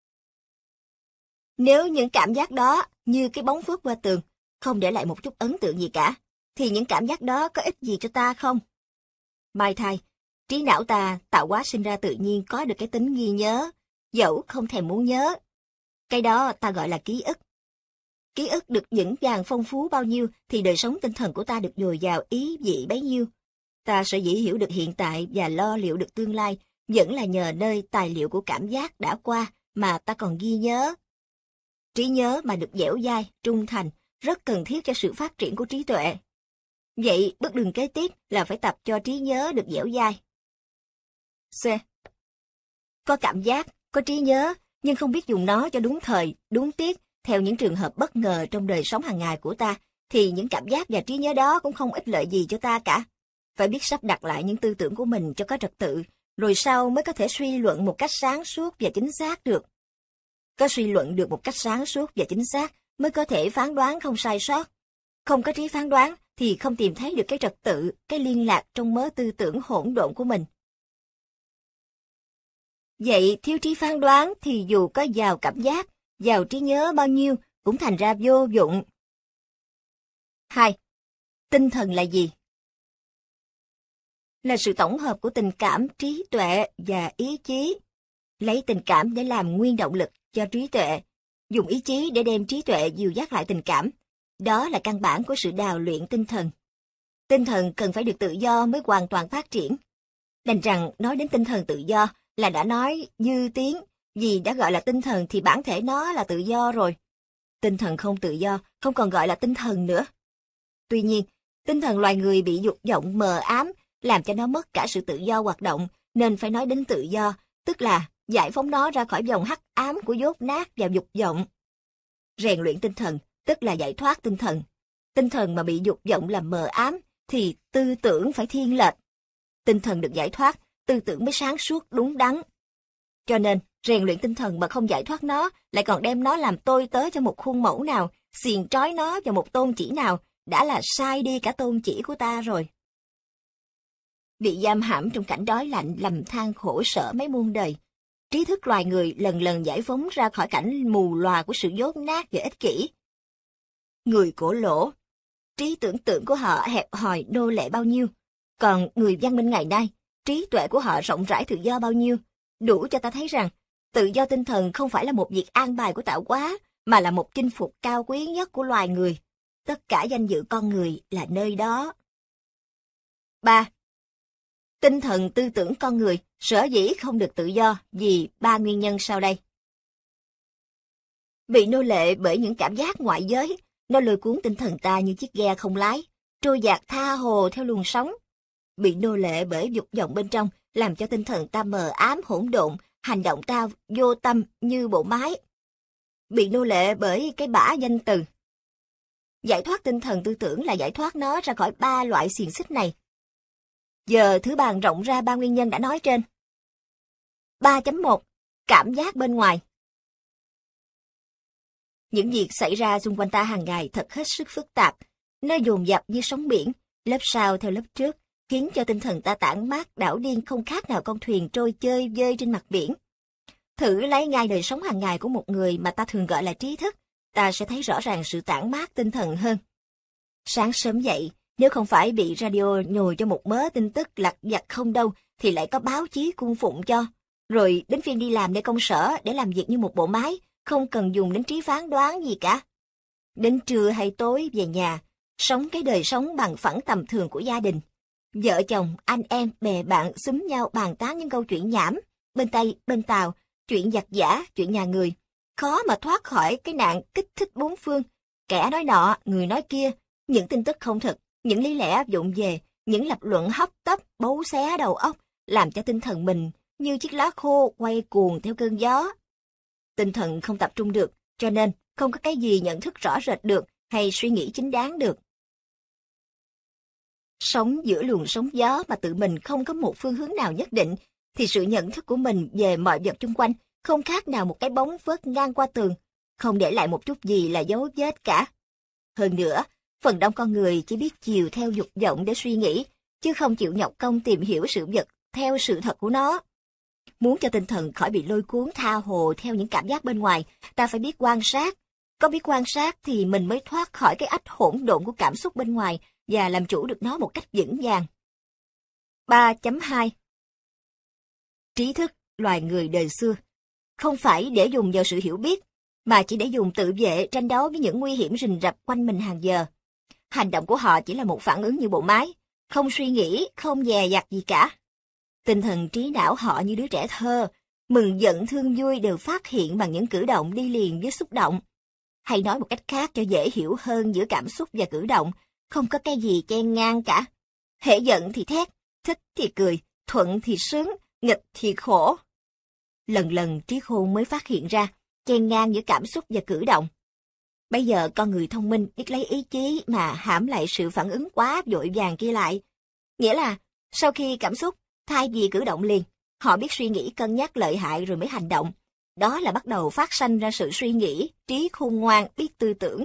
Nếu những cảm giác đó như cái bóng phước qua tường, không để lại một chút ấn tượng gì cả, thì những cảm giác đó có ích gì cho ta không? Mai thay, trí não ta tạo hóa sinh ra tự nhiên có được cái tính ghi nhớ, dẫu không thèm muốn nhớ. Cái đó ta gọi là ký ức. Ký ức được vững vàng phong phú bao nhiêu thì đời sống tinh thần của ta được dồi dào ý vị bấy nhiêu. Ta sở dĩ hiểu được hiện tại và lo liệu được tương lai vẫn là nhờ nơi tài liệu của cảm giác đã qua mà ta còn ghi nhớ. Trí nhớ mà được dẻo dai, trung thành, rất cần thiết cho sự phát triển của trí tuệ. Vậy bước đường kế tiếp là phải tập cho trí nhớ được dẻo dai. C. Có cảm giác, có trí nhớ, nhưng không biết dùng nó cho đúng thời, đúng tiết, theo những trường hợp bất ngờ trong đời sống hàng ngày của ta, thì những cảm giác và trí nhớ đó cũng không ích lợi gì cho ta cả. Phải biết sắp đặt lại những tư tưởng của mình cho có trật tự, rồi sau mới có thể suy luận một cách sáng suốt và chính xác được. Có suy luận được một cách sáng suốt và chính xác mới có thể phán đoán không sai sót. Không có trí phán đoán thì không tìm thấy được cái trật tự, cái liên lạc trong mớ tư tưởng hỗn độn của mình. Vậy thiếu trí phán đoán thì dù có giàu cảm giác, giàu trí nhớ bao nhiêu cũng thành ra vô dụng. 2. Tinh thần là gì? Là sự tổng hợp của tình cảm, trí tuệ và ý chí. Lấy tình cảm để làm nguyên động lực cho trí tuệ, dùng ý chí để đem trí tuệ dìu dắt lại tình cảm. Đó là căn bản của sự đào luyện tinh thần. Tinh thần cần phải được tự do mới hoàn toàn phát triển. Đành rằng nói đến tinh thần tự do là đã nói dư tiếng, vì đã gọi là tinh thần thì bản thể nó là tự do rồi. Tinh thần không tự do không còn gọi là tinh thần nữa. Tuy nhiên, tinh thần loài người bị dục vọng mờ ám, làm cho nó mất cả sự tự do hoạt động, nên phải nói đến tự do, tức là giải phóng nó ra khỏi vòng hắc ám của dốt nát và dục vọng. Rèn luyện tinh thần, tức là giải thoát tinh thần. Tinh thần mà bị dục vọng làm mờ ám, thì tư tưởng phải thiên lệch. Tinh thần được giải thoát, tư tưởng mới sáng suốt đúng đắn. Cho nên, rèn luyện tinh thần mà không giải thoát nó, lại còn đem nó làm tôi tớ cho một khuôn mẫu nào, xiềng trói nó vào một tôn chỉ nào, đã là sai đi cả tôn chỉ của ta rồi. Bị giam hãm trong cảnh đói lạnh lầm than khổ sở mấy muôn đời, trí thức loài người lần lần giải phóng ra khỏi cảnh mù lòa của sự dốt nát và ích kỷ. Người cổ lỗ, trí tưởng tượng của họ hẹp hòi nô lệ bao nhiêu, còn người văn minh ngày nay, trí tuệ của họ rộng rãi tự do bao nhiêu, đủ cho ta thấy rằng tự do tinh thần không phải là một việc an bài của tạo hóa, mà là một chinh phục cao quý nhất của loài người. Tất cả danh dự con người là nơi đó. 3. Tinh thần tư tưởng con người sở dĩ không được tự do vì 3 nguyên nhân sau đây. Bị nô lệ bởi những cảm giác ngoại giới, nó lôi cuốn tinh thần ta như chiếc ghe không lái, trôi dạt tha hồ theo luồng sóng. Bị nô lệ bởi dục vọng bên trong, làm cho tinh thần ta mờ ám hỗn độn, hành động ta vô tâm như bộ máy. Bị nô lệ bởi cái bã danh từ. Giải thoát tinh thần tư tưởng là giải thoát nó ra khỏi 3 loại xiềng xích này. Giờ thử bàn rộng ra 3 nguyên nhân đã nói trên. 3.1. Cảm giác bên ngoài. Những việc xảy ra xung quanh ta hàng ngày thật hết sức phức tạp. Nó dồn dập như sóng biển, lớp sau theo lớp trước, khiến cho tinh thần ta tản mát đảo điên không khác nào con thuyền trôi chơi vơi trên mặt biển. Thử lấy ngay đời sống hàng ngày của một người mà ta thường gọi là trí thức, ta sẽ thấy rõ ràng sự tản mát tinh thần hơn. Sáng sớm dậy, nếu không phải bị radio nhồi cho một mớ tin tức lặt vặt không đâu, thì lại có báo chí cung phụng cho. Rồi đến phiên đi làm nơi công sở để làm việc như một bộ máy, không cần dùng đến trí phán đoán gì cả. Đến trưa hay tối về nhà, sống cái đời sống bằng phẳng tầm thường của gia đình. Vợ chồng, anh em, bè bạn xúm nhau bàn tán những câu chuyện nhảm, bên Tây, bên Tàu, chuyện giặt giã, chuyện nhà người. Khó mà thoát khỏi cái nạn kích thích bốn phương, kẻ nói nọ, người nói kia, những tin tức không thật, những lý lẽ vụng về, những lập luận hấp tấp, bấu xé đầu óc, làm cho tinh thần mình như chiếc lá khô quay cuồng theo cơn gió. Tinh thần không tập trung được, cho nên không có cái gì nhận thức rõ rệt được hay suy nghĩ chính đáng được. Sống giữa luồng sóng gió mà tự mình không có một phương hướng nào nhất định, thì sự nhận thức của mình về mọi vật xung quanh không khác nào một cái bóng phớt ngang qua tường, không để lại một chút gì là dấu vết cả. Hơn nữa, phần đông con người chỉ biết chiều theo dục vọng để suy nghĩ, chứ không chịu nhọc công tìm hiểu sự vật theo sự thật của nó. Muốn cho tinh thần khỏi bị lôi cuốn tha hồ theo những cảm giác bên ngoài, ta phải biết quan sát. Có biết quan sát thì mình mới thoát khỏi cái ách hỗn độn của cảm xúc bên ngoài và làm chủ được nó một cách vững vàng. 3.2 Trí thức loài người đời xưa không phải để dùng vào sự hiểu biết, mà chỉ để dùng tự vệ tranh đấu với những nguy hiểm rình rập quanh mình hàng giờ. Hành động của họ chỉ là một phản ứng như bộ máy, không suy nghĩ, không dè dặt gì cả. Tinh thần trí não họ như đứa trẻ thơ, mừng giận thương vui đều phát hiện bằng những cử động đi liền với xúc động. Hay nói một cách khác cho dễ hiểu hơn, giữa cảm xúc và cử động, không có cái gì chen ngang cả. Hễ giận thì thét, thích thì cười, thuận thì sướng, nghịch thì khổ. Lần lần trí khôn mới phát hiện ra, chen ngang giữa cảm xúc và cử động. Bây giờ con người thông minh biết lấy ý chí mà hãm lại sự phản ứng quá vội vàng kia lại. Nghĩa là, sau khi cảm xúc, thay vì cử động liền, họ biết suy nghĩ cân nhắc lợi hại rồi mới hành động. Đó là bắt đầu phát sanh ra sự suy nghĩ, trí khôn ngoan, biết tư tưởng.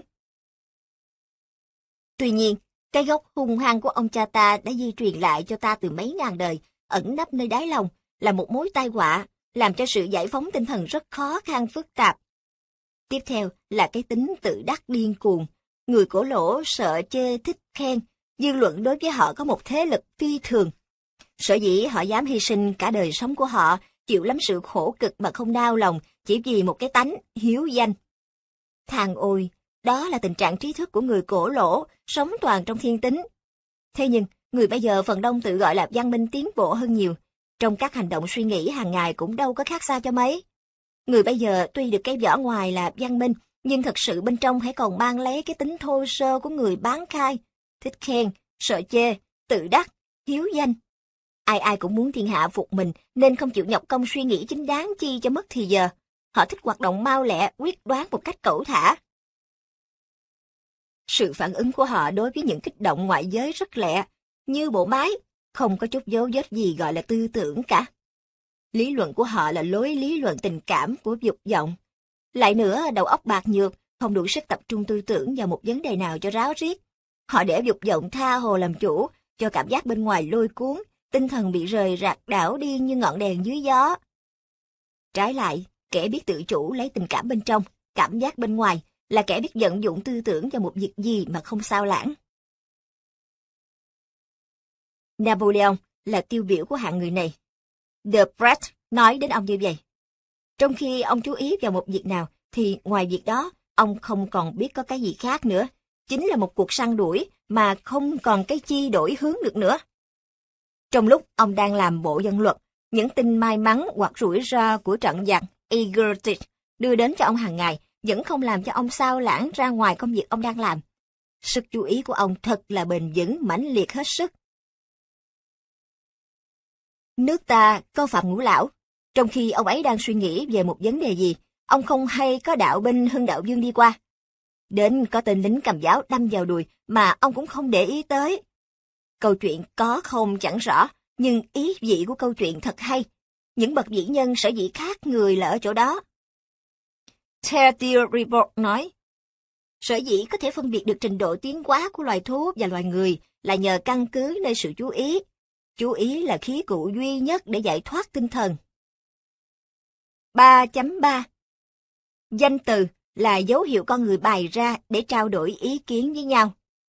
Tuy nhiên, cái gốc hung hăng của ông cha ta đã di truyền lại cho ta từ mấy ngàn đời, ẩn nấp nơi đáy lòng, là một mối tai họa, làm cho sự giải phóng tinh thần rất khó khăn phức tạp. Tiếp theo là cái tính tự đắc điên cuồng. Người cổ lỗ sợ chê thích khen, dư luận đối với họ có một thế lực phi thường. Sở dĩ họ dám hy sinh cả đời sống của họ, chịu lắm sự khổ cực mà không nao lòng, chỉ vì một cái tánh hiếu danh. Thằng ôi, đó là tình trạng trí thức của người cổ lỗ, sống toàn trong thiên tính. Thế nhưng, người bây giờ phần đông tự gọi là văn minh tiến bộ hơn nhiều. Trong các hành động suy nghĩ hàng ngày cũng đâu có khác xa cho mấy. Người bây giờ tuy được cái vỏ ngoài là văn minh, nhưng thật sự bên trong hãy còn mang lấy cái tính thô sơ của người bán khai, thích khen, sợ chê, tự đắc, hiếu danh. Ai ai cũng muốn thiên hạ phục mình, nên không chịu nhọc công suy nghĩ chính đáng chi cho mất thì giờ. Họ thích hoạt động mau lẹ, quyết đoán một cách cẩu thả. Sự phản ứng của họ đối với những kích động ngoại giới rất lẹ, như bộ máy, không có chút dấu vết gì gọi là tư tưởng cả. Lý luận của họ là lối lý luận tình cảm của dục vọng. Lại nữa, đầu óc bạc nhược, không đủ sức tập trung tư tưởng vào một vấn đề nào cho ráo riết. Họ để dục vọng tha hồ làm chủ, cho cảm giác bên ngoài lôi cuốn, tinh thần bị rời rạc đảo điên như ngọn đèn dưới gió. Trái lại, kẻ biết tự chủ lấy tình cảm bên trong, cảm giác bên ngoài, là kẻ biết vận dụng tư tưởng cho một việc gì mà không sao lãng. Napoleon là tiêu biểu của hạng người này. Debret nói đến ông như vậy. Trong khi ông chú ý vào một việc nào, thì ngoài việc đó, ông không còn biết có cái gì khác nữa. Chính là một cuộc săn đuổi mà không còn cái chi đổi hướng được nữa. Trong lúc ông đang làm bộ dân luật, những tin may mắn hoặc rủi ro của trận giặc Egertic đưa đến cho ông hàng ngày vẫn không làm cho ông sao lãng ra ngoài công việc ông đang làm. Sức chú ý của ông thật là bền vững, mãnh liệt hết sức. Nước ta có Phạm Ngũ Lão, trong khi ông ấy đang suy nghĩ về một vấn đề gì, ông không hay có đạo binh Hưng Đạo Vương đi qua. Đến có tên lính cầm giáo đâm vào đùi mà ông cũng không để ý tới. Câu chuyện có không chẳng rõ, nhưng ý vị của câu chuyện thật hay. Những bậc vĩ nhân sở dĩ khác người là ở chỗ đó. Teddy Report nói, sở dĩ có thể phân biệt được trình độ tiến hóa của loài thú và loài người là nhờ căn cứ nơi sự chú ý, Chú ý là khí cụ duy nhất để giải thoát tinh thần. 3.3 Danh từ là dấu hiệu con người bày ra để trao đổi ý kiến với nhau.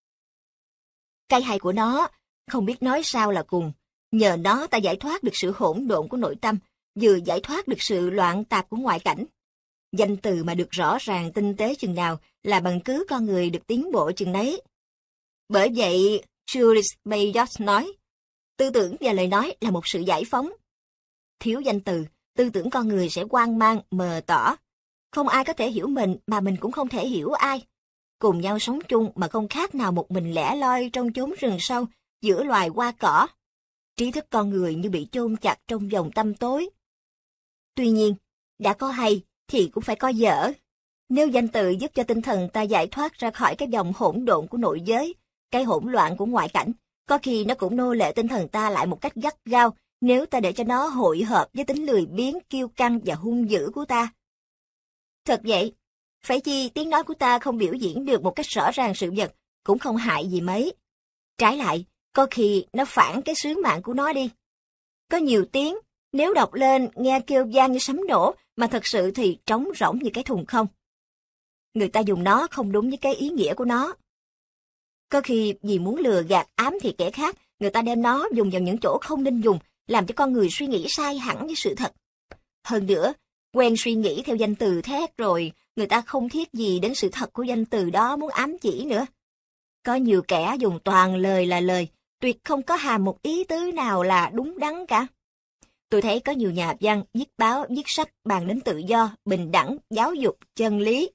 Cái hay của nó, không biết nói sao là cùng. Nhờ nó ta giải thoát được sự hỗn độn của nội tâm, vừa giải thoát được sự loạn tạp của ngoại cảnh. Danh từ mà được rõ ràng tinh tế chừng nào là bằng cứ con người được tiến bộ chừng nấy. Bởi vậy, Julius Bayot nói, tư tưởng và lời nói là một sự giải phóng. Thiếu danh từ, tư tưởng con người sẽ hoang mang, mờ tỏ. Không ai có thể hiểu mình mà mình cũng không thể hiểu ai. Cùng nhau sống chung mà không khác nào một mình lẻ loi trong chốn rừng sâu, giữa loài hoa cỏ. Trí thức con người như bị chôn chặt trong vòng tăm tối. Tuy nhiên, đã có hay thì cũng phải có dở. Nếu danh từ giúp cho tinh thần ta giải thoát ra khỏi cái vòng hỗn độn của nội giới, cái hỗn loạn của ngoại cảnh, có khi nó cũng nô lệ tinh thần ta lại một cách gắt gao nếu ta để cho nó hội hợp với tính lười biếng, kiêu căng và hung dữ của ta. Thật vậy, phải chi tiếng nói của ta không biểu diễn được một cách rõ ràng sự vật, cũng không hại gì mấy. Trái lại, có khi nó phản cái sứ mạng của nó đi. Có nhiều tiếng, nếu đọc lên nghe kêu vang như sấm nổ, mà thật sự thì trống rỗng như cái thùng không. Người ta dùng nó không đúng với cái ý nghĩa của nó. Có khi vì muốn lừa gạt ám thị kẻ khác, người ta đem nó dùng vào những chỗ không nên dùng, làm cho con người suy nghĩ sai hẳn với sự thật. Hơn nữa, quen suy nghĩ theo danh từ thét rồi, người ta không thiết gì đến sự thật của danh từ đó muốn ám chỉ nữa. Có nhiều kẻ dùng toàn lời là lời, tuyệt không có hàm một ý tứ nào là đúng đắn cả. Tôi thấy có nhiều nhà văn viết báo, viết sách bàn đến tự do, bình đẳng, giáo dục, chân lý.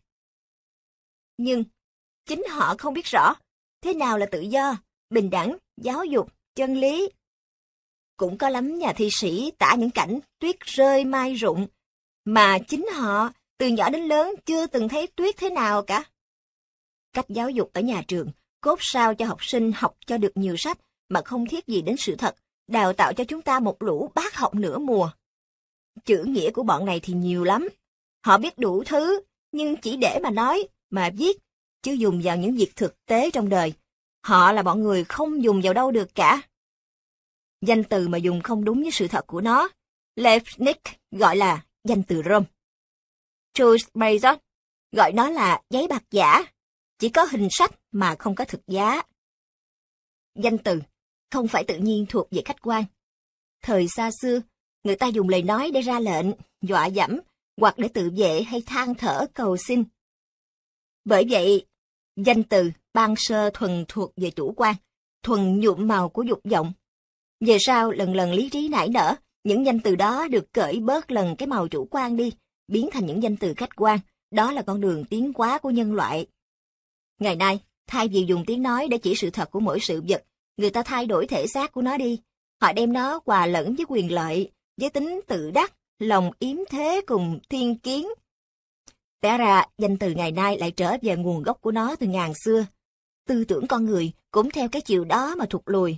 Nhưng chính họ không biết rõ thế nào là tự do, bình đẳng, giáo dục, chân lý. Cũng có lắm nhà thi sĩ tả những cảnh tuyết rơi mai rụng, mà chính họ từ nhỏ đến lớn chưa từng thấy tuyết thế nào cả. Cách giáo dục ở nhà trường, cốt sao cho học sinh học cho được nhiều sách mà không thiết gì đến sự thật, đào tạo cho chúng ta một lũ bác học nửa mùa. Chữ nghĩa của bọn này thì nhiều lắm. Họ biết đủ thứ, nhưng chỉ để mà nói, mà viết, chứ dùng vào những việc thực tế trong đời. Họ là bọn người không dùng vào đâu được cả. Danh từ mà dùng không đúng với sự thật của nó, Leibniz gọi là danh từ rơm. Jules Bayot gọi nó là giấy bạc giả, chỉ có hình sách mà không có thực giá. Danh từ không phải tự nhiên thuộc về khách quan. Thời xa xưa, người ta dùng lời nói để ra lệnh, dọa dẫm, hoặc để tự vệ hay than thở cầu xin. Bởi vậy, danh từ ban sơ thuần thuộc về chủ quan, thuần nhuộm màu của dục vọng. Về sau, lần lần lý trí nảy nở, những danh từ đó được cởi bớt lần cái màu chủ quan đi, biến thành những danh từ khách quan. Đó là con đường tiến hóa của nhân loại. Ngày nay, thay vì dùng tiếng nói để chỉ sự thật của mỗi sự vật, người ta thay đổi thể xác của nó đi. Họ đem nó hòa lẫn với quyền lợi, với tính tự đắc, lòng yếm thế cùng thiên kiến. Té ra, danh từ ngày nay lại trở về nguồn gốc của nó từ ngàn xưa. Tư tưởng con người cũng theo cái chiều đó mà thụt lùi.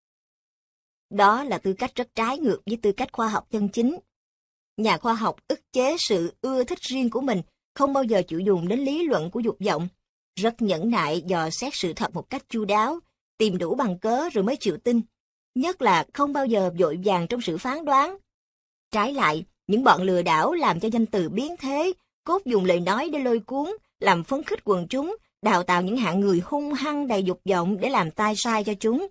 Đó là tư cách rất trái ngược với tư cách khoa học chân chính. Nhà khoa học ức chế sự ưa thích riêng của mình, không bao giờ chịu dùng đến lý luận của dục vọng. Rất nhẫn nại dò xét sự thật một cách chu đáo, tìm đủ bằng cớ rồi mới chịu tin. Nhất là không bao giờ vội vàng trong sự phán đoán. Trái lại, những bọn lừa đảo làm cho danh từ biến thế, cốt dùng lời nói để lôi cuốn, làm phấn khích quần chúng, đào tạo những hạng người hung hăng đầy dục vọng để làm tai sai cho chúng.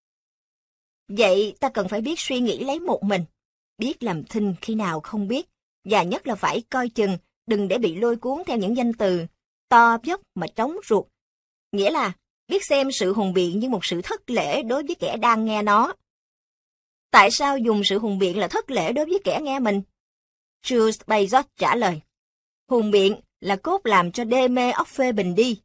Vậy ta cần phải biết suy nghĩ lấy một mình, biết làm thinh khi nào không biết, và nhất là phải coi chừng, đừng để bị lôi cuốn theo những danh từ to dốc mà trống ruột. Nghĩa là biết xem sự hùng biện như một sự thất lễ đối với kẻ đang nghe nó. Tại sao dùng sự hùng biện là thất lễ đối với kẻ nghe mình? Jules Bayot trả lời, hùng biện là cốt làm cho đê mê óc phê bình đi.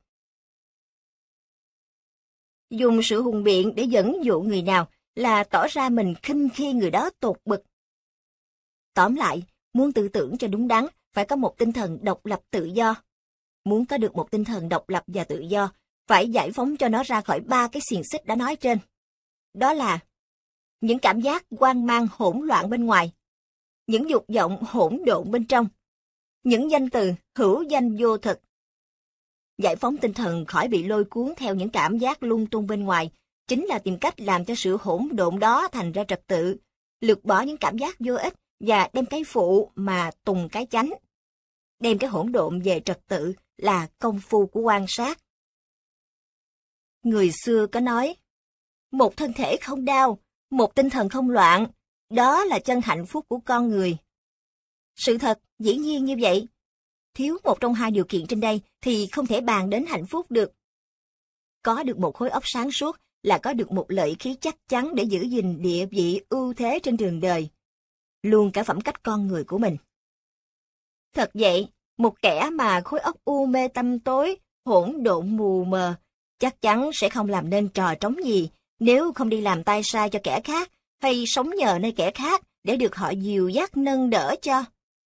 Dùng sự hùng biện để dẫn dụ người nào là tỏ ra mình khinh khi người đó tột bực. Tóm lại, muốn tư tưởng cho đúng đắn, phải có một tinh thần độc lập tự do. Muốn có được một tinh thần độc lập và tự do, phải giải phóng cho nó ra khỏi ba cái xiềng xích đã nói trên. Đó là những cảm giác hoang mang hỗn loạn bên ngoài, những dục vọng hỗn độn bên trong, những danh từ hữu danh vô thực. Giải phóng tinh thần khỏi bị lôi cuốn theo những cảm giác lung tung bên ngoài, chính là tìm cách làm cho sự hỗn độn đó thành ra trật tự, lược bỏ những cảm giác vô ích và đem cái phụ mà tùng cái chánh. Đem cái hỗn độn về trật tự là công phu của quan sát. Người xưa có nói, một thân thể không đau, một tinh thần không loạn, đó là chân hạnh phúc của con người. Sự thật dĩ nhiên như vậy. Thiếu một trong hai điều kiện trên đây thì không thể bàn đến hạnh phúc được. Có được một khối óc sáng suốt là có được một lợi khí chắc chắn để giữ gìn địa vị ưu thế trên đường đời, luôn cả phẩm cách con người của mình. Thật vậy, một kẻ mà khối óc u mê tăm tối, hỗn độn mù mờ, chắc chắn sẽ không làm nên trò trống gì nếu không đi làm tay sai cho kẻ khác hay sống nhờ nơi kẻ khác để được họ dìu dắt nâng đỡ cho.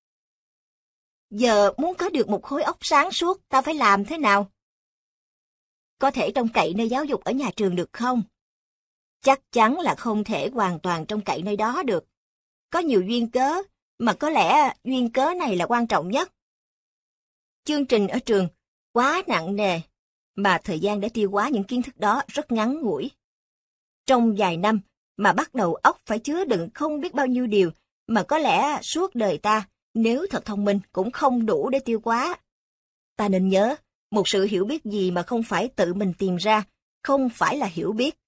Giờ muốn có được một khối óc sáng suốt, ta phải làm thế nào? Có thể trông cậy nơi giáo dục ở nhà trường được không? Chắc chắn là không thể hoàn toàn trông cậy nơi đó được. Có nhiều duyên cớ, mà có lẽ duyên cớ này là quan trọng nhất. Chương trình ở trường quá nặng nề, mà thời gian để tiêu hóa những kiến thức đó rất ngắn ngủi. Trong vài năm mà bắt đầu óc phải chứa đựng không biết bao nhiêu điều, mà có lẽ suốt đời ta, nếu thật thông minh cũng không đủ để tiêu hóa. Ta nên nhớ, một sự hiểu biết gì mà không phải tự mình tìm ra, không phải là hiểu biết.